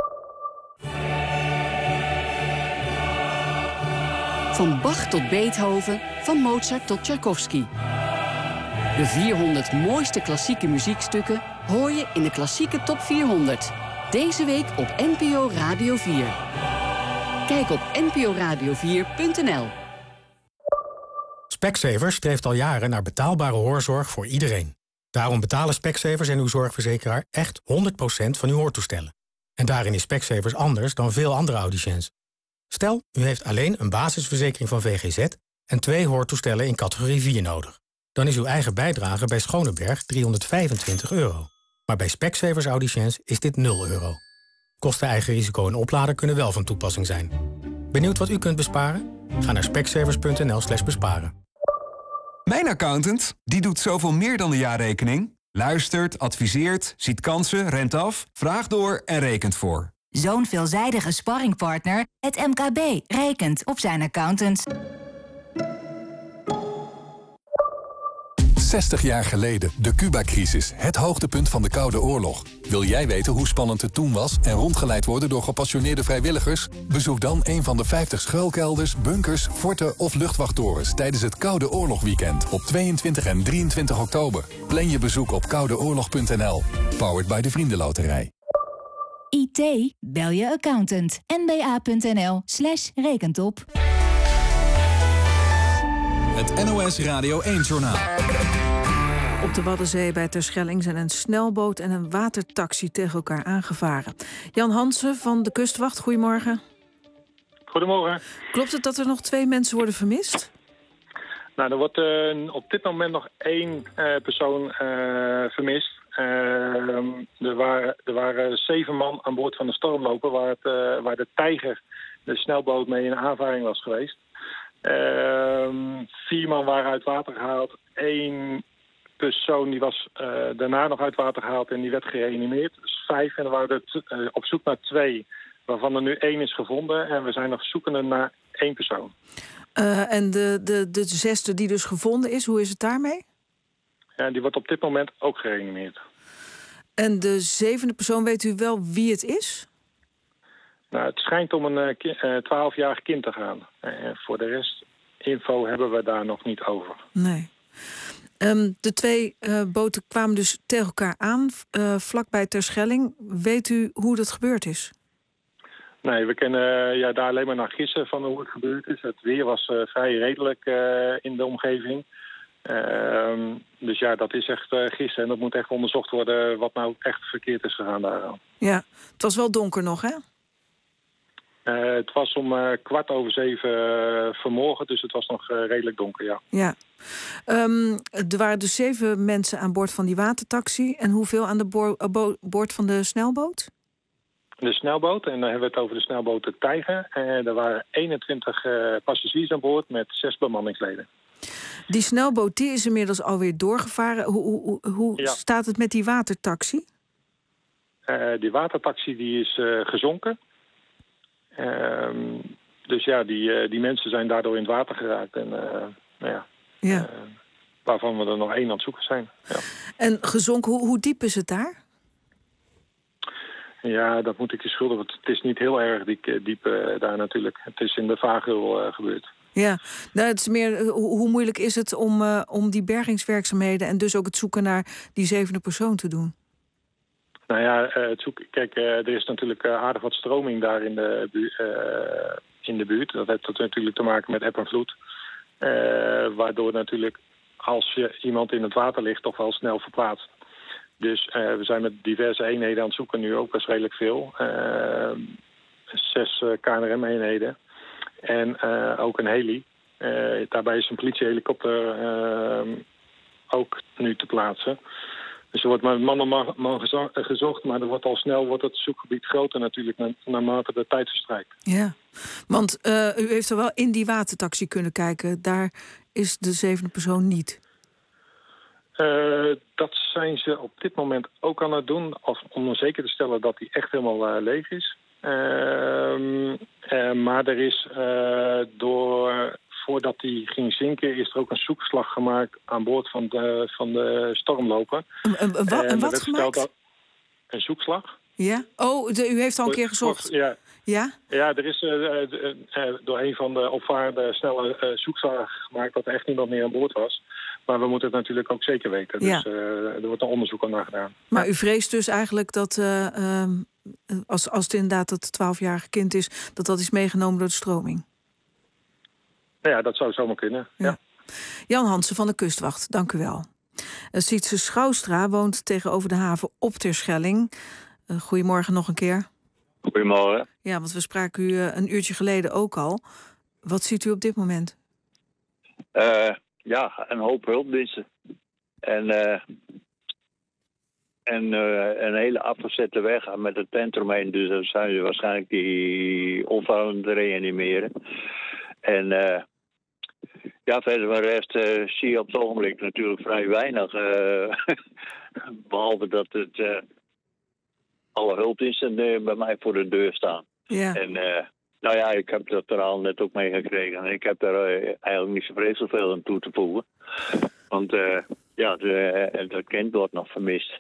[SPEAKER 14] Van Bach tot Beethoven, van Mozart tot Tchaikovsky. De vierhonderd mooiste klassieke muziekstukken hoor je in de Klassieke Top vierhonderd. Deze week op N P O Radio vier. Kijk op n p o radio vier punt n l.
[SPEAKER 24] Specsavers streeft al jaren naar betaalbare hoorzorg voor iedereen. Daarom betalen Specsavers en uw zorgverzekeraar echt honderd procent van uw hoortoestellen. En daarin is Specsavers anders dan veel andere audiciëns. Stel, u heeft alleen een basisverzekering van V G Z en twee hoortoestellen in categorie vier nodig. Dan is uw eigen bijdrage bij Schoneberg driehonderdvijfentwintig euro. Maar bij Specsavers audiciëns is dit nul euro. Kosten eigen risico en oplader kunnen wel van toepassing zijn. Benieuwd wat u kunt besparen? Ga naar specsavers punt n l slash besparen.
[SPEAKER 25] Mijn accountant, die doet zoveel meer dan de jaarrekening. Luistert, adviseert, ziet kansen, rent af, vraagt door en rekent voor.
[SPEAKER 26] Zo'n veelzijdige sparringpartner, het M K B, rekent op zijn accountants.
[SPEAKER 13] zestig jaar geleden, de Cuba-crisis, het hoogtepunt van de Koude Oorlog. Wil jij weten hoe spannend het toen was en rondgeleid worden door gepassioneerde vrijwilligers? Bezoek dan een van de vijftig schuilkelders, bunkers, forten of luchtwachttorens tijdens het Koude Oorlog-weekend op tweeëntwintig en drieëntwintig oktober. Plan je bezoek op koude oorlog punt n l. Powered by de Vriendenloterij.
[SPEAKER 26] I T? Bel je accountant. n b a punt n l slash rekentop.
[SPEAKER 21] Het N O S Radio één-journaal.
[SPEAKER 2] Op de Waddenzee bij Terschelling zijn een snelboot en een watertaxi tegen elkaar aangevaren. Jan Hansen van de Kustwacht, goedemorgen.
[SPEAKER 27] Goedemorgen.
[SPEAKER 2] Klopt het dat er nog twee mensen worden vermist?
[SPEAKER 27] Nou, er wordt uh, op dit moment nog één uh, persoon uh, vermist. Uh, er, waren, er waren zeven man aan boord van de stormloper waar, het, uh, waar de Tijger, de snelboot, mee in aanvaring was geweest. Uh, vier man waren uit water gehaald. Eén persoon die was uh, daarna nog uit water gehaald en die werd gereanimeerd. Dus vijf en we waren uh, op zoek naar twee, waarvan er nu één is gevonden. En we zijn nog zoekende naar één persoon.
[SPEAKER 2] Uh, en de, de, de zesde die dus gevonden is, hoe is het daarmee?
[SPEAKER 27] Ja, die wordt op dit moment ook gereanimeerd.
[SPEAKER 2] En de zevende persoon, weet u wel wie het is?
[SPEAKER 27] Nou, het schijnt om een twaalfjarig uh, kind te gaan. Uh, voor de rest, info hebben we daar nog niet over.
[SPEAKER 2] Nee. Um, de twee uh, boten kwamen dus tegen elkaar aan, uh, vlakbij Terschelling. Weet u hoe dat gebeurd is?
[SPEAKER 27] Nee, we kunnen uh, ja, daar alleen maar naar gissen van hoe het gebeurd is. Het weer was uh, vrij redelijk uh, in de omgeving. Uh, dus ja, dat is echt uh, gissen. En dat moet echt onderzocht worden wat nou echt verkeerd is gegaan daar.
[SPEAKER 2] Ja, het was wel donker nog, hè?
[SPEAKER 27] Uh, het was om uh, kwart over zeven uh, vanmorgen, dus het was nog uh, redelijk donker, ja.
[SPEAKER 2] Ja. Um, er waren dus zeven mensen aan boord van die watertaxi. En hoeveel aan de boor, uh, bo- boord van de snelboot?
[SPEAKER 27] De snelboot, en dan hebben we het over de snelboot de Tijger. Uh, er waren eenentwintig uh, passagiers aan boord met zes bemanningsleden.
[SPEAKER 2] Die snelboot die is inmiddels alweer doorgevaren. Hoe, hoe, hoe ja. staat het met die watertaxi?
[SPEAKER 27] Uh, die watertaxi die is uh, gezonken. Uh, dus ja, die, uh, die mensen zijn daardoor in het water geraakt. En, uh, nou ja,
[SPEAKER 2] ja.
[SPEAKER 27] Uh, waarvan we er nog één aan het zoeken zijn. Ja.
[SPEAKER 2] En gezonken, hoe, hoe diep is het daar?
[SPEAKER 27] Ja, dat moet ik je schuldig. Het is niet heel erg diep, diep uh, daar natuurlijk. Het is in de vaargeul uh, gebeurd.
[SPEAKER 2] Ja, nou, het is meer, uh, hoe moeilijk is het om, uh, om die bergingswerkzaamheden en dus ook het zoeken naar die zevende persoon te doen?
[SPEAKER 27] Nou ja, het zoeken, kijk, er is natuurlijk aardig wat stroming daar in de, bu- uh, in de buurt. Dat heeft natuurlijk te maken met eb en vloed. Uh, waardoor natuurlijk, als je iemand in het water ligt, toch wel snel verplaatst. Dus uh, we zijn met diverse eenheden aan het zoeken, nu ook best redelijk veel. Uh, zes uh, K N R M-eenheden en uh, ook een heli. Uh, daarbij is een politiehelikopter uh, ook nu te plaatsen. Dus er wordt met man en man, man gezo- gezocht, maar er wordt al snel wordt het zoekgebied groter natuurlijk, na, naarmate de tijd verstrijkt.
[SPEAKER 2] Ja, want uh, u heeft er wel in die watertaxi kunnen kijken. Daar is de zevende persoon niet.
[SPEAKER 27] Uh, dat zijn ze op dit moment ook aan het doen, als, om zeker te stellen dat die echt helemaal uh, leeg is. Uh, uh, maar er is uh, door... Voordat die ging zinken, is er ook een zoekslag gemaakt aan boord van de, van de stormloper.
[SPEAKER 2] Een, een, een, wa- een wat gemaakt?
[SPEAKER 27] Dat, een zoekslag.
[SPEAKER 2] Ja? Oh, de, u heeft al een keer gezocht.
[SPEAKER 27] Ja.
[SPEAKER 2] Ja?
[SPEAKER 27] Ja, er is uh, uh, uh, door een van de opvarenden snelle uh, zoekslagen gemaakt dat er echt niemand meer aan boord was. Maar we moeten het natuurlijk ook zeker weten. Dus ja. uh, er wordt een onderzoek aan naar gedaan.
[SPEAKER 2] Maar u vreest dus eigenlijk dat, uh, um, als, als het inderdaad dat twaalfjarige kind is, dat dat is meegenomen door de stroming?
[SPEAKER 27] Ja, dat zou zomaar kunnen. Ja. Ja.
[SPEAKER 2] Jan Hansen van de Kustwacht, dank u wel. Sietse Schouwstra woont tegenover de haven op Terschelling. Uh, goedemorgen nog een keer.
[SPEAKER 1] Goedemorgen.
[SPEAKER 2] Ja, want we spraken u uh, een uurtje geleden ook al. Wat ziet u op dit moment?
[SPEAKER 1] Uh, ja, een hoop hulpdiensten. En, uh, en uh, een hele afgezette weg met een tent eromheen. Dus dan zijn ze waarschijnlijk die opvallende te reanimeren. En uh, ja, verder van de rest uh, zie je op het ogenblik natuurlijk vrij weinig. Uh, behalve dat het uh, alle hulpdiensten uh, bij mij voor de deur staan.
[SPEAKER 2] Ja.
[SPEAKER 1] En uh, nou ja, ik heb dat verhaal net ook meegekregen. En ik heb daar uh, eigenlijk niet zo vreselijk veel aan toe te voegen. Want uh, ja, de, uh, dat kind wordt nog vermist.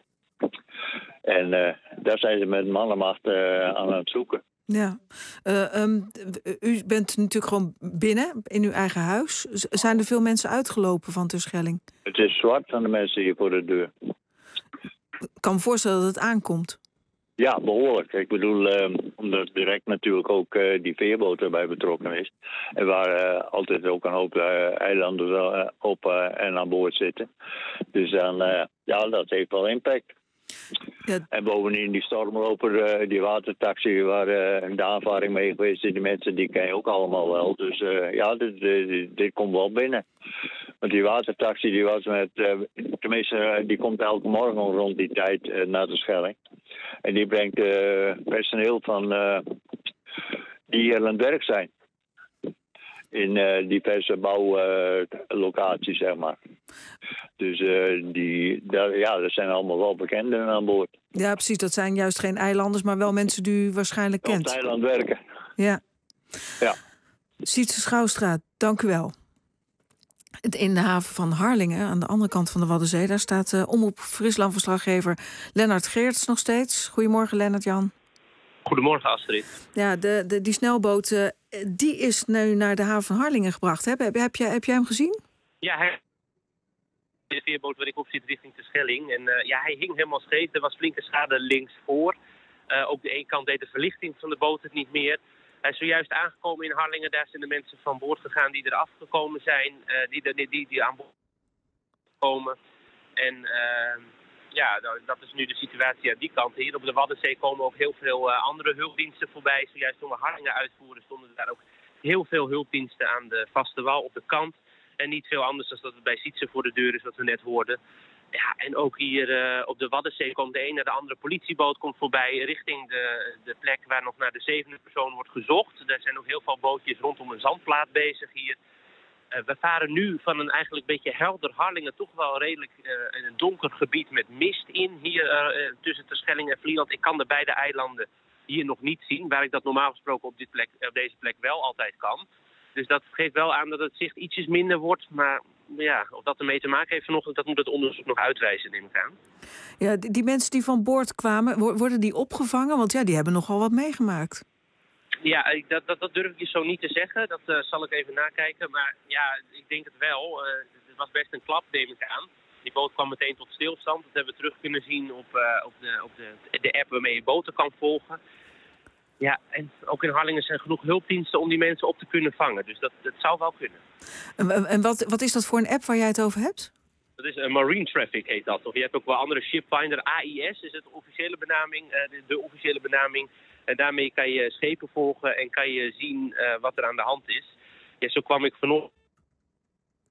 [SPEAKER 1] En uh, daar zijn ze met mannenmacht uh, aan het zoeken.
[SPEAKER 2] Ja, uh, um, u bent natuurlijk gewoon binnen in uw eigen huis. Z- zijn er veel mensen uitgelopen van Terschelling?
[SPEAKER 1] Het is zwart van de mensen hier voor de deur.
[SPEAKER 2] Ik kan me voorstellen dat het aankomt.
[SPEAKER 1] Ja, behoorlijk. Ik bedoel, uh, omdat direct natuurlijk ook uh, die veerboot erbij betrokken is. En waar uh, altijd ook een hoop uh, eilanden uh, op uh, en aan boord zitten. Dus dan, uh, ja, dat heeft wel impact. Ja. En bovendien die stormloper, uh, die watertaxi waar uh, de aanvaring mee geweest is, die mensen die ken je ook allemaal wel. Dus uh, ja, dit, dit, dit komt wel binnen. Want die watertaxi die was met, uh, tenminste uh, die komt elke morgen rond die tijd uh, naar de Schelling. En die brengt uh, personeel van uh, die hier aan het werk zijn. In uh, diverse bouwlocaties, uh, zeg maar. Dus uh, die, daar, ja, dat zijn allemaal wel bekenden aan boord.
[SPEAKER 2] Ja, precies. Dat zijn juist geen eilanders, maar wel mensen die u waarschijnlijk kent.
[SPEAKER 1] Op het eiland werken.
[SPEAKER 2] Ja.
[SPEAKER 1] Ja.
[SPEAKER 2] Sietse Schouwstra, dank u wel. In de haven van Harlingen, aan de andere kant van de Waddenzee, daar staat uh, Omroep Friesland-verslaggever Lennart Geerts nog steeds. Goedemorgen, Lennart-Jan.
[SPEAKER 5] Goedemorgen, Astrid.
[SPEAKER 2] Ja, de, de, die snelboot uh, die is nu naar de haven van Harlingen gebracht. Heb, heb, heb, jij, heb jij hem gezien?
[SPEAKER 5] Ja, hij... de veerboot waar ik op zit richting Terschelling. En uh, ja, hij hing helemaal scheef. Er was flinke schade linksvoor. Uh, op de ene kant deed de verlichting van de boot het niet meer. Hij is zojuist aangekomen in Harlingen. Daar zijn de mensen van boord gegaan die er afgekomen zijn. Uh, die, die, die, die aan boord komen. En uh, ja, dat is nu de situatie aan die kant. Hier op de Waddenzee komen ook heel veel uh, andere hulpdiensten voorbij. Zojuist toen we Harlingen uitvoeren stonden daar ook heel veel hulpdiensten aan de vaste wal op de kant. En niet veel anders dan dat het bij Sietse voor de deur is, wat we net hoorden. Ja, en ook hier uh, op de Waddenzee komt de een naar de andere politieboot komt voorbij richting de, de plek waar nog naar de zevende persoon wordt gezocht. Er zijn ook heel veel bootjes rondom een zandplaat bezig hier. Uh, we varen nu van een eigenlijk beetje helder Harlingen toch wel redelijk uh, in een donker gebied met mist in. Hier uh, tussen Terschelling en Vlieland. Ik kan de beide eilanden hier nog niet zien, waar ik dat normaal gesproken op, dit plek, op deze plek wel altijd kan. Dus dat geeft wel aan dat het zicht ietsjes minder wordt. Maar ja, of dat ermee te maken heeft vanochtend, dat moet het onderzoek nog uitwijzen, neem ik aan.
[SPEAKER 2] Ja, die, die mensen die van boord kwamen, worden die opgevangen? Want ja, die hebben nogal wat meegemaakt.
[SPEAKER 5] Ja, dat, dat, dat durf ik je zo niet te zeggen. Dat uh, zal ik even nakijken. Maar ja, ik denk het wel. Uh, het was best een klap, neem ik aan. Die boot kwam meteen tot stilstand. Dat hebben we terug kunnen zien op, uh, op, de, op de, de app waarmee je boten kan volgen. Ja, en ook in Harlingen zijn genoeg hulpdiensten om die mensen op te kunnen vangen. Dus dat, dat zou wel kunnen.
[SPEAKER 2] En, en wat, wat is dat voor een app waar jij het over hebt?
[SPEAKER 5] Dat is een Marine Traffic heet dat. Of je hebt ook wel andere Shipfinder. A I S is het officiële benaming, de, de officiële benaming. En daarmee kan je schepen volgen en kan je zien uh, wat er aan de hand is. Ja, zo kwam ik vanochtend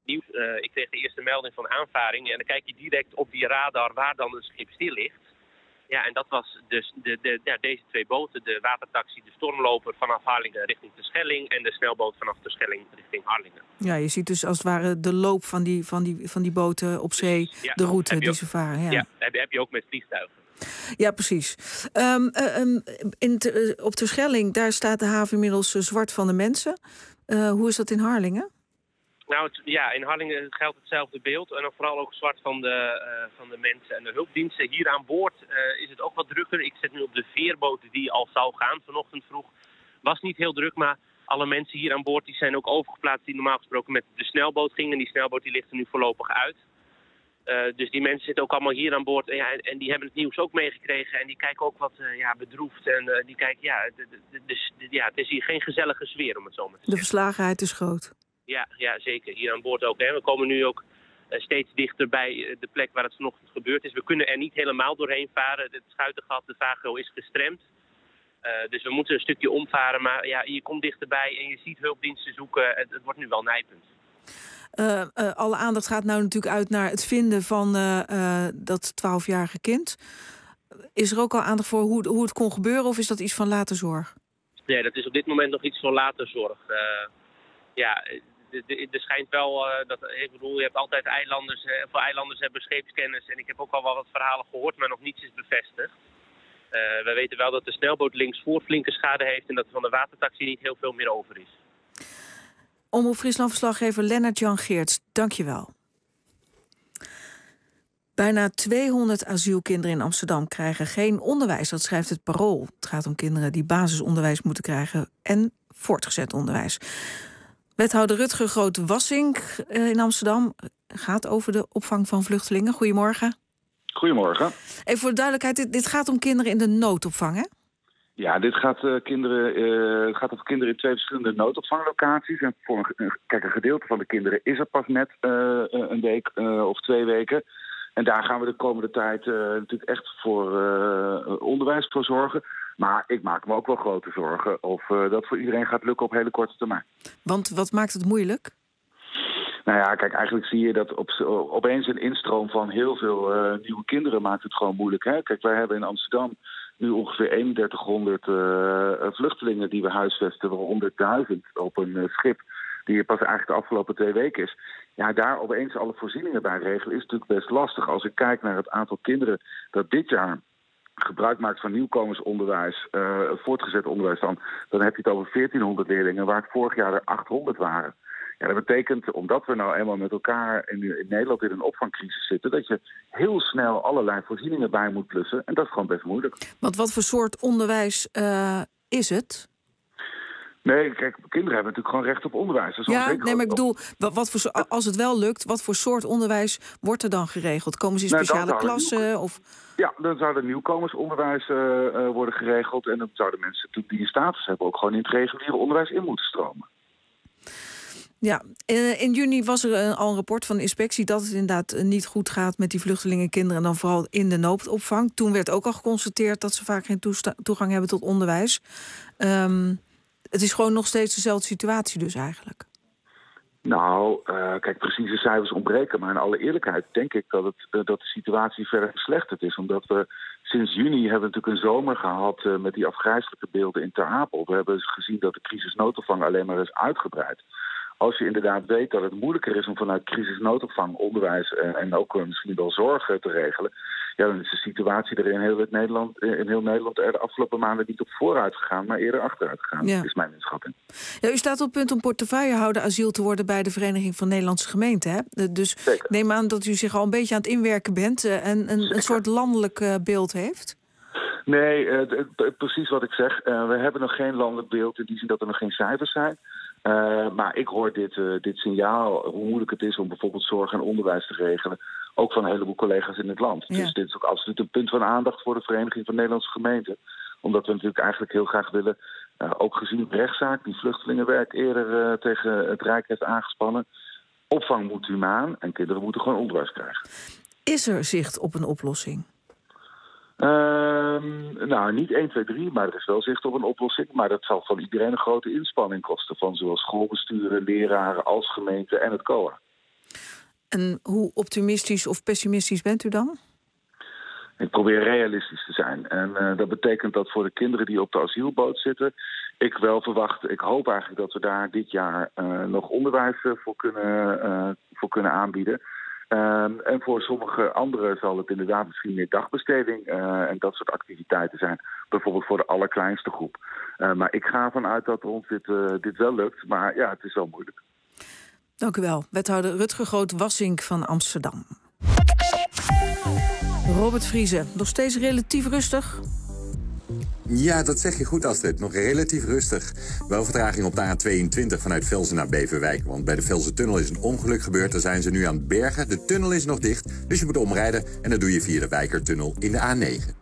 [SPEAKER 5] nieuws. Uh, ik kreeg de eerste melding van aanvaring en dan kijk je direct op die radar waar dan een schip stil ligt. Ja, en dat was dus de, de, ja, deze twee boten, de watertaxi, de stormloper vanaf Harlingen richting Terschelling en de snelboot vanaf Terschelling richting Harlingen.
[SPEAKER 2] Ja, je ziet dus als het ware de loop van die, van die, van die boten op zee, dus, ja, de route die ook, ze varen. Ja,
[SPEAKER 5] ja heb, heb je ook met vliegtuigen.
[SPEAKER 2] Ja, precies. Um, uh, um, in te, uh, op Terschelling, daar staat de haven inmiddels uh, zwart van de mensen. Uh, hoe is dat in Harlingen?
[SPEAKER 5] Nou, het, ja, in Harlingen geldt hetzelfde beeld. En dan vooral ook zwart van de, uh, van de mensen en de hulpdiensten. Hier aan boord uh, is het ook wat drukker. Ik zit nu op de veerboot die al zou gaan. Vanochtend vroeg was niet heel druk, maar alle mensen hier aan boord die zijn ook overgeplaatst die normaal gesproken met de snelboot gingen. En die snelboot die ligt er nu voorlopig uit. Uh, dus die mensen zitten ook allemaal hier aan boord en, ja, en die hebben het nieuws ook meegekregen en die kijken ook wat uh, ja, bedroefd en uh, die kijken, ja, de, de, de, de, ja, het is hier geen gezellige sfeer om het zo maar te zeggen.
[SPEAKER 2] De verslagenheid is groot.
[SPEAKER 5] Ja, ja, zeker. Hier aan boord ook. Hè. We komen nu ook uh, steeds dichter bij uh, de plek waar het vanochtend gebeurd is. We kunnen er niet helemaal doorheen varen. Het schuitengat, de Vagio, is gestremd. Uh, dus we moeten een stukje omvaren, maar ja, je komt dichterbij en je ziet hulpdiensten zoeken. Het, het wordt nu wel nijpend.
[SPEAKER 2] Uh, uh, alle aandacht gaat nou natuurlijk uit naar het vinden van uh, uh, dat twaalfjarige kind. Is er ook al aandacht voor hoe, hoe het kon gebeuren of is dat iets van later zorg?
[SPEAKER 5] Nee, dat is op dit moment nog iets van later zorg. Uh, ja, er schijnt wel, uh, dat, ik bedoel, je hebt altijd eilanders, uh, voor eilanders hebben scheepskennis. En ik heb ook al wel wat verhalen gehoord, maar nog niets is bevestigd. Uh, we weten wel dat de snelboot linksvoor flinke schade heeft en dat er van de watertaxi niet heel veel meer over is.
[SPEAKER 2] Omroep Friesland-verslaggever Lennart-Jan Geerts, dank je wel. Bijna tweehonderd asielkinderen in Amsterdam krijgen geen onderwijs. Dat schrijft het Parool. Het gaat om kinderen die basisonderwijs moeten krijgen en voortgezet onderwijs. Wethouder Rutger Groot-Wassink in Amsterdam gaat over de opvang van vluchtelingen. Goedemorgen.
[SPEAKER 6] Goedemorgen.
[SPEAKER 2] Even voor de duidelijkheid, dit, dit gaat om kinderen in de noodopvang, hè?
[SPEAKER 6] Ja, dit gaat, uh, kinderen, uh, gaat over kinderen in twee verschillende noodopvanglocaties. En voor een, kijk, een gedeelte van de kinderen is er pas net uh, een week uh, of twee weken. En daar gaan we de komende tijd uh, natuurlijk echt voor uh, onderwijs voor zorgen. Maar ik maak me ook wel grote zorgen of uh, dat voor iedereen gaat lukken op hele korte termijn.
[SPEAKER 2] Want wat maakt het moeilijk?
[SPEAKER 6] Nou ja, kijk, eigenlijk zie je dat op, opeens een instroom van heel veel uh, nieuwe kinderen maakt het gewoon moeilijk. Hè? Kijk, wij hebben in Amsterdam nu ongeveer eenendertighonderd uh, vluchtelingen die we huisvesten, honderdduizend op een uh, schip die pas eigenlijk de afgelopen twee weken is. Ja, daar opeens alle voorzieningen bij regelen is natuurlijk best lastig. Als ik kijk naar het aantal kinderen dat dit jaar gebruik maakt van nieuwkomersonderwijs, uh, voortgezet onderwijs dan, dan heb je het over veertienhonderd leerlingen, waar het vorig jaar er achthonderd waren. Ja, dat betekent, omdat we nou eenmaal met elkaar in, in Nederland in een opvangcrisis zitten, dat je heel snel allerlei voorzieningen bij moet plussen. En dat is gewoon best moeilijk.
[SPEAKER 2] Want wat voor soort onderwijs uh, is het?
[SPEAKER 6] Nee, kijk, kinderen hebben natuurlijk gewoon recht op onderwijs. Dat is
[SPEAKER 2] ja, nee, maar ik bedoel, wat voor, als het wel lukt, wat voor soort onderwijs wordt er dan geregeld? Komen ze in speciale nou, klassen? Nieuw... Of...
[SPEAKER 6] Ja, dan zou er nieuwkomersonderwijs uh, uh, worden geregeld. En dan zouden mensen die in status hebben ook gewoon in het reguliere onderwijs in moeten stromen.
[SPEAKER 2] Ja, in juni was er al een rapport van de inspectie dat het inderdaad niet goed gaat met die vluchtelingenkinderen en dan vooral in de noodopvang. Toen werd ook al geconstateerd dat ze vaak geen toegang hebben tot onderwijs. Um, het is gewoon nog steeds dezelfde situatie dus eigenlijk.
[SPEAKER 6] Nou, uh, kijk, precieze cijfers ontbreken. Maar in alle eerlijkheid denk ik dat, het, uh, dat de situatie verder verslechterd is. Omdat we sinds juni hebben we natuurlijk een zomer gehad uh, met die afgrijselijke beelden in Ter Apel. We hebben gezien dat de crisisnoodopvang alleen maar is uitgebreid. Als je inderdaad weet dat het moeilijker is om vanuit crisisnoodopvang onderwijs en, en ook uh, misschien wel zorg te regelen, ja, dan is de situatie er in heel Nederland, in heel Nederland er de afgelopen maanden niet op vooruit gegaan, maar eerder achteruit gegaan. Ja. Dat is mijn inschatting.
[SPEAKER 2] Ja, u staat op het punt om portefeuillehouder asiel te worden bij de Vereniging van Nederlandse Gemeenten. Hè? Dus Zeker. Neem aan dat u zich al een beetje aan het inwerken bent en een, een soort landelijk uh, beeld heeft.
[SPEAKER 6] Nee, uh, precies wat ik zeg. Uh, we hebben nog geen landelijk beeld in die zin dat er nog geen cijfers zijn. Uh, maar ik hoor dit, uh, dit signaal, hoe moeilijk het is om bijvoorbeeld zorg en onderwijs te regelen, ook van een heleboel collega's in het land. Ja. Dus dit is ook absoluut een punt van aandacht voor de Vereniging van Nederlandse Gemeenten. Omdat we natuurlijk eigenlijk heel graag willen, uh, ook gezien de rechtszaak die vluchtelingenwerk eerder uh, tegen het Rijk heeft aangespannen, opvang moet humaan en kinderen moeten gewoon onderwijs krijgen.
[SPEAKER 2] Is er zicht op een oplossing?
[SPEAKER 6] Uh, nou, niet één, twee, drie, maar er is wel zicht op een oplossing. Maar dat zal van iedereen een grote inspanning kosten. Van zowel schoolbesturen, leraren als gemeente en het C O A.
[SPEAKER 2] En hoe optimistisch of pessimistisch bent u dan?
[SPEAKER 6] Ik probeer realistisch te zijn. En uh, dat betekent dat voor de kinderen die op de asielboot zitten, ik wel verwacht, ik hoop eigenlijk dat we daar dit jaar uh, nog onderwijs uh, voor, kunnen, uh, voor kunnen aanbieden. Uh, en voor sommige anderen zal het inderdaad misschien meer dagbesteding uh, en dat soort activiteiten zijn. Bijvoorbeeld voor de allerkleinste groep. Uh, maar ik ga ervan uit dat ons dit, uh, dit wel lukt. Maar ja, het is wel moeilijk.
[SPEAKER 2] Dank u wel. Wethouder Rutger Groot-Wassink van Amsterdam. Robert Vrieze, nog steeds relatief rustig?
[SPEAKER 12] Ja, dat zeg je goed, Astrid. Nog relatief rustig. Wel vertraging op de A tweeëntwintig vanuit Velzen naar Beverwijk. Want bij de Velzen-tunnel is een ongeluk gebeurd. Daar zijn ze nu aan het bergen. De tunnel is nog dicht, dus je moet omrijden. En dat doe je via de Wijkertunnel in de A negen.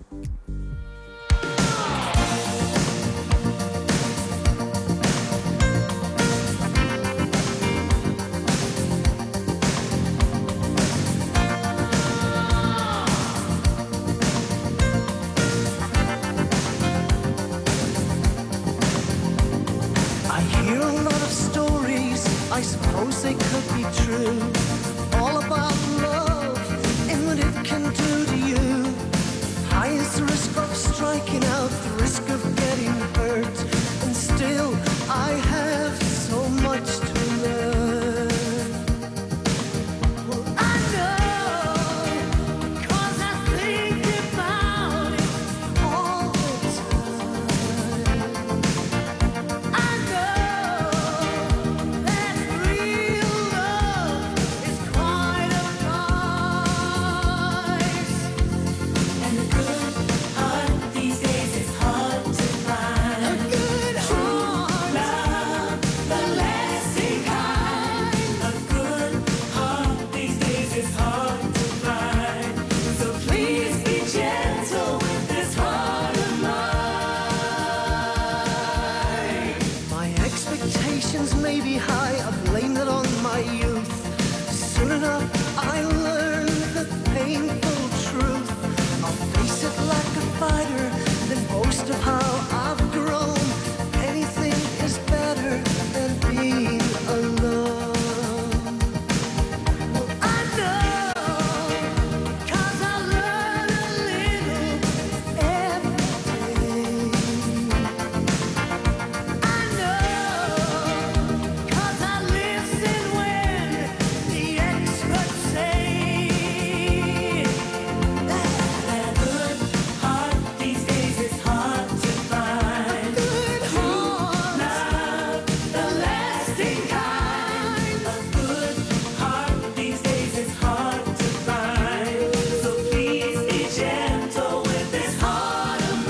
[SPEAKER 7] I suppose they could be true. All about love and what it can do to you. High is the risk of striking out, the risk of getting hurt. And still I have so much to learn. Well, I know, 'cause I think about it all the time. I know that real love is quite a price. And a good heart these days is hard to find. A good heart, love, the lasting kind. A good heart these days is hard to find. So please be gentle with this heart of mine. My expectations may be high, I blame it on my youth. Soon enough I learn the painful truth. I'll face it like a fighter, then boast of how I've grown. Anything is better than being alone. Well, I know, 'cause I learn a little every day. I know, 'cause I listen when the experts say that a good heart these days is hard to find. A good heart, love, the lasting kind. A good heart these days is hard to find. So please be gentle with this heart of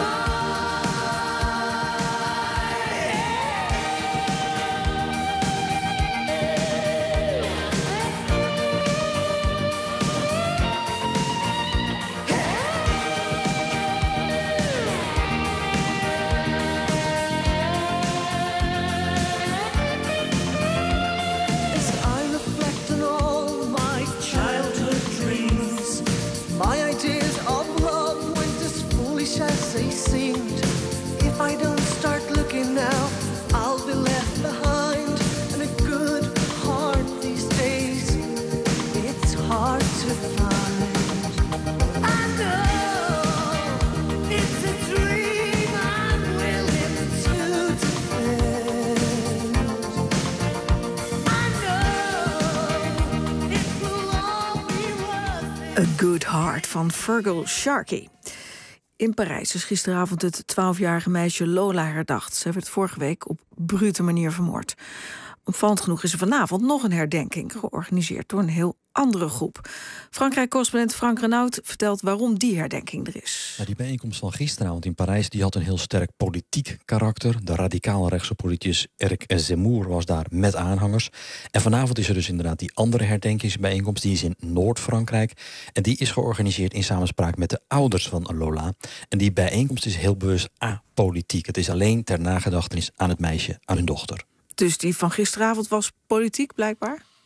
[SPEAKER 7] As I reflect on all my childhood dreams, my ideas of love weren't as foolish as they seemed. If I don't start looking now, I'll be left behind. And a good heart these days, it's hard to find. I know it's a dream I'm willing to defend. I know it will all be worth it.
[SPEAKER 2] A Good Heart van Fergal Sharkey. In Parijs is gisteravond het twaalfjarige meisje Lola herdacht. Zij werd vorige week op brute manier vermoord. Opvallend genoeg is er vanavond nog een herdenking, georganiseerd door een heel andere groep. Frankrijk-correspondent Frank Renaud vertelt waarom die herdenking er is.
[SPEAKER 10] Ja, die bijeenkomst van gisteravond in Parijs die had een heel sterk politiek karakter. De radicaal rechtse politicus Eric Zemmour was daar met aanhangers. En vanavond is er dus inderdaad die andere herdenkingsbijeenkomst. Die is in Noord-Frankrijk. En die is georganiseerd in samenspraak met de ouders van Lola. En die bijeenkomst is heel bewust apolitiek. Het is alleen ter nagedachtenis aan het meisje, aan hun dochter.
[SPEAKER 2] Dus die van gisteravond was politiek blijkbaar?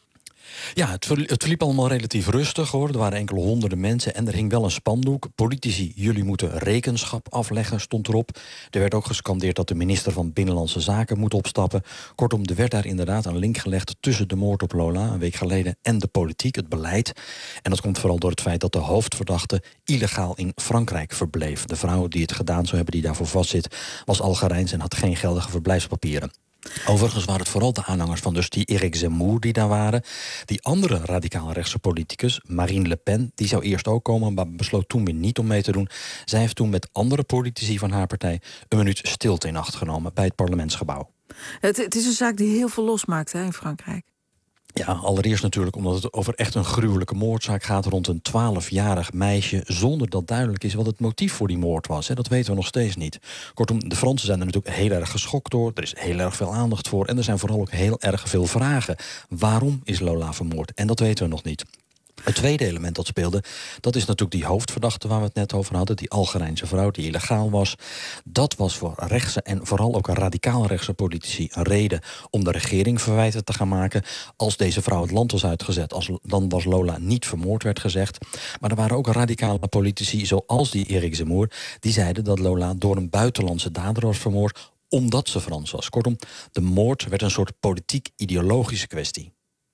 [SPEAKER 10] Ja, het, ver, het verliep allemaal relatief rustig, hoor. Er waren enkele honderden mensen en er hing wel een spandoek. Politici, jullie moeten rekenschap afleggen, stond erop. Er werd ook gescandeerd dat de minister van Binnenlandse Zaken moet opstappen. Kortom, er werd daar inderdaad een link gelegd tussen de moord op Lola een week geleden en de politiek, het beleid. En dat komt vooral door het feit dat de hoofdverdachte illegaal in Frankrijk verbleef. De vrouw die het gedaan zou hebben, die daarvoor vastzit, was Algerijns en had geen geldige verblijfspapieren. Overigens waren het vooral de aanhangers van dus die Eric Zemmour die daar waren. Die andere radicaal-rechtse politicus, Marine Le Pen, die zou eerst ook komen, maar besloot toen weer niet om mee te doen. Zij heeft toen met andere politici van haar partij een minuut stilte in acht genomen bij het parlementsgebouw.
[SPEAKER 2] Het, het is een zaak die heel veel losmaakt, hè, in Frankrijk.
[SPEAKER 10] Ja, allereerst natuurlijk omdat het over echt een gruwelijke moordzaak gaat rond een twaalfjarig meisje, zonder dat duidelijk is wat het motief voor die moord was. Hè. Dat weten we nog steeds niet. Kortom, de Fransen zijn er natuurlijk heel erg geschokt door. Er is heel erg veel aandacht voor. En er zijn vooral ook heel erg veel vragen. Waarom is Lola vermoord? En dat weten we nog niet. Het tweede element dat speelde, dat is natuurlijk die hoofdverdachte waar we het net over hadden, die Algerijnse vrouw die illegaal was. Dat was voor rechtse en vooral ook radicaal-rechtse politici een reden om de regering verwijten te gaan maken. Als deze vrouw het land was uitgezet, als, dan was Lola niet vermoord, werd gezegd. Maar er waren ook radicale politici, zoals die Eric Zemmour, die zeiden dat Lola door een buitenlandse dader was vermoord, omdat ze Frans was. Kortom, de moord werd een soort politiek-ideologische kwestie.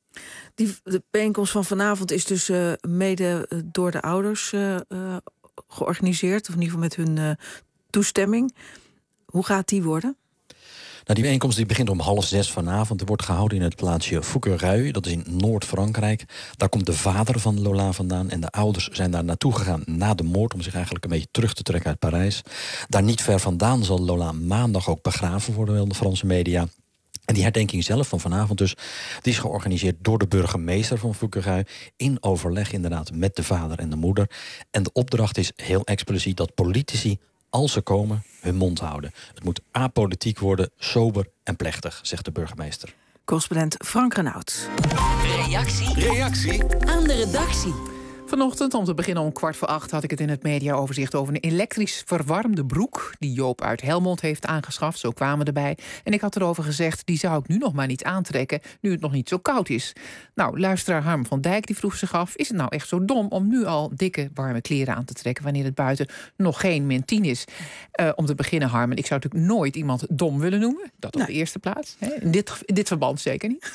[SPEAKER 2] Die, de bijeenkomst van vanavond is dus uh, mede uh, door de ouders uh, uh, georganiseerd. Of in ieder geval met hun uh, toestemming. Hoe gaat die worden?
[SPEAKER 10] Nou, die bijeenkomst die begint om half zes vanavond. Die wordt gehouden in het plaatsje Fouquerueil. Dat is in Noord-Frankrijk. Daar komt de vader van Lola vandaan. En de ouders zijn daar naartoe gegaan na de moord, om zich eigenlijk een beetje terug te trekken uit Parijs. Daar niet ver vandaan zal Lola maandag ook begraven worden, wel de Franse media. En die herdenking zelf van vanavond dus, die is georganiseerd door de burgemeester van Fouqueruil, in overleg inderdaad met de vader en de moeder. En de opdracht is heel expliciet dat politici, als ze komen, hun mond houden. Het moet apolitiek worden, sober en plechtig, zegt de burgemeester.
[SPEAKER 2] Correspondent Frank Renaud.
[SPEAKER 14] Reactie.
[SPEAKER 21] Reactie
[SPEAKER 14] Aan de redactie.
[SPEAKER 3] Vanochtend, om te beginnen om kwart voor acht, had ik het in het mediaoverzicht over een elektrisch verwarmde broek die Joop uit Helmond heeft aangeschaft. Zo kwamen we erbij. En ik had erover gezegd, die zou ik nu nog maar niet aantrekken, nu het nog niet zo koud is. Nou, luisteraar Harm van Dijk die vroeg zich af, is het nou echt zo dom om nu al dikke warme kleren aan te trekken wanneer het buiten nog geen min tien is? Uh, om te beginnen, Harm, ik zou natuurlijk nooit iemand dom willen noemen. Dat op nee. de eerste plaats. Hè? In, dit, in dit verband zeker niet.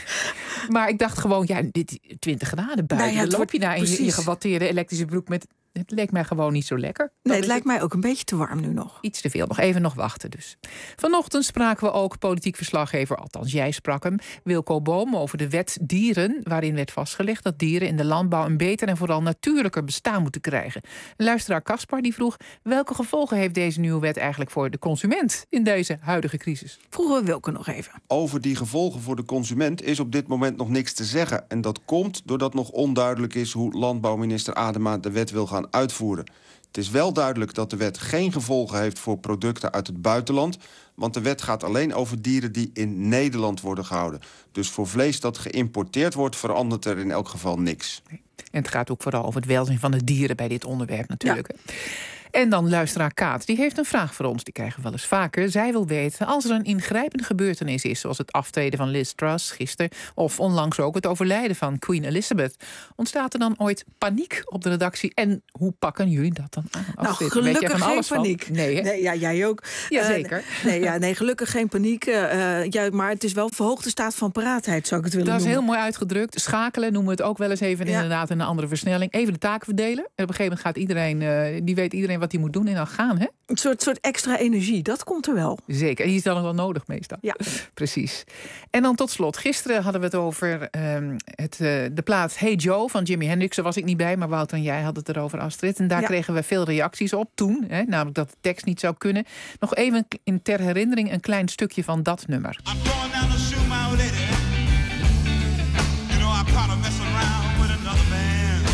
[SPEAKER 3] Maar ik dacht gewoon, ja, dit twintig graden buiten. Nou ja, dan loop je daar in je, je gewatteerde elektrische broek met. Het leek mij gewoon niet zo lekker.
[SPEAKER 2] Nee, het lijkt mij ook een beetje te warm nu nog.
[SPEAKER 3] Iets te veel. Nog even nog wachten dus. Vanochtend spraken we ook politiek verslaggever, althans jij sprak hem, Wilco Boom, over de wet dieren, waarin werd vastgelegd dat dieren in de landbouw een beter en vooral natuurlijker bestaan moeten krijgen. Luisteraar Caspar die vroeg, welke gevolgen heeft deze nieuwe wet eigenlijk voor de consument in deze huidige crisis?
[SPEAKER 2] Vroegen we Wilco nog even.
[SPEAKER 8] Over die gevolgen voor de consument is op dit moment nog niks te zeggen. En dat komt doordat nog onduidelijk is hoe landbouwminister Adema de wet wil gaan uitvoeren. Het is wel duidelijk dat de wet geen gevolgen heeft voor producten uit het buitenland, want de wet gaat alleen over dieren die in Nederland worden gehouden. Dus voor vlees dat geïmporteerd wordt, verandert er in elk geval niks.
[SPEAKER 3] En het gaat ook vooral over het welzijn van de dieren bij dit onderwerp natuurlijk. Ja. En dan luisteraar Kaat, die heeft een vraag voor ons. Die krijgen we wel eens vaker. Zij wil weten, als er een ingrijpende gebeurtenis is, zoals het aftreden van Liz Truss gisteren, of onlangs ook het overlijden van Queen Elizabeth, ontstaat er dan ooit paniek op de redactie? En hoe pakken jullie dat dan aan?
[SPEAKER 2] Nou, gelukkig Weet jij van geen alles paniek.
[SPEAKER 3] Van? Nee,
[SPEAKER 2] nee, ja, jij ook.
[SPEAKER 3] Jazeker.
[SPEAKER 2] Uh, nee, ja, nee, gelukkig geen paniek. Uh, ja, maar het is wel verhoogde staat van paraatheid, zou ik het willen
[SPEAKER 3] dat
[SPEAKER 2] noemen.
[SPEAKER 3] Dat is heel mooi uitgedrukt. Schakelen noemen we het ook wel eens even, ja. Inderdaad in een andere versnelling. Even de taken verdelen. En op een gegeven moment gaat iedereen, uh, die weet iedereen wat hij moet doen en dan gaan, hè?
[SPEAKER 2] Een soort, soort extra energie, dat komt er wel.
[SPEAKER 3] Zeker, en die is dan nog wel nodig meestal.
[SPEAKER 2] Ja.
[SPEAKER 3] Precies. En dan tot slot, gisteren hadden we het over um, het, uh, de plaat Hey Joe van Jimi Hendrix. Daar was ik niet bij, maar Wouter en jij hadden het erover, Astrid. En daar ja. kregen we veel reacties op toen, hè, namelijk dat de tekst niet zou kunnen. Nog even in ter herinnering een klein stukje van dat nummer. I'm going down to shoot my lady. You know I caught her messing around with another man.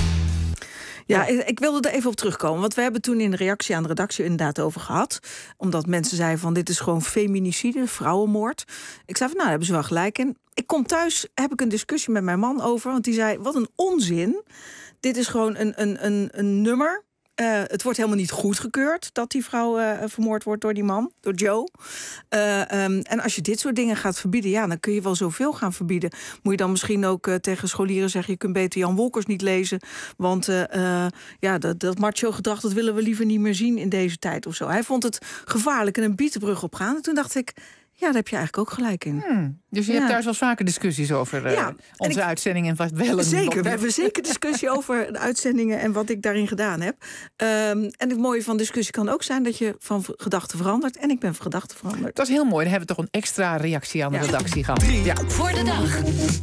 [SPEAKER 2] Ja, ik wilde er even op terugkomen. Want we hebben toen in de reactie aan de redactie inderdaad over gehad. Omdat mensen zeiden van dit is gewoon feminicide, vrouwenmoord. Ik zei van nou, daar hebben ze wel gelijk in. Ik kom thuis, heb ik een discussie met mijn man over. Want die zei, wat een onzin. Dit is gewoon een, een, een, een nummer. Uh, het wordt helemaal niet goedgekeurd dat die vrouw uh, vermoord wordt door die man, door Joe. Uh, um, en als je dit soort dingen gaat verbieden, ja, dan kun je wel zoveel gaan verbieden. Moet je dan misschien ook uh, tegen scholieren zeggen, je kunt beter Jan Wolkers niet lezen, want uh, uh, ja, dat, dat macho gedrag, dat willen we liever niet meer zien in deze tijd of zo. Hij vond het gevaarlijk en een bietenbrug opgaan. En toen dacht ik, ja, daar heb je eigenlijk ook gelijk in.
[SPEAKER 3] Hmm, dus je
[SPEAKER 2] ja.
[SPEAKER 3] hebt daar wel vaker discussies over uh,
[SPEAKER 2] ja,
[SPEAKER 3] onze ik, uitzendingen en wat wel en
[SPEAKER 2] zeker,
[SPEAKER 3] wat
[SPEAKER 2] we hebben zeker discussie over de uitzendingen en wat ik daarin gedaan heb. Um, en het mooie van discussie kan ook zijn dat je van gedachten verandert. En ik ben van gedachten veranderd.
[SPEAKER 3] Dat is heel mooi. Dan hebben we toch een extra reactie aan de ja. redactie gehad.
[SPEAKER 26] Ja. Voor de dag.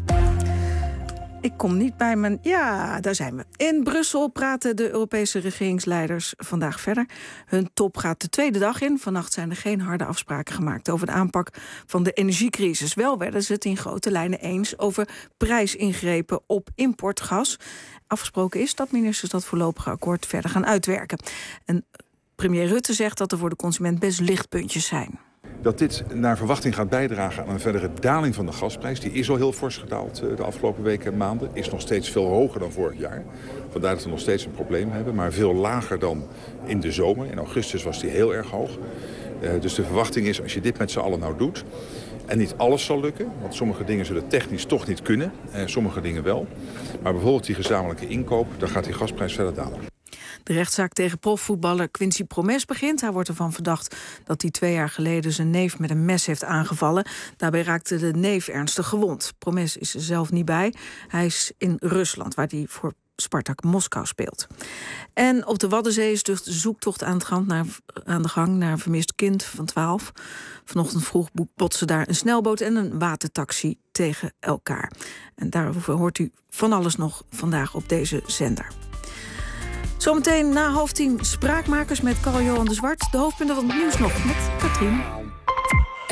[SPEAKER 2] Ik kom niet bij mijn... Ja, daar zijn we. In Brussel praten de Europese regeringsleiders vandaag verder. Hun top gaat de tweede dag in. Vannacht zijn er geen harde afspraken gemaakt over de aanpak van de energiecrisis. Wel werden ze het in grote lijnen eens over prijsingrepen op importgas. Afgesproken is dat ministers dat voorlopige akkoord verder gaan uitwerken. En premier Rutte zegt dat er voor de consument best lichtpuntjes zijn.
[SPEAKER 4] Dat dit naar verwachting gaat bijdragen aan een verdere daling van de gasprijs. Die is al heel fors gedaald de afgelopen weken en maanden. Is nog steeds veel hoger dan vorig jaar. Vandaar dat we nog steeds een probleem hebben. Maar veel lager dan in de zomer. In augustus was die heel erg hoog. Uh, dus de verwachting is, als je dit met z'n allen nou doet... en niet alles zal lukken, want sommige dingen zullen technisch toch niet kunnen. Uh, sommige dingen wel. Maar bijvoorbeeld die gezamenlijke inkoop, dan gaat die gasprijs verder dalen.
[SPEAKER 2] De rechtszaak tegen profvoetballer Quincy Promes begint. Hij wordt ervan verdacht dat hij twee jaar geleden zijn neef met een mes heeft aangevallen. Daarbij raakte de neef ernstig gewond. Promes is er zelf niet bij. Hij is in Rusland, waar hij voor Spartak Moskou speelt. En op de Waddenzee is de zoektocht aan, het gang naar, aan de gang naar een vermist kind van twaalf. Vanochtend vroeg botsen daar een snelboot en een watertaxi tegen elkaar. En daarover hoort u van alles nog vandaag op deze zender. Zometeen na half tien Spraakmakers met Carl-Johan de Zwart. De hoofdpunten van het nieuws nog met Katrien.